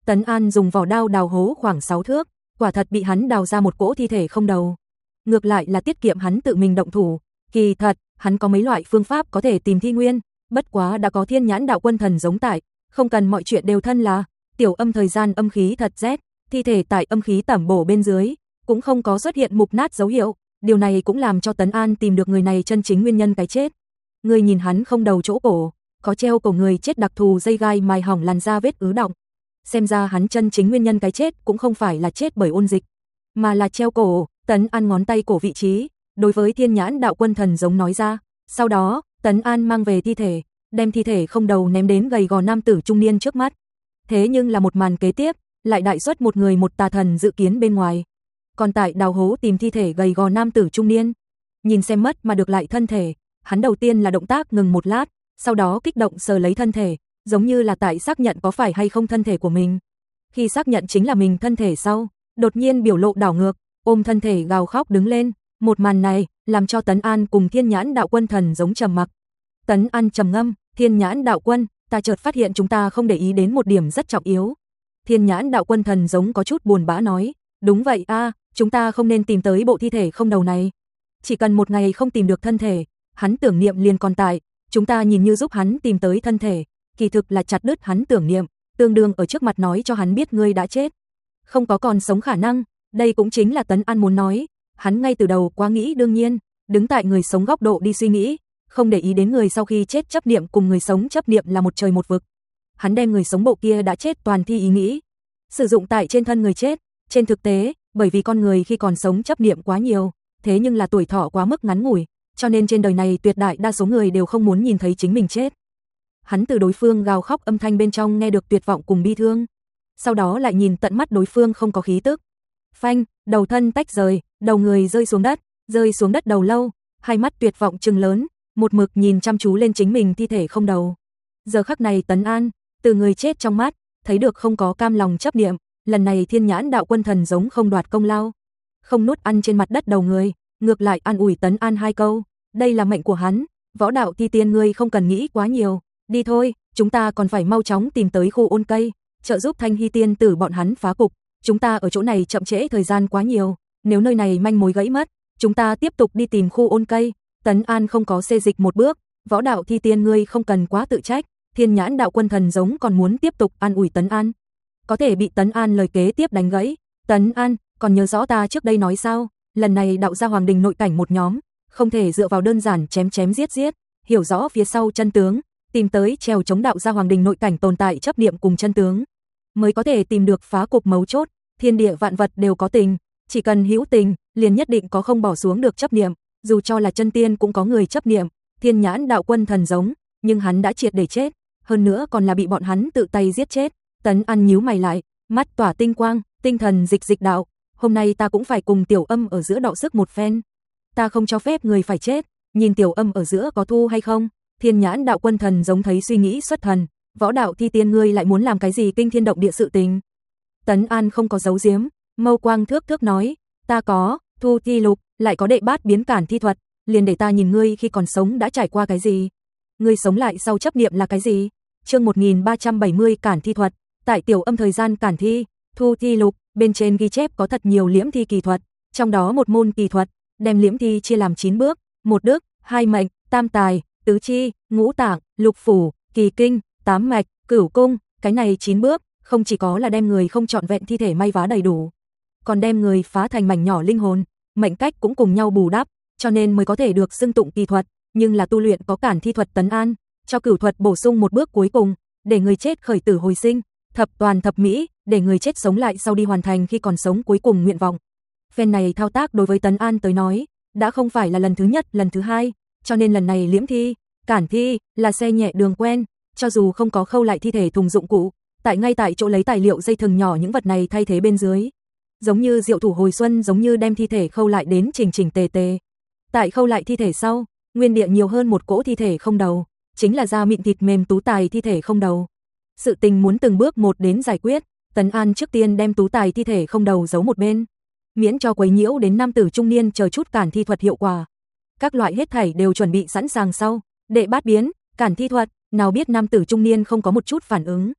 Tấn An dùng vỏ đao đào hố khoảng sáu thước, quả thật bị hắn đào ra một cỗ thi thể không đầu. Ngược lại là tiết kiệm hắn tự mình động thủ. Kỳ thật, hắn có mấy loại phương pháp có thể tìm thi nguyên, bất quá đã có Thiên Nhãn Đạo Quân Thần giống tại, không cần mọi chuyện đều thân là tiểu âm thời gian âm khí thật rét, thi thể tại âm khí tẩm bổ bên dưới, cũng không có xuất hiện mục nát dấu hiệu, điều này cũng làm cho Tấn An tìm được người này chân chính nguyên nhân cái chết. Người nhìn hắn không đầu chỗ cổ, có treo cổ người chết đặc thù dây gai mài hỏng làn da vết ứ đọng. Xem ra hắn chân chính nguyên nhân cái chết cũng không phải là chết bởi ôn dịch, mà là treo cổ. Tấn An ngón tay cổ vị trí, đối với Thiên Nhãn Đạo Quân Thần giống nói ra. Sau đó, Tấn An mang về thi thể, đem thi thể không đầu ném đến gầy gò nam tử trung niên trước mắt. Thế nhưng là một màn kế tiếp, lại đại xuất một người một tà thần dự kiến bên ngoài. Còn tại đào hố tìm thi thể gầy gò nam tử trung niên, nhìn xem mất mà được lại thân thể, hắn đầu tiên là động tác ngừng một lát, sau đó kích động sờ lấy thân thể, giống như là tại xác nhận có phải hay không thân thể của mình. Khi xác nhận chính là mình thân thể sau, đột nhiên biểu lộ đảo ngược, ôm thân thể gào khóc đứng lên. Một màn này làm cho Tấn An cùng Thiên Nhãn Đạo Quân Thần giống trầm mặc. Tấn An trầm ngâm, Thiên Nhãn Đạo Quân, ta chợt phát hiện chúng ta không để ý đến một điểm rất trọng yếu. Thiên Nhãn Đạo Quân Thần giống có chút buồn bã nói, đúng vậy a, chúng ta không nên tìm tới bộ thi thể không đầu này. Chỉ cần một ngày không tìm được thân thể, hắn tưởng niệm liền còn tại, chúng ta nhìn như giúp hắn tìm tới thân thể, kỳ thực là chặt đứt hắn tưởng niệm, tương đương ở trước mặt nói cho hắn biết ngươi đã chết, không có còn sống khả năng. Đây cũng chính là Tấn An muốn nói, hắn ngay từ đầu quá nghĩ đương nhiên, đứng tại người sống góc độ đi suy nghĩ, không để ý đến người sau khi chết chấp niệm cùng người sống chấp niệm là một trời một vực. Hắn đem người sống bộ kia đã chết toàn thi ý nghĩ, sử dụng tại trên thân người chết. Trên thực tế, bởi vì con người khi còn sống chấp niệm quá nhiều, thế nhưng là tuổi thọ quá mức ngắn ngủi, cho nên trên đời này tuyệt đại đa số người đều không muốn nhìn thấy chính mình chết. Hắn từ đối phương gào khóc âm thanh bên trong nghe được tuyệt vọng cùng bi thương, sau đó lại nhìn tận mắt đối phương không có khí tức. Phanh, đầu thân tách rời, đầu người rơi xuống đất, rơi xuống đất đầu lâu, hai mắt tuyệt vọng trừng lớn, một mực nhìn chăm chú lên chính mình thi thể không đầu. Giờ khắc này Tấn An, từ người chết trong mắt, thấy được không có cam lòng chấp niệm, lần này Thiên Nhãn Đạo Quân Thần giống không đoạt công lao, không nuốt ăn trên mặt đất đầu người, ngược lại an ủi Tấn An hai câu, đây là mệnh của hắn, võ đạo thi tiên ngươi không cần nghĩ quá nhiều, đi thôi, chúng ta còn phải mau chóng tìm tới khu ôn cây, trợ giúp Thanh Hy tiên tử bọn hắn phá cục. Chúng ta ở chỗ này chậm trễ thời gian quá nhiều, nếu nơi này manh mối gãy mất, chúng ta tiếp tục đi tìm khu ôn cây. Tấn An không có xê dịch một bước, võ đạo thi tiên ngươi không cần quá tự trách. Thiên Nhãn Đạo Quân Thần giống còn muốn tiếp tục an ủi Tấn An, có thể bị Tấn An lời kế tiếp đánh gãy. Tấn An, còn nhớ rõ ta trước đây nói sao, lần này đạo gia hoàng đình nội cảnh một nhóm, không thể dựa vào đơn giản chém chém giết giết, hiểu rõ phía sau chân tướng, tìm tới trèo chống đạo gia hoàng đình nội cảnh tồn tại chấp niệm cùng chân tướng, mới có thể tìm được phá cục mấu chốt. Thiên địa vạn vật đều có tình, chỉ cần hữu tình, liền nhất định có không bỏ xuống được chấp niệm, dù cho là chân tiên cũng có người chấp niệm. Thiên Nhãn Đạo Quân Thần giống, nhưng hắn đã triệt để chết, hơn nữa còn là bị bọn hắn tự tay giết chết. Tấn An nhíu mày lại, mắt tỏa tinh quang, tinh thần dịch dịch đạo, hôm nay ta cũng phải cùng Tiểu Âm ở giữa đọ sức một phen. Ta không cho phép người phải chết, nhìn Tiểu Âm ở giữa có thu hay không. Thiên Nhãn Đạo Quân Thần giống thấy suy nghĩ xuất thần, võ đạo thi tiên ngươi lại muốn làm cái gì kinh thiên động địa sự tình. Tấn An không có giấu giếm, mâu quang thước thước nói, ta có, thu thi lục, lại có đệ bát biến cản thi thuật, liền để ta nhìn ngươi khi còn sống đã trải qua cái gì. Ngươi sống lại sau chấp niệm là cái gì? Chương một nghìn ba trăm bảy mươi cản thi thuật, tại Tiểu Âm thời gian cản thi, thu thi lục, bên trên ghi chép có thật nhiều liễm thi kỳ thuật, trong đó một môn kỳ thuật, đem liễm thi chia làm chín bước, một đức, hai mệnh, tam tài, tứ chi, ngũ tạng, lục phủ, kỳ kinh, tám mạch, cửu cung, cái này chín bước, không chỉ có là đem người không trọn vẹn thi thể may vá đầy đủ, còn đem người phá thành mảnh nhỏ linh hồn, mệnh cách cũng cùng nhau bù đắp, cho nên mới có thể được xưng tụng kỳ thuật, nhưng là tu luyện có cản thi thuật Tấn An, cho cửu thuật bổ sung một bước cuối cùng, để người chết khởi tử hồi sinh, thập toàn thập mỹ, để người chết sống lại sau đi hoàn thành khi còn sống cuối cùng nguyện vọng. Phen này thao tác đối với Tấn An tới nói, đã không phải là lần thứ nhất, lần thứ hai, cho nên lần này liễm thi, cản thi là xe nhẹ đường quen, cho dù không có khâu lại thi thể thùng dụng cụ, tại ngay tại chỗ lấy tài liệu dây thừng nhỏ những vật này thay thế bên dưới, giống như diệu thủ hồi xuân, giống như đem thi thể khâu lại đến chỉnh chỉnh tề tề. Tại khâu lại thi thể sau, nguyên địa nhiều hơn một cỗ thi thể không đầu, chính là da mịn thịt mềm tú tài thi thể không đầu. Sự tình muốn từng bước một đến giải quyết, Tấn An trước tiên đem tú tài thi thể không đầu giấu một bên, miễn cho quấy nhiễu đến nam tử trung niên chờ chút cản thi thuật hiệu quả. Các loại hết thảy đều chuẩn bị sẵn sàng sau, đệ bát biến, cản thi thuật, nào biết nam tử trung niên không có một chút phản ứng,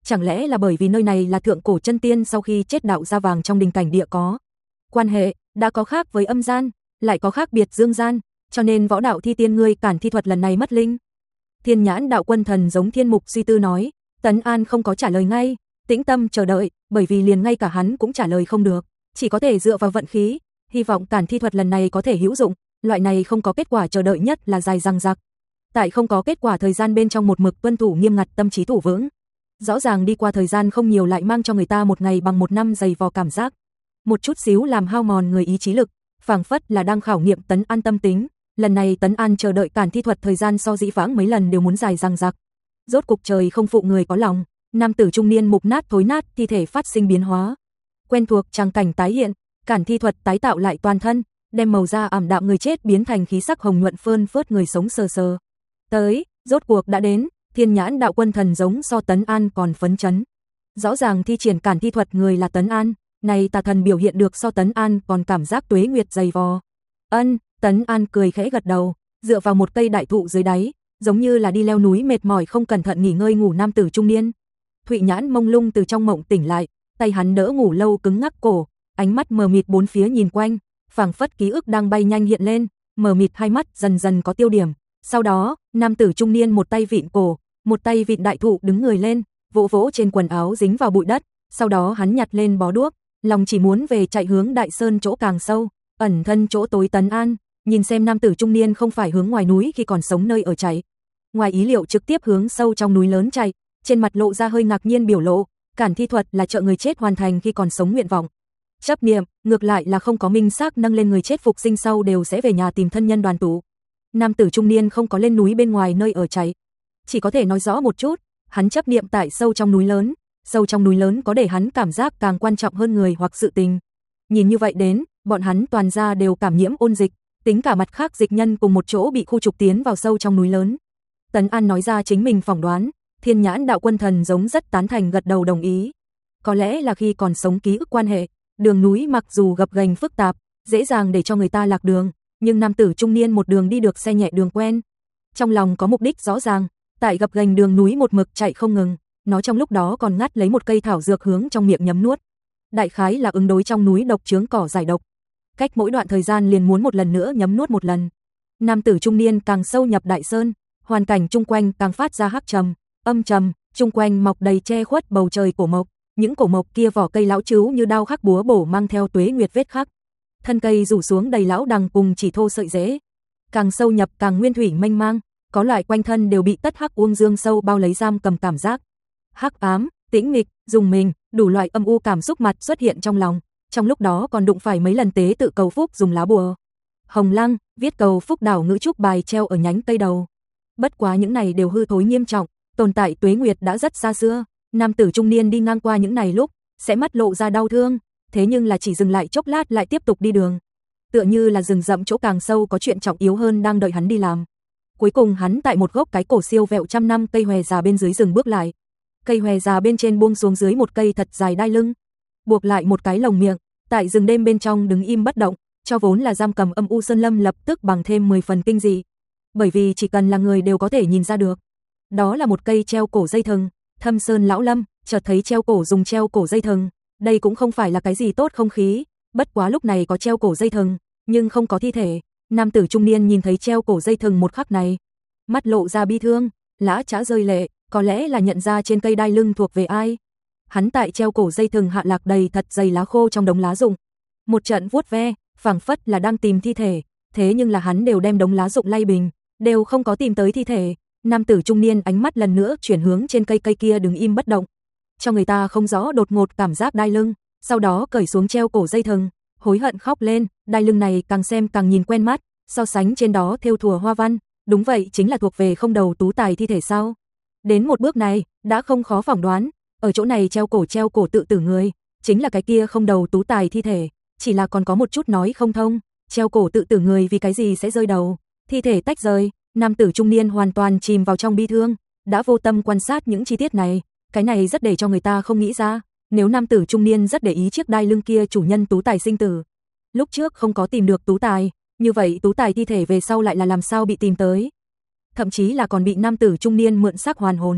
chẳng lẽ là bởi vì nơi này là thượng cổ chân tiên sau khi chết đạo ra vàng trong đình cảnh địa có quan hệ, đã có khác với âm gian, lại có khác biệt dương gian, cho nên võ đạo thi tiên ngươi cản thi thuật lần này mất linh. Thiên Nhãn đạo quân thần giống thiên mục suy tư nói, Tấn An không có trả lời ngay, tĩnh tâm chờ đợi, bởi vì liền ngay cả hắn cũng trả lời không được, chỉ có thể dựa vào vận khí, hy vọng cản thi thuật lần này có thể hữu dụng, loại này không có kết quả chờ đợi nhất là dài dằng dặc. Tại không có kết quả thời gian bên trong một mực tuân thủ nghiêm ngặt tâm trí thủ vững. Rõ ràng đi qua thời gian không nhiều lại mang cho người ta một ngày bằng một năm dày vò cảm giác. Một chút xíu làm hao mòn người ý chí lực, phảng phất là đang khảo nghiệm Tấn An tâm tính. Lần này Tấn An chờ đợi cản thi thuật thời gian so dĩ vãng mấy lần đều muốn dài dằng dặc. Rốt cục trời không phụ người có lòng, nam tử trung niên mục nát thối nát, thi thể phát sinh biến hóa. Quen thuộc tràng cảnh tái hiện, cản thi thuật tái tạo lại toàn thân, đem màu da ảm đạm người chết biến thành khí sắc hồng nhuận phơn phớt người sống sờ sờ. Tới, rốt cuộc đã đến, Thiên Nhãn đạo quân thần giống so Tấn An còn phấn chấn. Rõ ràng thi triển cản thi thuật người là Tấn An, này tà thần biểu hiện được so Tấn An còn cảm giác tuế nguyệt dày vò. Ân, Tấn An cười khẽ gật đầu, dựa vào một cây đại thụ dưới đáy, giống như là đi leo núi mệt mỏi không cẩn thận nghỉ ngơi ngủ nam tử trung niên. Thụy Nhãn mông lung từ trong mộng tỉnh lại, tay hắn đỡ ngủ lâu cứng ngắc cổ, ánh mắt mờ mịt bốn phía nhìn quanh, phảng phất ký ức đang bay nhanh hiện lên, mờ mịt hai mắt dần dần có tiêu điểm. Sau đó, nam tử trung niên một tay vịn cổ, một tay vịn đại thụ đứng người lên, vỗ vỗ trên quần áo dính vào bụi đất, sau đó hắn nhặt lên bó đuốc, lòng chỉ muốn về chạy hướng đại sơn chỗ càng sâu, ẩn thân chỗ tối Tấn An, nhìn xem nam tử trung niên không phải hướng ngoài núi khi còn sống nơi ở chạy. Ngoài ý liệu trực tiếp hướng sâu trong núi lớn chạy, trên mặt lộ ra hơi ngạc nhiên biểu lộ, cản thi thuật là trợ người chết hoàn thành khi còn sống nguyện vọng. Chấp niệm, ngược lại là không có minh xác nâng lên người chết phục sinh sau đều sẽ về nhà tìm thân nhân đoàn tụ. Nam tử trung niên không có lên núi bên ngoài nơi ở chạy, chỉ có thể nói rõ một chút, hắn chấp niệm tại sâu trong núi lớn, sâu trong núi lớn có để hắn cảm giác càng quan trọng hơn người hoặc sự tình. Nhìn như vậy đến, bọn hắn toàn ra đều cảm nhiễm ôn dịch, tính cả mặt khác dịch nhân cùng một chỗ bị khu trục tiến vào sâu trong núi lớn. Tấn An nói ra chính mình phỏng đoán, Thiên Nhãn đạo quân thần giống rất tán thành gật đầu đồng ý. Có lẽ là khi còn sống ký ức quan hệ, đường núi mặc dù gập ghềnh phức tạp, dễ dàng để cho người ta lạc đường, nhưng nam tử trung niên một đường đi được xe nhẹ đường quen. Trong lòng có mục đích rõ ràng, tại gập ghềnh đường núi một mực chạy không ngừng, nó trong lúc đó còn ngắt lấy một cây thảo dược hướng trong miệng nhấm nuốt. Đại khái là ứng đối trong núi độc chướng cỏ giải độc. Cách mỗi đoạn thời gian liền muốn một lần nữa nhấm nuốt một lần. Nam tử trung niên càng sâu nhập đại sơn, hoàn cảnh chung quanh càng phát ra hắc trầm, âm trầm, chung quanh mọc đầy che khuất bầu trời cổ mộc, những cổ mộc kia vỏ cây lão trứu như đao khắc búa bổ mang theo tuế nguyệt vết khắc. Thân cây rủ xuống đầy lão đằng cùng chỉ thô sợi rễ. Càng sâu nhập càng nguyên thủy mênh mang, có loại quanh thân đều bị tất hắc uông dương sâu bao lấy giam cầm cảm giác. Hắc ám, tĩnh mịch, dùng mình, đủ loại âm u cảm xúc mặt xuất hiện trong lòng, trong lúc đó còn đụng phải mấy lần tế tự cầu phúc dùng lá bùa. Hồng lăng, viết cầu phúc đảo ngữ trúc bài treo ở nhánh cây đầu. Bất quá những này đều hư thối nghiêm trọng, tồn tại tuế nguyệt đã rất xa xưa, nam tử trung niên đi ngang qua những này lúc, sẽ mắt lộ ra đau thương, thế nhưng là chỉ dừng lại chốc lát lại tiếp tục đi đường. Tựa như là rừng rậm chỗ càng sâu có chuyện trọng yếu hơn đang đợi hắn đi làm. Cuối cùng hắn tại một gốc cái cổ siêu vẹo trăm năm cây hòe già bên dưới rừng bước lại. Cây hòe già bên trên buông xuống dưới một cây thật dài đai lưng, buộc lại một cái lồng miệng, tại rừng đêm bên trong đứng im bất động, cho vốn là giam cầm âm u sơn lâm lập tức bằng thêm mười phần kinh dị. Bởi vì chỉ cần là người đều có thể nhìn ra được. Đó là một cây treo cổ dây thừng, Thâm Sơn lão lâm, chợt thấy treo cổ dùng treo cổ dây thừng, đây cũng không phải là cái gì tốt không khí, bất quá lúc này có treo cổ dây thừng, nhưng không có thi thể. Nam tử trung niên nhìn thấy treo cổ dây thừng một khắc này, mắt lộ ra bi thương, lã chã rơi lệ, có lẽ là nhận ra trên cây đai lưng thuộc về ai. Hắn tại treo cổ dây thừng hạ lạc đầy thật dày lá khô trong đống lá rụng. Một trận vuốt ve, phảng phất là đang tìm thi thể, thế nhưng là hắn đều đem đống lá rụng lay bình, đều không có tìm tới thi thể. Nam tử trung niên ánh mắt lần nữa chuyển hướng trên cây cây kia đứng im bất động, cho người ta không rõ đột ngột cảm giác đai lưng, sau đó cởi xuống treo cổ dây thừng, hối hận khóc lên, đai lưng này càng xem càng nhìn quen mắt, so sánh trên đó thêu thùa hoa văn, đúng vậy chính là thuộc về không đầu tú tài thi thể sao? Đến một bước này, đã không khó phỏng đoán, ở chỗ này treo cổ treo cổ tự tử người, chính là cái kia không đầu tú tài thi thể, chỉ là còn có một chút nói không thông, treo cổ tự tử người vì cái gì sẽ rơi đầu, thi thể tách rời. Nam tử trung niên hoàn toàn chìm vào trong bi thương, đã vô tâm quan sát những chi tiết này, cái này rất để cho người ta không nghĩ ra, nếu nam tử trung niên rất để ý chiếc đai lưng kia chủ nhân tú tài sinh tử, lúc trước không có tìm được tú tài, như vậy tú tài thi thể về sau lại là làm sao bị tìm tới, thậm chí là còn bị nam tử trung niên mượn xác hoàn hồn.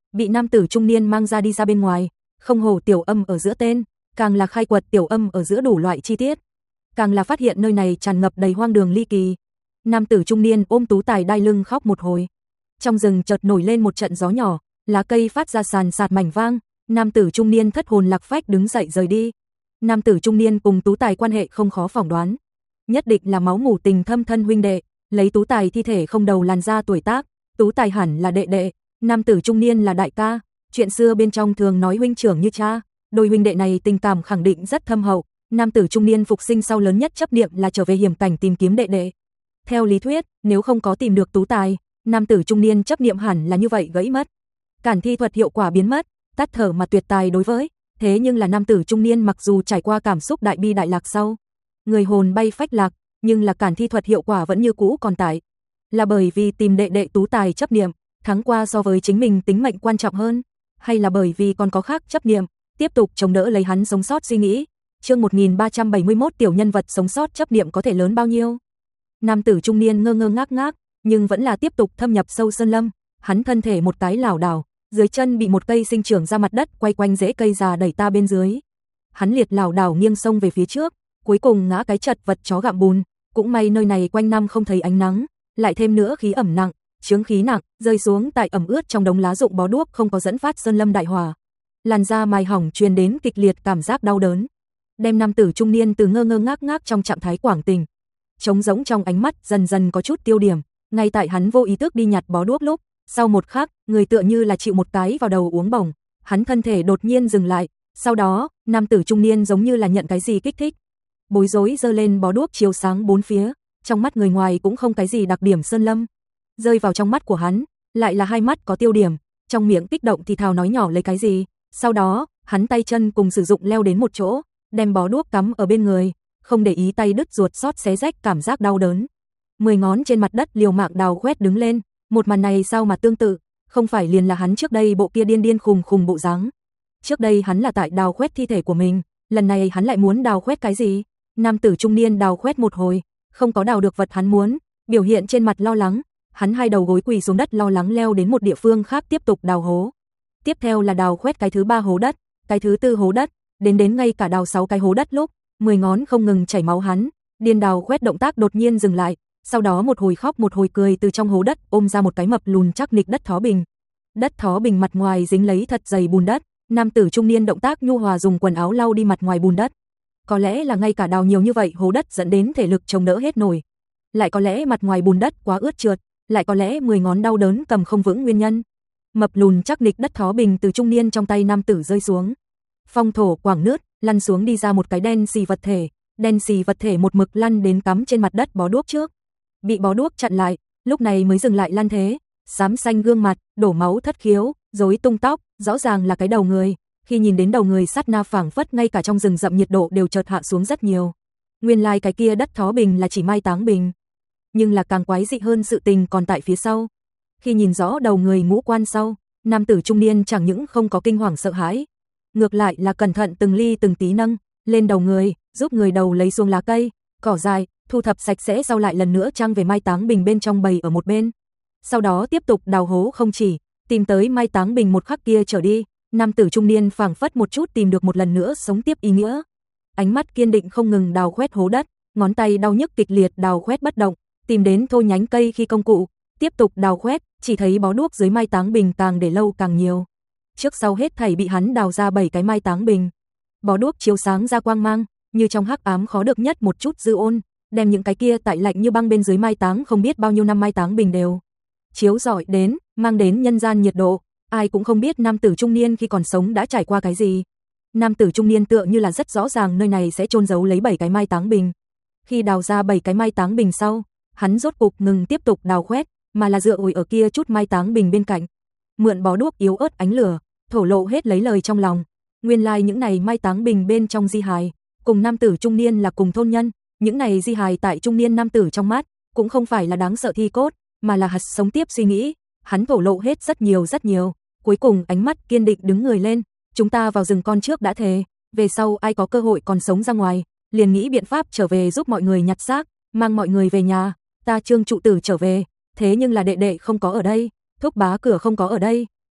bị nam tử trung niên mang ra đi ra bên ngoài, không hổ tiểu âm ở giữa tên, càng là khai quật tiểu âm ở giữa đủ loại chi tiết, càng là phát hiện nơi này tràn ngập đầy hoang đường ly kỳ. Nam tử trung niên ôm tú tài đai lưng khóc một hồi. Trong rừng chợt nổi lên một trận gió nhỏ, lá cây phát ra sàn sạt mảnh vang, nam tử trung niên thất hồn lạc phách đứng dậy rời đi. Nam tử trung niên cùng tú tài quan hệ không khó phỏng đoán, nhất định là máu mủ tình thâm thân huynh đệ, lấy tú tài thi thể không đầu làn da tuổi tác, tú tài hẳn là đệ đệ, nam tử trung niên là đại ca, chuyện xưa bên trong thường nói huynh trưởng như cha, đôi huynh đệ này tình cảm khẳng định rất thâm hậu. Nam tử trung niên phục sinh sau lớn nhất chấp niệm là trở về hiểm cảnh tìm kiếm đệ đệ. Theo lý thuyết, nếu không có tìm được tú tài, nam tử trung niên chấp niệm hẳn là như vậy gãy mất. Cản thi thuật hiệu quả biến mất, tắt thở mà tuyệt tài đối với, thế nhưng là nam tử trung niên mặc dù trải qua cảm xúc đại bi đại lạc sau, người hồn bay phách lạc, nhưng là cản thi thuật hiệu quả vẫn như cũ còn tại. Là bởi vì tìm đệ đệ tú tài chấp niệm, thắng qua so với chính mình tính mệnh quan trọng hơn, hay là bởi vì còn có khác chấp niệm, tiếp tục chống đỡ lấy hắn sống sót suy nghĩ. Chương một nghìn ba trăm bảy mươi mốt tiểu nhân vật sống sót chấp niệm có thể lớn bao nhiêu? Nam tử trung niên ngơ ngơ ngác ngác, nhưng vẫn là tiếp tục thâm nhập sâu sơn lâm, hắn thân thể một cái lảo đảo, dưới chân bị một cây sinh trưởng ra mặt đất quay quanh rễ cây già đẩy ta bên dưới. Hắn liệt lảo đảo nghiêng sông về phía trước, cuối cùng ngã cái chật vật chó gặm bùn, cũng may nơi này quanh năm không thấy ánh nắng, lại thêm nữa khí ẩm nặng, chướng khí nặng, rơi xuống tại ẩm ướt trong đống lá rụng bó đuốc không có dẫn phát sơn lâm đại hỏa. Làn da mài hỏng truyền đến kịch liệt cảm giác đau đớn, đem nam tử trung niên từ ngơ ngơ ngác ngác trong trạng thái quảng tình, trống rỗng trong ánh mắt dần dần có chút tiêu điểm, ngay tại hắn vô ý thức đi nhặt bó đuốc lúc, sau một khắc, người tựa như là chịu một cái vào đầu uống bổng, hắn thân thể đột nhiên dừng lại, sau đó, nam tử trung niên giống như là nhận cái gì kích thích, bối rối giơ lên bó đuốc chiếu sáng bốn phía, trong mắt người ngoài cũng không cái gì đặc điểm sơn lâm, rơi vào trong mắt của hắn, lại là hai mắt có tiêu điểm, trong miệng kích động thì thào nói nhỏ lấy cái gì, sau đó, hắn tay chân cùng sử dụng leo đến một chỗ, đem bó đuốc cắm ở bên người, không để ý tay đứt ruột xót xé rách cảm giác đau đớn. Mười ngón trên mặt đất liều mạng đào khoét đứng lên, một màn này sao mà tương tự, không phải liền là hắn trước đây bộ kia điên điên khùng khùng bộ dáng. Trước đây hắn là tại đào khoét thi thể của mình, lần này hắn lại muốn đào khoét cái gì? Nam tử trung niên đào khoét một hồi, không có đào được vật hắn muốn, biểu hiện trên mặt lo lắng, hắn hai đầu gối quỳ xuống đất lo lắng leo đến một địa phương khác tiếp tục đào hố. Tiếp theo là đào khoét cái thứ ba hố đất, cái thứ tư hố đất, đến đến ngay cả đào sáu cái hố đất lúc, mười ngón không ngừng chảy máu hắn, điên đào khoét động tác đột nhiên dừng lại, sau đó một hồi khóc một hồi cười từ trong hố đất ôm ra một cái mập lùn chắc nịch đất thó bình. Đất thó bình mặt ngoài dính lấy thật dày bùn đất, nam tử trung niên động tác nhu hòa dùng quần áo lau đi mặt ngoài bùn đất. Có lẽ là ngay cả đào nhiều như vậy hố đất dẫn đến thể lực chống đỡ hết nổi. Lại có lẽ mặt ngoài bùn đất quá ướt trượt, lại có lẽ mười ngón đau đớn cầm không vững nguyên nhân. Mập lùn chắc nịch đất thó bình từ trung niên trong tay nam tử rơi xuống. Phong thổ quảng nứt, lăn xuống đi ra một cái đen xì vật thể, đen xì vật thể một mực lăn đến cắm trên mặt đất bó đuốc trước. Bị bó đuốc chặn lại, lúc này mới dừng lại lăn thế, xám xanh gương mặt, đổ máu thất khiếu, rối tung tóc, rõ ràng là cái đầu người. Khi nhìn đến đầu người sát na phảng phất ngay cả trong rừng rậm nhiệt độ đều chợt hạ xuống rất nhiều. Nguyên lai like cái kia đất thó bình là chỉ mai táng bình. Nhưng là càng quái dị hơn sự tình còn tại phía sau. Khi nhìn rõ đầu người ngũ quan sau, nam tử trung niên chẳng những không có kinh hoàng sợ hãi, ngược lại là cẩn thận từng ly từng tí nâng lên đầu người, giúp người đầu lấy xuống lá cây, cỏ dại, thu thập sạch sẽ sau lại lần nữa trang về mai táng bình bên trong bầy ở một bên. Sau đó tiếp tục đào hố không chỉ, tìm tới mai táng bình một khắc kia trở đi, nam tử trung niên phảng phất một chút tìm được một lần nữa sống tiếp ý nghĩa. Ánh mắt kiên định không ngừng đào khoét hố đất, ngón tay đau nhức kịch liệt đào khoét bất động, tìm đến thô nhánh cây khi công cụ, tiếp tục đào khoét, chỉ thấy bó đuốc dưới mai táng bình càng để lâu càng nhiều. Trước sau hết thảy bị hắn đào ra bảy cái mai táng bình. Bó đuốc chiếu sáng ra quang mang, như trong hắc ám khó được nhất một chút dư ôn, đem những cái kia tại lạnh như băng bên dưới mai táng không biết bao nhiêu năm mai táng bình đều chiếu rọi đến, mang đến nhân gian nhiệt độ. Ai cũng không biết nam tử trung niên khi còn sống đã trải qua cái gì. Nam tử trung niên tựa như là rất rõ ràng nơi này sẽ chôn giấu lấy bảy cái mai táng bình. Khi đào ra bảy cái mai táng bình sau, hắn rốt cục ngừng tiếp tục đào khoét, mà là dựa ủi ở kia chút mai táng bình bên cạnh, mượn bó đuốc yếu ớt ánh lửa, thổ lộ hết lấy lời trong lòng. Nguyên lai like những này mai táng bình bên trong di hài, cùng nam tử trung niên là cùng thôn nhân, những này di hài tại trung niên nam tử trong mắt, cũng không phải là đáng sợ thi cốt, mà là hạt sống tiếp suy nghĩ. Hắn thổ lộ hết rất nhiều rất nhiều, cuối cùng ánh mắt kiên định đứng người lên, chúng ta vào rừng con trước đã thề, về sau ai có cơ hội còn sống ra ngoài, liền nghĩ biện pháp trở về giúp mọi người nhặt xác, mang mọi người về nhà, ta Trương trụ tử trở về, thế nhưng là đệ đệ không có ở đây, thúc bá cửa không có ở đây,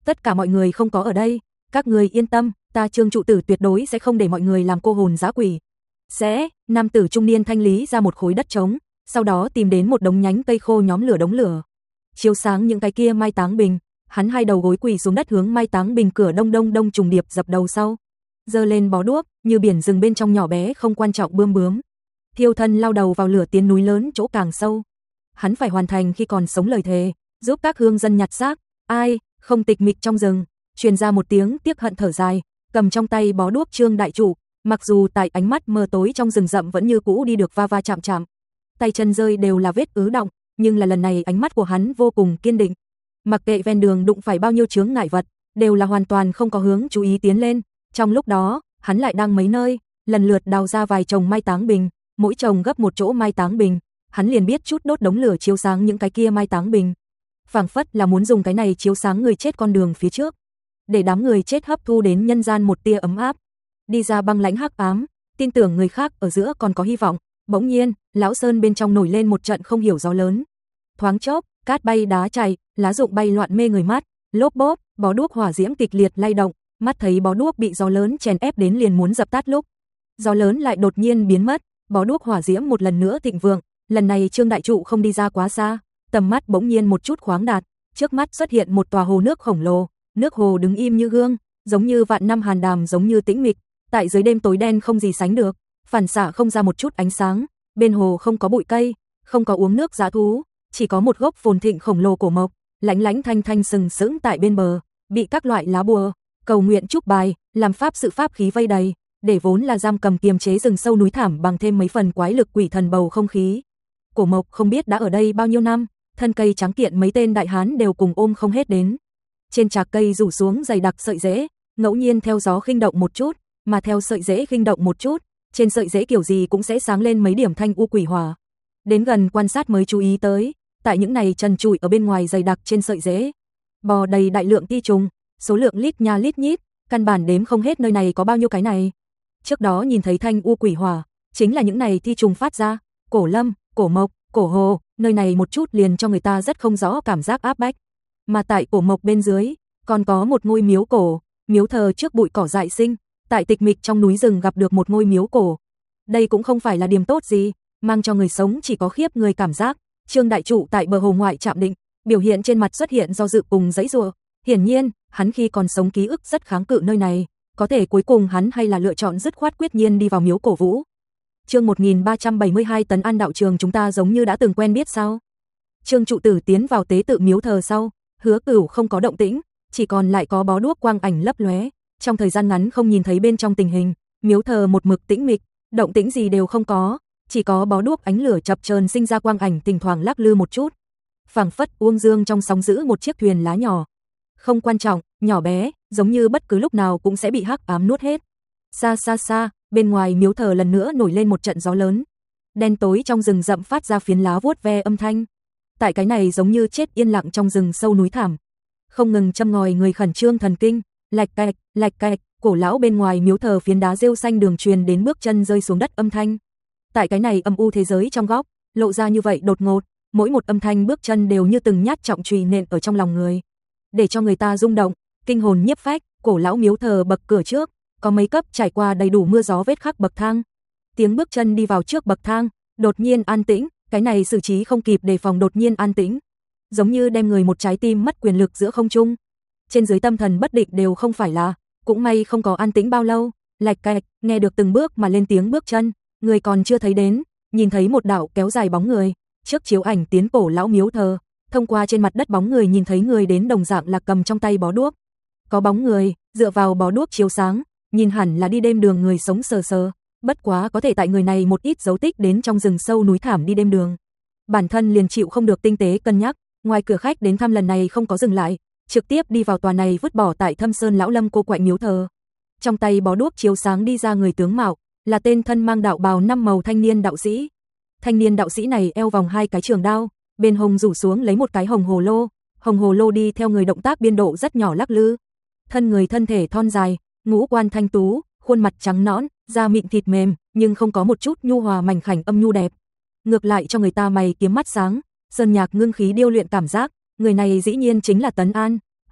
tất cả mọi người không có ở đây, các người yên tâm, ta Trương trụ tử tuyệt đối sẽ không để mọi người làm cô hồn dã quỷ. Sẽ, nam tử trung niên thanh lý ra một khối đất trống, sau đó tìm đến một đống nhánh cây khô nhóm lửa đống lửa. Chiếu sáng những cái kia mai táng bình, hắn hai đầu gối quỳ xuống đất hướng mai táng bình cửa đông đông đông trùng điệp dập đầu sau. Giơ lên bó đuốc, như biển rừng bên trong nhỏ bé không quan trọng bươm bướm. Thiêu thân lao đầu vào lửa tiến núi lớn chỗ càng sâu. Hắn phải hoàn thành khi còn sống lời thề, giúp các hương dân nhặt xác. Ai, không tịch mịch trong rừng, truyền ra một tiếng tiếc hận thở dài, cầm trong tay bó đuốc Trương đại trụ, mặc dù tại ánh mắt mờ tối trong rừng rậm vẫn như cũ đi được va va chạm chạm. Tay chân rơi đều là vết ứ động, nhưng là lần này ánh mắt của hắn vô cùng kiên định. Mặc kệ ven đường đụng phải bao nhiêu chướng ngại vật, đều là hoàn toàn không có hướng chú ý tiến lên. Trong lúc đó, hắn lại đang mấy nơi, lần lượt đào ra vài chồng mai táng bình, mỗi chồng gấp một chỗ mai táng bình, hắn liền biết chút đốt đống lửa chiếu sáng những cái kia mai táng bình. Phảng phất là muốn dùng cái này chiếu sáng người chết con đường phía trước, để đám người chết hấp thu đến nhân gian một tia ấm áp. Đi ra băng lãnh hắc ám, tin tưởng người khác ở giữa còn có hy vọng. Bỗng nhiên, lão sơn bên trong nổi lên một trận không hiểu gió lớn. Thoáng chốc, cát bay đá chảy, lá rụng bay loạn mê người mắt, lốp bốp, bó đuốc hỏa diễm kịch liệt lay động, mắt thấy bó đuốc bị gió lớn chèn ép đến liền muốn dập tắt lúc, gió lớn lại đột nhiên biến mất, bó đuốc hỏa diễm một lần nữa thịnh vượng, lần này Trương đại trụ không đi ra quá xa, tầm mắt bỗng nhiên một chút khoáng đạt, trước mắt xuất hiện một tòa hồ nước khổng lồ, nước hồ đứng im như gương, giống như vạn năm hàn đàm, giống như tĩnh mịch, tại dưới đêm tối đen không gì sánh được, phản xạ không ra một chút ánh sáng, bên hồ không có bụi cây, không có uống nước dã thú, chỉ có một gốc phồn thịnh khổng lồ cổ mộc, lãnh lãnh thanh thanh sừng sững tại bên bờ, bị các loại lá bùa, cầu nguyện chúc bài, làm pháp sự pháp khí vây đầy, để vốn là giam cầm kiềm chế rừng sâu núi thảm bằng thêm mấy phần quái lực quỷ thần bầu không khí. Cổ mộc không biết đã ở đây bao nhiêu năm, thân cây trắng kiện mấy tên đại hán đều cùng ôm không hết đến. Trên trạc cây rủ xuống dày đặc sợi rễ, ngẫu nhiên theo gió khinh động một chút, mà theo sợi rễ khinh động một chút, trên sợi rễ kiểu gì cũng sẽ sáng lên mấy điểm thanh u quỷ hỏa. Đến gần quan sát mới chú ý tới, tại những này trần trụi ở bên ngoài dày đặc trên sợi rễ, bò đầy đại lượng ti trùng, số lượng lít nha lít nhít, căn bản đếm không hết nơi này có bao nhiêu cái này. Trước đó nhìn thấy thanh u quỷ hỏa, chính là những này thi trùng phát ra, cổ lâm, cổ mộc, cổ hồ, nơi này một chút liền cho người ta rất không rõ cảm giác áp bách. Mà tại cổ mộc bên dưới, còn có một ngôi miếu cổ, miếu thờ trước bụi cỏ dại sinh, tại tịch mịch trong núi rừng gặp được một ngôi miếu cổ. Đây cũng không phải là điểm tốt gì, mang cho người sống chỉ có khiếp người cảm giác. Trương đại trụ tại bờ hồ ngoại chạm định, biểu hiện trên mặt xuất hiện do dự cùng giãy giụa. Hiển nhiên, hắn khi còn sống ký ức rất kháng cự nơi này, có thể cuối cùng hắn hay là lựa chọn dứt khoát quyết nhiên đi vào miếu cổ vũ. Chương một nghìn ba trăm bảy mươi hai Tấn An đạo trường, chúng ta giống như đã từng quen biết sao? Trương trụ tử tiến vào tế tự miếu thờ sau, Hứa Cửu không có động tĩnh, chỉ còn lại có bó đuốc quang ảnh lấp lóe, trong thời gian ngắn không nhìn thấy bên trong tình hình, miếu thờ một mực tĩnh mịch, động tĩnh gì đều không có, chỉ có bó đuốc ánh lửa chập chờn sinh ra quang ảnh thỉnh thoảng lắc lư một chút. Phảng phất uông dương trong sóng giữ một chiếc thuyền lá nhỏ. Không quan trọng, nhỏ bé, giống như bất cứ lúc nào cũng sẽ bị hắc ám nuốt hết. Xa xa xa, bên ngoài miếu thờ lần nữa nổi lên một trận gió lớn. Đen tối trong rừng rậm phát ra phiến lá vuốt ve âm thanh. Tại cái này giống như chết yên lặng trong rừng sâu núi thảm. Không ngừng châm ngòi người khẩn trương thần kinh, lạch cạch, lạch cạch, cổ lão bên ngoài miếu thờ phiến đá rêu xanh đường truyền đến bước chân rơi xuống đất âm thanh. Tại cái này âm u thế giới trong góc, lộ ra như vậy đột ngột, mỗi một âm thanh bước chân đều như từng nhát trọng chùy nện ở trong lòng người, để cho người ta rung động, kinh hồn nhiếp phách. Cổ lão miếu thờ bậc cửa trước, có mấy cấp trải qua đầy đủ mưa gió vết khắc bậc thang. Tiếng bước chân đi vào trước bậc thang, đột nhiên an tĩnh, cái này xử trí không kịp đề phòng đột nhiên an tĩnh, giống như đem người một trái tim mất quyền lực giữa không trung. Trên dưới tâm thần bất định đều không phải là, cũng may không có an tĩnh bao lâu, lạch cạch, nghe được từng bước mà lên tiếng bước chân, người còn chưa thấy đến, nhìn thấy một đạo kéo dài bóng người, trước chiếu ảnh tiến cổ lão miếu thờ, thông qua trên mặt đất bóng người nhìn thấy người đến đồng dạng là cầm trong tay bó đuốc. Có bóng người, dựa vào bó đuốc chiếu sáng, nhìn hẳn là đi đêm đường người sống sờ sờ, bất quá có thể tại người này một ít dấu tích đến trong rừng sâu núi thảm đi đêm đường. Bản thân liền chịu không được tinh tế cân nhắc, ngoài cửa khách đến thăm lần này không có dừng lại, trực tiếp đi vào tòa này vứt bỏ tại Thâm Sơn lão lâm cô quạnh miếu thờ. Trong tay bó đuốc chiếu sáng đi ra người tướng mạo, là tên thân mang đạo bào năm màu thanh niên đạo sĩ. Thanh niên đạo sĩ này eo vòng hai cái trường đao, bên hông rủ xuống lấy một cái hồng hồ lô, hồng hồ lô đi theo người động tác biên độ rất nhỏ lắc lư. Thân người thân thể thon dài, ngũ quan thanh tú, khuôn mặt trắng nõn, da mịn thịt mềm, nhưng không có một chút nhu hòa mảnh khảnh âm nhu đẹp. Ngược lại cho người ta mày kiếm mắt sáng, sơn nhạc ngưng khí điêu luyện cảm giác, người này dĩ nhiên chính là Tấn An.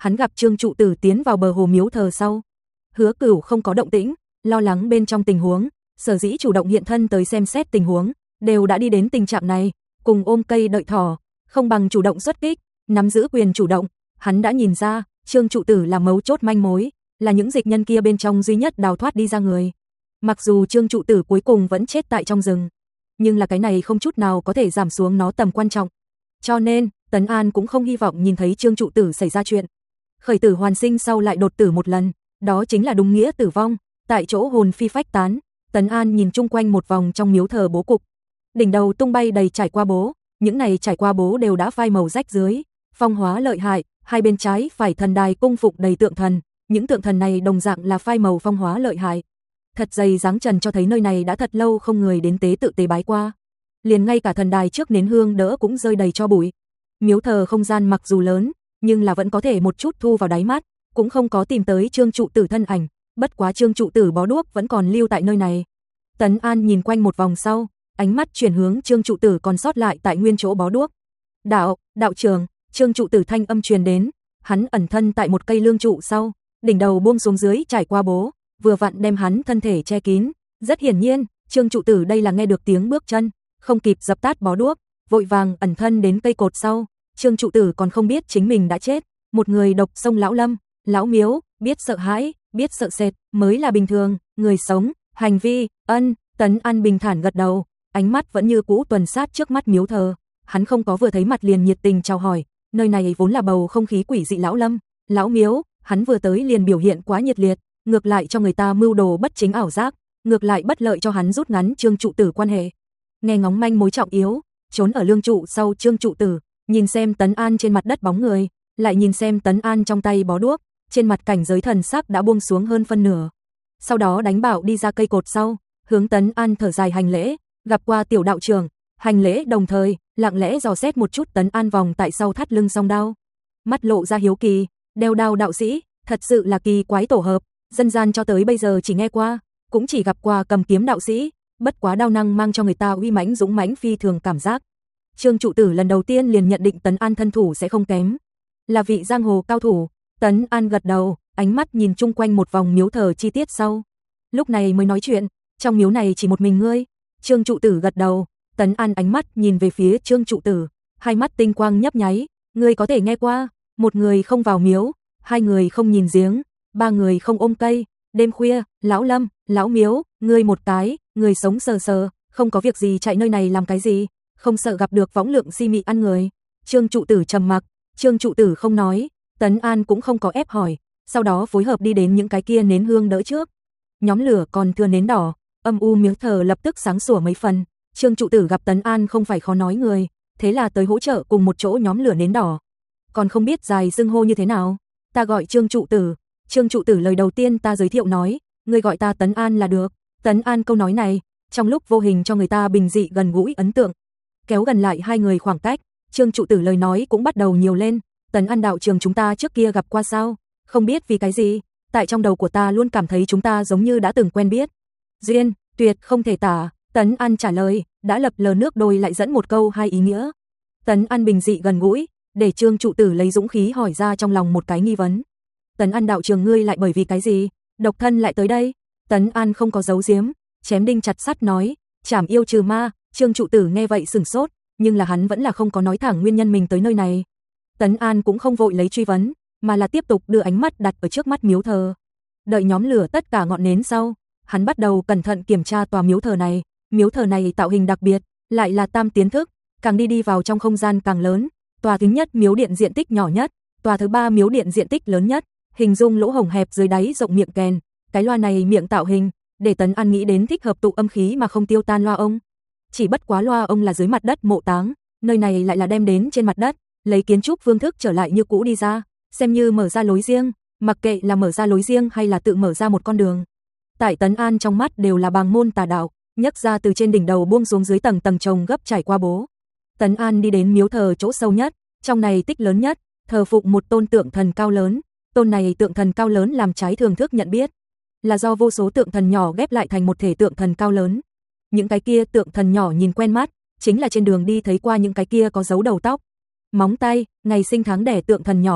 hắn gặp Trương trụ tử tiến vào bờ hồ miếu thờ sau. Hứa Cửu không có động tĩnh, lo lắng bên trong tình huống, sở dĩ chủ động hiện thân tới xem xét tình huống, đều đã đi đến tình trạng này, cùng ôm cây đợi thỏ, không bằng chủ động xuất kích, nắm giữ quyền chủ động. Hắn đã nhìn ra, Trương trụ tử là mấu chốt manh mối, là những dịch nhân kia bên trong duy nhất đào thoát đi ra người. Mặc dù Trương trụ tử cuối cùng vẫn chết tại trong rừng, nhưng là cái này không chút nào có thể giảm xuống nó tầm quan trọng. Cho nên, Tấn An cũng không hy vọng nhìn thấy Trương trụ tử xảy ra chuyện. Khởi tử hoàn sinh sau lại đột tử một lần, đó chính là đúng nghĩa tử vong, tại chỗ hồn phi phách tán. Tấn An nhìn chung quanh một vòng trong miếu thờ bố cục. Đỉnh đầu tung bay đầy trải qua bố, những này trải qua bố đều đã phai màu rách dưới, phong hóa lợi hại, hai bên trái phải thần đài cung phục đầy tượng thần, những tượng thần này đồng dạng là phai màu phong hóa lợi hại. Thật dày dáng trần cho thấy nơi này đã thật lâu không người đến tế tự tế bái qua. Liền ngay cả thần đài trước nến hương đỡ cũng rơi đầy cho bụi. Miếu thờ không gian mặc dù lớn, nhưng là vẫn có thể một chút thu vào đáy mắt, cũng không có tìm tới Trương trụ tử thân ảnh, bất quá Trương trụ tử bó đuốc vẫn còn lưu tại nơi này. Tấn An nhìn quanh một vòng sau, ánh mắt chuyển hướng Trương trụ tử còn sót lại tại nguyên chỗ bó đuốc. "Đạo, đạo trưởng." Trương trụ tử thanh âm truyền đến, hắn ẩn thân tại một cây lương trụ sau, đỉnh đầu buông xuống dưới trải qua bố, vừa vặn đem hắn thân thể che kín. Rất hiển nhiên, Trương trụ tử đây là nghe được tiếng bước chân, không kịp dập tắt bó đuốc, vội vàng ẩn thân đến cây cột sau. Trương trụ tử còn không biết chính mình đã chết, một người độc sông lão lâm, lão miếu, biết sợ hãi, biết sợ sệt mới là bình thường, người sống, hành vi, ân. Tấn An bình thản gật đầu, ánh mắt vẫn như cũ tuần sát trước mắt miếu thờ, hắn không có vừa thấy mặt liền nhiệt tình chào hỏi, nơi này vốn là bầu không khí quỷ dị lão lâm, lão miếu, hắn vừa tới liền biểu hiện quá nhiệt liệt, ngược lại cho người ta mưu đồ bất chính ảo giác, ngược lại bất lợi cho hắn rút ngắn Trương trụ tử quan hệ. Nghe ngóng manh mối trọng yếu, trốn ở lương trụ sau Trương trụ tử, nhìn xem Tấn An trên mặt đất bóng người, lại nhìn xem Tấn An trong tay bó đuốc, trên mặt cảnh giới thần sắc đã buông xuống hơn phân nửa. Sau đó đánh bảo đi ra cây cột sau, hướng Tấn An thở dài hành lễ, gặp qua tiểu đạo trưởng, hành lễ đồng thời, lặng lẽ dò xét một chút Tấn An vòng tại sau thắt lưng song đao. Mắt lộ ra hiếu kỳ, đeo đao đạo sĩ, thật sự là kỳ quái tổ hợp, dân gian cho tới bây giờ chỉ nghe qua, cũng chỉ gặp qua cầm kiếm đạo sĩ, bất quá đao năng mang cho người ta uy mãnh dũng mãnh phi thường cảm giác. Trương trụ tử lần đầu tiên liền nhận định Tấn An thân thủ sẽ không kém, là vị giang hồ cao thủ. Tấn An gật đầu, ánh mắt nhìn chung quanh một vòng miếu thờ chi tiết sau, lúc này mới nói chuyện, trong miếu này chỉ một mình ngươi. Trương trụ tử gật đầu, Tấn An ánh mắt nhìn về phía Trương trụ tử, hai mắt tinh quang nhấp nháy, ngươi có thể nghe qua, một người không vào miếu, hai người không nhìn giếng, ba người không ôm cây, đêm khuya, lão lâm, lão miếu, ngươi một cái, người sống sờ sờ, không có việc gì chạy nơi này làm cái gì, không sợ gặp được võng lượng si mị ăn người. Trương trụ tử trầm mặc, Trương trụ tử không nói, Tấn An cũng không có ép hỏi, sau đó phối hợp đi đến những cái kia nến hương đỡ trước. Nhóm lửa còn thừa nến đỏ, âm u miếu thờ lập tức sáng sủa mấy phần. Trương trụ tử gặp Tấn An không phải khó nói người, thế là tới hỗ trợ cùng một chỗ nhóm lửa nến đỏ. Còn không biết dài xưng hô như thế nào, ta gọi Trương trụ tử. Trương trụ tử lời đầu tiên ta giới thiệu nói, ngươi gọi ta Tấn An là được. Tấn An câu nói này, trong lúc vô hình cho người ta bình dị gần gũi ấn tượng. Kéo gần lại hai người khoảng cách, Trương trụ tử lời nói cũng bắt đầu nhiều lên. Tấn An đạo trường chúng ta trước kia gặp qua sao? Không biết vì cái gì, tại trong đầu của ta luôn cảm thấy chúng ta giống như đã từng quen biết. Duyên, tuyệt không thể tả. Tấn An trả lời, đã lập lờ nước đôi lại dẫn một câu hai ý nghĩa. Tấn An bình dị gần gũi, để Trương trụ tử lấy dũng khí hỏi ra trong lòng một cái nghi vấn. Tấn An đạo trường ngươi lại bởi vì cái gì, độc thân lại tới đây? Tấn An không có giấu giếm, chém đinh chặt sắt nói, trảm yêu trừ ma. Trương trụ tử nghe vậy sửng sốt, nhưng là hắn vẫn là không có nói thẳng nguyên nhân mình tới nơi này. Tấn An cũng không vội lấy truy vấn, mà là tiếp tục đưa ánh mắt đặt ở trước mắt miếu thờ. Đợi nhóm lửa tất cả ngọn nến sau, hắn bắt đầu cẩn thận kiểm tra tòa miếu thờ này. Miếu thờ này tạo hình đặc biệt, lại là tam tiến thức, càng đi đi vào trong không gian càng lớn. Tòa thứ nhất miếu điện diện tích nhỏ nhất, tòa thứ ba miếu điện diện tích lớn nhất, hình dung lỗ hổng hẹp dưới đáy rộng miệng kèn. Cái loa này miệng tạo hình, để Tấn An nghĩ đến thích hợp tụ âm khí mà không tiêu tan loa ông. Chỉ bất quá loa ông là dưới mặt đất mộ táng, nơi này lại là đem đến trên mặt đất, lấy kiến trúc phương thức trở lại như cũ đi ra, xem như mở ra lối riêng, mặc kệ là mở ra lối riêng hay là tự mở ra một con đường. Tại Tấn An trong mắt đều là bàng môn tà đạo, nhấc ra từ trên đỉnh đầu buông xuống dưới tầng tầng chồng gấp trải qua bố. Tấn An đi đến miếu thờ chỗ sâu nhất, trong này tích lớn nhất, thờ phụng một tôn tượng thần cao lớn. Tôn này tượng thần cao lớn làm trái thường thức nhận biết, là do vô số tượng thần nhỏ ghép lại thành một thể tượng thần cao lớn. Những cái kia tượng thần nhỏ nhìn quen mắt, chính là trên đường đi thấy qua những cái kia có dấu đầu tóc, móng tay, ngày sinh tháng đẻ tượng thần nhỏ.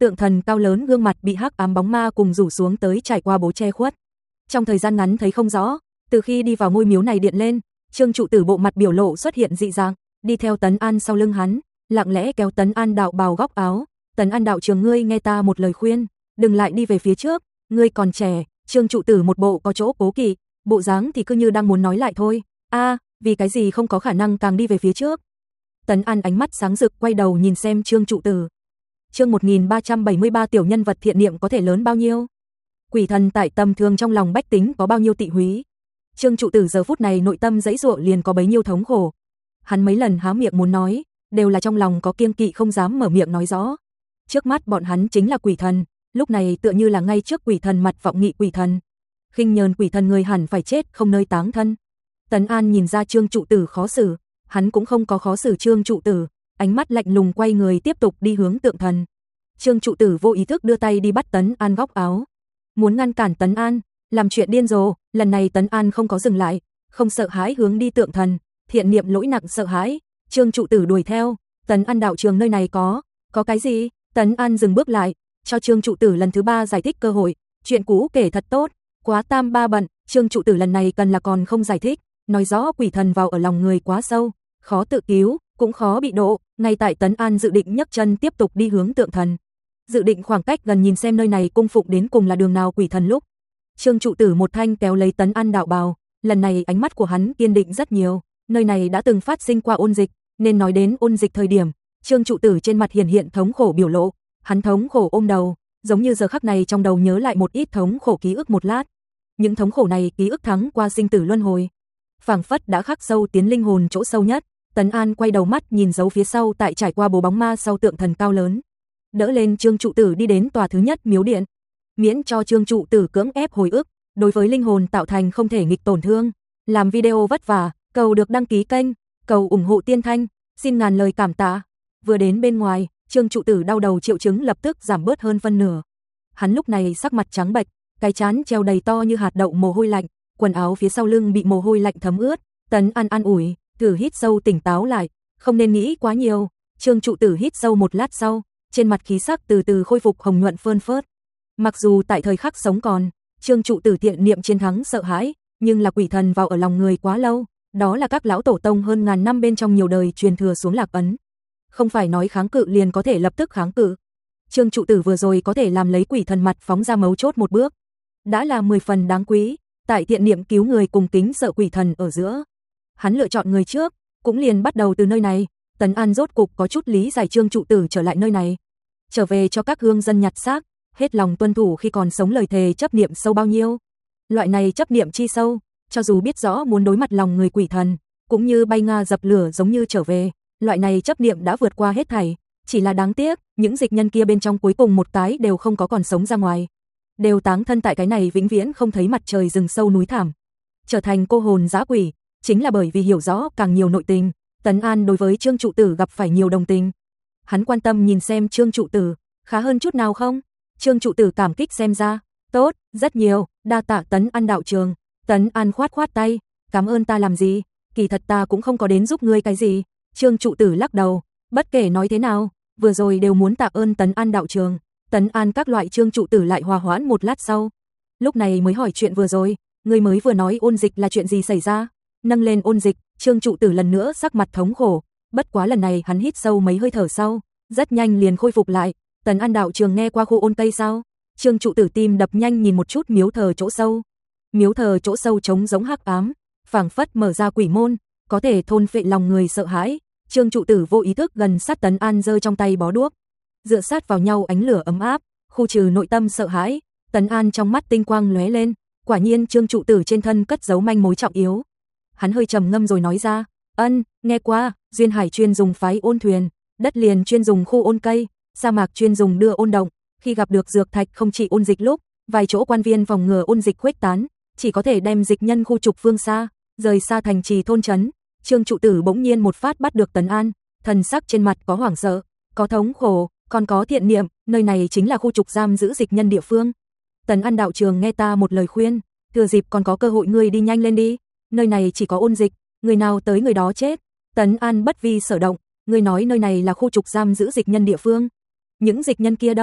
Tượng thần cao lớn gương mặt bị hắc ám bóng ma cùng rủ xuống tới trải qua bố che khuất. Trong thời gian ngắn thấy không rõ, từ khi đi vào ngôi miếu này điện lên, Trương trụ tử bộ mặt biểu lộ xuất hiện dị dạng, đi theo Tấn An sau lưng hắn, lặng lẽ kéo Tấn An đạo bào góc áo. Tấn An đạo trường, ngươi nghe ta một lời khuyên, đừng lại đi về phía trước, ngươi còn trẻ. Trương trụ tử một bộ có chỗ cố kỵ, bộ dáng thì cứ như đang muốn nói lại thôi. A, vì cái gì không có khả năng càng đi về phía trước? Tấn An ánh mắt sáng rực quay đầu nhìn xem Trương trụ tử. Chương một nghìn ba trăm bảy mươi ba tiểu nhân vật thiện niệm có thể lớn bao nhiêu? Quỷ thần tại tầm thường trong lòng bách tính có bao nhiêu tị húy? Trương trụ tử giờ phút này nội tâm dãy dụa liền có bấy nhiêu thống khổ. Hắn mấy lần há miệng muốn nói, đều là trong lòng có kiêng kỵ không dám mở miệng nói rõ. Trước mắt bọn hắn chính là quỷ thần, lúc này tựa như là ngay trước quỷ thần mặt vọng nghị quỷ thần. Khinh nhờn quỷ thần người hẳn phải chết không nơi táng thân. Tấn An nhìn ra Trương trụ tử khó xử, hắn cũng không có khó xử Trương trụ tử, ánh mắt lạnh lùng quay người tiếp tục đi hướng tượng thần. Trương trụ tử vô ý thức đưa tay đi bắt Tấn An góc áo, muốn ngăn cản Tấn An, làm chuyện điên rồ. Lần này Tấn An không có dừng lại, không sợ hãi hướng đi tượng thần, thiện niệm lỗi nặng sợ hãi. Trương trụ tử đuổi theo, Tấn An đạo trường nơi này có, có cái gì? Tấn An dừng bước lại, cho Trương trụ tử lần thứ ba giải thích cơ hội, chuyện cũ kể thật tốt, quá tam ba bận. Trương trụ tử lần này cần là còn không giải thích, nói rõ quỷ thần vào ở lòng người quá sâu, khó tự cứu, cũng khó bị độ. Ngay tại Tấn An dự định nhấc chân tiếp tục đi hướng tượng thần, dự định khoảng cách gần nhìn xem nơi này cung phụng đến cùng là đường nào quỷ thần lúc Trương trụ tử một thanh kéo lấy Tấn An đạo bào, lần này ánh mắt của hắn kiên định rất nhiều, nơi này đã từng phát sinh qua ôn dịch, nên nói đến ôn dịch thời điểm, Trương trụ tử trên mặt hiển hiện thống khổ biểu lộ, hắn thống khổ ôm đầu, giống như giờ khắc này trong đầu nhớ lại một ít thống khổ ký ức một lát. Những thống khổ này ký ức thắng qua sinh tử luân hồi, phảng phất đã khắc sâu tiến linh hồn chỗ sâu nhất. Tấn An quay đầu mắt nhìn dấu phía sau tại trải qua bố bóng ma sau tượng thần cao lớn, đỡ lên Trương trụ tử đi đến tòa thứ nhất miếu điện, miễn cho Trương trụ tử cưỡng ép hồi ức, đối với linh hồn tạo thành không thể nghịch tổn thương. Làm video vất vả, cầu được đăng ký kênh, cầu ủng hộ Tiên Thanh, xin ngàn lời cảm tạ. Vừa đến bên ngoài, Trương trụ tử đau đầu triệu chứng lập tức giảm bớt hơn phân nửa. Hắn lúc này sắc mặt trắng bệch, cái trán treo đầy to như hạt đậu mồ hôi lạnh, quần áo phía sau lưng bị mồ hôi lạnh thấm ướt. Tấn An an ủi, thử hít sâu tỉnh táo lại, không nên nghĩ quá nhiều. Trương trụ tử hít sâu một lát sau, trên mặt khí sắc từ từ khôi phục hồng nhuận phơn phớt. Mặc dù tại thời khắc sống còn, Trương trụ tử thiện niệm chiến thắng sợ hãi, nhưng là quỷ thần vào ở lòng người quá lâu, đó là các lão tổ tông hơn ngàn năm bên trong nhiều đời truyền thừa xuống lạc ấn. Không phải nói kháng cự liền có thể lập tức kháng cự. Trương trụ tử vừa rồi có thể làm lấy quỷ thần mặt phóng ra mấu chốt một bước, đã là mười phần đáng quý. Tại thiện niệm cứu người cùng kính sợ quỷ thần ở giữa, hắn lựa chọn người trước, cũng liền bắt đầu từ nơi này. Tấn An rốt cục có chút lý giải Trương trụ tử trở lại nơi này, trở về cho các hương dân nhặt xác, hết lòng tuân thủ khi còn sống lời thề chấp niệm sâu bao nhiêu. Loại này chấp niệm chi sâu, cho dù biết rõ muốn đối mặt lòng người quỷ thần, cũng như bay nga dập lửa giống như trở về. Loại này chấp niệm đã vượt qua hết thảy, chỉ là đáng tiếc, những dịch nhân kia bên trong cuối cùng một cái đều không có còn sống ra ngoài, đều táng thân tại cái này vĩnh viễn không thấy mặt trời rừng sâu núi thảm, trở thành cô hồn dã quỷ. Chính là bởi vì hiểu rõ càng nhiều nội tình, Tấn An đối với Trương trụ tử gặp phải nhiều đồng tình. Hắn quan tâm nhìn xem Trương trụ tử, khá hơn chút nào không? Trương trụ tử cảm kích xem ra, tốt, rất nhiều, đa tạ Tấn An đạo trường. Tấn An khoát khoát tay, cảm ơn ta làm gì, kỳ thật ta cũng không có đến giúp ngươi cái gì. Trương trụ tử lắc đầu, bất kể nói thế nào, vừa rồi đều muốn tạ ơn Tấn An đạo trường. Tấn An các loại Trương trụ tử lại hòa hoãn một lát sau, lúc này mới hỏi chuyện vừa rồi, ngươi mới vừa nói ôn dịch là chuyện gì xảy ra? Nâng lên ôn dịch, Trương trụ tử lần nữa sắc mặt thống khổ, bất quá lần này hắn hít sâu mấy hơi thở sau, rất nhanh liền khôi phục lại. Tấn An đạo trường nghe qua khu ôn Tây sao? Trương trụ tử tim đập nhanh nhìn một chút miếu thờ chỗ sâu. Miếu thờ chỗ sâu trống giống hắc ám, phảng phất mở ra quỷ môn, có thể thôn phệ lòng người sợ hãi. Trương trụ tử vô ý thức gần sát Tấn An giơ trong tay bó đuốc, dựa sát vào nhau ánh lửa ấm áp, khu trừ nội tâm sợ hãi. Tấn An trong mắt tinh quang lóe lên, quả nhiên Trương trụ tử trên thân cất giấu manh mối trọng yếu. Hắn hơi trầm ngâm rồi nói ra, ân, nghe qua, duyên hải chuyên dùng phái ôn thuyền, đất liền chuyên dùng khu ôn cây, sa mạc chuyên dùng đưa ôn động. Khi gặp được dược thạch không trị ôn dịch lúc, vài chỗ quan viên phòng ngừa ôn dịch khuếch tán, chỉ có thể đem dịch nhân khu trục phương xa, rời xa thành trì thôn trấn. Trương trụ tử bỗng nhiên một phát bắt được Tấn An, thần sắc trên mặt có hoảng sợ, có thống khổ, còn có thiện niệm, nơi này chính là khu trục giam giữ dịch nhân địa phương. Tấn An đạo trường nghe ta một lời khuyên, thừa dịp còn có cơ hội ngươi đi nhanh lên đi, nơi này chỉ có ôn dịch, người nào tới người đó chết. Tấn An bất vi sở động, ngươi nói nơi này là khu trục giam giữ dịch nhân địa phương, những dịch nhân kia đâu?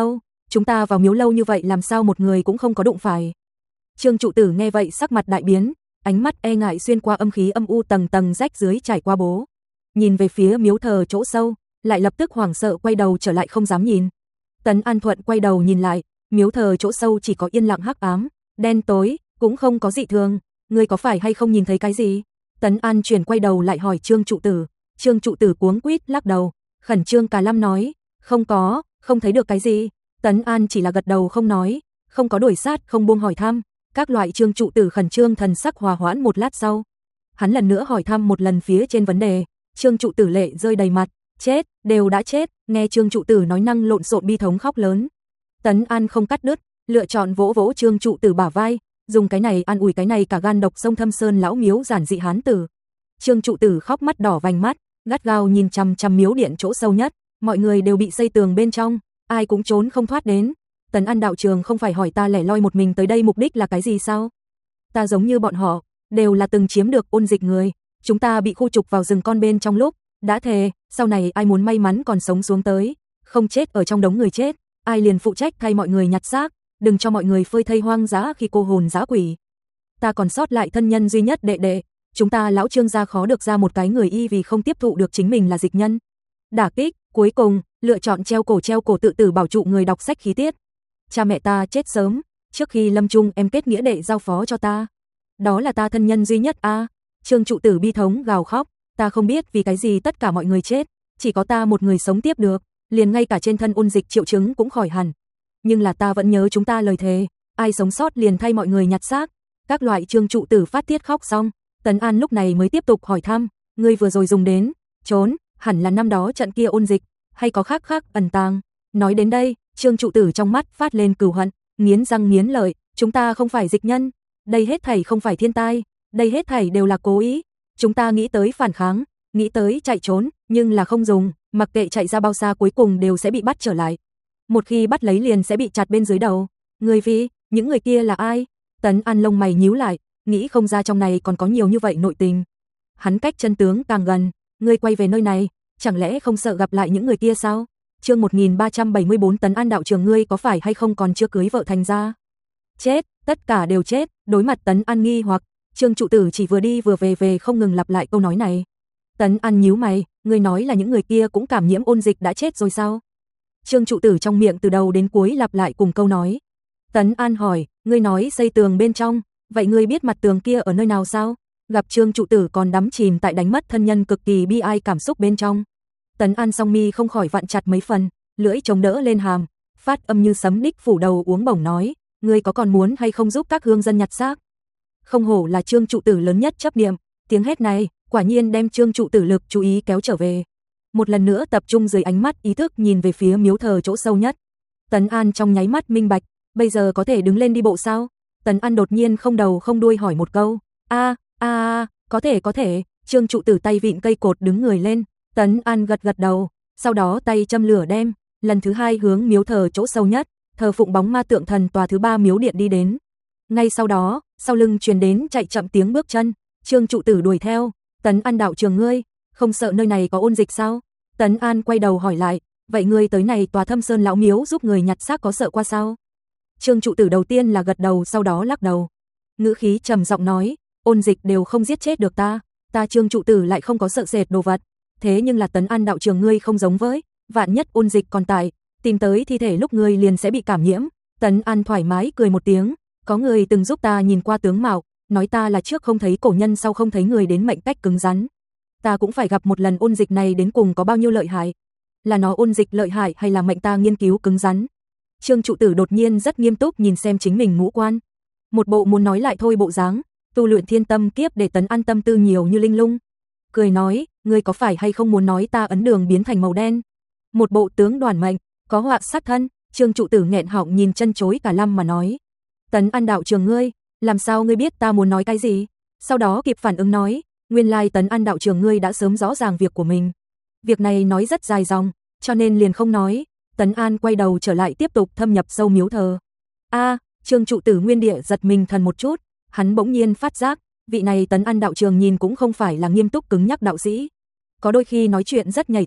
chúng ta vào miếu lâu như vậy làm sao một người cũng không có đụng phải. Trương trụ tử nghe vậy sắc mặt đại biến, ánh mắt e ngại xuyên qua âm khí âm u tầng tầng rách dưới trải qua bố. Nhìn về phía miếu thờ chỗ sâu, lại lập tức hoảng sợ quay đầu trở lại không dám nhìn. Tấn An Thuận quay đầu nhìn lại, miếu thờ chỗ sâu chỉ có yên lặng hắc ám, đen tối, cũng không có dị thường. Ngươi có phải hay không nhìn thấy cái gì? Tấn An chuyển quay đầu lại hỏi Trương trụ tử. Trương trụ tử cuống quýt lắc đầu, khẩn trương cả lâm nói, không có, không thấy được cái gì. Tấn An chỉ là gật đầu không nói, không có đuổi sát, không buông hỏi thăm. Các loại Trương trụ tử khẩn trương thần sắc hòa hoãn một lát sau. Hắn lần nữa hỏi thăm một lần phía trên vấn đề, Trương trụ tử lệ rơi đầy mặt, chết, đều đã chết, nghe Trương trụ tử nói năng lộn xộn bi thống khóc lớn. Tấn An không cắt đứt, lựa chọn vỗ vỗ Trương trụ tử bả vai, dùng cái này an ủi cái này cả gan độc sông Thâm Sơn lão miếu giản dị hán tử. Trương trụ tử khóc mắt đỏ vành mắt, gắt gao nhìn chằm chằm miếu điện chỗ sâu nhất, mọi người đều bị xây tường bên trong, ai cũng trốn không thoát đến. Tấn An đạo trường không phải hỏi ta lẻ loi một mình tới đây mục đích là cái gì sao? Ta giống như bọn họ, đều là từng chiếm được ôn dịch người, chúng ta bị khu trục vào rừng con bên trong lúc, đã thề, sau này ai muốn may mắn còn sống xuống tới, không chết ở trong đống người chết, ai liền phụ trách thay mọi người nhặt xác, đừng cho mọi người phơi thây hoang dã khi cô hồn dã quỷ. Ta còn sót lại thân nhân duy nhất đệ đệ, chúng ta lão Trương gia khó được ra một cái người y vì không tiếp thụ được chính mình là dịch nhân. Đả kích, cuối cùng, lựa chọn treo cổ treo cổ tự tử bảo trụ người đọc sách khí tiết. Cha mẹ ta chết sớm, trước khi lâm chung em kết nghĩa đệ giao phó cho ta. Đó là ta thân nhân duy nhất a. À. Trương trụ tử bi thống gào khóc, ta không biết vì cái gì tất cả mọi người chết, chỉ có ta một người sống tiếp được, liền ngay cả trên thân ôn dịch triệu chứng cũng khỏi hẳn. Nhưng là ta vẫn nhớ chúng ta lời thề, ai sống sót liền thay mọi người nhặt xác. Các loại Trương trụ tử phát tiết khóc xong, Tấn An lúc này mới tiếp tục hỏi thăm, ngươi vừa rồi dùng đến, trốn, hẳn là năm đó trận kia ôn dịch, hay có khác khác ẩn tàng. Nói đến đây, Trương trụ tử trong mắt phát lên cừu hận, nghiến răng nghiến lợi, chúng ta không phải dịch nhân, đây hết thảy không phải thiên tai, đây hết thảy đều là cố ý. Chúng ta nghĩ tới phản kháng, nghĩ tới chạy trốn, nhưng là không dùng, mặc kệ chạy ra bao xa cuối cùng đều sẽ bị bắt trở lại. Một khi bắt lấy liền sẽ bị chặt bên dưới đầu. Người vì, những người kia là ai? Tấn An lông mày nhíu lại, nghĩ không ra trong này còn có nhiều như vậy nội tình. Hắn cách chân tướng càng gần, ngươi quay về nơi này, chẳng lẽ không sợ gặp lại những người kia sao? Chương một nghìn ba trăm bảy mươi bốn Tấn An đạo trường, ngươi có phải hay không còn chưa cưới vợ thành ra? Chết, tất cả đều chết. Đối mặt Tấn An nghi hoặc, Trương trụ tử chỉ vừa đi vừa về về không ngừng lặp lại câu nói này. Tấn An nhíu mày, ngươi nói là những người kia cũng cảm nhiễm ôn dịch đã chết rồi sao? Trương trụ tử trong miệng từ đầu đến cuối lặp lại cùng câu nói. Tấn An hỏi, ngươi nói xây tường bên trong, vậy ngươi biết mặt tường kia ở nơi nào sao? Gặp Trương trụ tử còn đắm chìm tại đánh mất thân nhân cực kỳ bi ai cảm xúc bên trong. Tấn An song mi không khỏi vặn chặt mấy phần, lưỡi chống đỡ lên hàm, phát âm như sấm đích phủ đầu uống bổng nói, ngươi có còn muốn hay không giúp các hương dân nhặt xác? Không hổ là Trương trụ tử lớn nhất chấp niệm, tiếng hét này quả nhiên đem Trương trụ tử lực chú ý kéo trở về. Một lần nữa tập trung dưới ánh mắt ý thức nhìn về phía miếu thờ chỗ sâu nhất. Tấn An trong nháy mắt minh bạch, bây giờ có thể đứng lên đi bộ sao? Tấn An đột nhiên không đầu không đuôi hỏi một câu. A, a, a, có thể có thể. Trương trụ tử tay vịn cây cột đứng người lên. Tấn An gật gật đầu, sau đó tay châm lửa đem, lần thứ hai hướng miếu thờ chỗ sâu nhất, thờ phụng bóng ma tượng thần tòa thứ ba miếu điện đi đến. Ngay sau đó, sau lưng truyền đến chạy chậm tiếng bước chân, Trương trụ tử đuổi theo. Tấn An đạo trường, ngươi không sợ nơi này có ôn dịch sao? Tấn An quay đầu hỏi lại, vậy ngươi tới này tòa Thâm Sơn lão miếu giúp người nhặt xác có sợ qua sao? Trương trụ tử đầu tiên là gật đầu sau đó lắc đầu. Ngữ khí trầm giọng nói, ôn dịch đều không giết chết được ta, ta Trương trụ tử lại không có sợ sệt đồ vật. Thế nhưng là Tấn An đạo trường, ngươi không giống với, vạn nhất ôn dịch còn tại, tìm tới thi thể lúc ngươi liền sẽ bị cảm nhiễm. Tấn An thoải mái cười một tiếng, có người từng giúp ta nhìn qua tướng mạo, nói ta là trước không thấy cổ nhân sau không thấy người đến mệnh cách cứng rắn. Ta cũng phải gặp một lần ôn dịch này đến cùng có bao nhiêu lợi hại. Là nó ôn dịch lợi hại hay là mệnh ta nghiên cứu cứng rắn? Trương trụ tử đột nhiên rất nghiêm túc nhìn xem chính mình ngũ quan. Một bộ muốn nói lại thôi bộ dáng, tu luyện thiên tâm kiếp để Tấn An tâm tư nhiều như linh lung. Cười nói, ngươi có phải hay không muốn nói ta ấn đường biến thành màu đen? Một bộ tướng đoàn mệnh, có họa sát thân. Trương trụ tử nghẹn họng nhìn chân chối cả lâm mà nói. Tấn An đạo trường, ngươi, làm sao ngươi biết ta muốn nói cái gì? Sau đó kịp phản ứng nói, nguyên lai Tấn An đạo trường, ngươi đã sớm rõ ràng việc của mình. Việc này nói rất dài dòng, cho nên liền không nói. Tấn An quay đầu trở lại tiếp tục thâm nhập sâu miếu thờ. A, Trương trụ tử nguyên địa giật mình thần một chút, hắn bỗng nhiên phát giác, vị này Tấn An đạo trường nhìn cũng không phải là nghiêm túc cứng nhắc đạo sĩ. Có đôi khi nói chuyện rất nhảy thoát,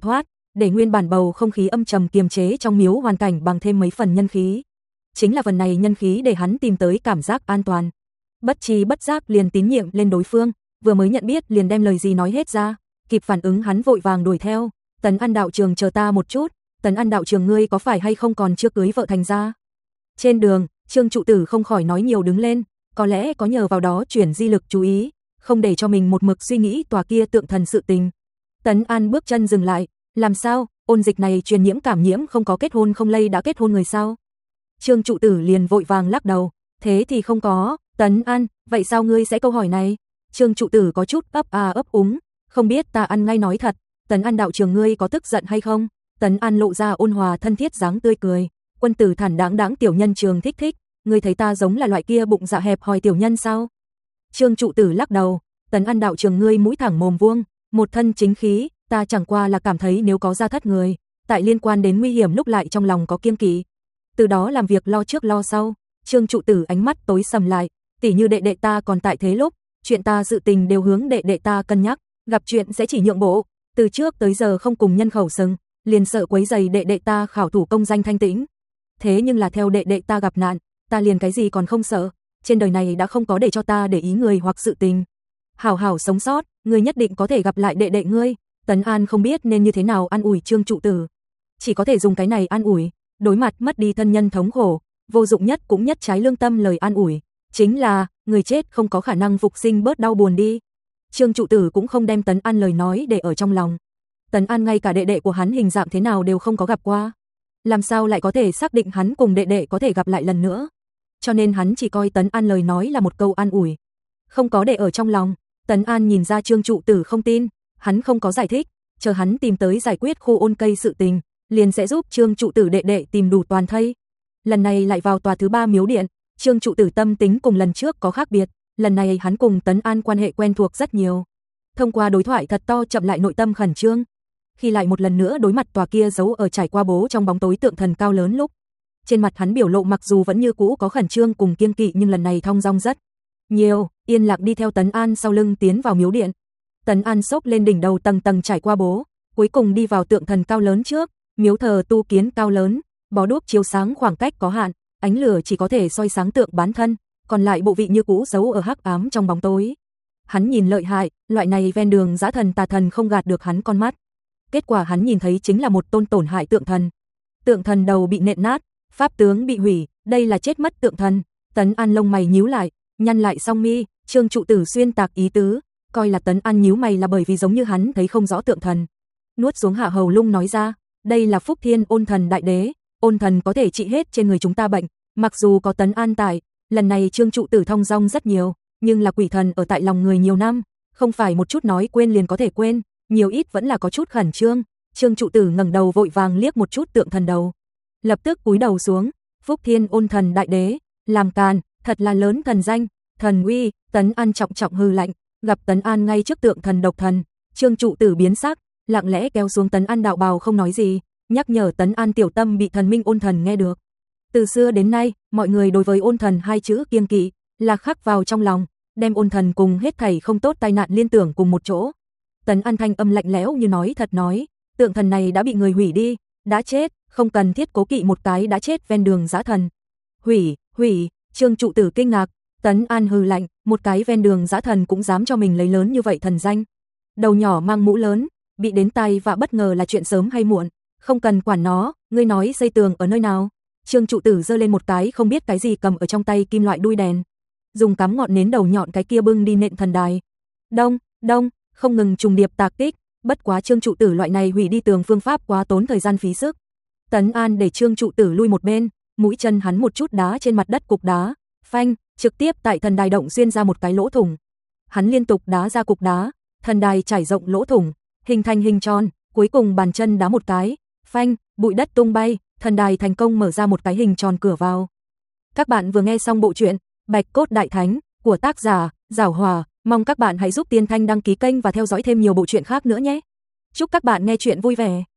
để nguyên bản bầu không khí âm trầm kiềm chế trong miếu hoàn cảnh bằng thêm mấy phần nhân khí. Chính là phần này nhân khí để hắn tìm tới cảm giác an toàn. Bất chi bất giác liền tín nhiệm lên đối phương, vừa mới nhận biết liền đem lời gì nói hết ra, kịp phản ứng hắn vội vàng đuổi theo, Tấn An đạo trường chờ ta một chút, Tấn An đạo trường ngươi có phải hay không còn chưa cưới vợ thành ra. Trên đường, Trương trụ tử không khỏi nói nhiều đứng lên, có lẽ có nhờ vào đó chuyển di lực chú ý, không để cho mình một mực suy nghĩ tòa kia tượng thần sự tình. Tấn An bước chân dừng lại, làm sao, ôn dịch này truyền nhiễm cảm nhiễm không có kết hôn không lây đã kết hôn người sao? Trương trụ tử liền vội vàng lắc đầu, thế thì không có. Tấn An, vậy sao ngươi sẽ câu hỏi này? Trương trụ tử có chút ấp à ấp úng, không biết ta ăn ngay nói thật, Tấn An đạo trường ngươi có tức giận hay không? Tấn An lộ ra ôn hòa thân thiết dáng tươi cười, quân tử thản đáng đáng tiểu nhân Trường thích thích, ngươi thấy ta giống là loại kia bụng dạ hẹp hòi tiểu nhân sao? Trương trụ tử lắc đầu, Tấn An đạo trường ngươi mũi thẳng mồm vuông, một thân chính khí, ta chẳng qua là cảm thấy nếu có gia thất người, tại liên quan đến nguy hiểm lúc lại trong lòng có kiêng kỵ. Từ đó làm việc lo trước lo sau. Trương trụ tử ánh mắt tối sầm lại, tỉ như đệ đệ ta còn tại thế lúc, chuyện ta sự tình đều hướng đệ đệ ta cân nhắc, gặp chuyện sẽ chỉ nhượng bộ, từ trước tới giờ không cùng nhân khẩu sừng, liền sợ quấy rầy đệ đệ ta khảo thủ công danh thanh tĩnh. Thế nhưng là theo đệ đệ ta gặp nạn, ta liền cái gì còn không sợ, trên đời này đã không có để cho ta để ý người hoặc sự tình. Hảo hảo sống sót, ngươi nhất định có thể gặp lại đệ đệ ngươi. Tấn An không biết nên như thế nào an ủi Trương trụ tử, chỉ có thể dùng cái này an ủi, đối mặt mất đi thân nhân thống khổ, vô dụng nhất cũng nhất trái lương tâm lời an ủi, chính là, người chết không có khả năng phục sinh bớt đau buồn đi. Trương trụ tử cũng không đem Tấn An lời nói để ở trong lòng. Tấn An ngay cả đệ đệ của hắn hình dạng thế nào đều không có gặp qua, làm sao lại có thể xác định hắn cùng đệ đệ có thể gặp lại lần nữa. Cho nên hắn chỉ coi Tấn An lời nói là một câu an ủi, không có để ở trong lòng. Tấn An nhìn ra Trương trụ tử không tin, hắn không có giải thích, chờ hắn tìm tới giải quyết khu ôn cây sự tình, liền sẽ giúp Trương trụ tử đệ đệ tìm đủ toàn thây. Lần này lại vào tòa thứ ba miếu điện, Trương trụ tử tâm tính cùng lần trước có khác biệt, lần này hắn cùng Tấn An quan hệ quen thuộc rất nhiều. Thông qua đối thoại thật to chậm lại nội tâm khẩn trương. Khi lại một lần nữa đối mặt tòa kia giấu ở trải qua bố trong bóng tối tượng thần cao lớn lúc, trên mặt hắn biểu lộ mặc dù vẫn như cũ có khẩn trương cùng kiêng kỵ nhưng lần này thong dong rất nhiều, yên lặng đi theo Tấn An sau lưng tiến vào miếu điện. Tấn An xốc lên đỉnh đầu tầng tầng trải qua bố, cuối cùng đi vào tượng thần cao lớn trước, miếu thờ tu kiến cao lớn, bó đuốc chiếu sáng khoảng cách có hạn, ánh lửa chỉ có thể soi sáng tượng bán thân, còn lại bộ vị như cũ giấu ở hắc ám trong bóng tối. Hắn nhìn lợi hại, loại này ven đường dã thần tà thần không gạt được hắn con mắt. Kết quả hắn nhìn thấy chính là một tôn tổn hại tượng thần. Tượng thần đầu bị nện nát, pháp tướng bị hủy, đây là chết mất tượng thần. Tấn An lông mày nhíu lại, nhăn lại song mi, Trương trụ tử xuyên tạc ý tứ, coi là Tấn An nhíu mày là bởi vì giống như hắn thấy không rõ tượng thần. Nuốt xuống hạ hầu lung nói ra, đây là Phúc Thiên Ôn Thần Đại Đế, ôn thần có thể trị hết trên người chúng ta bệnh, mặc dù có Tấn An tại, lần này Trương trụ tử thong dong rất nhiều, nhưng là quỷ thần ở tại lòng người nhiều năm, không phải một chút nói quên liền có thể quên, nhiều ít vẫn là có chút khẩn trương. Trương trụ tử ngẩng đầu vội vàng liếc một chút tượng thần đầu, lập tức cúi đầu xuống, Phúc Thiên Ôn Thần Đại Đế, làm càn, thật là lớn thần danh, thần uy. Tấn An trọng trọng hư lạnh, gặp Tấn An ngay trước tượng thần độc thần, Trương trụ tử biến sắc, lặng lẽ kéo xuống Tấn An đạo bào không nói gì, nhắc nhở Tấn An tiểu tâm bị thần minh ôn thần nghe được. Từ xưa đến nay, mọi người đối với ôn thần hai chữ kiêng kỵ là khắc vào trong lòng, đem ôn thần cùng hết thảy không tốt tai nạn liên tưởng cùng một chỗ. Tấn An thanh âm lạnh lẽo như nói thật nói, tượng thần này đã bị người hủy đi, đã chết, không cần thiết cố kỵ một cái đã chết ven đường dã thần. Hủy, hủy, Trương trụ tử kinh ngạc, Tấn An hừ lạnh, một cái ven đường dã thần cũng dám cho mình lấy lớn như vậy thần danh. Đầu nhỏ mang mũ lớn, bị đến tay và bất ngờ là chuyện sớm hay muộn, không cần quản nó, ngươi nói xây tường ở nơi nào? Trương trụ tử giơ lên một cái không biết cái gì cầm ở trong tay kim loại đuôi đèn, dùng cắm ngọn nến đầu nhọn cái kia bưng đi nện thần đài. Đông, đông, không ngừng trùng điệp tạc kích, bất quá Trương trụ tử loại này hủy đi tường phương pháp quá tốn thời gian phí sức. Tấn An để Trương trụ tử lui một bên, mũi chân hắn một chút đá trên mặt đất cục đá, phanh, trực tiếp tại thần đài động xuyên ra một cái lỗ thủng. Hắn liên tục đá ra cục đá, thần đài trải rộng lỗ thủng, hình thành hình tròn, cuối cùng bàn chân đá một cái, phanh, bụi đất tung bay, thần đài thành công mở ra một cái hình tròn cửa vào. Các bạn vừa nghe xong bộ truyện Bạch Cốt Đại Thánh của tác giả Giảo Hòa, mong các bạn hãy giúp Tiên Thanh đăng ký kênh và theo dõi thêm nhiều bộ truyện khác nữa nhé. Chúc các bạn nghe truyện vui vẻ.